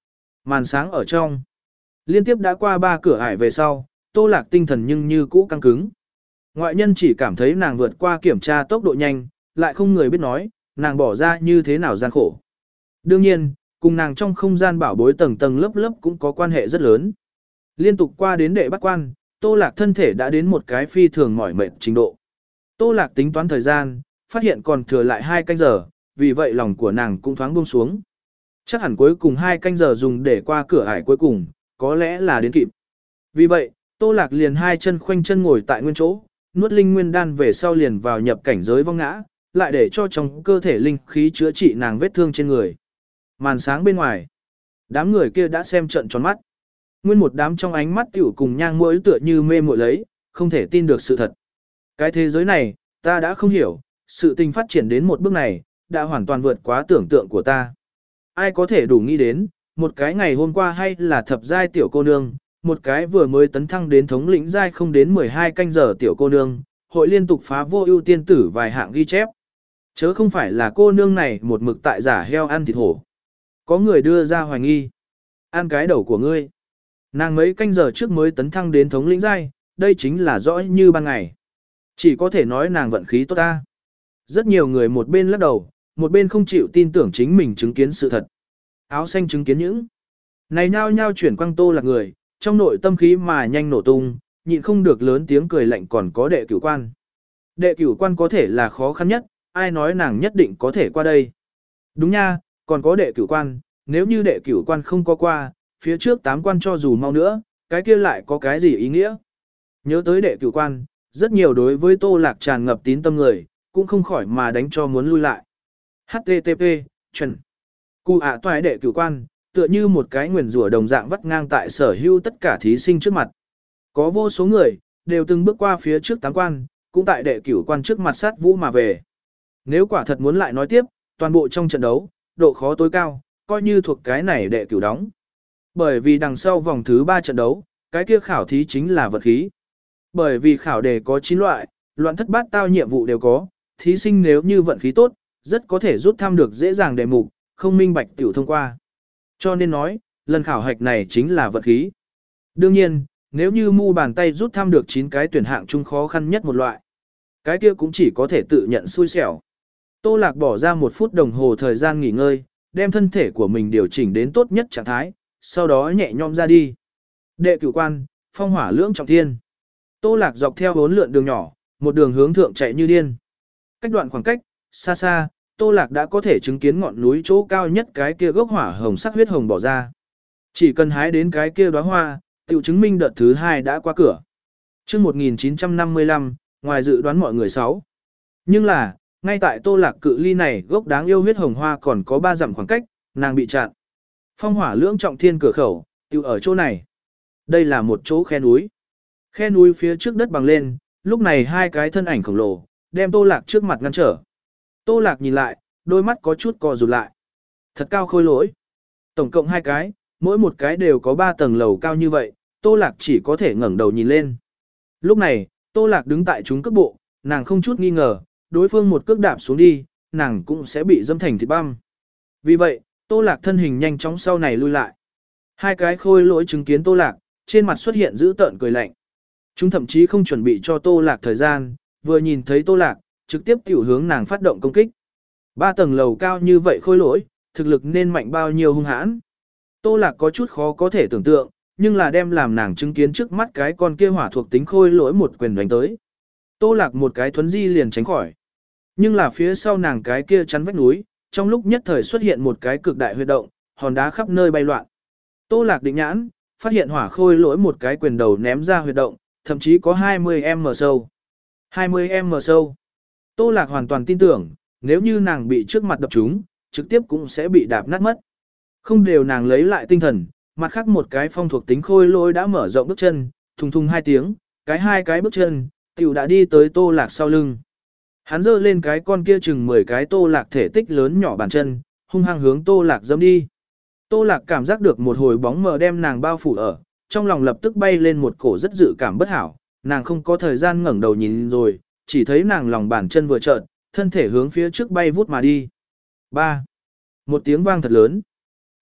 S1: Màn sáng ở trong. Liên tiếp đã qua ba cửa ải về sau, Tô Lạc tinh thần nhưng như cũ căng cứng. Ngoại nhân chỉ cảm thấy nàng vượt qua kiểm tra tốc độ nhanh, lại không người biết nói, nàng bỏ ra như thế nào gian khổ. Đương nhiên, cùng nàng trong không gian bảo bối tầng tầng lớp lớp cũng có quan hệ rất lớn. Liên tục qua đến đệ bắt quan, Tô Lạc thân thể đã đến một cái phi thường mỏi mệt trình độ. Tô Lạc tính toán thời gian, phát hiện còn thừa lại hai canh giờ, vì vậy lòng của nàng cũng thoáng buông xuống. Chắc hẳn cuối cùng hai canh giờ dùng để qua cửa ải cuối cùng, có lẽ là đến kịp. Vì vậy, Tô Lạc liền hai chân khoanh chân ngồi tại nguyên chỗ, nuốt linh nguyên đan về sau liền vào nhập cảnh giới vong ngã, lại để cho trong cơ thể linh khí chữa trị nàng vết thương trên người. Màn sáng bên ngoài, đám người kia đã xem trận tròn mắt. Nguyên một đám trong ánh mắt tiểu cùng nhang muỗi tựa như mê muội lấy, không thể tin được sự thật. Cái thế giới này, ta đã không hiểu, sự tình phát triển đến một bước này, đã hoàn toàn vượt quá tưởng tượng của ta. Ai có thể đủ nghĩ đến, một cái ngày hôm qua hay là thập giai tiểu cô nương, một cái vừa mới tấn thăng đến thống lĩnh giai không đến mười hai canh giờ tiểu cô nương, hội liên tục phá vô ưu tiên tử vài hạng ghi chép. Chớ không phải là cô nương này một mực tại giả heo ăn thịt hổ. Có người đưa ra hoài nghi. Ăn cái đầu của ngươi. Nàng mấy canh giờ trước mới tấn thăng đến thống lĩnh giai, đây chính là rõ như ban ngày. Chỉ có thể nói nàng vận khí tốt ta. Rất nhiều người một bên lắc đầu, một bên không chịu tin tưởng chính mình chứng kiến sự thật. Áo xanh chứng kiến những này nhao nhao chuyển quang Tô Lạc người, trong nội tâm khí mà nhanh nổ tung, nhịn không được lớn tiếng cười lạnh còn có đệ cửu quan. Đệ cửu quan có thể là khó khăn nhất, ai nói nàng nhất định có thể qua đây. Đúng nha, còn có đệ cửu quan, nếu như đệ cửu quan không có qua, phía trước tám quan cho dù mau nữa, cái kia lại có cái gì ý nghĩa. Nhớ tới đệ cửu quan, rất nhiều đối với Tô Lạc tràn ngập tín tâm người, cũng không khỏi mà đánh cho muốn lui lại. hát tê tê pê, chuẩn. Cụ ạ toại đệ cửu quan, tựa như một cái nguyền rủa đồng dạng vắt ngang tại sở hữu tất cả thí sinh trước mặt. Có vô số người, đều từng bước qua phía trước tám quan, cũng tại đệ cửu quan trước mặt sát vũ mà về. Nếu quả thật muốn lại nói tiếp, toàn bộ trong trận đấu, độ khó tối cao, coi như thuộc cái này đệ cửu đóng. Bởi vì đằng sau vòng thứ ba trận đấu, cái kia khảo thí chính là vật khí. Bởi vì khảo đề có chín loại, loạn thất bát tao nhiệm vụ đều có, thí sinh nếu như vận khí tốt, rất có thể rút thăm được dễ dàng đề mục, không minh bạch tiểu thông qua. Cho nên nói, lần khảo hạch này chính là vận khí. Đương nhiên, nếu như mu bàn tay rút thăm được chín cái tuyển hạng chung khó khăn nhất một loại, cái kia cũng chỉ có thể tự nhận xui xẻo. Tô Lạc bỏ ra một phút đồng hồ thời gian nghỉ ngơi, đem thân thể của mình điều chỉnh đến tốt nhất trạng thái, sau đó nhẹ nhõm ra đi. Đệ cửu quan, phong hỏa lưỡng trọng thiên. Tô Lạc dọc theo bốn lượn đường nhỏ, một đường hướng thượng chạy như điên. Cách đoạn khoảng cách, xa xa, Tô Lạc đã có thể chứng kiến ngọn núi chỗ cao nhất cái kia gốc hỏa hồng sắc huyết hồng bỏ ra. Chỉ cần hái đến cái kia đóa hoa, tiểu chứng minh đợt thứ hai đã qua cửa. Chương một nghìn chín trăm năm mươi lăm, ngoài dự đoán mọi người sáu. Nhưng là, ngay tại Tô Lạc cự ly này gốc đáng yêu huyết hồng hoa còn có ba dặm khoảng cách, nàng bị chặn. Phong hỏa lưỡng trọng thiên cửa khẩu, tiểu ở chỗ này. Đây là một chỗ khe núi. Khe núi phía trước đất bằng lên, lúc này hai cái thân ảnh khổng lồ, đem Tô Lạc trước mặt ngăn trở. Tô Lạc nhìn lại, đôi mắt có chút co rụt lại. Thật cao khôi lỗi. Tổng cộng hai cái, mỗi một cái đều có ba tầng lầu cao như vậy, Tô Lạc chỉ có thể ngẩng đầu nhìn lên. Lúc này, Tô Lạc đứng tại chúng cước bộ, nàng không chút nghi ngờ, đối phương một cước đạp xuống đi, nàng cũng sẽ bị dâm thành thịt băm. Vì vậy, Tô Lạc thân hình nhanh chóng sau này lui lại. Hai cái khôi lỗi chứng kiến Tô Lạc, trên mặt xuất hiện dữ tợn cười lạnh. Chúng thậm chí không chuẩn bị cho Tô Lạc thời gian, vừa nhìn thấy Tô Lạc, trực tiếp tiểu hướng nàng phát động công kích. Ba tầng lầu cao như vậy khôi lỗi, thực lực nên mạnh bao nhiêu hung hãn. Tô Lạc có chút khó có thể tưởng tượng, nhưng là đem làm nàng chứng kiến trước mắt cái con kia hỏa thuộc tính khôi lỗi một quyền đánh tới. Tô Lạc một cái thuấn di liền tránh khỏi. Nhưng là phía sau nàng cái kia chắn vách núi, trong lúc nhất thời xuất hiện một cái cực đại huyệt động, hòn đá khắp nơi bay loạn. Tô Lạc định nhãn, phát hiện hỏa khôi lỗi một cái quyền đầu ném ra huyệt động, thậm chí có hai mươi mét sâu. hai mươi mét sâu. Tô Lạc hoàn toàn tin tưởng, nếu như nàng bị trước mặt đập trúng, trực tiếp cũng sẽ bị đạp nát mất. Không đều nàng lấy lại tinh thần, mặt khác một cái phong thuộc tính khôi lỗi đã mở rộng bước chân, thùng thùng hai tiếng, cái hai cái bước chân, tiểu đã đi tới Tô Lạc sau lưng. Hắn giơ lên cái con kia chừng mười cái Tô Lạc thể tích lớn nhỏ bàn chân, hung hăng hướng Tô Lạc dẫm đi. Tô Lạc cảm giác được một hồi bóng mờ đem nàng bao phủ ở, trong lòng lập tức bay lên một cổ rất dự cảm bất hảo, nàng không có thời gian ngẩng đầu nhìn rồi, chỉ thấy nàng lòng bàn chân vừa trợn, thân thể hướng phía trước bay vút mà đi. ba. Một tiếng vang thật lớn.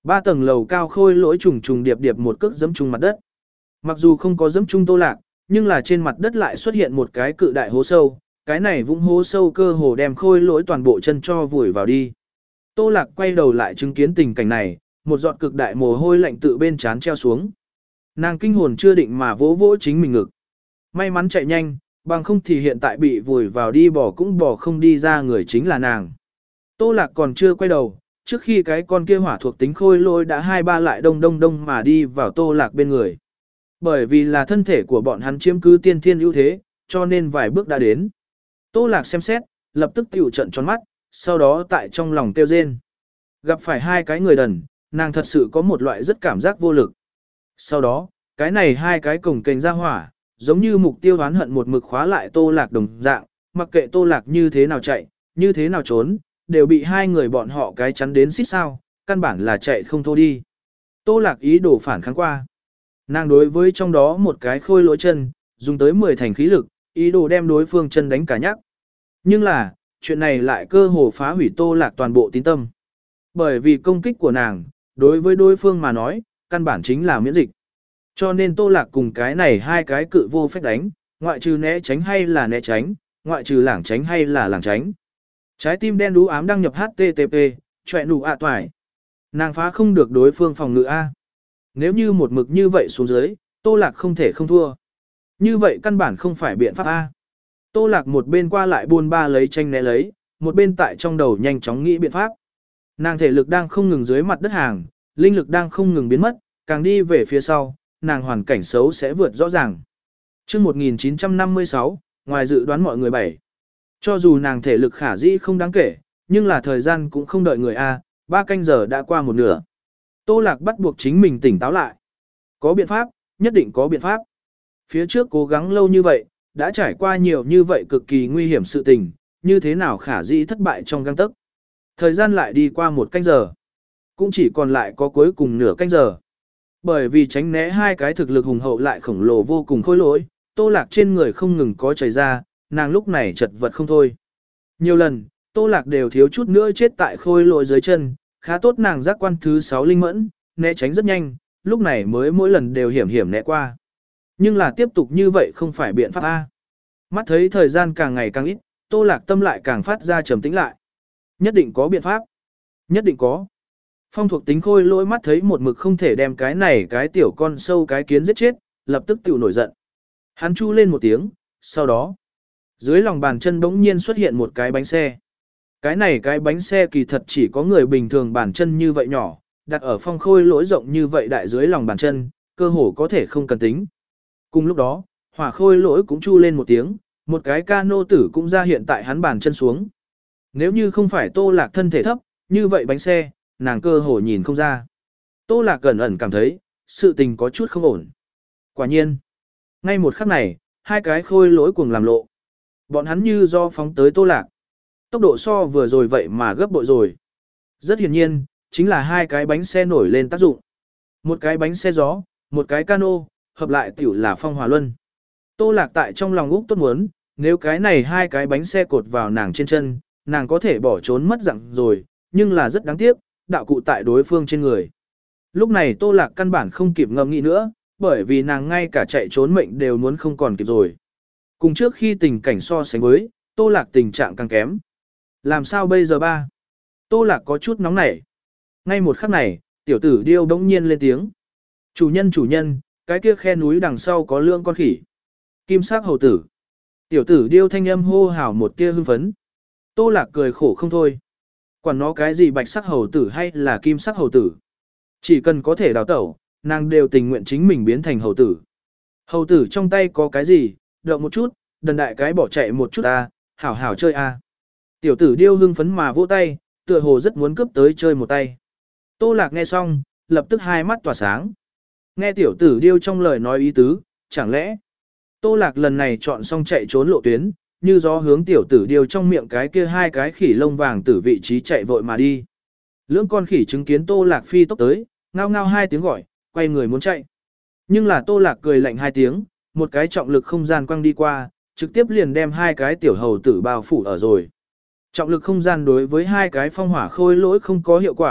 S1: Ba tầng lầu cao khôi lỗi trùng trùng điệp điệp một cước giẫm chung mặt đất. Mặc dù không có giẫm chung Tô Lạc, nhưng là trên mặt đất lại xuất hiện một cái cự đại hố sâu, cái này vũng hố sâu cơ hồ đem khôi lỗi toàn bộ chân cho vùi vào đi. Tô Lạc quay đầu lại chứng kiến tình cảnh này, một giọt cực đại mồ hôi lạnh tự bên trán treo xuống. Nàng kinh hồn chưa định mà vỗ vỗ chính mình ngực. May mắn chạy nhanh, bằng không thì hiện tại bị vùi vào đi bỏ cũng bỏ không đi ra người chính là nàng. Tô Lạc còn chưa quay đầu, trước khi cái con kia hỏa thuộc tính khôi lỗi đã hai ba lại đông đông đông mà đi vào Tô Lạc bên người. Bởi vì là thân thể của bọn hắn chiếm cứ tiên thiên ưu thế, cho nên vài bước đã đến. Tô Lạc xem xét, lập tức tiểu trận tròn mắt, sau đó tại trong lòng kêu rên. Gặp phải hai cái người đần, nàng thật sự có một loại rất cảm giác vô lực. Sau đó, cái này hai cái cổng kềnh ra hỏa, giống như mục tiêu oán hận một mực khóa lại Tô Lạc đồng dạng, mặc kệ Tô Lạc như thế nào chạy, như thế nào trốn, đều bị hai người bọn họ cái chắn đến xít sao, căn bản là chạy không thô đi. Tô Lạc ý đồ phản kháng qua. Nàng đối với trong đó một cái khôi lỗi chân, dùng tới mười thành khí lực, ý đồ đem đối phương chân đánh cả nhắc. Nhưng là, chuyện này lại cơ hồ phá hủy Tô Lạc toàn bộ tín tâm. Bởi vì công kích của nàng, đối với đối phương mà nói, căn bản chính là miễn dịch. Cho nên Tô Lạc cùng cái này hai cái cự vô phách đánh, ngoại trừ né tránh hay là né tránh, ngoại trừ lảng tránh hay là lảng tránh. Trái tim đen đú ám đăng nhập hát tê tê pê, chọe nụ ạ toài. Nàng phá không được đối phương phòng ngự A. Nếu như một mực như vậy xuống dưới, Tô Lạc không thể không thua. Như vậy căn bản không phải biện pháp A. Tô Lạc một bên qua lại buôn ba lấy tranh né lấy, một bên tại trong đầu nhanh chóng nghĩ biện pháp. Nàng thể lực đang không ngừng dưới mặt đất hàng, linh lực đang không ngừng biến mất, càng đi về phía sau, nàng hoàn cảnh xấu sẽ vượt rõ ràng. Trước một nghìn chín trăm năm mươi sáu, ngoài dự đoán mọi người bảy. Cho dù nàng thể lực khả dĩ không đáng kể, nhưng là thời gian cũng không đợi người A, ba canh giờ đã qua một nửa. Tô Lạc bắt buộc chính mình tỉnh táo lại. Có biện pháp, nhất định có biện pháp. Phía trước cố gắng lâu như vậy, đã trải qua nhiều như vậy cực kỳ nguy hiểm sự tình, như thế nào khả dĩ thất bại trong gang tấc. Thời gian lại đi qua một canh giờ. Cũng chỉ còn lại có cuối cùng nửa canh giờ. Bởi vì tránh né hai cái thực lực hùng hậu lại khổng lồ vô cùng khôi lỗi, Tô Lạc trên người không ngừng có chảy ra, nàng lúc này chật vật không thôi. Nhiều lần, Tô Lạc đều thiếu chút nữa chết tại khôi lỗi dưới chân, khá tốt nàng giác quan thứ sáu linh mẫn, né tránh rất nhanh, lúc này mới mỗi lần đều hiểm hiểm né qua. Nhưng là tiếp tục như vậy không phải biện pháp A. Mắt thấy thời gian càng ngày càng ít, Tô Lạc tâm lại càng phát ra trầm tĩnh lại. Nhất định có biện pháp. Nhất định có. Phong thuộc tính khôi lỗi mắt thấy một mực không thể đem cái này cái tiểu con sâu cái kiến giết chết, lập tức tiểu nổi giận. Hắn chu lên một tiếng, sau đó, dưới lòng bàn chân bỗng nhiên xuất hiện một cái bánh xe. Cái này cái bánh xe kỳ thật chỉ có người bình thường bàn chân như vậy nhỏ, đặt ở phong khôi lỗi rộng như vậy đại dưới lòng bàn chân, cơ hồ có thể không cần tính. Cùng lúc đó, hỏa khôi lỗi cũng chu lên một tiếng, một cái cano tử cũng ra hiện tại hắn bàn chân xuống. Nếu như không phải Tô Lạc thân thể thấp, như vậy bánh xe, nàng cơ hồ nhìn không ra. Tô Lạc gần ẩn cảm thấy, sự tình có chút không ổn. Quả nhiên, ngay một khắc này, hai cái khôi lỗi cuồng làm lộ. Bọn hắn như do phóng tới Tô Lạc. Tốc độ so vừa rồi vậy mà gấp bội rồi. Rất hiển nhiên, chính là hai cái bánh xe nổi lên tác dụng. Một cái bánh xe gió, một cái cano, hợp lại tiểu là phong hỏa luân. Tô Lạc tại trong lòng úc tốt muốn, nếu cái này hai cái bánh xe cột vào nàng trên chân, nàng có thể bỏ trốn mất dặn rồi, nhưng là rất đáng tiếc, đạo cụ tại đối phương trên người. Lúc này Tô Lạc căn bản không kịp ngẫm nghĩ nữa, bởi vì nàng ngay cả chạy trốn mệnh đều muốn không còn kịp rồi. Cùng trước khi tình cảnh so sánh với, Tô Lạc tình trạng càng kém. Làm sao bây giờ ba? Tô Lạc có chút nóng nảy. Ngay một khắc này, tiểu tử điêu bỗng nhiên lên tiếng. Chủ nhân chủ nhân, cái kia khe núi đằng sau có lưỡng con khỉ. Kim sắc hầu tử. Tiểu tử điêu thanh âm hô hào một tia hưng phấn. Tô Lạc cười khổ không thôi. Quản nó cái gì bạch sắc hầu tử hay là kim sắc hầu tử. Chỉ cần có thể đào tẩu, nàng đều tình nguyện chính mình biến thành hầu tử. Hầu tử trong tay có cái gì, động một chút, đần đại cái bỏ chạy một chút a, hảo hảo chơi a. Tiểu tử điêu hưng phấn mà vỗ tay, tựa hồ rất muốn cướp tới chơi một tay. Tô Lạc nghe xong, lập tức hai mắt tỏa sáng. Nghe tiểu tử điêu trong lời nói ý tứ, chẳng lẽ Tô Lạc lần này chọn xong chạy trốn lộ tuyến, như gió hướng tiểu tử điêu trong miệng cái kia hai cái khỉ lông vàng tử vị trí chạy vội mà đi. Lưỡng con khỉ chứng kiến Tô Lạc phi tốc tới, ngao ngao hai tiếng gọi, quay người muốn chạy. Nhưng là Tô Lạc cười lạnh hai tiếng, một cái trọng lực không gian quăng đi qua, trực tiếp liền đem hai cái tiểu hầu tử bao phủ ở rồi. Trọng lực không gian đối với hai cái phong hỏa khôi lỗi không có hiệu quả,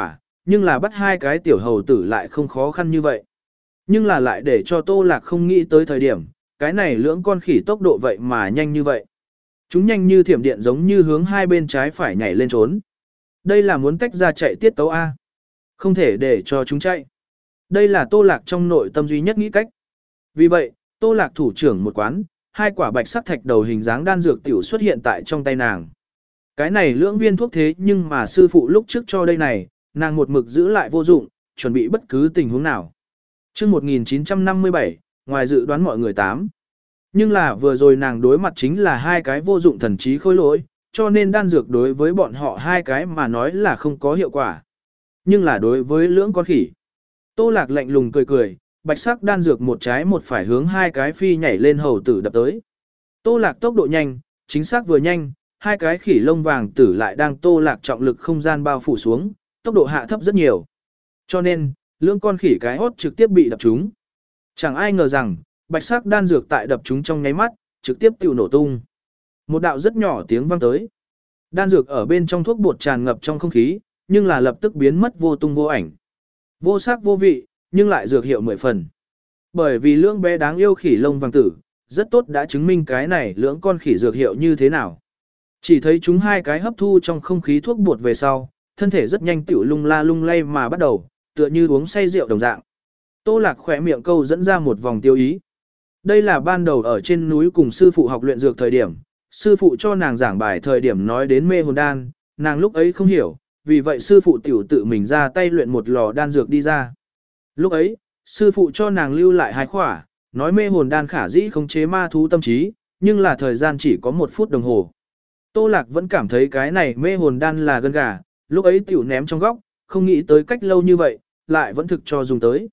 S1: nhưng là bắt hai cái tiểu hầu tử lại không khó khăn như vậy. Nhưng là lại để cho Tô Lạc không nghĩ tới thời điểm, cái này lưỡng con khỉ tốc độ vậy mà nhanh như vậy. Chúng nhanh như thiểm điện giống như hướng hai bên trái phải nhảy lên trốn. Đây là muốn tách ra chạy tiết tấu A. Không thể để cho chúng chạy. Đây là Tô Lạc trong nội tâm duy nhất nghĩ cách. Vì vậy, Tô Lạc thủ trưởng một quán, hai quả bạch sắc thạch đầu hình dáng đan dược tiểu xuất hiện tại trong tay nàng. Cái này lưỡng viên thuốc thế nhưng mà sư phụ lúc trước cho đây này, nàng một mực giữ lại vô dụng, chuẩn bị bất cứ tình huống nào. Trước một nghìn chín trăm năm mươi bảy, ngoài dự đoán mọi người tám. Nhưng là vừa rồi nàng đối mặt chính là hai cái vô dụng thần trí khôi lỗi, cho nên đan dược đối với bọn họ hai cái mà nói là không có hiệu quả. Nhưng là đối với lưỡng con khỉ. Tô Lạc lạnh lùng cười cười, bạch sắc đan dược một trái một phải hướng hai cái phi nhảy lên hầu tử đập tới. Tô Lạc tốc độ nhanh, chính xác vừa nhanh, hai cái khỉ lông vàng tử lại đang Tô Lạc trọng lực không gian bao phủ xuống, tốc độ hạ thấp rất nhiều. Cho nên, lưỡng con khỉ cái hốt trực tiếp bị đập trúng. Chẳng ai ngờ rằng, bạch sắc đan dược tại đập chúng trong nháy mắt, trực tiếp tiêu nổ tung. Một đạo rất nhỏ tiếng vang tới. Đan dược ở bên trong thuốc bột tràn ngập trong không khí, nhưng là lập tức biến mất vô tung vô ảnh. Vô sắc vô vị, nhưng lại dược hiệu mười phần. Bởi vì lưỡng bé đáng yêu khỉ lông vàng tử, rất tốt đã chứng minh cái này lưỡng con khỉ dược hiệu như thế nào. Chỉ thấy chúng hai cái hấp thu trong không khí thuốc bột về sau, thân thể rất nhanh tiểu lung la lung lay mà bắt đầu, tựa như uống say rượu đồng dạng. Tô Lạc khỏe miệng câu dẫn ra một vòng tiêu ý. Đây là ban đầu ở trên núi cùng sư phụ học luyện dược thời điểm, sư phụ cho nàng giảng bài thời điểm nói đến mê hồn đan, nàng lúc ấy không hiểu, vì vậy sư phụ tiểu tự mình ra tay luyện một lò đan dược đi ra. Lúc ấy, sư phụ cho nàng lưu lại hai khỏa, nói mê hồn đan khả dĩ khống chế ma thú tâm trí, nhưng là thời gian chỉ có một phút đồng hồ. Tô Lạc vẫn cảm thấy cái này mê hồn đan là gân gà, lúc ấy tiểu ném trong góc, không nghĩ tới cách lâu như vậy, lại vẫn thực cho dùng tới.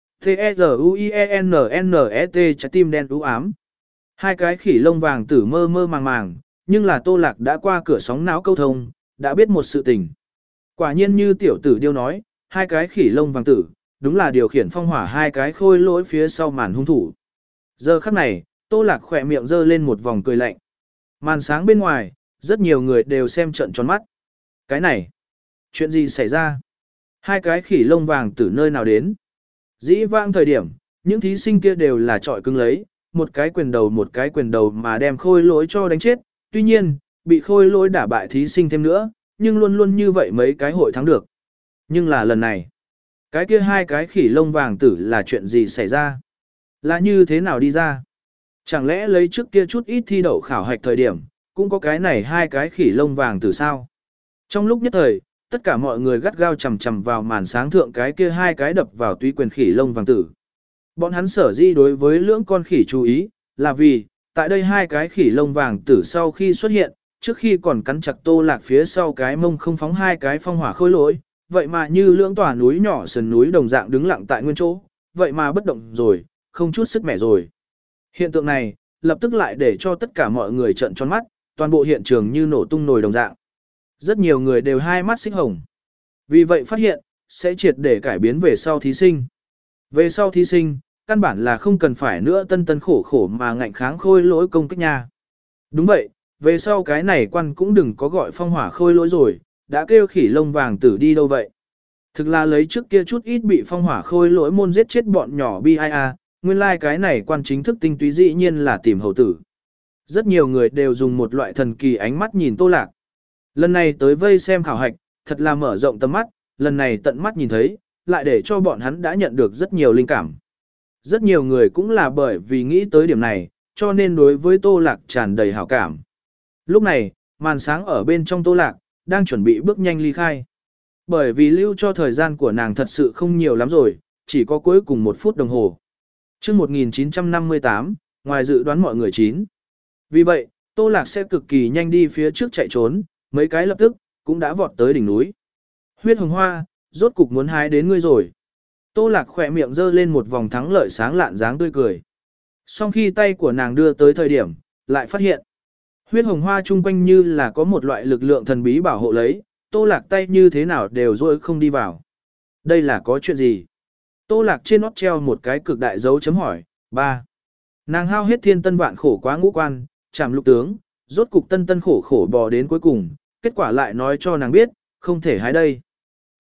S1: T-E-Z-U-I-E-N-N-E-T trái tim đen u ám. Hai cái khỉ lông vàng tử mơ mơ màng màng, nhưng là Tô Lạc đã qua cửa sóng não câu thông, đã biết một sự tình. Quả nhiên như tiểu tử điêu nói, hai cái khỉ lông vàng tử, đúng là điều khiển phong hỏa hai cái khôi lỗi phía sau màn hung thủ. Giờ khắc này, Tô Lạc khỏe miệng giơ lên một vòng cười lạnh. Màn sáng bên ngoài, rất nhiều người đều xem trận tròn mắt. Cái này, chuyện gì xảy ra? Hai cái khỉ lông vàng tử nơi nào đến? Dĩ vãng thời điểm, những thí sinh kia đều là trọi cứng lấy, một cái quyền đầu một cái quyền đầu mà đem khôi lỗi cho đánh chết. Tuy nhiên, bị khôi lỗi đả bại thí sinh thêm nữa, nhưng luôn luôn như vậy mấy cái hội thắng được. Nhưng là lần này, cái kia hai cái khỉ lông vàng tử là chuyện gì xảy ra? Là như thế nào đi ra? Chẳng lẽ lấy trước kia chút ít thi đậu khảo hạch thời điểm, cũng có cái này hai cái khỉ lông vàng tử sao? Trong lúc nhất thời, tất cả mọi người gắt gao chầm chầm vào màn sáng thượng cái kia hai cái đập vào túy quyền khỉ lông vàng tử. Bọn hắn sở di đối với lưỡng con khỉ chú ý, là vì, tại đây hai cái khỉ lông vàng tử sau khi xuất hiện, trước khi còn cắn chặt Tô Lạc phía sau cái mông không phóng hai cái phong hỏa khôi lỗi, vậy mà như lưỡng tòa núi nhỏ sườn núi đồng dạng đứng lặng tại nguyên chỗ, vậy mà bất động rồi, không chút sức mẻ rồi. Hiện tượng này, lập tức lại để cho tất cả mọi người trợn tròn mắt, toàn bộ hiện trường như nổ tung nồi đồng dạng. Rất nhiều người đều hai mắt xích hồng. Vì vậy phát hiện, sẽ triệt để cải biến về sau thí sinh. Về sau thí sinh, căn bản là không cần phải nữa tân tân khổ khổ mà ngạnh kháng khôi lỗi công kích nha. Đúng vậy, về sau cái này quan cũng đừng có gọi phong hỏa khôi lỗi rồi, đã kêu khỉ lông vàng tử đi đâu vậy. Thực là lấy trước kia chút ít bị phong hỏa khôi lỗi môn giết chết bọn nhỏ bi ai a, nguyên lai like cái này quan chính thức tinh túy dĩ nhiên là tìm hầu tử. Rất nhiều người đều dùng một loại thần kỳ ánh mắt nhìn Tô Lạc. Lần này tới vây xem khảo hạch, thật là mở rộng tầm mắt, lần này tận mắt nhìn thấy, lại để cho bọn hắn đã nhận được rất nhiều linh cảm. Rất nhiều người cũng là bởi vì nghĩ tới điểm này, cho nên đối với Tô Lạc tràn đầy hảo cảm. Lúc này, màn sáng ở bên trong Tô Lạc, đang chuẩn bị bước nhanh ly khai. Bởi vì lưu cho thời gian của nàng thật sự không nhiều lắm rồi, chỉ có cuối cùng một phút đồng hồ. Trước một nghìn chín trăm năm mươi tám, ngoài dự đoán mọi người chín. Vì vậy, Tô Lạc sẽ cực kỳ nhanh đi phía trước chạy trốn, mấy cái lập tức, cũng đã vọt tới đỉnh núi. Huyết hồng hoa, rốt cục muốn hái đến ngươi rồi. Tô Lạc khỏe miệng giơ lên một vòng thắng lợi sáng lạn dáng tươi cười. Sau khi tay của nàng đưa tới thời điểm, lại phát hiện. Huyết hồng hoa chung quanh như là có một loại lực lượng thần bí bảo hộ lấy, Tô Lạc tay như thế nào đều rồi không đi vào. Đây là có chuyện gì? Tô Lạc trên nót treo một cái cực đại dấu chấm hỏi. ba. Nàng hao hết thiên tân vạn khổ quá ngũ quan, chạm lục tướng, rốt cục tân tân khổ khổ bò đến cuối cùng, kết quả lại nói cho nàng biết, không thể hái đây.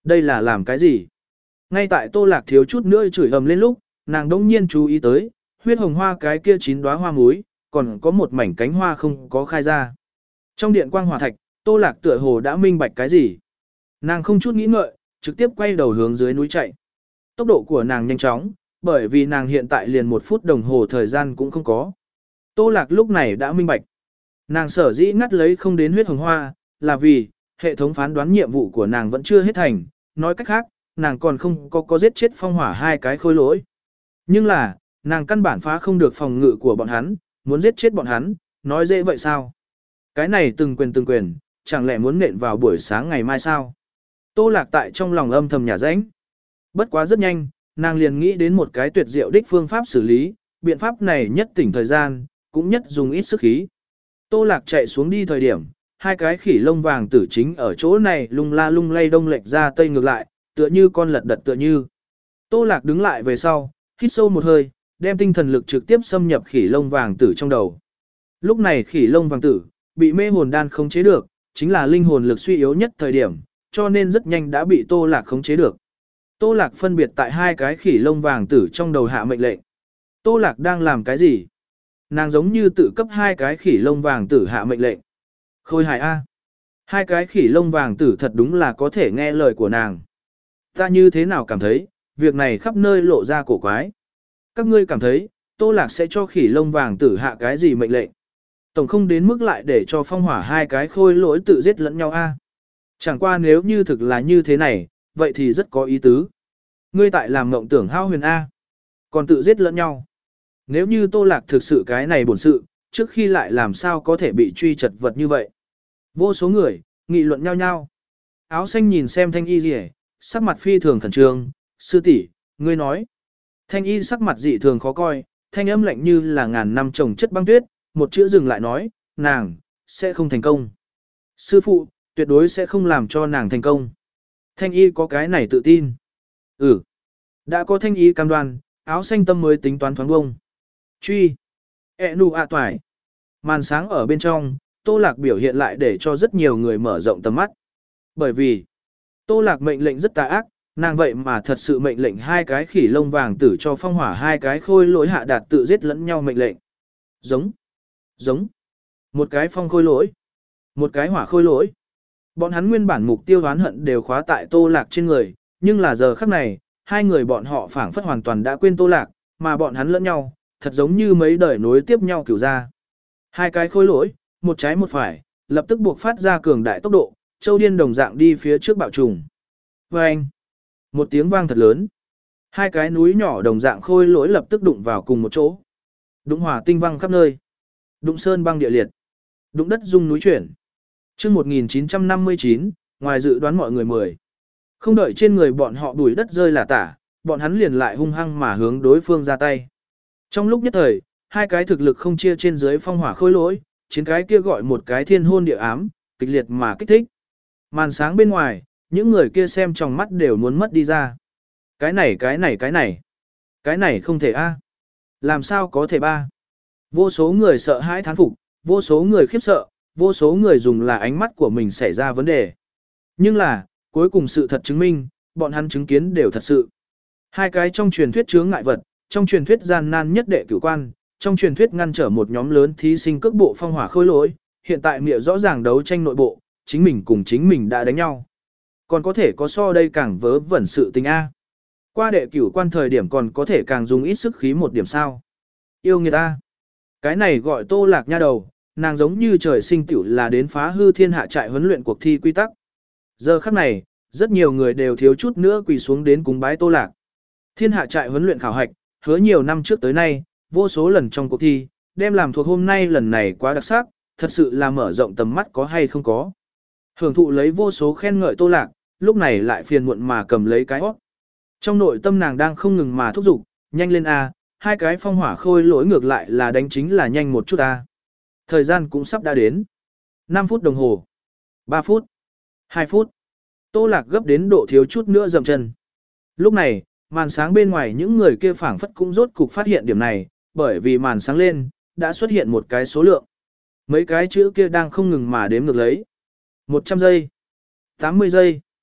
S1: Đây là làm cái gì? Ngay tại Tô Lạc thiếu chút nữa chửi ầm lên lúc, nàng đỗng nhiên chú ý tới, huyết hồng hoa cái kia chín đóa hoa muối, còn có một mảnh cánh hoa không có khai ra. Trong điện quang hỏa thạch, Tô Lạc tựa hồ đã minh bạch cái gì. Nàng không chút nghĩ ngợi, trực tiếp quay đầu hướng dưới núi chạy. Tốc độ của nàng nhanh chóng, bởi vì nàng hiện tại liền một phút đồng hồ thời gian cũng không có. Tô Lạc lúc này đã minh bạch. Nàng sở dĩ ngắt lấy không đến huyết hồng hoa, là vì, hệ thống phán đoán nhiệm vụ của nàng vẫn chưa hết thành, nói cách khác, nàng còn không có có giết chết phong hỏa hai cái khôi lỗi. Nhưng là, nàng căn bản phá không được phòng ngự của bọn hắn, muốn giết chết bọn hắn, nói dễ vậy sao? Cái này từng quyền từng quyền, chẳng lẽ muốn nện vào buổi sáng ngày mai sao? Tô Lạc tại trong lòng âm thầm nhả rãnh. Bất quá rất nhanh, nàng liền nghĩ đến một cái tuyệt diệu đích phương pháp xử lý, biện pháp này nhất tỉnh thời gian, cũng nhất dùng ít sức khí. Tô Lạc chạy xuống đi thời điểm, hai cái khỉ lông vàng tử chính ở chỗ này lung la lung lay đông lệch ra tây ngược lại, tựa như con lật đật tựa như. Tô Lạc đứng lại về sau, hít sâu một hơi, đem tinh thần lực trực tiếp xâm nhập khỉ lông vàng tử trong đầu. Lúc này khỉ lông vàng tử bị mê hồn đan khống chế được, chính là linh hồn lực suy yếu nhất thời điểm, cho nên rất nhanh đã bị Tô Lạc khống chế được. Tô Lạc phân biệt tại hai cái khỉ lông vàng tử trong đầu hạ mệnh lệnh. Tô Lạc đang làm cái gì? Nàng giống như tự cấp hai cái khỉ lông vàng tử hạ mệnh lệnh. Khôi hài A. Hai cái khỉ lông vàng tử thật đúng là có thể nghe lời của nàng. Ta như thế nào cảm thấy, việc này khắp nơi lộ ra cổ quái. Các ngươi cảm thấy, Tô Lạc sẽ cho khỉ lông vàng tử hạ cái gì mệnh lệnh? Tổng không đến mức lại để cho phong hỏa hai cái khôi lỗi tự giết lẫn nhau A. Chẳng qua nếu như thực là như thế này, vậy thì rất có ý tứ. Ngươi tại làm mộng tưởng hao huyền A. Còn tự giết lẫn nhau. Nếu như Tô Lạc thực sự cái này bổn sự, trước khi lại làm sao có thể bị truy chật vật như vậy. Vô số người, nghị luận nhau nhau. Áo xanh nhìn xem Thanh Y rỉ, sắc mặt phi thường khẩn trương, sư tỷ, ngươi nói. Thanh Y sắc mặt dị thường khó coi, thanh âm lạnh như là ngàn năm trồng chất băng tuyết, một chữ dừng lại nói, nàng, sẽ không thành công. Sư phụ, tuyệt đối sẽ không làm cho nàng thành công. Thanh Y có cái này tự tin. Ừ, đã có Thanh Y cam đoan, áo xanh tâm mới tính toán thoáng bông. Truy. E nu a toài. Màn sáng ở bên trong, Tô Lạc biểu hiện lại để cho rất nhiều người mở rộng tầm mắt. Bởi vì, Tô Lạc mệnh lệnh rất tà ác, nàng vậy mà thật sự mệnh lệnh hai cái khỉ lông vàng tử cho phong hỏa hai cái khôi lỗi hạ đạt tự giết lẫn nhau mệnh lệnh. Giống. Giống. Một cái phong khôi lỗi. Một cái hỏa khôi lỗi. Bọn hắn nguyên bản mục tiêu oán hận đều khóa tại Tô Lạc trên người, nhưng là giờ khắc này, hai người bọn họ phảng phất hoàn toàn đã quên Tô Lạc, mà bọn hắn lẫn nhau, thật giống như mấy đời nối tiếp nhau kiểu ra. Hai cái khôi lỗi, một trái một phải, lập tức buộc phát ra cường đại tốc độ, châu điên đồng dạng đi phía trước bạo trùng. Và anh, một tiếng vang thật lớn. Hai cái núi nhỏ đồng dạng khôi lỗi lập tức đụng vào cùng một chỗ. Đụng hỏa tinh văng khắp nơi. Đụng sơn băng địa liệt. Đụng đất rung núi chuyển. Trước một nghìn chín trăm năm mươi chín, ngoài dự đoán mọi người mười. Không đợi trên người bọn họ bùi đất rơi là tả, bọn hắn liền lại hung hăng mà hướng đối phương ra tay. Trong lúc nhất thời, hai cái thực lực không chia trên dưới phong hỏa khôi lỗi, chiến cái kia gọi một cái thiên hôn địa ám, kịch liệt mà kích thích. Màn sáng bên ngoài, những người kia xem trong mắt đều muốn mất đi ra. Cái này cái này cái này, cái này không thể a, làm sao có thể ba. Vô số người sợ hãi thán phục, vô số người khiếp sợ, vô số người dùng là ánh mắt của mình xảy ra vấn đề. Nhưng là, cuối cùng sự thật chứng minh, bọn hắn chứng kiến đều thật sự. Hai cái trong truyền thuyết chướng ngại vật, trong truyền thuyết gian nan nhất đệ cửu quan, trong truyền thuyết ngăn trở một nhóm lớn thí sinh cước bộ phong hỏa khôi lỗi, hiện tại miệng rõ ràng đấu tranh nội bộ, chính mình cùng chính mình đã đánh nhau. Còn có thể có so đây càng vớ vẩn sự tình A. Qua đệ cửu quan thời điểm còn có thể càng dùng ít sức khí một điểm sao. Yêu người ta. Cái này gọi Tô Lạc nha đầu, nàng giống như trời sinh tiểu là đến phá hư thiên hạ trại huấn luyện cuộc thi quy tắc. Giờ khắc này, rất nhiều người đều thiếu chút nữa quỳ xuống đến cúng bái Tô Lạc. Thiên hạ trại huấn luyện khảo hạch, hứa nhiều năm trước tới nay, vô số lần trong cuộc thi, đem làm thuộc hôm nay lần này quá đặc sắc, thật sự là mở rộng tầm mắt có hay không có. Hưởng thụ lấy vô số khen ngợi Tô Lạc, lúc này lại phiền muộn mà cầm lấy cái hót. Trong nội tâm nàng đang không ngừng mà thúc giục, nhanh lên A, hai cái phong hỏa khôi lỗi ngược lại là đánh chính là nhanh một chút A. Thời gian cũng sắp đã đến. năm phút đồng hồ, ba phút, hai phút. Tô Lạc gấp đến độ thiếu chút nữa dậm chân. Lúc này, màn sáng bên ngoài những người kia phảng phất cũng rốt cục phát hiện điểm này, bởi vì màn sáng lên, đã xuất hiện một cái số lượng. Mấy cái chữ kia đang không ngừng mà đếm ngược lấy. một trăm giây, tám mươi giây,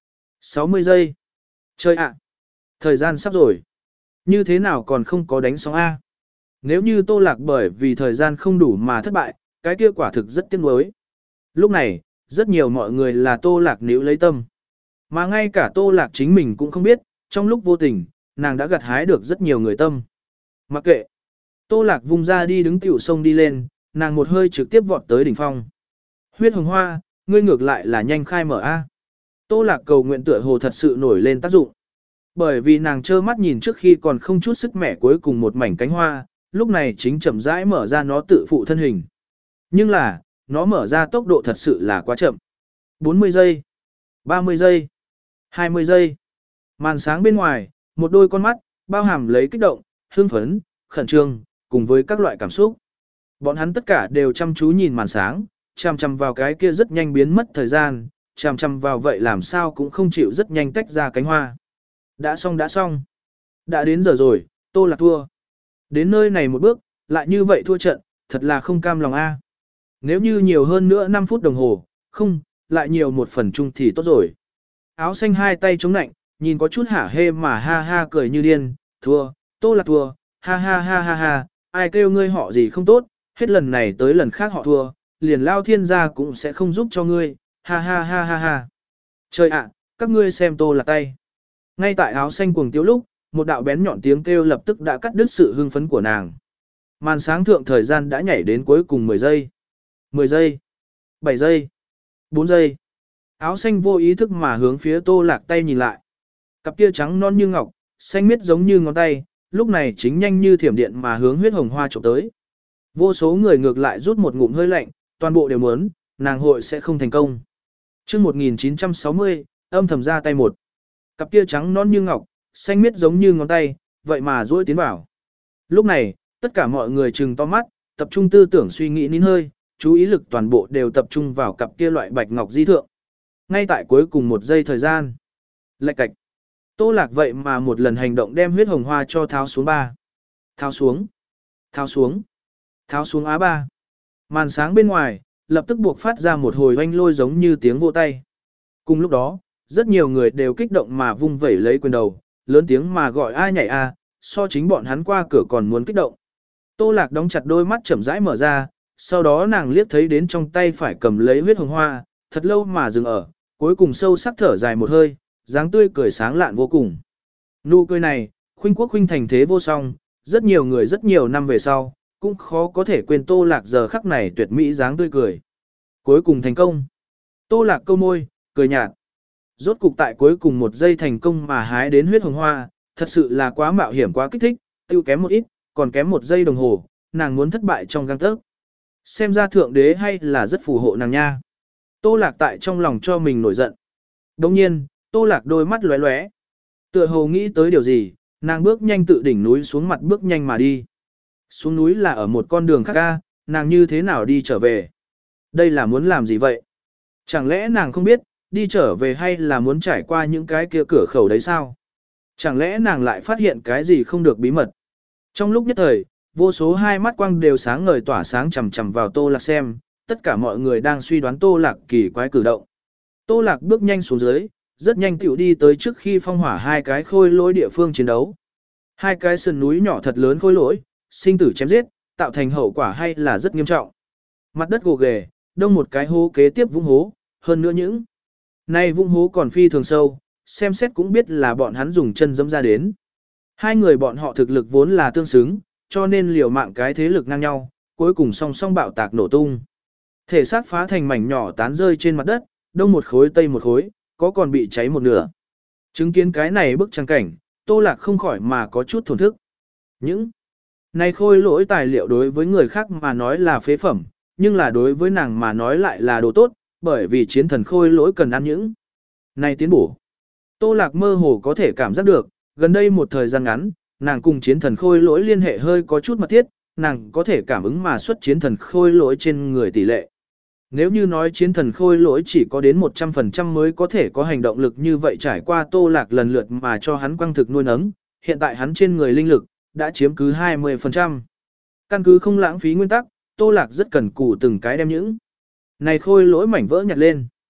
S1: sáu mươi giây. Chơi ạ. Thời gian sắp rồi. Như thế nào còn không có đánh sóng A? Nếu như Tô Lạc bởi vì thời gian không đủ mà thất bại, cái kia quả thực rất tiếc nuối. Lúc này, rất nhiều mọi người là Tô Lạc níu lấy tâm. Mà ngay cả Tô Lạc chính mình cũng không biết, trong lúc vô tình, nàng đã gặt hái được rất nhiều người tâm. Mặc kệ. Tô Lạc vung ra đi đứng tiểu sông đi lên, nàng một hơi trực tiếp vọt tới đỉnh phong. Huyết hồng hoa, ngươi ngược lại là nhanh khai mở A. Tô Lạc cầu nguyện tựa hồ thật sự nổi lên tác dụng. Bởi vì nàng trơ mắt nhìn trước khi còn không chút sức mẻ cuối cùng một mảnh cánh hoa, lúc này chính chậm rãi mở ra nó tự phụ thân hình. Nhưng là, nó mở ra tốc độ thật sự là quá chậm. bốn mươi giây, ba mươi giây, hai mươi giây. Màn sáng bên ngoài, một đôi con mắt, bao hàm lấy kích động, hưng phấn, khẩn trương, cùng với các loại cảm xúc. Bọn hắn tất cả đều chăm chú nhìn màn sáng, chằm chằm vào cái kia rất nhanh biến mất thời gian, chằm chằm vào vậy làm sao cũng không chịu rất nhanh tách ra cánh hoa. Đã xong đã xong. Đã đến giờ rồi, Tô Lạc thua. Đến nơi này một bước, lại như vậy thua trận, thật là không cam lòng a. Nếu như nhiều hơn nữa năm phút đồng hồ, không, lại nhiều một phần chung thì tốt rồi. Áo xanh hai tay chống nạnh, nhìn có chút hả hê mà ha ha cười như điên, thua, Tô Lạc thua, ha ha ha ha ha, ai kêu ngươi họ gì không tốt, hết lần này tới lần khác họ thua, liền lao thiên gia cũng sẽ không giúp cho ngươi, ha ha ha ha ha. Trời ạ, các ngươi xem Tô Lạc tay. Ngay tại áo xanh cuồng tiếu lúc, một đạo bén nhọn tiếng kêu lập tức đã cắt đứt sự hưng phấn của nàng. Màn sáng thượng thời gian đã nhảy đến cuối cùng mười giây. mười giây. bảy giây. bốn giây. Áo xanh vô ý thức mà hướng phía Tô Lạc tay nhìn lại. Cặp kia trắng non như ngọc, xanh miết giống như ngón tay, lúc này chính nhanh như thiểm điện mà hướng huyết hồng hoa chụp tới. Vô số người ngược lại rút một ngụm hơi lạnh, toàn bộ đều muốn, nàng hội sẽ không thành công. Chương một nghìn chín trăm sáu mươi, âm thầm ra tay một. Cặp kia trắng non như ngọc, xanh miết giống như ngón tay, vậy mà duỗi tiến vào. Lúc này, tất cả mọi người trừng to mắt, tập trung tư tưởng suy nghĩ nín hơi, chú ý lực toàn bộ đều tập trung vào cặp kia loại bạch ngọc di thượng. Ngay tại cuối cùng một giây thời gian, lạch cạch. Tô Lạc vậy mà một lần hành động đem huyết hồng hoa cho tháo xuống ba. Tháo xuống. Tháo xuống. Tháo xuống á ba. Màn sáng bên ngoài, lập tức buộc phát ra một hồi oanh lôi giống như tiếng vỗ tay. Cùng lúc đó, rất nhiều người đều kích động mà vung vẩy lấy quyền đầu, lớn tiếng mà gọi ai nhảy a, so chính bọn hắn qua cửa còn muốn kích động. Tô Lạc đóng chặt đôi mắt chậm rãi mở ra, sau đó nàng liếc thấy đến trong tay phải cầm lấy huyết hồng hoa, thật lâu mà dừng ở, cuối cùng sâu sắc thở dài một hơi, dáng tươi cười sáng lạn vô cùng. Nụ cười này, khuynh quốc khuynh thành thế vô song, rất nhiều người rất nhiều năm về sau, cũng khó có thể quên Tô Lạc giờ khắc này tuyệt mỹ dáng tươi cười. Cuối cùng thành công. Tô Lạc câu môi, cười nhạt. Rốt cục tại cuối cùng một giây thành công mà hái đến huyết hồng hoa, thật sự là quá mạo hiểm quá kích thích, tiêu kém một ít, còn kém một giây đồng hồ, nàng muốn thất bại trong gang tấc. Xem ra thượng đế hay là rất phù hộ nàng nha. Tô Lạc tại trong lòng cho mình nổi giận. Đồng nhiên, Tô Lạc đôi mắt lóe lóe. Tựa hồ nghĩ tới điều gì, nàng bước nhanh tự đỉnh núi xuống mặt bước nhanh mà đi. Xuống núi là ở một con đường khác ca, nàng như thế nào đi trở về? Đây là muốn làm gì vậy? Chẳng lẽ nàng không biết, đi trở về hay là muốn trải qua những cái kia cửa khẩu đấy sao? Chẳng lẽ nàng lại phát hiện cái gì không được bí mật? Trong lúc nhất thời, vô số hai mắt quang đều sáng ngời tỏa sáng chằm chằm vào Tô Lạc xem, tất cả mọi người đang suy đoán Tô Lạc kỳ quái cử động. Tô Lạc bước nhanh xuống dưới, rất nhanh tiểu đi tới trước khi phong hỏa hai cái khôi lỗi địa phương chiến đấu. Hai cái sườn núi nhỏ thật lớn khôi lỗi, sinh tử chém giết, tạo thành hậu quả hay là rất nghiêm trọng. Mặt đất gồ ghề, đông một cái hố kế tiếp vũng hố, hơn nữa những này vũng hố còn phi thường sâu, xem xét cũng biết là bọn hắn dùng chân dẫm ra đến. Hai người bọn họ thực lực vốn là tương xứng, cho nên liều mạng cái thế lực ngang nhau, cuối cùng song song bạo tạc nổ tung. Thể xác phá thành mảnh nhỏ tán rơi trên mặt đất, đông một khối tây một khối, có còn bị cháy một nửa. Chứng kiến cái này bức trang cảnh, Tô Lạc không khỏi mà có chút thổn thức. Những này khôi lỗi tài liệu đối với người khác mà nói là phế phẩm, nhưng là đối với nàng mà nói lại là đồ tốt, bởi vì chiến thần khôi lỗi cần ăn những này tiến bổ. Tô Lạc mơ hồ có thể cảm giác được, gần đây một thời gian ngắn, nàng cùng chiến thần khôi lỗi liên hệ hơi có chút mật thiết, nàng có thể cảm ứng mà xuất chiến thần khôi lỗi trên người tỷ lệ. Nếu như nói chiến thần khôi lỗi chỉ có đến một trăm phần trăm mới có thể có hành động lực như vậy trải qua Tô Lạc lần lượt mà cho hắn quang thực nuôi nấng, hiện tại hắn trên người linh lực đã chiếm cứ hai mươi phần trăm. Căn cứ không lãng phí nguyên tắc, Tô Lạc rất cần cù từng cái đem những này khôi lỗi mảnh vỡ nhặt lên.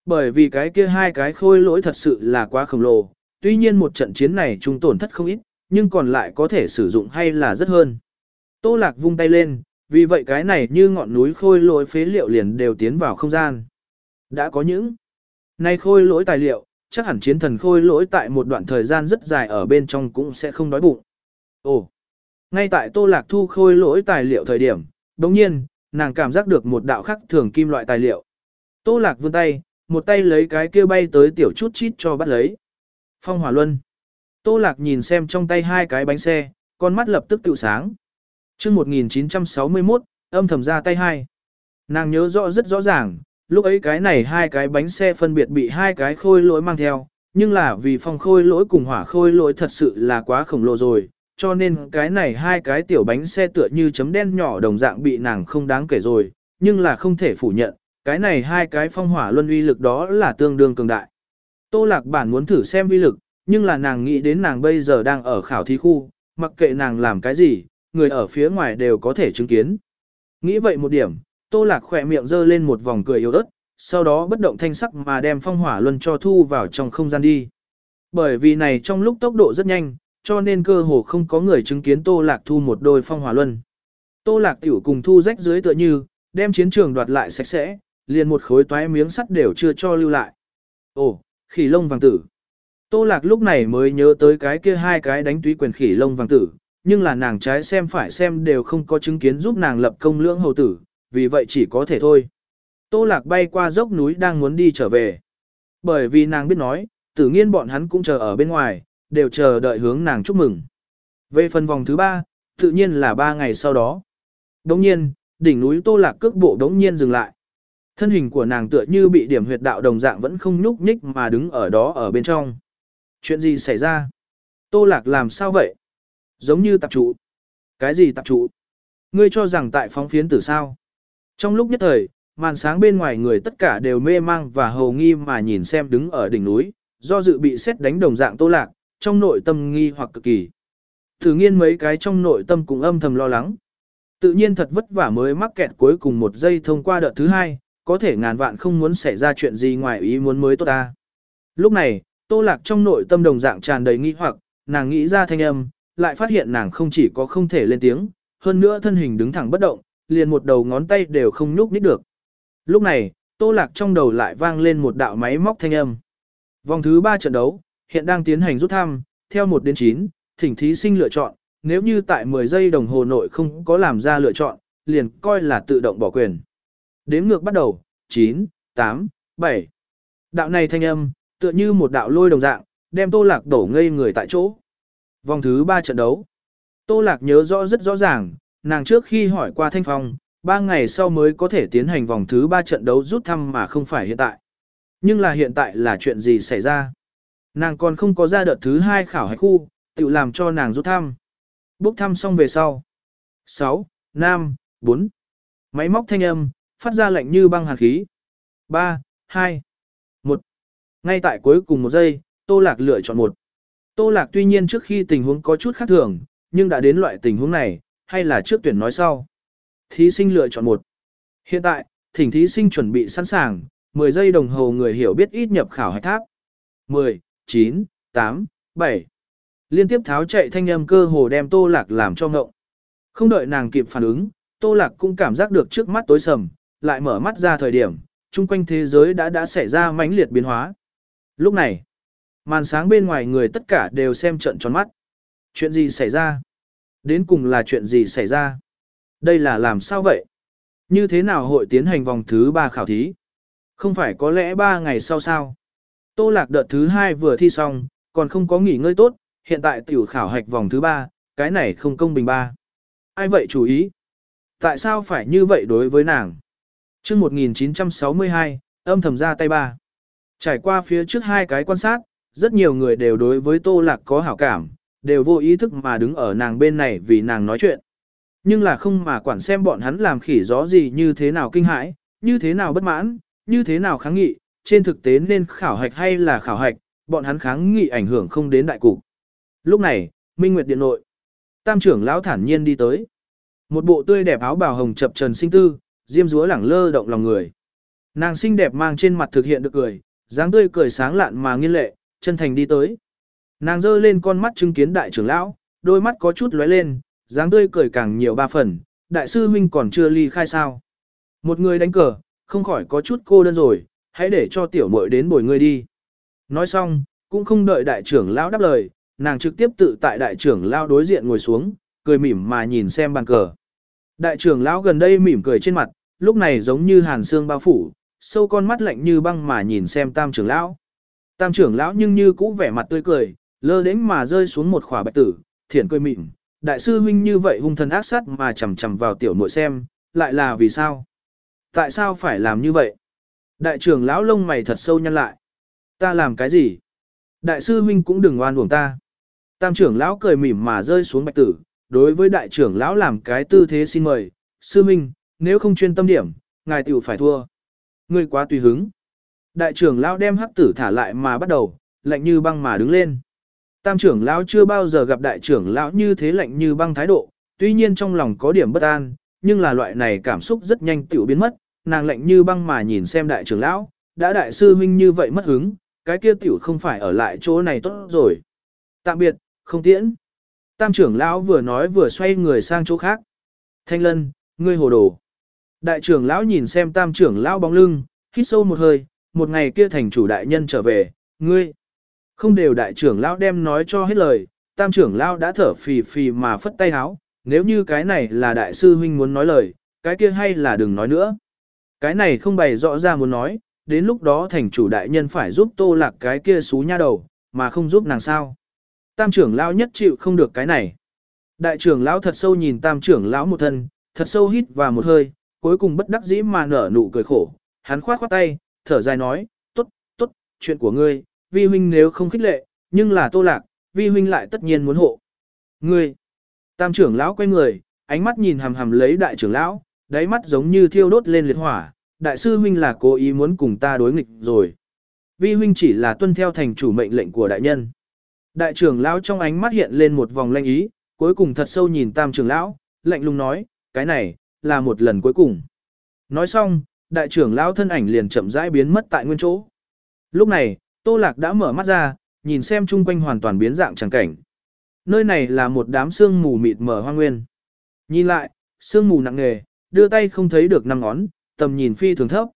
S1: Bởi vì cái kia hai cái khôi lỗi thật sự là quá khổng lồ, tuy nhiên một trận chiến này chúng tổn thất không ít, nhưng còn lại có thể sử dụng hay là rất hơn. Tô Lạc vung tay lên, vì vậy cái này như ngọn núi khôi lỗi phế liệu liền đều tiến vào không gian. Đã có những nay khôi lỗi tài liệu, chắc hẳn chiến thần khôi lỗi tại một đoạn thời gian rất dài ở bên trong cũng sẽ không đói bụng. Ồ, ngay tại Tô Lạc thu khôi lỗi tài liệu thời điểm, đồng nhiên, nàng cảm giác được một đạo khắc thường kim loại tài liệu. Tô Lạc vươn tay, một tay lấy cái kia bay tới tiểu chút chít cho bắt lấy. Phong hỏa luân. Tô Lạc nhìn xem trong tay hai cái bánh xe, con mắt lập tức tự sáng. Trước một nghìn chín trăm sáu mươi mốt, âm thầm ra tay hai. Nàng nhớ rõ rất rõ ràng, lúc ấy cái này hai cái bánh xe phân biệt bị hai cái khôi lỗi mang theo, nhưng là vì phong khôi lỗi cùng hỏa khôi lỗi thật sự là quá khổng lồ rồi, cho nên cái này hai cái tiểu bánh xe tựa như chấm đen nhỏ đồng dạng bị nàng không đáng kể rồi, nhưng là không thể phủ nhận, cái này hai cái phong hỏa luân uy lực đó là tương đương cường đại. Tô Lạc bản muốn thử xem uy lực, nhưng là nàng nghĩ đến nàng bây giờ đang ở khảo thí khu, mặc kệ nàng làm cái gì, người ở phía ngoài đều có thể chứng kiến. Nghĩ vậy một điểm, Tô Lạc khỏe miệng giơ lên một vòng cười yếu ớt, sau đó bất động thanh sắc mà đem phong hỏa luân cho thu vào trong không gian đi. Bởi vì này trong lúc tốc độ rất nhanh, cho nên cơ hồ không có người chứng kiến Tô Lạc thu một đôi phong hỏa luân. Tô Lạc tiểu cùng thu rách dưới tựa như, đem chiến trường đoạt lại sạch sẽ, liền một khối toái miếng sắt đều chưa cho lưu lại. Ồ, khỉ lông vàng tử. Tô Lạc lúc này mới nhớ tới cái kia hai cái đánh túy quyền khỉ lông vàng tử, nhưng là nàng trái xem phải xem đều không có chứng kiến giúp nàng lập công lưỡng hầu tử, vì vậy chỉ có thể thôi. Tô Lạc bay qua dốc núi đang muốn đi trở về. Bởi vì nàng biết nói, Tử Nghiên bọn hắn cũng chờ ở bên ngoài, đều chờ đợi hướng nàng chúc mừng. Về phần vòng thứ ba, tự nhiên là ba ngày sau đó. Đồng nhiên, đỉnh núi Tô Lạc cước bộ đống nhiên dừng lại. Thân hình của nàng tựa như bị điểm huyệt đạo đồng dạng vẫn không nhúc nhích mà đứng ở đó ở bên trong. Chuyện gì xảy ra? Tô Lạc làm sao vậy? Giống như tạp trụ. Cái gì tạp trụ? Ngươi cho rằng tại phóng phiến tử sao? Trong lúc nhất thời, màn sáng bên ngoài người tất cả đều mê mang và hầu nghi mà nhìn xem đứng ở đỉnh núi, do dự bị xét đánh đồng dạng Tô Lạc, trong nội tâm nghi hoặc cực kỳ. Thử Nghiên mấy cái trong nội tâm cũng âm thầm lo lắng. Tự nhiên thật vất vả mới mắc kẹt cuối cùng một giây thông qua đợt thứ hai, có thể ngàn vạn không muốn xảy ra chuyện gì ngoài ý muốn mới tốt ta. Lúc này, Tô Lạc trong nội tâm đồng dạng tràn đầy nghi hoặc, nàng nghĩ ra thanh âm, lại phát hiện nàng không chỉ có không thể lên tiếng, hơn nữa thân hình đứng thẳng bất động, liền một đầu ngón tay đều không nhúc nhích được. Lúc này, Tô Lạc trong đầu lại vang lên một đạo máy móc thanh âm. Vòng thứ ba trận đấu, hiện đang tiến hành rút thăm, theo một đến chín, thỉnh thí sinh lựa chọn, nếu như tại mười giây đồng hồ nội không có làm ra lựa chọn, liền coi là tự động bỏ quyền. Đếm ngược bắt đầu, chín, tám, bảy. Đạo này thanh âm, tựa như một đạo lôi đồng dạng, đem Tô Lạc đổ ngây người tại chỗ. Vòng thứ ba trận đấu. Tô Lạc nhớ rõ rất rõ ràng, nàng trước khi hỏi qua Thanh Phong, ba ngày sau mới có thể tiến hành vòng thứ ba trận đấu rút thăm mà không phải hiện tại. Nhưng là hiện tại là chuyện gì xảy ra? Nàng còn không có ra đợt thứ hai khảo hạch khu, tự làm cho nàng rút thăm. Bốc thăm xong về sau. sáu, năm, bốn. Máy móc thanh âm, phát ra lệnh như băng hàn khí. ba, hai, một. Ngay tại cuối cùng một giây, Tô Lạc lựa chọn một. Tô Lạc tuy nhiên trước khi tình huống có chút khác thường, nhưng đã đến loại tình huống này, hay là trước tuyển nói sau. Thí sinh lựa chọn một. Hiện tại, thỉnh thí sinh chuẩn bị sẵn sàng, mười giây đồng hồ người hiểu biết ít nhập khảo hạch tháp. mười, chín, tám, bảy. Liên tiếp tháo chạy thanh âm cơ hồ đem Tô Lạc làm cho ngộng. Không đợi nàng kịp phản ứng, Tô Lạc cũng cảm giác được trước mắt tối sầm, lại mở mắt ra thời điểm, chung quanh thế giới đã đã xảy ra mãnh liệt biến hóa. Lúc này, màn sáng bên ngoài người tất cả đều xem trận tròn mắt. Chuyện gì xảy ra? Đến cùng là chuyện gì xảy ra? Đây là làm sao vậy? Như thế nào hội tiến hành vòng thứ ba khảo thí? Không phải có lẽ ba ngày sau sao? Tô Lạc đợt thứ hai vừa thi xong, còn không có nghỉ ngơi tốt, hiện tại tiểu khảo hạch vòng thứ ba, cái này không công bình ba. Ai vậy chú ý? Tại sao phải như vậy đối với nàng? Chương một nghìn chín trăm sáu mươi hai, âm thầm ra tay ba. Trải qua phía trước hai cái quan sát, rất nhiều người đều đối với Tô Lạc có hảo cảm, đều vô ý thức mà đứng ở nàng bên này vì nàng nói chuyện. Nhưng là không mà quản xem bọn hắn làm khỉ gió gì như thế nào kinh hãi, như thế nào bất mãn, như thế nào kháng nghị, trên thực tế nên khảo hạch hay là khảo hạch, bọn hắn kháng nghị ảnh hưởng không đến đại cục. Lúc này, Minh Nguyệt Điện nội, Tam trưởng lão thản nhiên đi tới. Một bộ tươi đẹp áo bào hồng chập trần sinh tư, diêm dúa lẳng lơ động lòng người. Nàng xinh đẹp mang trên mặt thực hiện được cười, dáng tươi cười sáng lạn mà nghiên lệ, chân thành đi tới. Nàng giơ lên con mắt chứng kiến đại trưởng lão, đôi mắt có chút lóe lên, dáng tươi cười càng nhiều ba phần, đại sư huynh còn chưa ly khai sao. Một người đánh cờ, không khỏi có chút cô đơn rồi, hãy để cho tiểu muội đến bồi ngươi đi. Nói xong, cũng không đợi đại trưởng lão đáp lời, nàng trực tiếp tự tại đại trưởng lão đối diện ngồi xuống, cười mỉm mà nhìn xem bàn cờ. Đại trưởng lão gần đây mỉm cười trên mặt, lúc này giống như hàn xương bao phủ, sâu con mắt lạnh như băng mà nhìn xem tam trưởng lão. Tam trưởng lão nhưng như cũ vẻ mặt tươi cười, lơ đễnh mà rơi xuống một khỏa bạch tử, thiện cười mỉm, đại sư huynh như vậy hung thần ác sát mà chầm chầm vào tiểu muội xem, lại là vì sao? Tại sao phải làm như vậy? Đại trưởng lão lông mày thật sâu nhăn lại. Ta làm cái gì? Đại sư huynh cũng đừng oan uổng ta. Tam trưởng lão cười mỉm mà rơi xuống bạch tử, đối với đại trưởng lão làm cái tư thế xin mời, sư huynh, nếu không chuyên tâm điểm, ngài tiểu phải thua. Ngươi quá tùy hứng. Đại trưởng lão đem hắc tử thả lại mà bắt đầu, lạnh như băng mà đứng lên. Tam trưởng lão chưa bao giờ gặp đại trưởng lão như thế lạnh như băng thái độ, tuy nhiên trong lòng có điểm bất an, nhưng là loại này cảm xúc rất nhanh tiểu biến mất, nàng lạnh như băng mà nhìn xem đại trưởng lão, đã đại sư huynh như vậy mất hứng, cái kia tiểu không phải ở lại chỗ này tốt rồi. Tạm biệt, không tiễn. Tam trưởng lão vừa nói vừa xoay người sang chỗ khác. Thanh Lân, ngươi hồ đồ. Đại trưởng lão nhìn xem tam trưởng lão bóng lưng, hít sâu một hơi, một ngày kia thành chủ đại nhân trở về, ngươi. Không đều đại trưởng lão đem nói cho hết lời, tam trưởng lão đã thở phì phì mà phất tay háo, nếu như cái này là đại sư huynh muốn nói lời, cái kia hay là đừng nói nữa. Cái này không bày rõ ra muốn nói, đến lúc đó thành chủ đại nhân phải giúp Tô Lạc cái kia xú nha đầu, mà không giúp nàng sao. Tam trưởng lão nhất chịu không được cái này. Đại trưởng lão thật sâu nhìn tam trưởng lão một thân, thật sâu hít vào một hơi, cuối cùng bất đắc dĩ mà nở nụ cười khổ. Hắn khoát khoát tay, thở dài nói, tốt, tốt, chuyện của ngươi, vi huynh nếu không khích lệ, nhưng là Tô Lạc, vi huynh lại tất nhiên muốn hộ. Ngươi, tam trưởng lão quay người, ánh mắt nhìn hằm hằm lấy đại trưởng lão, đáy mắt giống như thiêu đốt lên liệt hỏa, đại sư huynh là cố ý muốn cùng ta đối nghịch rồi. Vi huynh chỉ là tuân theo thành chủ mệnh lệnh của đại nhân. Đại trưởng lão trong ánh mắt hiện lên một vòng lanh ý, cuối cùng thật sâu nhìn tam trưởng lão, lạnh lùng nói, cái này, là một lần cuối cùng. Nói xong, đại trưởng lão thân ảnh liền chậm rãi biến mất tại nguyên chỗ. Lúc này, Tô Lạc đã mở mắt ra, nhìn xem chung quanh hoàn toàn biến dạng chẳng cảnh. Nơi này là một đám sương mù mịt mờ hoang nguyên. Nhìn lại, sương mù nặng nề, đưa tay không thấy được năm ngón, tầm nhìn phi thường thấp.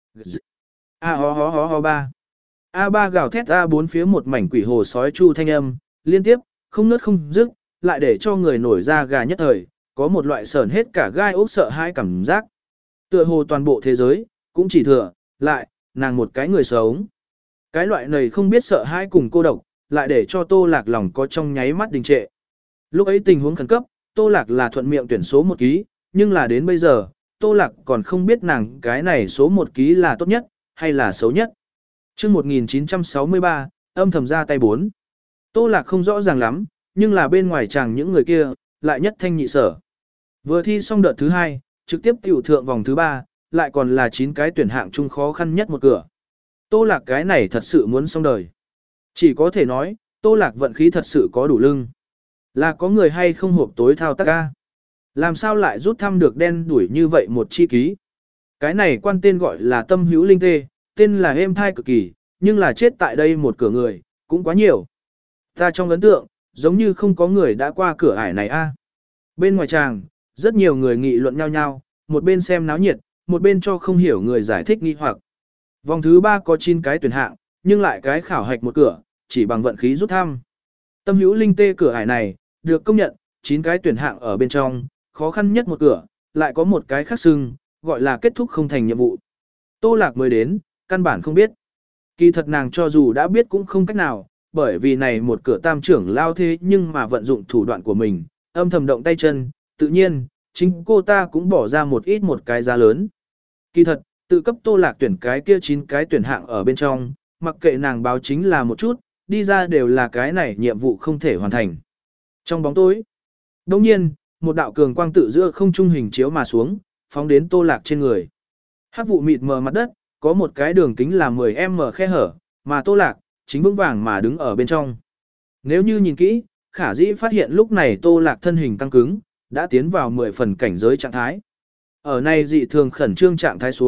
S1: A ho ho ho ho ba. A ba gào thét A bốn phía một mảnh quỷ hồ sói chu thanh âm, liên tiếp, không nứt không dứt, lại để cho người nổi da gà nhất thời, có một loại sờn hết cả gai ốc sợ hãi cảm giác. Tựa hồ toàn bộ thế giới, cũng chỉ thừa, lại, nàng một cái người sống. Cái loại này không biết sợ hãi cùng cô độc, lại để cho Tô Lạc lòng có trong nháy mắt đình trệ. Lúc ấy tình huống khẩn cấp, Tô Lạc là thuận miệng tuyển số một ký, nhưng là đến bây giờ, Tô Lạc còn không biết nàng cái này số một ký là tốt nhất, hay là xấu nhất. Trước một nghìn chín trăm sáu mươi ba, âm thầm ra tay bốn. Tô Lạc không rõ ràng lắm, nhưng là bên ngoài chàng những người kia, lại nhất thanh nhị sở. Vừa thi xong đợt thứ hai, trực tiếp tiểu thượng vòng thứ ba, lại còn là chín cái tuyển hạng chung khó khăn nhất một cửa. Tô Lạc cái này thật sự muốn xong đời. Chỉ có thể nói, Tô Lạc vận khí thật sự có đủ lưng. Là có người hay không hộp tối thao tác ca. Làm sao lại rút thăm được đen đuổi như vậy một chi ký. Cái này quan tên gọi là tâm hữu linh tê, tên là êm thai cực kỳ, nhưng là chết tại đây một cửa người, cũng quá nhiều. Ta trong ấn tượng, giống như không có người đã qua cửa ải này a. Bên ngoài tràng, rất nhiều người nghị luận nhau nhau, một bên xem náo nhiệt, một bên cho không hiểu người giải thích nghi hoặc. Vòng thứ ba có chín cái tuyển hạng, nhưng lại cái khảo hạch một cửa, chỉ bằng vận khí rút thăm. Tâm hữu linh tê cửa ải này, được công nhận, chín cái tuyển hạng ở bên trong, khó khăn nhất một cửa, lại có một cái khác xưng, gọi là kết thúc không thành nhiệm vụ. Tô Lạc mới đến, căn bản không biết. Kỳ thật nàng cho dù đã biết cũng không cách nào, bởi vì này một cửa tam trưởng lao thế nhưng mà vận dụng thủ đoạn của mình, âm thầm động tay chân, tự nhiên, chính cô ta cũng bỏ ra một ít một cái giá lớn. Kỳ thật, tự cấp Tô Lạc tuyển cái kia chín cái tuyển hạng ở bên trong, mặc kệ nàng báo chính là một chút, đi ra đều là cái này nhiệm vụ không thể hoàn thành. Trong bóng tối, đồng nhiên, một đạo cường quang tự giữa không trung hình chiếu mà xuống, phóng đến Tô Lạc trên người. Hắc vụ mịt mờ mặt đất, có một cái đường kính là mười xăng ti mét khe hở, mà Tô Lạc chính vững vàng mà đứng ở bên trong. Nếu như nhìn kỹ, khả dĩ phát hiện lúc này Tô Lạc thân hình căng cứng, đã tiến vào mười phần cảnh giới trạng thái. Ở này dị thường khẩn trương trạng thái xuống,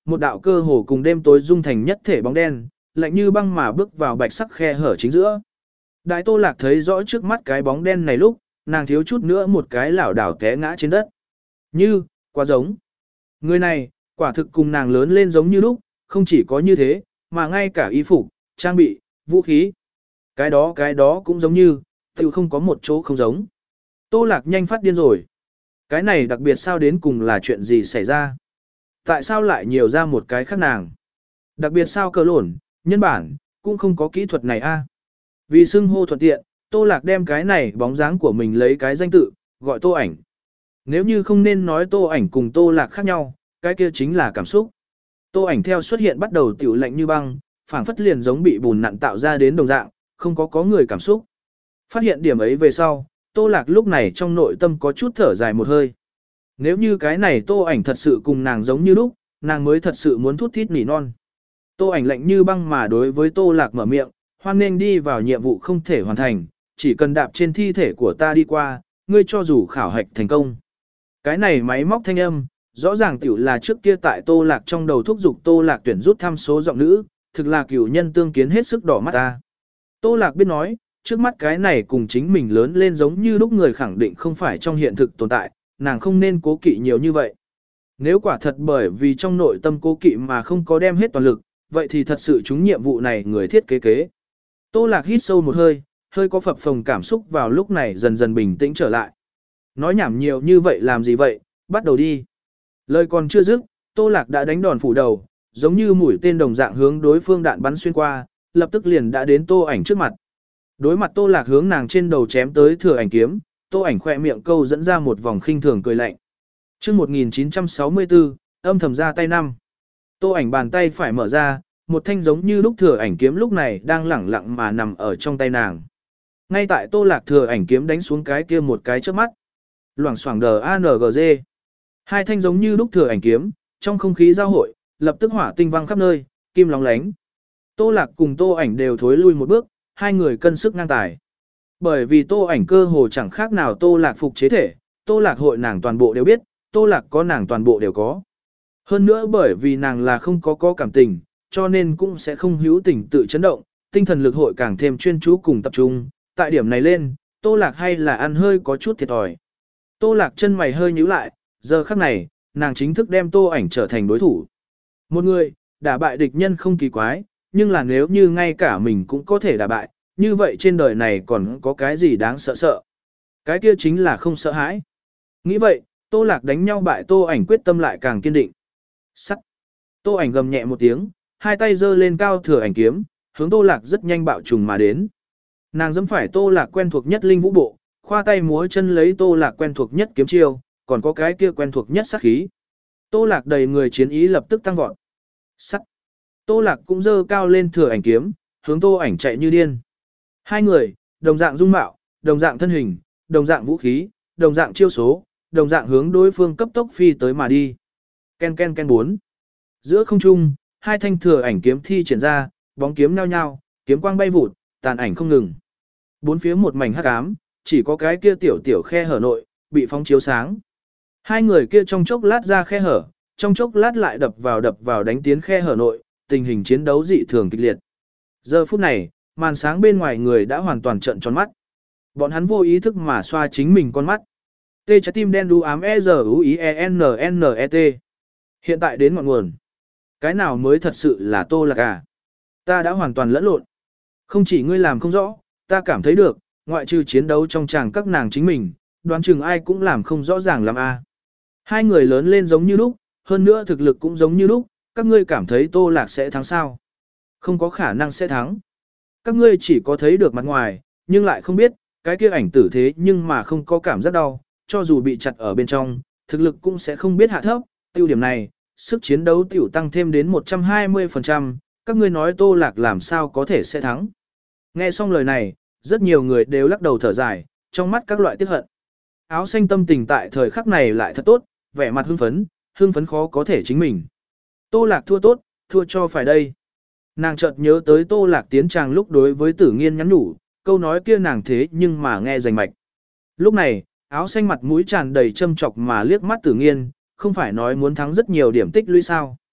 S1: Một đạo cơ hồ cùng đêm tối dung thành nhất thể bóng đen, lạnh như băng mà bước vào bạch sắc khe hở chính giữa. Đại Tô Lạc thấy rõ trước mắt cái bóng đen này lúc, nàng thiếu chút nữa một cái lảo đảo té ngã trên đất. Như, quá giống. Người này, quả thực cùng nàng lớn lên giống như lúc, không chỉ có như thế, mà ngay cả y phục, trang bị, vũ khí. Cái đó cái đó cũng giống như, tự không có một chỗ không giống. Tô Lạc nhanh phát điên rồi. Cái này đặc biệt sao đến cùng là chuyện gì xảy ra? Tại sao lại nhiều ra một cái khác nàng? Đặc biệt sao cờ lổn, nhân bản, cũng không có kỹ thuật này a. Vì xưng hô thuận tiện, Tô Lạc đem cái này bóng dáng của mình lấy cái danh tự, gọi Tô Ảnh. Nếu như không nên nói Tô Ảnh cùng Tô Lạc khác nhau, cái kia chính là cảm xúc. Tô Ảnh theo xuất hiện bắt đầu tiểu lạnh như băng, phảng phất liền giống bị bùn nặn tạo ra đến đồng dạng, không có có người cảm xúc. Phát hiện điểm ấy về sau, Tô Lạc lúc này trong nội tâm có chút thở dài một hơi. Nếu như cái này Tô Ảnh thật sự cùng nàng giống như lúc, nàng mới thật sự muốn thút thít nỉ non. Tô Ảnh lạnh như băng mà đối với Tô Lạc mở miệng, hoan nên đi vào nhiệm vụ không thể hoàn thành, chỉ cần đạp trên thi thể của ta đi qua, ngươi cho dù khảo hạch thành công. Cái này máy móc thanh âm, rõ ràng tiểu là trước kia tại Tô Lạc trong đầu thúc giục Tô Lạc tuyển rút thăm số giọng nữ, thực là cửu nhân tương kiến hết sức đỏ mắt ta. Tô Lạc biết nói, trước mắt cái này cùng chính mình lớn lên giống như lúc người khẳng định không phải trong hiện thực tồn tại, nàng không nên cố kỵ nhiều như vậy. Nếu quả thật bởi vì trong nội tâm cố kỵ mà không có đem hết toàn lực, vậy thì thật sự chúng nhiệm vụ này người thiết kế kế. Tô Lạc hít sâu một hơi, hơi có phập phồng cảm xúc vào lúc này dần dần bình tĩnh trở lại. Nói nhảm nhiều như vậy làm gì vậy, bắt đầu đi. Lời còn chưa dứt, Tô Lạc đã đánh đòn phủ đầu, giống như mũi tên đồng dạng hướng đối phương đạn bắn xuyên qua, lập tức liền đã đến Tô Ảnh trước mặt. Đối mặt Tô Lạc hướng nàng trên đầu chém tới thừa ảnh kiếm, Tô Ảnh khẽ miệng câu dẫn ra một vòng khinh thường cười lạnh. Chương một nghìn chín trăm sáu mươi tư, âm thầm ra tay năm. Tô Ảnh bàn tay phải mở ra, một thanh giống như lúc thừa ảnh kiếm lúc này đang lẳng lặng mà nằm ở trong tay nàng. Ngay tại Tô Lạc thừa ảnh kiếm đánh xuống cái kia một cái chớp mắt. Loảng xoảng đờ a en giê. Hai thanh giống như lúc thừa ảnh kiếm, trong không khí giao hội, lập tức hỏa tinh văng khắp nơi, kim lóng lánh. Tô Lạc cùng Tô Ảnh đều thối lui một bước, hai người cân sức ngang tài. Bởi vì Tô Ảnh cơ hồ chẳng khác nào Tô Lạc phục chế thể, Tô Lạc hội nàng toàn bộ đều biết, Tô Lạc có nàng toàn bộ đều có. Hơn nữa bởi vì nàng là không có có cảm tình, cho nên cũng sẽ không hữu tình tự chấn động, tinh thần lực hội càng thêm chuyên chú cùng tập trung. Tại điểm này lên, Tô Lạc hay là ăn hơi có chút thiệt thòi. Tô Lạc chân mày hơi nhíu lại, giờ khắc này, nàng chính thức đem Tô Ảnh trở thành đối thủ. Một người, đả bại địch nhân không kỳ quái, nhưng là nếu như ngay cả mình cũng có thể đả bại, như vậy trên đời này còn có cái gì đáng sợ sợ. Cái kia chính là không sợ hãi. Nghĩ vậy, Tô Lạc đánh nhau bại Tô Ảnh quyết tâm lại càng kiên định. Sắt. Tô Ảnh gầm nhẹ một tiếng, hai tay giơ lên cao thừa ảnh kiếm, hướng Tô Lạc rất nhanh bạo trùng mà đến. Nàng giẫm phải Tô Lạc quen thuộc nhất linh vũ bộ, khoa tay múa chân lấy Tô Lạc quen thuộc nhất kiếm chiêu, còn có cái kia quen thuộc nhất sát khí. Tô Lạc đầy người chiến ý lập tức tăng vọt. Sắt. Tô Lạc cũng giơ cao lên thừa ảnh kiếm, hướng Tô Ảnh chạy như điên. Hai người, đồng dạng dung mạo, đồng dạng thân hình, đồng dạng vũ khí, đồng dạng chiêu số, đồng dạng hướng đối phương cấp tốc phi tới mà đi. Ken ken ken bốn. Giữa không trung, hai thanh thừa ảnh kiếm thi triển ra, bóng kiếm nhao nhao, kiếm quang bay vụt, tàn ảnh không ngừng. Bốn phía một mảnh hắc ám, chỉ có cái kia tiểu tiểu khe hở nội, bị phóng chiếu sáng. Hai người kia trong chốc lát ra khe hở, trong chốc lát lại đập vào đập vào đánh tiến khe hở nội, tình hình chiến đấu dị thường kịch liệt. Giờ phút này, màn sáng bên ngoài người đã hoàn toàn trợn tròn mắt. Bọn hắn vô ý thức mà xoa chính mình con mắt. Tê trái tim đen đu ám E Z U I E N N E T. Hiện tại đến ngọn nguồn. Cái nào mới thật sự là Tô Lạc à? Ta đã hoàn toàn lẫn lộn. Không chỉ ngươi làm không rõ, ta cảm thấy được, ngoại trừ chiến đấu trong chàng các nàng chính mình, đoán chừng ai cũng làm không rõ ràng làm a. Hai người lớn lên giống như lúc, hơn nữa thực lực cũng giống như lúc, các ngươi cảm thấy Tô Lạc sẽ thắng sao? Không có khả năng sẽ thắng. Các ngươi chỉ có thấy được mặt ngoài, nhưng lại không biết, cái kia ảnh tử thế nhưng mà không có cảm giác đau, cho dù bị chặt ở bên trong, thực lực cũng sẽ không biết hạ thấp, tiêu điểm này, sức chiến đấu tiểu tăng thêm đến một trăm hai mươi phần trăm, các ngươi nói Tô Lạc làm sao có thể sẽ thắng. Nghe xong lời này, rất nhiều người đều lắc đầu thở dài, trong mắt các loại tiếc hận. Áo xanh tâm tình tại thời khắc này lại thật tốt, vẻ mặt hưng phấn, hưng phấn khó có thể chính mình. Tô Lạc thua tốt, thua cho phải đây. Nàng chợt nhớ tới Tô Lạc tiến tràng lúc đối với Tử Nghiên nhắn nhủ, câu nói kia nàng thế nhưng mà nghe rành mạch. Lúc này, áo xanh mặt mũi tràn đầy châm chọc mà liếc mắt Tử Nghiên, không phải nói muốn thắng rất nhiều điểm tích lũy sao.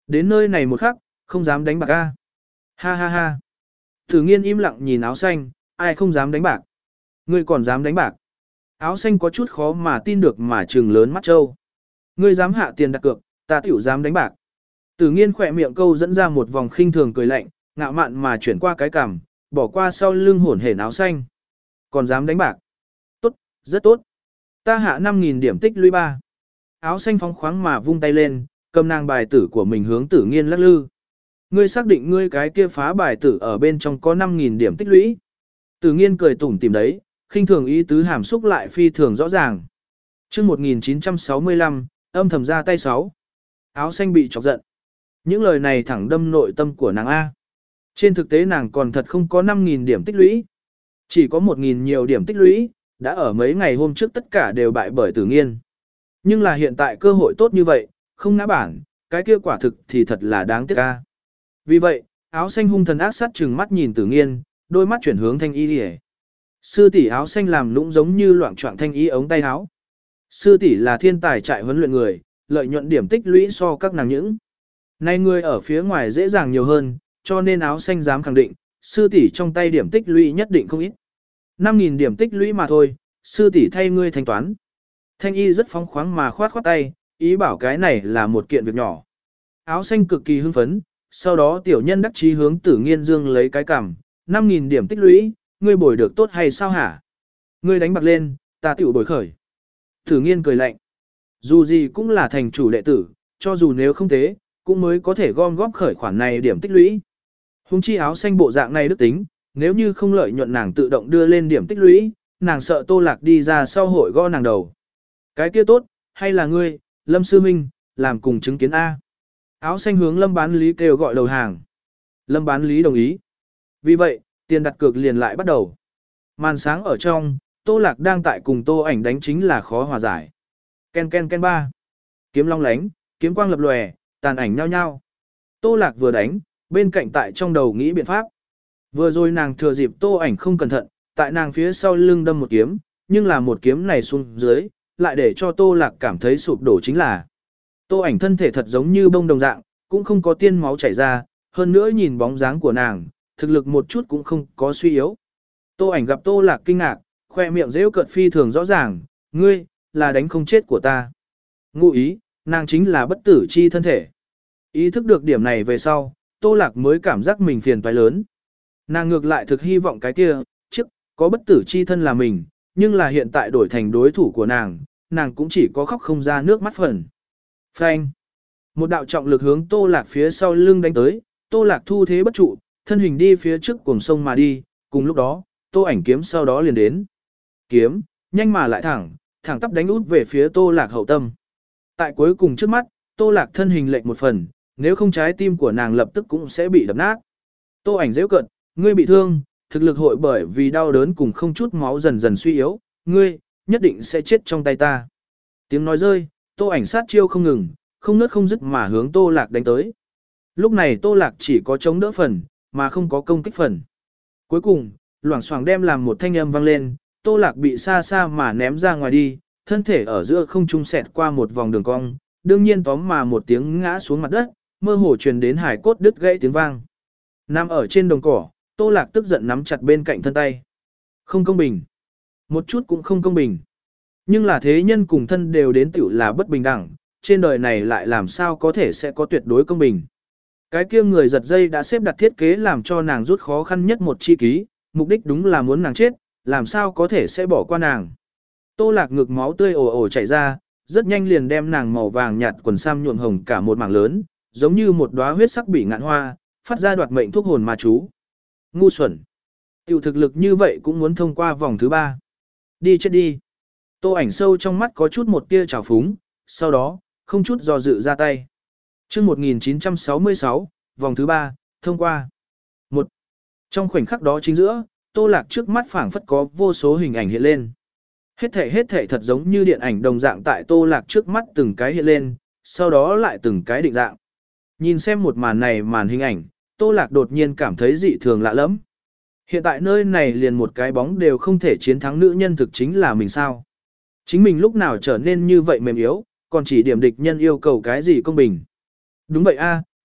S1: Đến nơi này một khắc, không dám đánh bạc a. Ha ha ha. Tử Nghiên im lặng nhìn áo xanh, ai không dám đánh bạc. Ngươi còn dám đánh bạc. Áo xanh có chút khó mà tin được mà trừng lớn mắt trâu. Ngươi dám hạ tiền đặt cược, ta tiểu dám đánh bạc. Tử Nghiên khỏe miệng câu dẫn ra một vòng khinh thường cười lạnh, ngạo mạn mà chuyển qua cái cằm, bỏ qua sau lưng hổn hển áo xanh. Còn dám đánh bạc. Tốt, rất tốt. Ta hạ năm nghìn điểm tích lũy ba. Áo xanh phóng khoáng mà vung tay lên, cầm nàng bài tử của mình hướng Tử Nghiên lắc lư. Ngươi xác định ngươi cái kia phá bài tử ở bên trong có năm nghìn điểm tích lũy. Tử Nghiên cười tủm tỉm đấy, khinh thường ý tứ hàm xúc lại phi thường rõ ràng. Chương một nghìn chín trăm sáu mươi lăm, âm thầm ra tay sáu. Áo xanh bị chọc giận. Những lời này thẳng đâm nội tâm của nàng A. Trên thực tế nàng còn thật không có năm nghìn điểm tích lũy. Chỉ có một nghìn nhiều điểm tích lũy, đã ở mấy ngày hôm trước tất cả đều bại bởi Tử Nghiên. Nhưng là hiện tại cơ hội tốt như vậy, không ngã bản, cái kia quả thực thì thật là đáng tiếc A. Vì vậy, áo xanh hung thần ác sát trừng mắt nhìn Tử Nghiên, đôi mắt chuyển hướng Thanh Y Lìa. Sư tỷ áo xanh làm lũng giống như loạn choạng Thanh Y ống tay áo. Sư tỷ là thiên tài trại huấn luyện người, lợi nhuận điểm tích lũy so các nàng những. Nay người ở phía ngoài dễ dàng nhiều hơn, cho nên áo xanh dám khẳng định, sư tỷ trong tay điểm tích lũy nhất định không ít. năm nghìn điểm tích lũy mà thôi, sư tỷ thay ngươi thanh toán. Thanh Y rất phóng khoáng mà khoát khoát tay, ý bảo cái này là một kiện việc nhỏ. Áo xanh cực kỳ hưng phấn, sau đó tiểu nhân đắc chí hướng Tử Nghiên dương lấy cái cằm, năm nghìn điểm tích lũy, ngươi bồi được tốt hay sao hả? Ngươi đánh bạc lên, ta tiểu bồi khởi. Tử Nghiên cười lạnh. Dù gì cũng là thành chủ đệ tử, cho dù nếu không thế, cũng mới có thể gom góp khởi khoản này điểm tích lũy. Hùng chi áo xanh bộ dạng này đức tính, nếu như không lợi nhuận nàng tự động đưa lên điểm tích lũy, nàng sợ Tô Lạc đi ra sau hội gõ nàng đầu. Cái kia tốt, hay là ngươi, Lâm Sư Minh, làm cùng chứng kiến A. Áo xanh hướng Lâm Bán Lý kêu gọi đầu hàng. Lâm Bán Lý đồng ý. Vì vậy, tiền đặt cược liền lại bắt đầu. Màn sáng ở trong, Tô Lạc đang tại cùng Tô Ảnh đánh chính là khó hòa giải. Ken ken ken ba. Kiếm long lánh, kiếm quang lập lòe, tàn ảnh nhao nhao. Tô Lạc vừa đánh, bên cạnh tại trong đầu nghĩ biện pháp. Vừa rồi nàng thừa dịp Tô Ảnh không cẩn thận, tại nàng phía sau lưng đâm một kiếm, nhưng là một kiếm này xuống dưới, lại để cho Tô Lạc cảm thấy sụp đổ chính là. Tô Ảnh thân thể thật giống như bông đồng dạng, cũng không có tiên máu chảy ra, hơn nữa nhìn bóng dáng của nàng, thực lực một chút cũng không có suy yếu. Tô Ảnh gặp Tô Lạc kinh ngạc, khoe miệng giễu cợt phi thường rõ ràng, ngươi, là đánh không chết của ta. Ngụ ý, nàng chính là bất tử chi thân thể. Ý thức được điểm này về sau, Tô Lạc mới cảm giác mình phiền toái lớn. Nàng ngược lại thực hy vọng cái kia, trước, có bất tử chi thân là mình, nhưng là hiện tại đổi thành đối thủ của nàng, nàng cũng chỉ có khóc không ra nước mắt phần. Phanh. Một đạo trọng lực hướng Tô Lạc phía sau lưng đánh tới, Tô Lạc thu thế bất trụ, thân hình đi phía trước cuồng sông mà đi, cùng lúc đó, Tô Ảnh kiếm sau đó liền đến. Kiếm, nhanh mà lại thẳng, thẳng tắp đánh út về phía Tô Lạc hậu tâm. Tại cuối cùng trước mắt, Tô Lạc thân hình lệch một phần, nếu không trái tim của nàng lập tức cũng sẽ bị đập nát. Tô Ảnh giễu cợt, ngươi bị thương, thực lực hội bởi vì đau đớn cùng không chút máu dần dần suy yếu, ngươi nhất định sẽ chết trong tay ta. Tiếng nói rơi, Tô Ảnh sát chiêu không ngừng, không nứt không dứt mà hướng Tô Lạc đánh tới. Lúc này Tô Lạc chỉ có chống đỡ phần, mà không có công kích phần. Cuối cùng, loảng xoảng đem làm một thanh âm vang lên, Tô Lạc bị xa xa mà ném ra ngoài đi, thân thể ở giữa không trung xẹt qua một vòng đường cong, đương nhiên tóm mà một tiếng ngã xuống mặt đất, mơ hồ truyền đến hải cốt đứt gãy tiếng vang. Nằm ở trên đồng cỏ, Tô Lạc tức giận nắm chặt bên cạnh thân tay. Không công bình. Một chút cũng không công bình. Nhưng là thế nhân cùng thân đều đến tiểu là bất bình đẳng, trên đời này lại làm sao có thể sẽ có tuyệt đối công bình. Cái kia người giật dây đã xếp đặt thiết kế làm cho nàng rút khó khăn nhất một chi ký, mục đích đúng là muốn nàng chết, làm sao có thể sẽ bỏ qua nàng. Tô Lạc ngực máu tươi ồ ồ chảy ra, rất nhanh liền đem nàng màu vàng nhạt quần sam nhuộm hồng cả một mảng lớn, giống như một đóa huyết sắc bỉ ngạn hoa, phát ra đoạt mệnh thuốc hồn ma chú. Ngu xuẩn. Tiểu thực lực như vậy cũng muốn thông qua vòng thứ ba. Đi chết đi. Tô Ảnh sâu trong mắt có chút một tia trào phúng, sau đó, không chút do dự ra tay. Chương một nghìn chín trăm sáu mươi sáu, vòng thứ ba, thông qua. Một. Trong khoảnh khắc đó chính giữa, Tô Lạc trước mắt phảng phất có vô số hình ảnh hiện lên. Hết thảy hết thảy thật giống như điện ảnh đồng dạng tại Tô Lạc trước mắt từng cái hiện lên, sau đó lại từng cái định dạng. Nhìn xem một màn này màn hình ảnh, Tô Lạc đột nhiên cảm thấy dị thường lạ lẫm. Hiện tại nơi này liền một cái bóng đều không thể chiến thắng nữ nhân thực chính là mình sao. Chính mình lúc nào trở nên như vậy mềm yếu, còn chỉ điểm địch nhân yêu cầu cái gì công bình. Đúng vậy a,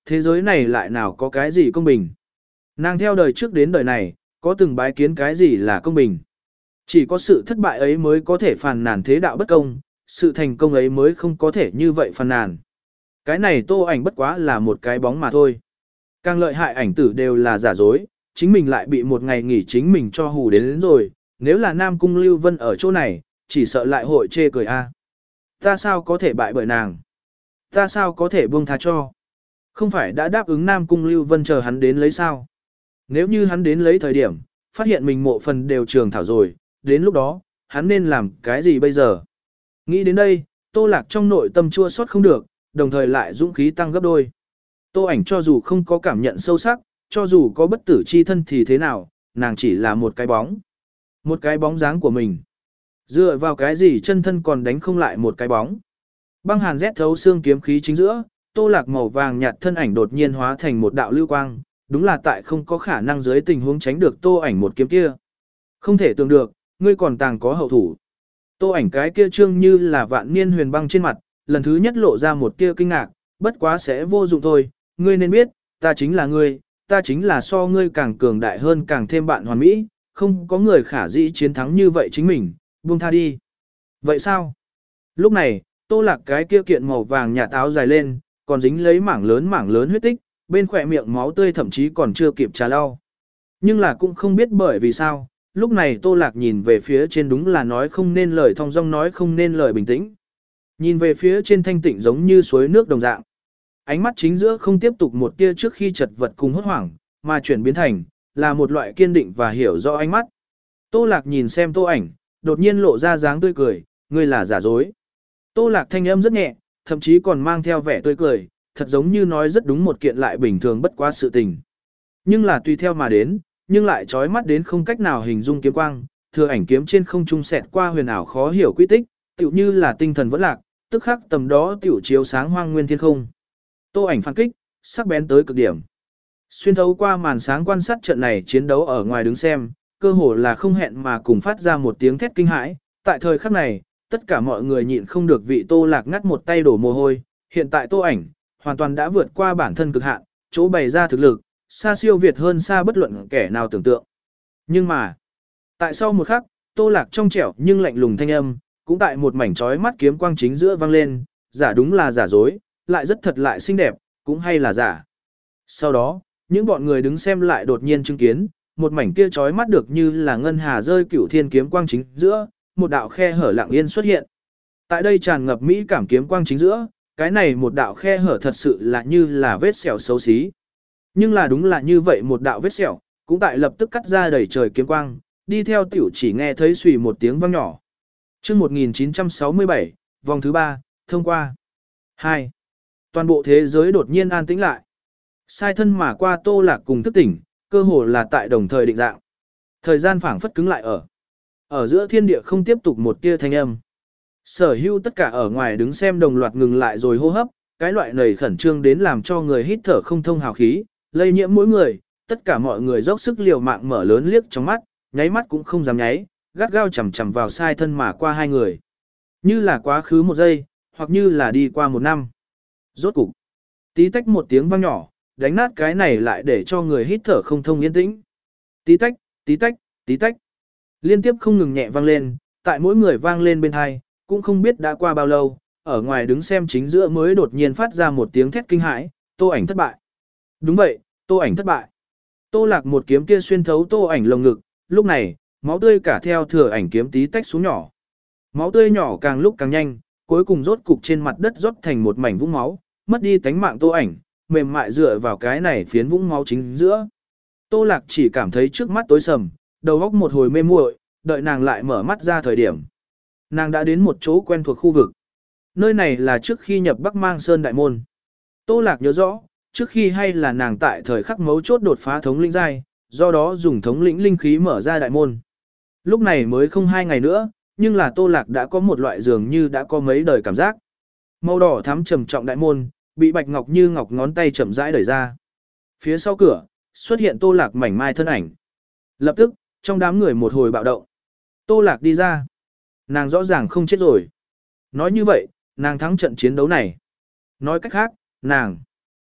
S1: thế giới này lại nào có cái gì công bình. Nàng theo đời trước đến đời này, có từng bái kiến cái gì là công bình. Chỉ có sự thất bại ấy mới có thể phàn nàn thế đạo bất công, sự thành công ấy mới không có thể như vậy phàn nàn. Cái này Tô Ảnh bất quá là một cái bóng mà thôi. Càng lợi hại ảnh tử đều là giả dối, chính mình lại bị một ngày nghỉ chính mình cho hù đến, đến rồi, nếu là Nam Cung Lưu Vân ở chỗ này, chỉ sợ lại hội chê cười a. Ta sao có thể bại bởi nàng? Ta sao có thể buông tha cho? Không phải đã đáp ứng Nam Cung Lưu Vân chờ hắn đến lấy sao? Nếu như hắn đến lấy thời điểm, phát hiện mình mộ phần đều trường thảo rồi, đến lúc đó, hắn nên làm cái gì bây giờ? Nghĩ đến đây, Tô Lạc trong nội tâm chua xót không được, đồng thời lại dũng khí tăng gấp đôi. Tô Ảnh cho dù không có cảm nhận sâu sắc, cho dù có bất tử chi thân thì thế nào, nàng chỉ là một cái bóng. Một cái bóng dáng của mình. Dựa vào cái gì chân thân còn đánh không lại một cái bóng. Băng hàn rét thấu xương kiếm khí chính giữa, Tô Lạc màu vàng nhạt thân ảnh đột nhiên hóa thành một đạo lưu quang, đúng là tại không có khả năng dưới tình huống tránh được Tô Ảnh một kiếm kia. Không thể tưởng được, ngươi còn tàng có hậu thủ. Tô Ảnh cái kia trương như là vạn niên huyền băng trên mặt, lần thứ nhất lộ ra một tia kinh ngạc, bất quá sẽ vô dụng thôi, ngươi nên biết, ta chính là ngươi, ta chính là so ngươi càng cường đại hơn càng thêm bạn hoàn mỹ, không có người khả dĩ chiến thắng như vậy chính mình, buông tha đi. Vậy sao? Lúc này, Tô Lạc cái kia kiện màu vàng nhạt áo dài lên, còn dính lấy mảng lớn mảng lớn huyết tích, bên khỏe miệng máu tươi thậm chí còn chưa kịp trà lau. Nhưng là cũng không biết bởi vì sao, lúc này Tô Lạc nhìn về phía trên đúng là nói không nên lời thong dong nói không nên lời bình tĩnh. Nhìn về phía trên thanh tịnh giống như suối nước đồng dạng. Ánh mắt chính giữa không tiếp tục một tia trước khi chật vật cùng hốt hoảng, mà chuyển biến thành, là một loại kiên định và hiểu rõ ánh mắt. Tô Lạc nhìn xem Tô Ảnh, đột nhiên lộ ra dáng tươi cười, ngươi là giả dối. Tô Lạc thanh âm rất nhẹ, thậm chí còn mang theo vẻ tươi cười, thật giống như nói rất đúng một kiện lại bình thường bất quá sự tình. Nhưng là tùy theo mà đến, nhưng lại chói mắt đến không cách nào hình dung kiếm quang, thừa ảnh kiếm trên không trung xẹt qua huyền ảo khó hiểu quy tích, tựu như là tinh thần vẫn lạc, tức khắc tầm đó tiểu chiếu sáng hoang nguyên thiên không. Tô Ảnh phản kích, sắc bén tới cực điểm. Xuyên thấu qua màn sáng quan sát trận này chiến đấu ở ngoài đứng xem, cơ hồ là không hẹn mà cùng phát ra một tiếng thét kinh hãi, tại thời khắc này, tất cả mọi người nhịn không được vị Tô Lạc ngắt một tay đổ mồ hôi, hiện tại Tô Ảnh hoàn toàn đã vượt qua bản thân cực hạn, chỗ bày ra thực lực, xa siêu việt hơn xa bất luận kẻ nào tưởng tượng. Nhưng mà, tại sau một khắc, Tô Lạc trong trẻo nhưng lạnh lùng thanh âm, cũng tại một mảnh chói mắt kiếm quang chính giữa vang lên, giả đúng là giả dối, lại rất thật lại xinh đẹp, cũng hay là giả. Sau đó, những bọn người đứng xem lại đột nhiên chứng kiến, một mảnh kia chói mắt được như là ngân hà rơi cửu thiên kiếm quang chính giữa, một đạo khe hở lặng yên xuất hiện. Tại đây tràn ngập mỹ cảm kiếm quang chính giữa, cái này một đạo khe hở thật sự là như là vết sẹo xấu xí. Nhưng là đúng là như vậy một đạo vết sẹo, cũng tại lập tức cắt ra đầy trời kiếm quang, đi theo tiểu chỉ nghe thấy xùy một tiếng vang nhỏ. Chương một nghìn chín trăm sáu mươi bảy, vòng thứ ba, thông qua. hai. Toàn bộ thế giới đột nhiên an tĩnh lại. Sai thân mà qua Tô Lạc cùng thức tỉnh, cơ hồ là tại đồng thời định dạng. Thời gian phảng phất cứng lại ở. Ở giữa thiên địa không tiếp tục một tia thanh âm. Sở hữu tất cả ở ngoài đứng xem đồng loạt ngừng lại rồi hô hấp, cái loại nầy khẩn trương đến làm cho người hít thở không thông hào khí, lây nhiễm mỗi người, tất cả mọi người dốc sức liều mạng mở lớn liếc trong mắt, nháy mắt cũng không dám nháy, gắt gao chằm chằm vào sai thân mà qua hai người. Như là quá khứ một giây, hoặc như là đi qua một năm. Rốt cục, tí tách một tiếng vang nhỏ, đánh nát cái này lại để cho người hít thở không thông yên tĩnh. Tí tách, tí tách, tí tách. Liên tiếp không ngừng nhẹ vang lên, tại mỗi người vang lên bên hai, cũng không biết đã qua bao lâu, ở ngoài đứng xem chính giữa mới đột nhiên phát ra một tiếng thét kinh hãi, Tô Ảnh thất bại. Đúng vậy, Tô Ảnh thất bại. Tô Lạc một kiếm kia xuyên thấu Tô Ảnh lồng ngực, lúc này, máu tươi cả theo thừa ảnh kiếm tí tách xuống nhỏ. Máu tươi nhỏ càng lúc càng nhanh, cuối cùng rốt cục trên mặt đất rót thành một mảnh vũng máu, mất đi tánh mạng Tô Ảnh, mềm mại dựa vào cái này phiến vũng máu chính giữa. Tô Lạc chỉ cảm thấy trước mắt tối sầm, đầu óc một hồi mê muội, đợi nàng lại mở mắt ra thời điểm. Nàng đã đến một chỗ quen thuộc khu vực. Nơi này là trước khi nhập Bắc Mang Sơn đại môn. Tô Lạc nhớ rõ, trước khi hay là nàng tại thời khắc mấu chốt đột phá thống lĩnh giai, do đó dùng thống lĩnh linh khí mở ra đại môn. Lúc này mới không hai ngày nữa, nhưng là Tô Lạc đã có một loại dường như đã có mấy đời cảm giác. Màu đỏ thắm trầm trọng đại môn, bị bạch ngọc như ngọc ngón tay chậm rãi đẩy ra. Phía sau cửa, xuất hiện Tô Lạc mảnh mai thân ảnh. Lập tức, trong đám người một hồi bạo động. Tô Lạc đi ra. Nàng rõ ràng không chết rồi. Nói như vậy, nàng thắng trận chiến đấu này. Nói cách khác, nàng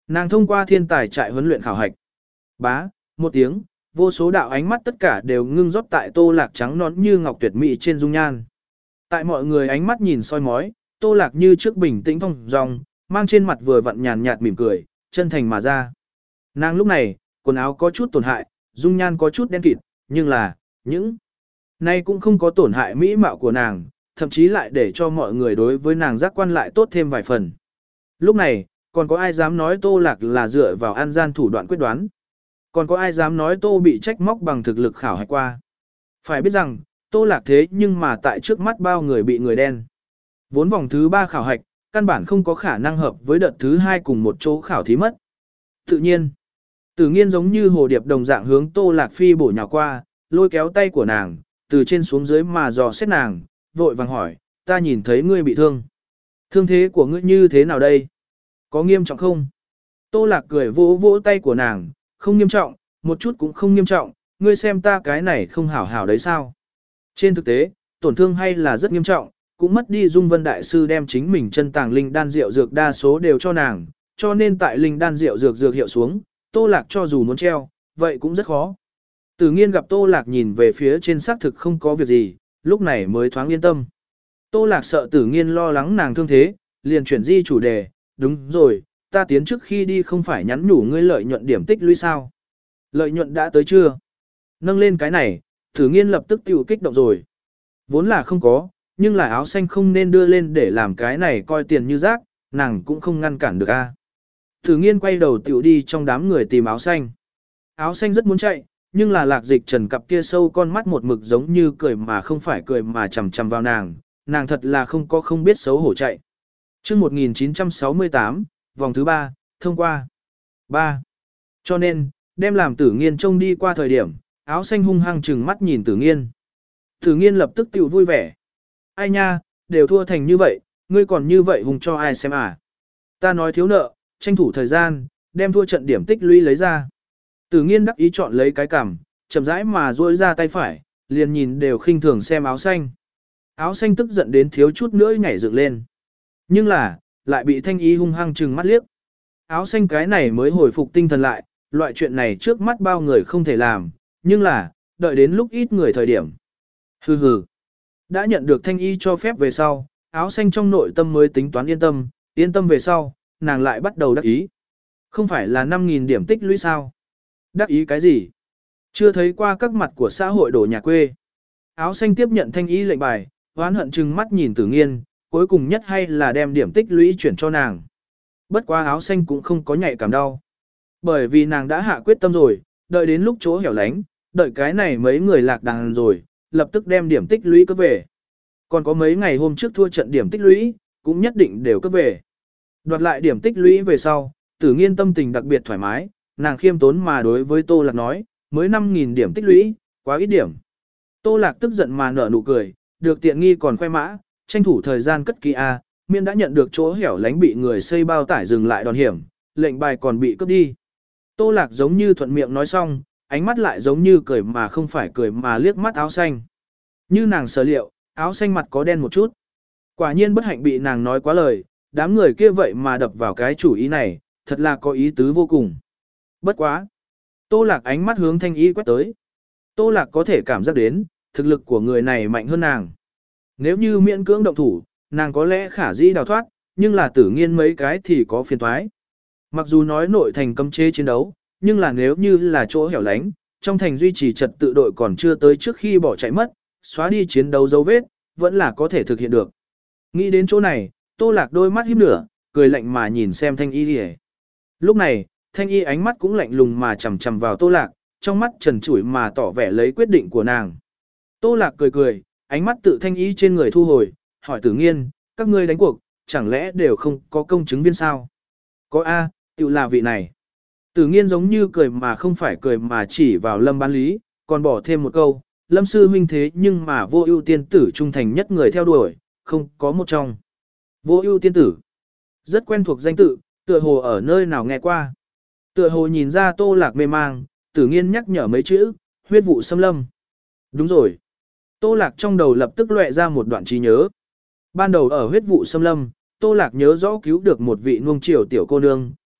S1: Nàng thông qua thiên tài trại huấn luyện khảo hạch. Bá, một tiếng, vô số đạo ánh mắt tất cả đều ngưng rót tại Tô Lạc trắng nõn như ngọc tuyệt mỹ trên dung nhan. Tại mọi người ánh mắt nhìn soi mói, Tô Lạc như trước bình tĩnh thong dong, mang trên mặt vừa vặn nhàn nhạt mỉm cười, chân thành mà ra. Nàng lúc này, quần áo có chút tổn hại, dung nhan có chút đen kịt, nhưng là, những này cũng không có tổn hại mỹ mạo của nàng, thậm chí lại để cho mọi người đối với nàng giác quan lại tốt thêm vài phần. Lúc này, còn có ai dám nói Tô Lạc là dựa vào an gian thủ đoạn quyết đoán? Còn có ai dám nói Tô bị trách móc bằng thực lực khảo hạch qua? Phải biết rằng, Tô Lạc thế nhưng mà tại trước mắt bao người bị người đen. Vốn vòng thứ ba khảo hạch, căn bản không có khả năng hợp với đợt thứ hai cùng một chỗ khảo thí mất. Tự nhiên, Tử Nghiên giống như hồ điệp đồng dạng hướng Tô Lạc Phi bổ nhào qua, lôi kéo tay của nàng, từ trên xuống dưới mà dò xét nàng, vội vàng hỏi, ta nhìn thấy ngươi bị thương. Thương thế của ngươi như thế nào đây? Có nghiêm trọng không? Tô Lạc cười vỗ vỗ tay của nàng, không nghiêm trọng, một chút cũng không nghiêm trọng, ngươi xem ta cái này không hảo hảo đấy sao? Trên thực tế, tổn thương hay là rất nghiêm trọng, cũng mất đi Dung Vân Đại Sư đem chính mình chân tàng linh đan rượu dược đa số đều cho nàng, cho nên tại linh đan rượu dược dược hiệu xuống, Tô Lạc cho dù muốn treo, vậy cũng rất khó. Tử Nghiên gặp Tô Lạc nhìn về phía trên xác thực không có việc gì, lúc này mới thoáng yên tâm. Tô Lạc sợ Tử Nghiên lo lắng nàng thương thế, liền chuyển di chủ đề, đúng rồi, ta tiến trước khi đi không phải nhắn nhủ ngươi lợi nhuận điểm tích lũy sao? Lợi nhuận đã tới chưa? Nâng lên cái này, Tử Nghiên lập tức tiểu kích động rồi. Vốn là không có, nhưng là áo xanh không nên đưa lên để làm cái này coi tiền như rác, nàng cũng không ngăn cản được a. Tử Nghiên quay đầu tiểu đi trong đám người tìm áo xanh. Áo xanh rất muốn chạy, nhưng là Lạc Dịch Trần cặp kia sâu con mắt một mực giống như cười mà không phải cười mà chằm chằm vào nàng, nàng thật là không có không biết xấu hổ chạy. Chương một nghìn chín trăm sáu mươi tám, vòng thứ ba, thông qua. ba. Cho nên, đem làm Tử Nghiên trông đi qua thời điểm, áo xanh hung hăng trừng mắt nhìn Tử Nghiên. Tử Nghiên lập tức tiểu vui vẻ. Ai nha, đều thua thành như vậy, ngươi còn như vậy hùng cho ai xem à? Ta nói thiếu nợ, tranh thủ thời gian, đem thua trận điểm tích lũy lấy ra. Tử Nghiên đắc ý chọn lấy cái cằm, chậm rãi mà duỗi ra tay phải, liền nhìn đều khinh thường xem áo xanh. Áo xanh tức giận đến thiếu chút nữa nhảy dựng lên. Nhưng là, lại bị Thanh Y hung hăng trừng mắt liếc. Áo xanh cái này mới hồi phục tinh thần lại, loại chuyện này trước mắt bao người không thể làm, nhưng là, đợi đến lúc ít người thời điểm. Hừ hừ. Đã nhận được Thanh Y cho phép về sau, áo xanh trong nội tâm mới tính toán yên tâm, yên tâm về sau, nàng lại bắt đầu đắc ý. Không phải là năm nghìn điểm tích lũy sao? Đắc ý cái gì? Chưa thấy qua các mặt của xã hội đổ nhà quê. Áo xanh tiếp nhận Thanh Y lệnh bài, oán hận chừng mắt nhìn Tử Nghiên, cuối cùng nhất hay là đem điểm tích lũy chuyển cho nàng. Bất quá áo xanh cũng không có nhạy cảm đau. Bởi vì nàng đã hạ quyết tâm rồi, đợi đến lúc chỗ hẻo lánh, đợi cái này mấy người lạc đàn rồi, lập tức đem điểm tích lũy cấp về. Còn có mấy ngày hôm trước thua trận điểm tích lũy, cũng nhất định đều cấp về. Đoạt lại điểm tích lũy về sau, Tử Nghiên tâm tình đặc biệt thoải mái, nàng khiêm tốn mà đối với Tô Lạc nói, mới năm nghìn điểm tích lũy, quá ít điểm. Tô Lạc tức giận mà nở nụ cười, được tiện nghi còn khoe mã, tranh thủ thời gian cất kỹ A, miễn đã nhận được chỗ hẻo lánh bị người xây bao tải dừng lại đòn hiểm, lệnh bài còn bị cướp đi. Tô Lạc giống như thuận miệng nói xong, ánh mắt lại giống như cười mà không phải cười mà liếc mắt áo xanh. Như nàng sở liệu, áo xanh mặt có đen một chút. Quả nhiên bất hạnh bị nàng nói quá lời, đám người kia vậy mà đập vào cái chủ ý này, thật là có ý tứ vô cùng. Bất quá. Tô Lạc ánh mắt hướng Thanh Y quét tới. Tô Lạc có thể cảm giác đến, thực lực của người này mạnh hơn nàng. Nếu như miễn cưỡng động thủ, nàng có lẽ khả dĩ đào thoát, nhưng là Tử Nghiên mấy cái thì có phiền toái. Mặc dù nói nội thành cấm chế chiến đấu, nhưng là nếu như là chỗ hẻo lánh, trong thành duy trì trật tự đội còn chưa tới trước khi bỏ chạy mất, xóa đi chiến đấu dấu vết, vẫn là có thể thực hiện được. Nghĩ đến chỗ này, Tô Lạc đôi mắt híp lửa, cười lạnh mà nhìn xem Thanh Y đi. Lúc này, Thanh Y ánh mắt cũng lạnh lùng mà chằm chằm vào Tô Lạc, trong mắt trần trụi mà tỏ vẻ lấy quyết định của nàng. Tô Lạc cười cười, ánh mắt tự Thanh Y trên người thu hồi, hỏi Tử Nghiên, các ngươi đánh cuộc, chẳng lẽ đều không có công chứng viên sao? Có A, tự là vị này. Tử Nghiên giống như cười mà không phải cười mà chỉ vào Lâm Bán Lý, còn bỏ thêm một câu, Lâm sư huynh thế nhưng mà vô ưu tiên tử trung thành nhất người theo đuổi, không có một trong. Vô ưu tiên tử. Rất quen thuộc danh tự, tựa hồ ở nơi nào nghe qua. Tựa hồ nhìn ra Tô Lạc mê mang, Tử Nghiên nhắc nhở mấy chữ, huyết vụ xâm lâm. Đúng rồi. Tô Lạc trong đầu lập tức lóe ra một đoạn trí nhớ. Ban đầu ở huyết vụ xâm lâm, Tô Lạc nhớ rõ cứu được một vị nuông chiều tiểu cô nương,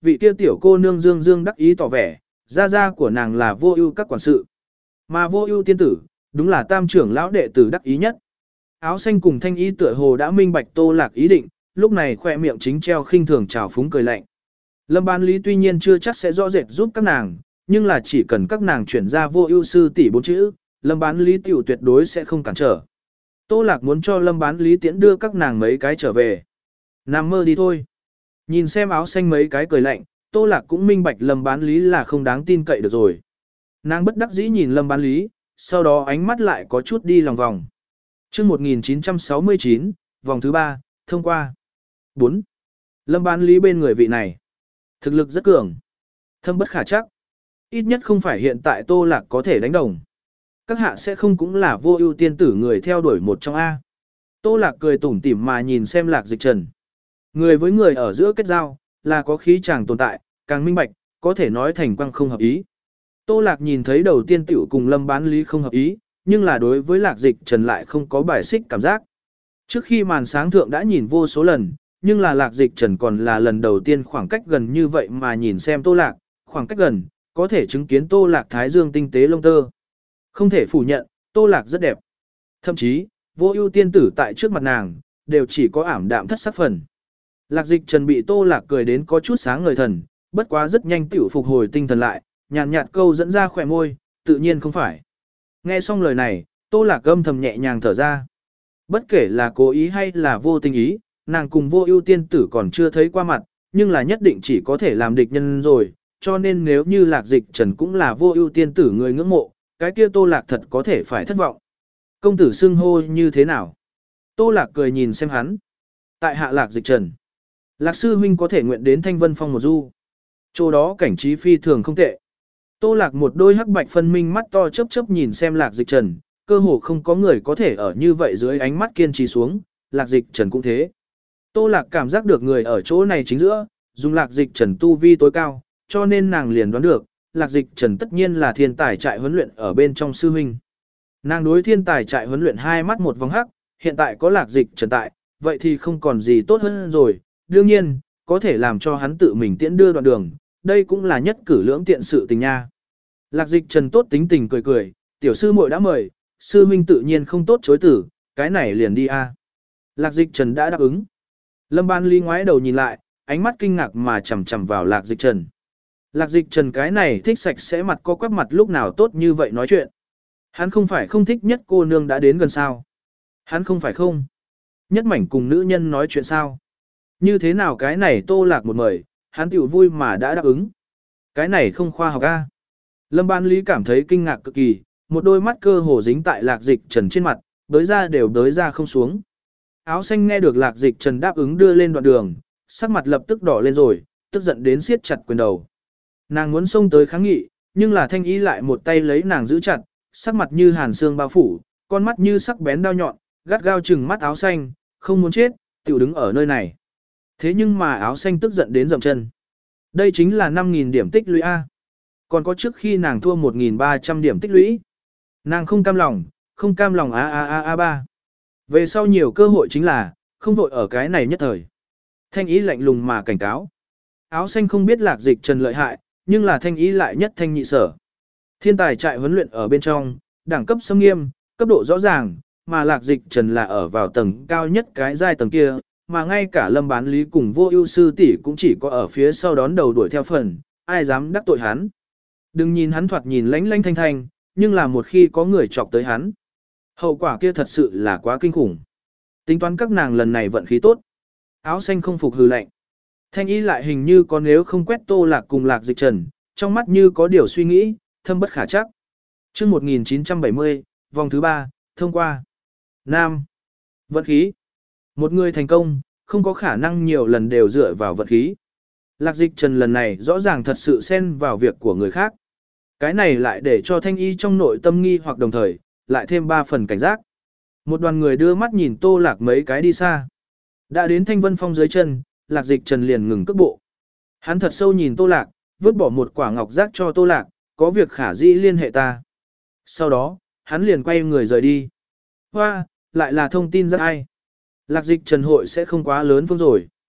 S1: vị kia tiểu cô nương dương dương đắc ý tỏ vẻ, gia gia của nàng là Vô Ưu các quản sự. Mà Vô Ưu tiên tử, đúng là tam trưởng lão đệ tử đắc ý nhất. Áo xanh cùng Thanh Y tựa hồ đã minh bạch Tô Lạc ý định, lúc này khóe miệng chính treo khinh thường trào phúng cười lạnh. Lâm Bán Lý tuy nhiên chưa chắc sẽ rõ rệt giúp các nàng, nhưng là chỉ cần các nàng chuyển ra Vô Ưu sư tỷ bốn chữ, Lâm Bán Lý tiểu tuyệt đối sẽ không cản trở. Tô Lạc muốn cho Lâm Bán Lý tiễn đưa các nàng mấy cái trở về. Nằm mơ đi thôi. Nhìn xem áo xanh mấy cái cười lạnh, Tô Lạc cũng minh bạch Lâm Bán Lý là không đáng tin cậy được rồi. Nàng bất đắc dĩ nhìn Lâm Bán Lý, sau đó ánh mắt lại có chút đi lòng vòng. Chương một nghìn chín trăm sáu mươi chín, vòng thứ ba, thông qua. bốn. Lâm Bán Lý bên người vị này, thực lực rất cường, thâm bất khả trắc. Ít nhất không phải hiện tại Tô Lạc có thể đánh đồng. Các hạ sẽ không cũng là Vô Ưu tiên tử người theo đuổi một trong A. Tô Lạc cười tủm tỉm mà nhìn xem Lạc Dịch Trần. Người với người ở giữa kết giao, là có khí chàng tồn tại, càng minh bạch, có thể nói thành quang không hợp ý. Tô Lạc nhìn thấy đầu tiên tiểu cùng Lâm Bán Lý không hợp ý, nhưng là đối với Lạc Dịch Trần lại không có bài xích cảm giác. Trước khi màn sáng thượng đã nhìn vô số lần, nhưng là Lạc Dịch Trần còn là lần đầu tiên khoảng cách gần như vậy mà nhìn xem Tô Lạc, khoảng cách gần, có thể chứng kiến Tô Lạc thái dương tinh tế lông tơ. Không thể phủ nhận, Tô Lạc rất đẹp. Thậm chí, Vô Ưu tiên tử tại trước mặt nàng, đều chỉ có ảm đạm thất sắc phần. Lạc Dịch Trần bị Tô Lạc cười đến có chút sáng ngời thần, bất quá rất nhanh tiểu phục hồi tinh thần lại, nhàn nhạt, nhạt câu dẫn ra khỏe môi, tự nhiên không phải. Nghe xong lời này, Tô Lạc âm thầm nhẹ nhàng thở ra. Bất kể là cố ý hay là vô tình ý, nàng cùng Vô Ưu tiên tử còn chưa thấy qua mặt, nhưng là nhất định chỉ có thể làm địch nhân rồi, cho nên nếu như Lạc Dịch Trần cũng là Vô Ưu tiên tử người ngưỡng mộ, cái kia Tô Lạc thật có thể phải thất vọng. Công tử xưng hô như thế nào? Tô Lạc cười nhìn xem hắn. Tại hạ Lạc Dịch Trần. Lạc sư huynh có thể nguyện đến Thanh Vân Phong một du. Chỗ đó cảnh trí phi thường không tệ. Tô Lạc một đôi hắc bạch phân minh mắt to chớp chớp nhìn xem Lạc Dịch Trần, cơ hồ không có người có thể ở như vậy dưới ánh mắt kiên trì xuống, Lạc Dịch Trần cũng thế. Tô Lạc cảm giác được người ở chỗ này chính giữa, dùng Lạc Dịch Trần tu vi tối cao, cho nên nàng liền đoán được, Lạc Dịch Trần tất nhiên là thiên tài trại huấn luyện ở bên trong sư huynh. Nàng đối thiên tài trại huấn luyện hai mắt một vòng hắc, hiện tại có Lạc Dịch Trần tại, vậy thì không còn gì tốt hơn rồi, đương nhiên, có thể làm cho hắn tự mình tiễn đưa đoạn đường, đây cũng là nhất cử lưỡng tiện sự tình nha. Lạc Dịch Trần tốt tính tình cười cười, tiểu sư muội đã mời, sư huynh tự nhiên không tốt chối tử, cái này liền đi a. Lạc Dịch Trần đã đáp ứng. Lâm Bán Lý ngoái đầu nhìn lại, ánh mắt kinh ngạc mà chằm chằm vào Lạc Dịch Trần. Lạc Dịch Trần cái này thích sạch sẽ mặt co quắp mặt lúc nào tốt như vậy nói chuyện. Hắn không phải không thích nhất cô nương đã đến gần sao. Hắn không phải không. Nhất mảnh cùng nữ nhân nói chuyện sao. Như thế nào cái này Tô Lạc một mời, hắn tiểu vui mà đã đáp ứng. Cái này không khoa học a. Lâm Bán Lý cảm thấy kinh ngạc cực kỳ, một đôi mắt cơ hồ dính tại Lạc Dịch Trần trên mặt, đới ra đều đới ra không xuống. Áo xanh nghe được Lạc Dịch Trần đáp ứng đưa lên đoạn đường, sắc mặt lập tức đỏ lên rồi, tức giận đến siết chặt quyền đầu. Nàng muốn xông tới kháng nghị, nhưng là Thanh Y lại một tay lấy nàng giữ chặt, sắc mặt như hàn xương bao phủ, con mắt như sắc bén đao nhọn, gắt gao trừng mắt áo xanh, không muốn chết, tiểu đứng ở nơi này. Thế nhưng mà áo xanh tức giận đến dậm chân. Đây chính là năm nghìn điểm tích lũy A. Còn có trước khi nàng thua một nghìn ba trăm điểm tích lũy. Nàng không cam lòng, không cam lòng a a a a ba. Về sau nhiều cơ hội chính là, không vội ở cái này nhất thời. Thanh Ý lạnh lùng mà cảnh cáo. Áo xanh không biết Lạc Dịch Trần lợi hại, nhưng là Thanh Ý lại nhất thanh nhị sở. Thiên tài trại huấn luyện ở bên trong, đẳng cấp xâm nghiêm, cấp độ rõ ràng, mà Lạc Dịch Trần là ở vào tầng cao nhất cái giai tầng kia, mà ngay cả Lâm Bán Lý cùng Vô Ưu sư tỷ cũng chỉ có ở phía sau đón đầu đuổi theo phần, ai dám đắc tội hắn. Đừng nhìn hắn thoạt nhìn lánh lánh thanh thanh, nhưng là một khi có người chọc tới hắn, hậu quả kia thật sự là quá kinh khủng. Tính toán các nàng lần này vận khí tốt. Áo xanh không phục hừ lạnh. Thanh Y lại hình như có nếu không quét Tô Lạc cùng Lạc Dịch Trần, trong mắt như có điều suy nghĩ, thâm bất khả chắc. Chương một nghìn chín trăm bảy mươi, vòng thứ ba, thông qua. Nam. Vận khí. Một người thành công, không có khả năng nhiều lần đều dựa vào vận khí. Lạc Dịch Trần lần này rõ ràng thật sự xen vào việc của người khác. Cái này lại để cho Thanh Y trong nội tâm nghi hoặc đồng thời, lại thêm ba phần cảnh giác. Một đoàn người đưa mắt nhìn Tô Lạc mấy cái đi xa. Đã đến Thanh Vân Phong dưới chân, Lạc Dịch Trần liền ngừng cước bộ. Hắn thật sâu nhìn Tô Lạc, vứt bỏ một quả ngọc giác cho Tô Lạc, có việc khả dĩ liên hệ ta. Sau đó, hắn liền quay người rời đi. Hoa, lại là thông tin rất hay. Lạc Dịch Trần hội sẽ không quá lớn phương rồi.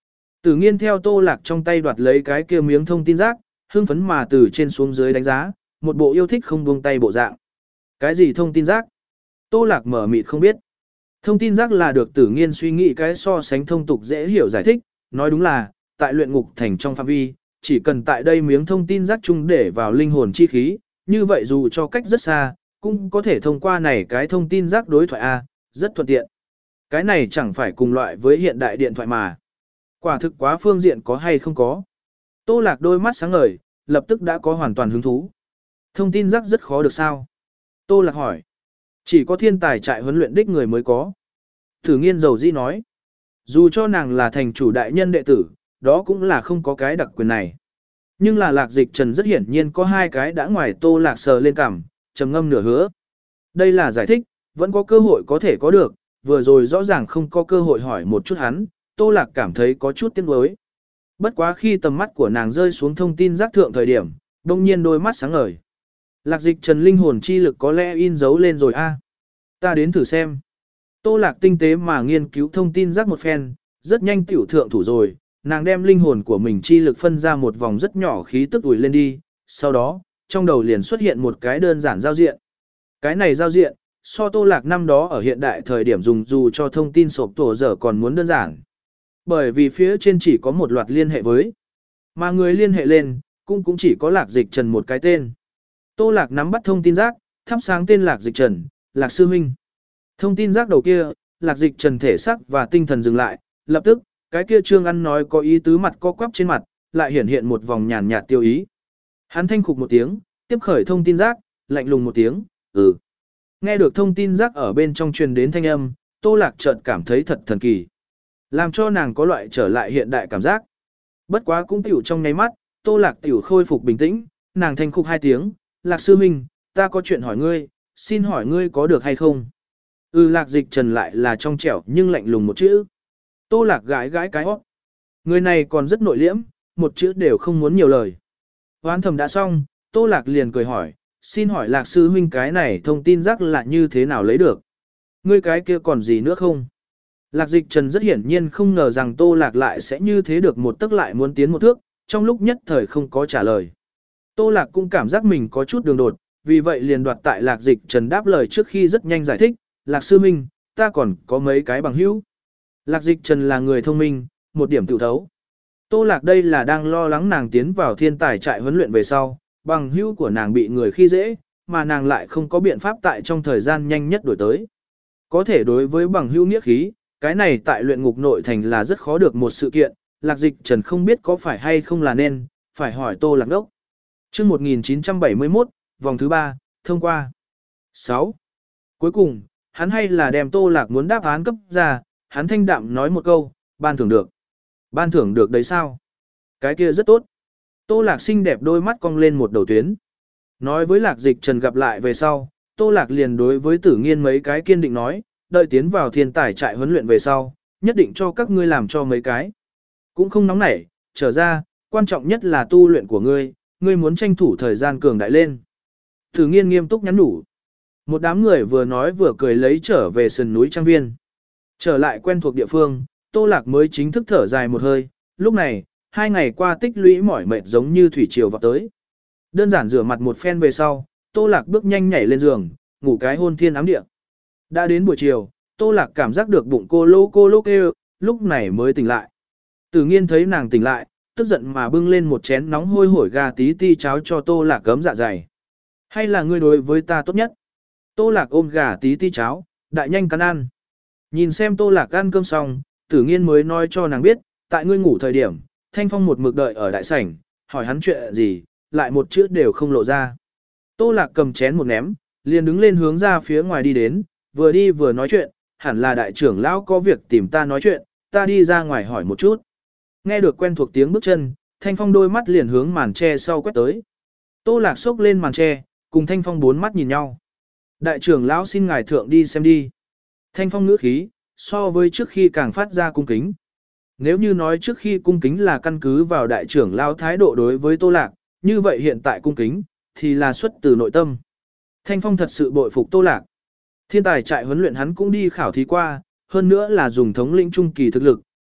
S1: Tử Nghiên theo Tô Lạc trong tay đoạt lấy cái kia miếng thông tin rác, hưng phấn mà từ trên xuống dưới đánh giá, một bộ yêu thích không buông tay bộ dạng. Cái gì thông tin rác? Tô Lạc mở mịt không biết. Thông tin rác là được Tử Nghiên suy nghĩ cái so sánh thông tục dễ hiểu giải thích, nói đúng là, tại luyện ngục thành trong phạm vi, chỉ cần tại đây miếng thông tin rác chung để vào linh hồn chi khí, như vậy dù cho cách rất xa, cũng có thể thông qua này cái thông tin rác đối thoại A, rất thuận tiện. Cái này chẳng phải cùng loại với hiện đại điện thoại mà. Quả thực quá phương diện có hay không có. Tô Lạc đôi mắt sáng ngời, lập tức đã có hoàn toàn hứng thú. Thông tin rác rất khó được sao? Tô Lạc hỏi. Chỉ có thiên tài trại huấn luyện đích người mới có. Tử Nghiên dầu dĩ nói. Dù cho nàng là thành chủ đại nhân đệ tử, đó cũng là không có cái đặc quyền này. Nhưng là Lạc Dịch Trần rất hiển nhiên có hai cái đã ngoài Tô Lạc sờ lên cằm, trầm ngâm nửa hứa. Đây là giải thích, vẫn có cơ hội có thể có được, vừa rồi rõ ràng không có cơ hội hỏi một chút hắn, Tô Lạc cảm thấy có chút tiếc nuối. Bất quá khi tầm mắt của nàng rơi xuống thông tin giác thượng thời điểm, đông nhiên đôi mắt sáng ngời. Lạc Dịch Trần linh hồn chi lực có lẽ in dấu lên rồi a. Ta đến thử xem. Tô Lạc tinh tế mà nghiên cứu thông tin giác một phen, rất nhanh tiểu thượng thủ rồi, nàng đem linh hồn của mình chi lực phân ra một vòng rất nhỏ khí tức ủi lên đi, sau đó, trong đầu liền xuất hiện một cái đơn giản giao diện. Cái này giao diện, so Tô Lạc năm đó ở hiện đại thời điểm dùng dù cho thông tin sộp tổ giờ còn muốn đơn giản. Bởi vì phía trên chỉ có một loạt liên hệ với, mà người liên hệ lên, cũng cũng chỉ có Lạc Dịch Trần một cái tên. Tô Lạc nắm bắt thông tin giác, thắp sáng tên Lạc Dịch Trần, Lạc Sư Minh. Thông tin giác đầu kia, Lạc Dịch Trần thể xác và tinh thần dừng lại, lập tức, cái kia trương ăn nói có ý tứ mặt co quắp trên mặt, lại hiển hiện một vòng nhàn nhạt tiêu ý. Hắn thanh khục một tiếng, tiếp khởi thông tin giác, lạnh lùng một tiếng, ừ. Nghe được thông tin giác ở bên trong truyền đến thanh âm, Tô Lạc chợt cảm thấy thật thần kỳ. Làm cho nàng có loại trở lại hiện đại cảm giác. Bất quá cũng tiểu trong nháy mắt, Tô Lạc tiểu khôi phục bình tĩnh, nàng thanh khục hai tiếng, Lạc Sư Minh, ta có chuyện hỏi ngươi, xin hỏi ngươi có được hay không? Ừ Lạc Dịch Trần lại là trong trẻo nhưng lạnh lùng một chữ. Tô Lạc gãi gãi cái hót. Người này còn rất nội liễm, một chữ đều không muốn nhiều lời. Hoán thầm đã xong, Tô Lạc liền cười hỏi, xin hỏi Lạc Sư Huynh cái này thông tin rác là như thế nào lấy được? Ngươi cái kia còn gì nữa không? Lạc Dịch Trần rất hiển nhiên không ngờ rằng Tô Lạc lại sẽ như thế được một tức lại muốn tiến một thước, trong lúc nhất thời không có trả lời. Tô Lạc cũng cảm giác mình có chút đường đột, vì vậy liền đoạt tại Lạc Dịch Trần đáp lời trước khi rất nhanh giải thích, Lạc Sư Minh, ta còn có mấy cái bằng hữu. Lạc Dịch Trần là người thông minh, một điểm tự thấu. Tô Lạc đây là đang lo lắng nàng tiến vào thiên tài trại huấn luyện về sau, bằng hữu của nàng bị người khi dễ, mà nàng lại không có biện pháp tại trong thời gian nhanh nhất đổi tới. Có thể đối với bằng hữu nghĩa khí, cái này tại luyện ngục nội thành là rất khó được một sự kiện, Lạc Dịch Trần không biết có phải hay không là nên, phải hỏi Tô Lạc đốc. Chương một nghìn chín trăm bảy mươi mốt, vòng thứ ba, thông qua. sáu. Cuối cùng, hắn hay là đem Tô Lạc muốn đáp án cấp ra, hắn thanh đạm nói một câu, ban thưởng được. Ban thưởng được đấy sao? Cái kia rất tốt. Tô Lạc xinh đẹp đôi mắt cong lên một đầu tuyến. Nói với Lạc Dịch Trần gặp lại về sau, Tô Lạc liền đối với Tử Nghiên mấy cái kiên định nói, đợi tiến vào thiên tài trại huấn luyện về sau, nhất định cho các ngươi làm cho mấy cái. Cũng không nóng nảy, trở ra, quan trọng nhất là tu luyện của ngươi, ngươi muốn tranh thủ thời gian cường đại lên. Tử Nghiên nghiêm túc nhắn nhủ. Một đám người vừa nói vừa cười lấy trở về sườn núi trang viên. Trở lại quen thuộc địa phương, Tô Lạc mới chính thức thở dài một hơi, lúc này, hai ngày qua tích lũy mỏi mệt giống như thủy triều vào tới. Đơn giản rửa mặt một phen về sau, Tô Lạc bước nhanh nhảy lên giường, ngủ cái hôn thiên ám địa. Đã đến buổi chiều, Tô Lạc cảm giác được bụng cô lô cô lô kêu, lúc này mới tỉnh lại. Tử Nghiên thấy nàng tỉnh lại, tức giận mà bưng lên một chén nóng hôi hổi gà tí ti cháo cho Tô Lạc cấm dạ dày. Hay là ngươi đối với ta tốt nhất? Tô Lạc ôm gà tí ti cháo, đại nhanh cắn ăn. Nhìn xem Tô Lạc ăn cơm xong, Tử Nghiên mới nói cho nàng biết, tại ngươi ngủ thời điểm, Thanh Phong một mực đợi ở đại sảnh, hỏi hắn chuyện gì, lại một chữ đều không lộ ra. Tô Lạc cầm chén một ném, liền đứng lên hướng ra phía ngoài đi đến, vừa đi vừa nói chuyện, hẳn là đại trưởng lão có việc tìm ta nói chuyện, ta đi ra ngoài hỏi một chút. Nghe được quen thuộc tiếng bước chân, Thanh Phong đôi mắt liền hướng màn tre sau quét tới. Tô Lạc xốc lên màn tre, cùng Thanh Phong bốn mắt nhìn nhau. Đại trưởng lão xin ngài thượng đi xem đi. Thanh Phong ngữ khí, so với trước khi càng phát ra cung kính. Nếu như nói trước khi cung kính là căn cứ vào đại trưởng lão thái độ đối với Tô Lạc, như vậy hiện tại cung kính, thì là xuất từ nội tâm. Thanh Phong thật sự bội phục Tô Lạc. Thiên tài trại huấn luyện hắn cũng đi khảo thí qua, hơn nữa là dùng thống lĩnh trung kỳ thực lực,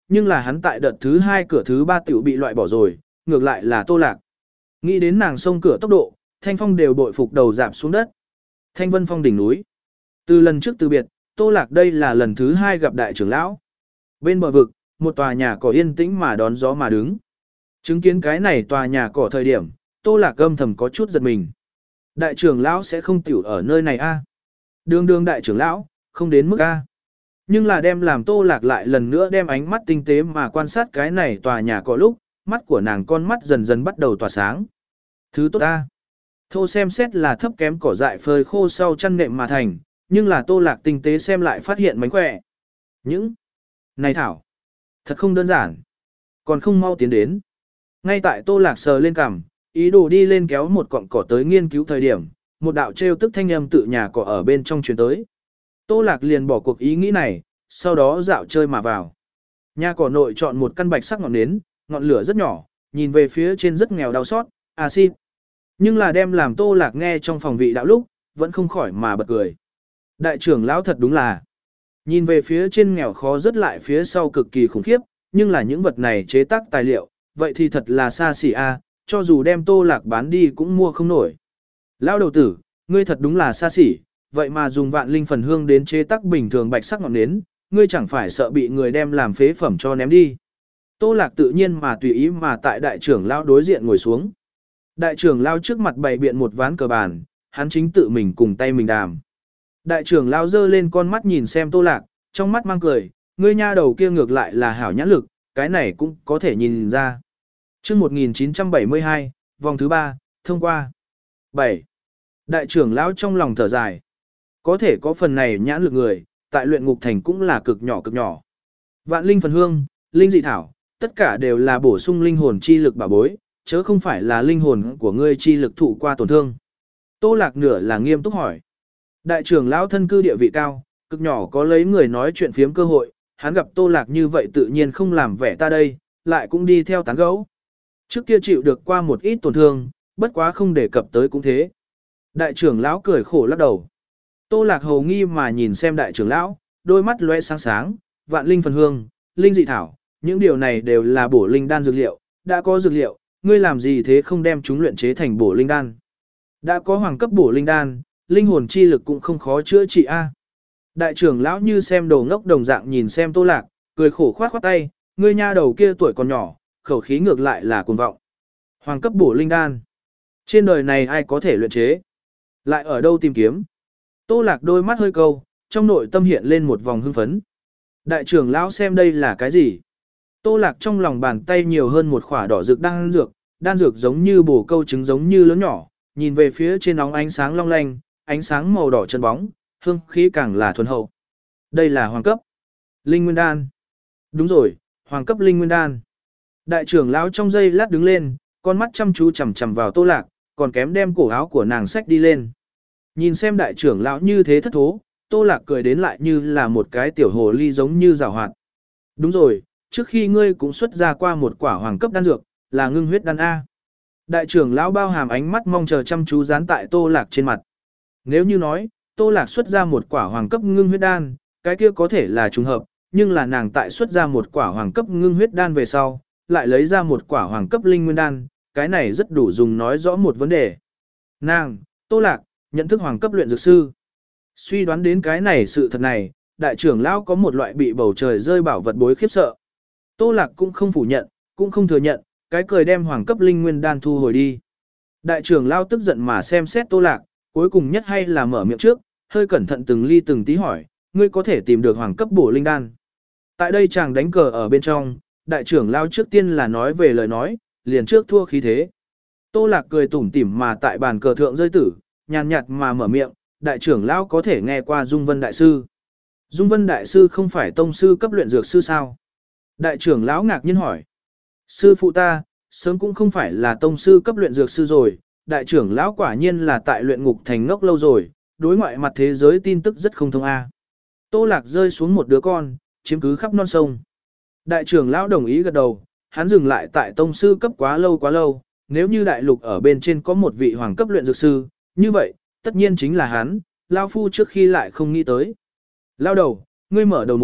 S1: nhưng là hắn tại đợt thứ hai cửa thứ ba tiểu bị loại bỏ rồi, ngược lại là Tô Lạc. Nghĩ đến nàng xông cửa tốc độ, Thanh Phong đều bội phục đầu dạp xuống đất. Thanh Vân Phong đỉnh núi. Từ lần trước từ biệt, Tô Lạc đây là lần thứ hai gặp đại trưởng lão. Bên bờ vực, một tòa nhà cỏ yên tĩnh mà đón gió mà đứng. Chứng kiến cái này tòa nhà cỏ thời điểm, Tô Lạc âm thầm có chút giật mình. Đại trưởng lão sẽ không tiểu ở nơi này a? Đường đường đại trưởng lão, không đến mức a. Nhưng là đem làm Tô Lạc lại lần nữa đem ánh mắt tinh tế mà quan sát cái này tòa nhà cỏ lúc, mắt của nàng con mắt dần dần bắt đầu tỏa sáng. Thứ tốt a. Thô xem xét là thấp kém cỏ dại phơi khô sau chăn nệm mà thành, nhưng là Tô Lạc tinh tế xem lại phát hiện mánh khỏe. Những này thảo, thật không đơn giản, còn không mau tiến đến. Ngay tại Tô Lạc sờ lên cằm, ý đồ đi lên kéo một cọng cỏ tới nghiên cứu thời điểm, một đạo trêu tức thanh âm tự nhà cỏ ở bên trong truyền tới. Tô Lạc liền bỏ cuộc ý nghĩ này, sau đó dạo chơi mà vào. Nhà cỏ nội chọn một căn bạch sắc ngọn nến, ngọn lửa rất nhỏ, nhìn về phía trên rất nghèo đau xót, axit. Nhưng là đem làm Tô Lạc nghe trong phòng vị đạo lúc, vẫn không khỏi mà bật cười. Đại trưởng lão thật đúng là, nhìn về phía trên nghèo khó rất lại phía sau cực kỳ khủng khiếp, nhưng là những vật này chế tác tài liệu, vậy thì thật là xa xỉ a, cho dù đem Tô Lạc bán đi cũng mua không nổi. Lão đầu tử, ngươi thật đúng là xa xỉ, vậy mà dùng vạn linh phần hương đến chế tác bình thường bạch sắc ngọn nến, ngươi chẳng phải sợ bị người đem làm phế phẩm cho ném đi. Tô Lạc tự nhiên mà tùy ý mà tại đại trưởng lão đối diện ngồi xuống. Đại trưởng lão trước mặt bày biện một ván cờ bàn, hắn chính tự mình cùng tay mình đàm. Đại trưởng lão giơ lên con mắt nhìn xem Tô Lạc, trong mắt mang cười, ngươi nha đầu kia ngược lại là hảo nhãn lực, cái này cũng có thể nhìn ra. Chương một nghìn chín trăm bảy mươi hai, vòng thứ ba, thông qua. bảy. Đại trưởng lão trong lòng thở dài. Có thể có phần này nhãn lực người, tại luyện ngục thành cũng là cực nhỏ cực nhỏ. Vạn linh phần hương, linh dị thảo, tất cả đều là bổ sung linh hồn chi lực bảo bối, chớ không phải là linh hồn của ngươi chi lực thụ qua tổn thương. Tô Lạc nửa là nghiêm túc hỏi. Đại trưởng lão thân cư địa vị cao, cực nhỏ có lấy người nói chuyện phiếm cơ hội, hắn gặp Tô Lạc như vậy tự nhiên không làm vẻ ta đây, lại cũng đi theo tán gẫu. Trước kia chịu được qua một ít tổn thương, bất quá không đề cập tới cũng thế. Đại trưởng lão cười khổ lắc đầu. Tô Lạc hầu nghi mà nhìn xem đại trưởng lão, đôi mắt lóe sáng sáng, vạn linh phần hương, linh dị thảo, những điều này đều là bổ linh đan dược liệu, đã có dược liệu, ngươi làm gì thế không đem chúng luyện chế thành bổ linh đan. Đã có hoàng cấp bổ linh đan, linh hồn chi lực cũng không khó chữa trị a. Đại trưởng lão như xem đồ ngốc đồng dạng nhìn xem Tô Lạc, cười khổ khoát khoát tay, ngươi nha đầu kia tuổi còn nhỏ, khẩu khí ngược lại là cuồng vọng. Hoàng cấp bổ linh đan. Trên đời này ai có thể luyện chế? Lại ở đâu tìm kiếm? Tô Lạc đôi mắt hơi câu, trong nội tâm hiện lên một vòng hưng phấn. Đại trưởng lão xem đây là cái gì? Tô Lạc trong lòng bàn tay nhiều hơn một khỏa đỏ rực đan dược, đan dược giống như bồ câu trứng giống như lớn nhỏ, nhìn về phía trên nóng ánh sáng long lanh, ánh sáng màu đỏ chân bóng, hương khí càng là thuần hậu. Đây là hoàng cấp linh nguyên đan. Đúng rồi, hoàng cấp linh nguyên đan. Đại trưởng lão trong giây lát đứng lên, con mắt chăm chú chằm chằm vào Tô Lạc, còn kém đem cổ áo của nàng xách đi lên. Nhìn xem đại trưởng lão như thế thất thố, Tô Lạc cười đến lại như là một cái tiểu hồ ly giống như giảo hoạt. Đúng rồi, trước khi ngươi cũng xuất ra qua một quả hoàng cấp đan dược, là ngưng huyết đan A. Đại trưởng lão bao hàm ánh mắt mong chờ chăm chú dán tại Tô Lạc trên mặt. Nếu như nói, Tô Lạc xuất ra một quả hoàng cấp ngưng huyết đan, cái kia có thể là trùng hợp, nhưng là nàng tại xuất ra một quả hoàng cấp ngưng huyết đan về sau, lại lấy ra một quả hoàng cấp linh nguyên đan, cái này rất đủ dùng nói rõ một vấn đề. Nàng, Tô Lạc, nhận thức hoàng cấp luyện dược sư. Suy đoán đến cái này sự thật này, đại trưởng lão có một loại bị bầu trời rơi bảo vật bối khiếp sợ. Tô Lạc cũng không phủ nhận, cũng không thừa nhận, cái cười đem hoàng cấp linh nguyên đan thu hồi đi. Đại trưởng lão tức giận mà xem xét Tô Lạc, cuối cùng nhất hay là mở miệng trước, hơi cẩn thận từng ly từng tí hỏi, ngươi có thể tìm được hoàng cấp bổ linh đan. Tại đây chàng đánh cờ ở bên trong, đại trưởng lão trước tiên là nói về lời nói, liền trước thua khí thế. Tô Lạc cười tủm tỉm mà tại bàn cờ thượng rơi tử, nhàn nhạt mà mở miệng, đại trưởng lão có thể nghe qua Dung Vân đại sư. Dung Vân đại sư không phải tông sư cấp luyện dược sư sao? Đại trưởng lão ngạc nhiên hỏi. Sư phụ ta, sớm cũng không phải là tông sư cấp luyện dược sư rồi, đại trưởng lão quả nhiên là tại luyện ngục thành ngốc lâu rồi, đối ngoại mặt thế giới tin tức rất không thông a. Tô Lạc rơi xuống một đứa con, chiếm cứ khắp non sông. Đại trưởng lão đồng ý gật đầu, hắn dừng lại tại tông sư cấp quá lâu quá lâu, nếu như đại lục ở bên trên có một vị hoàng cấp luyện dược sư, như vậy, tất nhiên chính là hắn, lão phu trước khi lại không nghĩ tới. Lao đầu, ngươi mở đầu muốn,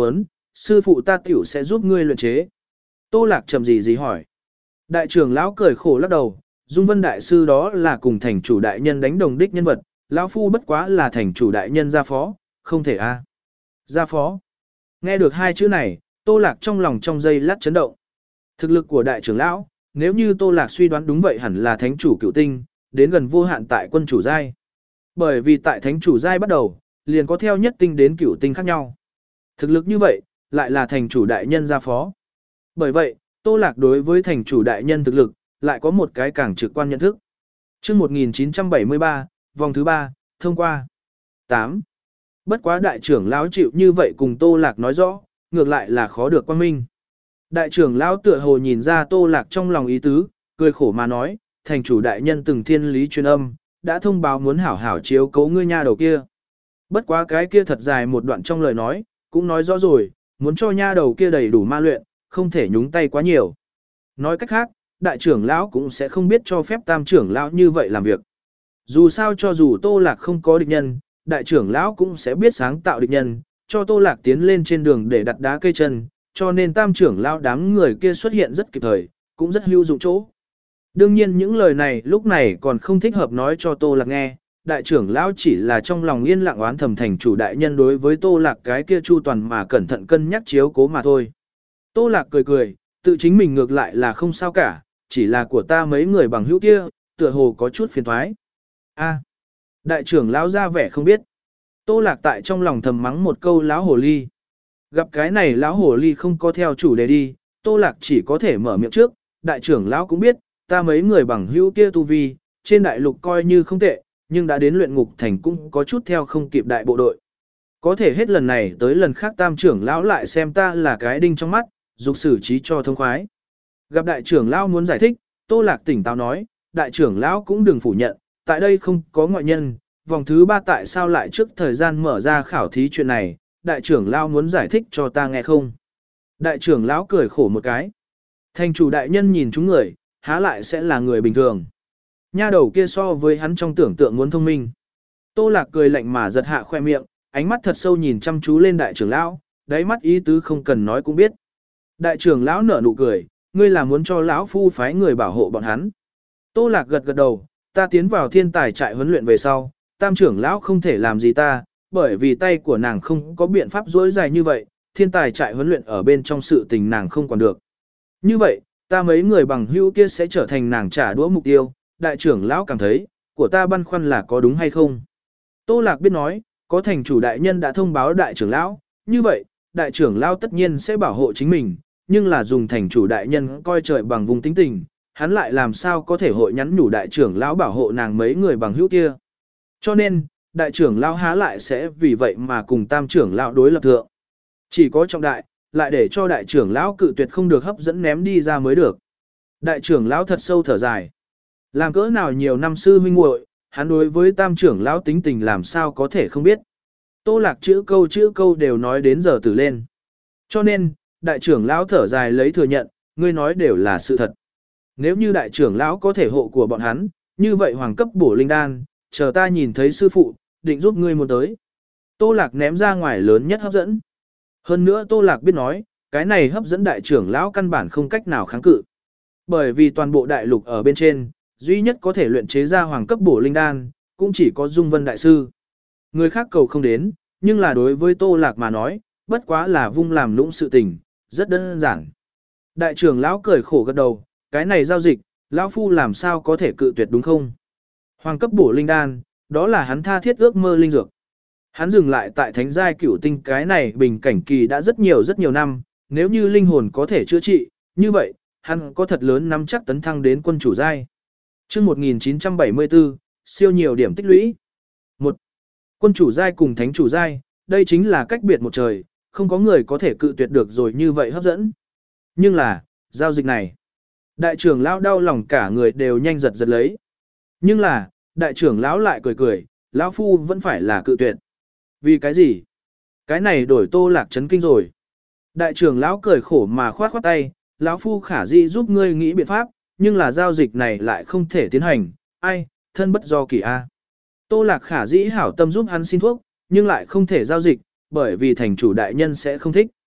S1: sư phụ ta tiểu sẽ giúp ngươi luyện chế. Tô Lạc trầm gì gì hỏi. Đại trưởng lão cười khổ lắc đầu, Dung Vân đại sư đó là cùng thành chủ đại nhân đánh đồng đích nhân vật, lão phu bất quá là thành chủ đại nhân gia phó, không thể a. À. Gia phó. Nghe được hai chữ này, Tô Lạc trong lòng trong giây lát chấn động. Thực lực của đại trưởng lão, nếu như Tô Lạc suy đoán đúng vậy hẳn là thánh chủ cựu tinh, đến gần vô hạn tại quân chủ giai. Bởi vì tại thánh chủ giai bắt đầu, liền có theo nhất tinh đến cựu tinh khác nhau. Thực lực như vậy, lại là thành chủ đại nhân gia phó. Bởi vậy, Tô Lạc đối với thành chủ đại nhân thực lực, lại có một cái càng trực quan nhận thức. Trước một nghìn chín trăm bảy mươi ba, vòng thứ ba, thông qua. tám. Bất quá đại trưởng lão chịu như vậy cùng Tô Lạc nói rõ, ngược lại là khó được quan minh. Đại trưởng lão tựa hồ nhìn ra Tô Lạc trong lòng ý tứ, cười khổ mà nói, thành chủ đại nhân từng thiên lý truyền âm, đã thông báo muốn hảo hảo chiếu cố ngươi nha đầu kia. Bất quá cái kia thật dài một đoạn trong lời nói, cũng nói rõ rồi, muốn cho nha đầu kia đầy đủ ma luyện, không thể nhúng tay quá nhiều. Nói cách khác, đại trưởng lão cũng sẽ không biết cho phép tam trưởng lão như vậy làm việc. Dù sao cho dù Tô Lạc không có địch nhân, đại trưởng lão cũng sẽ biết sáng tạo địch nhân, cho Tô Lạc tiến lên trên đường để đặt đá cây chân, cho nên tam trưởng lão đám người kia xuất hiện rất kịp thời, cũng rất hữu dụng chỗ. Đương nhiên những lời này lúc này còn không thích hợp nói cho Tô Lạc nghe, đại trưởng lão chỉ là trong lòng yên lặng oán thầm thành chủ đại nhân đối với Tô Lạc cái kia chu toàn mà cẩn thận cân nhắc chiếu cố mà thôi. Tô Lạc cười cười, tự chính mình ngược lại là không sao cả, chỉ là của ta mấy người bằng hữu kia, tựa hồ có chút phiền toái. A, đại trưởng lão ra vẻ không biết. Tô Lạc tại trong lòng thầm mắng một câu lão hồ ly. Gặp cái này lão hồ ly không có theo chủ đề đi, Tô Lạc chỉ có thể mở miệng trước, đại trưởng lão cũng biết, ta mấy người bằng hữu kia tu vi, trên đại lục coi như không tệ, nhưng đã đến luyện ngục thành cũng có chút theo không kịp đại bộ đội. Có thể hết lần này tới lần khác tam trưởng lão lại xem ta là cái đinh trong mắt, dục xử trí cho thông khoái. Gặp đại trưởng lão muốn giải thích, Tô Lạc tỉnh táo nói, đại trưởng lão cũng đừng phủ nhận, tại đây không có ngoại nhân, vòng thứ ba tại sao lại trước thời gian mở ra khảo thí chuyện này, đại trưởng lão muốn giải thích cho ta nghe không. Đại trưởng lão cười khổ một cái. Thành chủ đại nhân nhìn chúng người, há lại sẽ là người bình thường. Nha đầu kia so với hắn trong tưởng tượng muốn thông minh. Tô Lạc cười lạnh mà giật hạ khoe miệng, ánh mắt thật sâu nhìn chăm chú lên đại trưởng lão, đáy mắt ý tứ không cần nói cũng biết. Đại trưởng lão nở nụ cười, ngươi là muốn cho lão phu phái người bảo hộ bọn hắn. Tô Lạc gật gật đầu, ta tiến vào thiên tài trại huấn luyện về sau, tam trưởng lão không thể làm gì ta, bởi vì tay của nàng không có biện pháp dối dài như vậy, thiên tài trại huấn luyện ở bên trong sự tình nàng không còn được. Như vậy, ta mấy người bằng hữu kia sẽ trở thành nàng trả đũa mục tiêu, đại trưởng lão cảm thấy, của ta băn khoăn là có đúng hay không. Tô Lạc biết nói, có thành chủ đại nhân đã thông báo đại trưởng lão, như vậy, đại trưởng lão tất nhiên sẽ bảo hộ chính mình, nhưng là dùng thành chủ đại nhân coi trời bằng vùng tính tình, hắn lại làm sao có thể hội nhắn nhủ đại trưởng lão bảo hộ nàng mấy người bằng hữu kia. Cho nên, đại trưởng lão há lại sẽ vì vậy mà cùng tam trưởng lão đối lập thượng. Chỉ có trọng đại, lại để cho đại trưởng lão cự tuyệt không được hấp dẫn ném đi ra mới được. Đại trưởng lão thật sâu thở dài. Làm cỡ nào nhiều năm sư huynh muội, hắn đối với tam trưởng lão tính tình làm sao có thể không biết. Tô Lạc chữ câu chữ câu đều nói đến giờ tử lên. Cho nên, đại trưởng lão thở dài lấy thừa nhận, ngươi nói đều là sự thật. Nếu như đại trưởng lão có thể hộ của bọn hắn, như vậy hoàng cấp bổ linh đan, chờ ta nhìn thấy sư phụ, định giúp ngươi muốn tới. Tô Lạc ném ra ngoài lớn nhất hấp dẫn. Hơn nữa Tô Lạc biết nói, cái này hấp dẫn đại trưởng lão căn bản không cách nào kháng cự. Bởi vì toàn bộ đại lục ở bên trên, duy nhất có thể luyện chế ra hoàng cấp bổ linh đan, cũng chỉ có Dung Vân đại sư. Người khác cầu không đến, nhưng là đối với Tô Lạc mà nói, bất quá là vung làm lũng sự tình, rất đơn giản. Đại trưởng lão cười khổ gật đầu, cái này giao dịch, lão phu làm sao có thể cự tuyệt đúng không? Hoàng cấp bổ linh đan, đó là hắn tha thiết ước mơ linh dược. Hắn dừng lại tại thánh giai cửu tinh cái này bình cảnh kỳ đã rất nhiều rất nhiều năm, nếu như linh hồn có thể chữa trị, như vậy, hắn có thật lớn nắm chắc tấn thăng đến quân chủ giai. Chương một nghìn chín trăm bảy mươi tư, siêu nhiều điểm tích lũy. một. Quân chủ giai cùng thánh chủ giai, đây chính là cách biệt một trời, không có người có thể cự tuyệt được rồi như vậy hấp dẫn. Nhưng là, giao dịch này, đại trưởng lão đau lòng cả người đều nhanh giật giật lấy. Nhưng là, đại trưởng lão lại cười cười, lão phu vẫn phải là cự tuyệt. Vì cái gì? Cái này đổi Tô Lạc chấn kinh rồi. Đại trưởng lão cười khổ mà khoát khoát tay, lão phu khả dĩ giúp ngươi nghĩ biện pháp, nhưng là giao dịch này lại không thể tiến hành, ai, thân bất do kỳ a. Tô Lạc khả dĩ hảo tâm giúp hắn xin thuốc, nhưng lại không thể giao dịch, bởi vì thành chủ đại nhân sẽ không thích.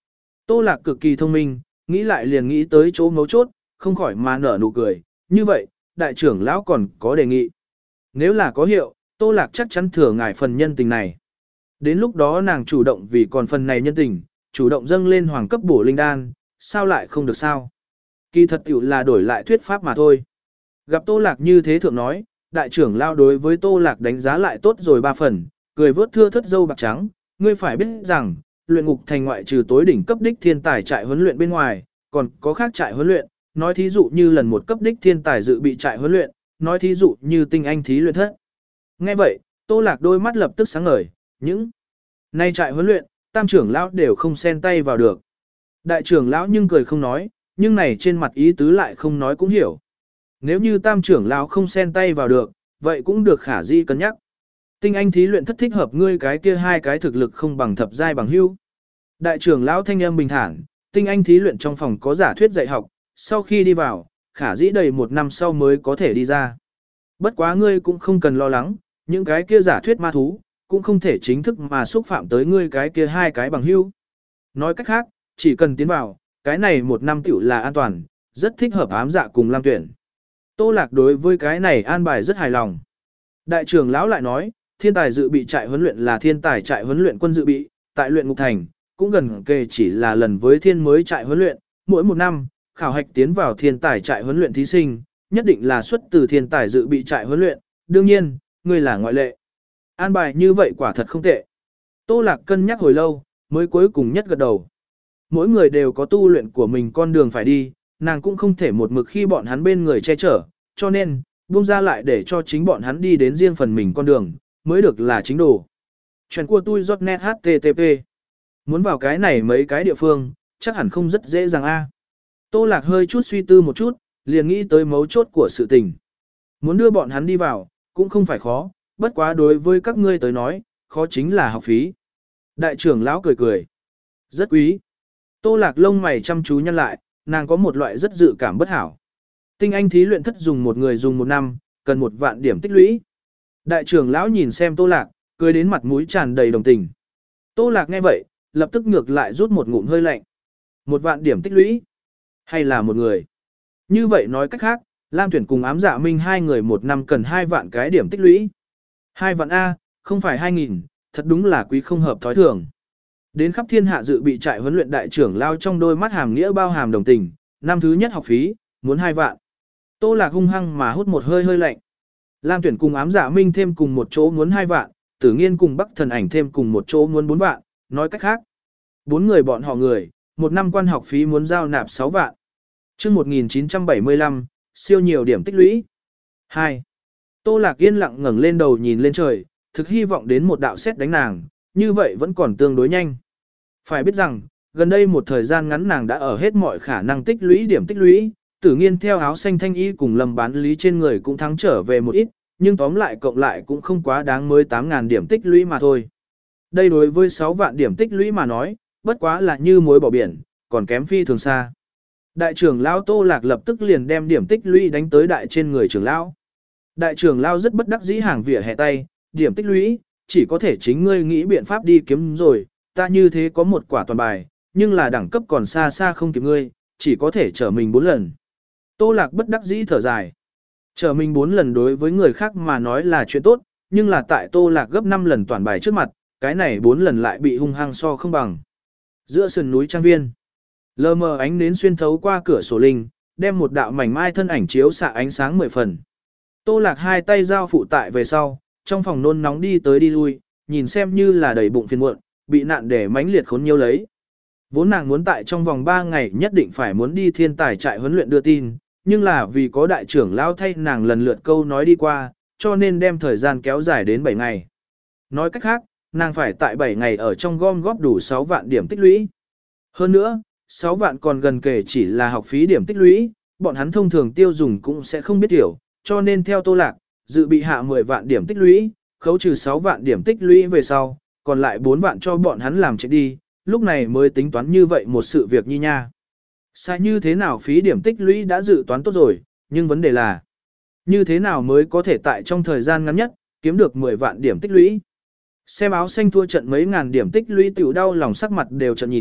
S1: Tô Lạc cực kỳ thông minh, nghĩ lại liền nghĩ tới chỗ mấu chốt, không khỏi mà nở nụ cười. Như vậy, đại trưởng lão còn có đề nghị. Nếu là có hiệu, Tô Lạc chắc chắn thừa ngài phần nhân tình này. Đến lúc đó nàng chủ động vì còn phần này nhân tình, chủ động dâng lên hoàng cấp bổ linh đan, sao lại không được sao? Kỳ thật tiểu là đổi lại thuyết pháp mà thôi. Gặp Tô Lạc như thế thượng nói, đại trưởng lao đối với Tô Lạc đánh giá lại tốt rồi ba phần, cười vớt thưa thất dâu bạc trắng, ngươi phải biết rằng, luyện ngục thành ngoại trừ tối đỉnh cấp đích thiên tài trại huấn luyện bên ngoài, còn có khác trại huấn luyện, nói thí dụ như lần một cấp đích thiên tài dự bị trại huấn luyện, nói thí dụ như tinh anh thí luyện thất. Nghe vậy, Tô Lạc đôi mắt lập tức sáng ngời, những nay trại huấn luyện, tam trưởng lão đều không xen tay vào được. Đại trưởng lão nhưng cười không nói, nhưng này trên mặt ý tứ lại không nói cũng hiểu. Nếu như tam trưởng lão không xen tay vào được, vậy cũng được khả di cân nhắc. Tinh anh thí luyện thất thích hợp ngươi cái kia hai cái thực lực không bằng thập giai bằng hưu. Đại trưởng lão thanh âm bình thản, tinh anh thí luyện trong phòng có giả thuyết dạy học, sau khi đi vào, khả dĩ đầy một năm sau mới có thể đi ra. Bất quá ngươi cũng không cần lo lắng, những cái kia giả thuyết ma thú, cũng không thể chính thức mà xúc phạm tới ngươi cái kia hai cái bằng hưu. Nói cách khác, chỉ cần tiến vào, cái này một năm tiểu là an toàn, rất thích hợp ám dạ cùng Lam Tuyển. Tô Lạc đối với cái này an bài rất hài lòng. Đại trưởng lão lại nói, thiên tài dự bị trại huấn luyện là thiên tài trại huấn luyện quân dự bị, tại luyện ngục thành, cũng gần kề chỉ là lần với thiên mới trại huấn luyện, mỗi một năm, khảo hạch tiến vào thiên tài trại huấn luyện thí sinh, nhất định là xuất từ thiên tài dự bị trại huấn luyện, đương nhiên, ngươi là ngoại lệ. An bài như vậy quả thật không tệ. Tô Lạc cân nhắc hồi lâu, mới cuối cùng nhất gật đầu. Mỗi người đều có tu luyện của mình con đường phải đi, nàng cũng không thể một mực khi bọn hắn bên người che chở, cho nên, buông ra lại để cho chính bọn hắn đi đến riêng phần mình con đường, mới được là chính đồ. Chuyện của tôi giọt net hát tê tê pê. Muốn vào cái này mấy cái địa phương, chắc hẳn không rất dễ dàng a. Tô Lạc hơi chút suy tư một chút, liền nghĩ tới mấu chốt của sự tình. Muốn đưa bọn hắn đi vào, cũng không phải khó, bất quá đối với các ngươi tới nói, khó chính là học phí. Đại trưởng lão cười cười. Rất quý. Tô Lạc lông mày chăm chú nhăn lại, nàng có một loại rất dự cảm bất hảo. Tinh anh thí luyện thất dùng một người dùng một năm, cần một vạn điểm tích lũy. Đại trưởng lão nhìn xem Tô Lạc, cười đến mặt mũi tràn đầy đồng tình. Tô Lạc nghe vậy, lập tức ngược lại rút một ngụm hơi lạnh. Một vạn điểm tích lũy? Hay là một người? Như vậy nói cách khác, Lam Tuyển cùng ám dạ minh hai người một năm cần hai vạn cái điểm tích lũy. Hai vạn A, không phải hai nghìn, thật đúng là quý không hợp thói thường. Đến khắp thiên hạ dự bị trại huấn luyện đại trưởng lao trong đôi mắt hàm nghĩa bao hàm đồng tình, năm thứ nhất học phí, muốn hai vạn. Tô Lạc hung hăng mà hút một hơi hơi lạnh. Lam Tuyển cùng ám dạ minh thêm cùng một chỗ muốn hai vạn, Tử Nghiên cùng Bắc Thần Ảnh thêm cùng một chỗ muốn bốn vạn, nói cách khác. Bốn người bọn họ người, một năm quan học phí muốn giao nạp sáu vạn. Chương một nghìn chín trăm bảy mươi lăm, siêu nhiều điểm tích lũy. hai. Tô Lạc yên lặng ngẩng lên đầu nhìn lên trời, thực hy vọng đến một đạo sét đánh nàng, như vậy vẫn còn tương đối nhanh. Phải biết rằng, gần đây một thời gian ngắn nàng đã ở hết mọi khả năng tích lũy điểm tích lũy, Tử Nghiên theo áo xanh thanh y cùng Lâm Bán Lý trên người cũng thắng trở về một ít, nhưng tóm lại cộng lại cũng không quá đáng, mới tám nghìn điểm tích lũy mà thôi. Đây đối với sáu vạn điểm tích lũy mà nói, bất quá là như muối bỏ biển, còn kém phi thường xa. Đại trưởng lão Tô Lạc lập tức liền đem điểm tích lũy đánh tới đại trên người trưởng lão. Đại trưởng lão rất bất đắc dĩ hàng vỉa hè tay, điểm tích lũy, chỉ có thể chính ngươi nghĩ biện pháp đi kiếm rồi, ta như thế có một quả toàn bài, nhưng là đẳng cấp còn xa xa không kịp ngươi, chỉ có thể trở mình bốn lần. Tô Lạc bất đắc dĩ thở dài. Trở mình bốn lần đối với người khác mà nói là chuyện tốt, nhưng là tại Tô Lạc gấp năm lần toàn bài trước mặt, cái này bốn lần lại bị hung hăng so không bằng. Giữa sườn núi trang viên, lờ mờ ánh nến xuyên thấu qua cửa sổ linh, đem một đạo mảnh mai thân ảnh chiếu xạ ánh sáng mười phần. Tô Lạc hai tay giao phụ tại về sau, trong phòng nôn nóng đi tới đi lui, nhìn xem như là đầy bụng phiền muộn, bị nạn để mãnh liệt khốn nhiều lấy. Vốn nàng muốn tại trong vòng ba ngày nhất định phải muốn đi thiên tài trại huấn luyện đưa tin, nhưng là vì có đại trưởng lão thay nàng lần lượt câu nói đi qua, cho nên đem thời gian kéo dài đến bảy ngày. Nói cách khác, nàng phải tại bảy ngày ở trong gom góp đủ sáu vạn điểm tích lũy. Hơn nữa, sáu vạn còn gần kể chỉ là học phí điểm tích lũy, bọn hắn thông thường tiêu dùng cũng sẽ không biết hiểu, cho nên theo Tô Lạc, dự bị hạ mười vạn điểm tích lũy, khấu trừ sáu vạn điểm tích lũy về sau, còn lại bốn vạn cho bọn hắn làm chết đi, lúc này mới tính toán như vậy một sự việc như nha. Sai như thế nào phí điểm tích lũy đã dự toán tốt rồi, nhưng vấn đề là như thế nào mới có thể tại trong thời gian ngắn nhất, kiếm được mười vạn điểm tích lũy. Xem áo xanh thua trận mấy ngàn điểm tích lũy tiểu đau lòng sắc mặt đều trận nhìn,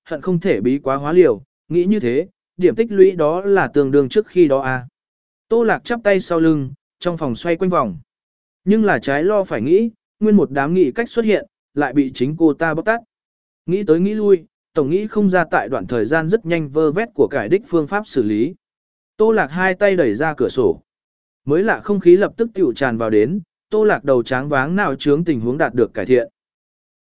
S1: hận không thể bí quá hóa liều, nghĩ như thế, điểm tích lũy đó là tương đương trước khi đó à. Tô Lạc chắp tay sau lưng, trong phòng xoay quanh vòng. Nhưng là trái lo phải nghĩ, nguyên một đám nghị cách xuất hiện, lại bị chính cô ta bóc tát. Nghĩ tới nghĩ lui, tổng nghĩ không ra tại đoạn thời gian rất nhanh vơ vét của cải đích phương pháp xử lý. Tô Lạc hai tay đẩy ra cửa sổ. Mới lạ không khí lập tức tiểu tràn vào đến, Tô Lạc đầu tráng váng nào chướng tình huống đạt được cải thiện.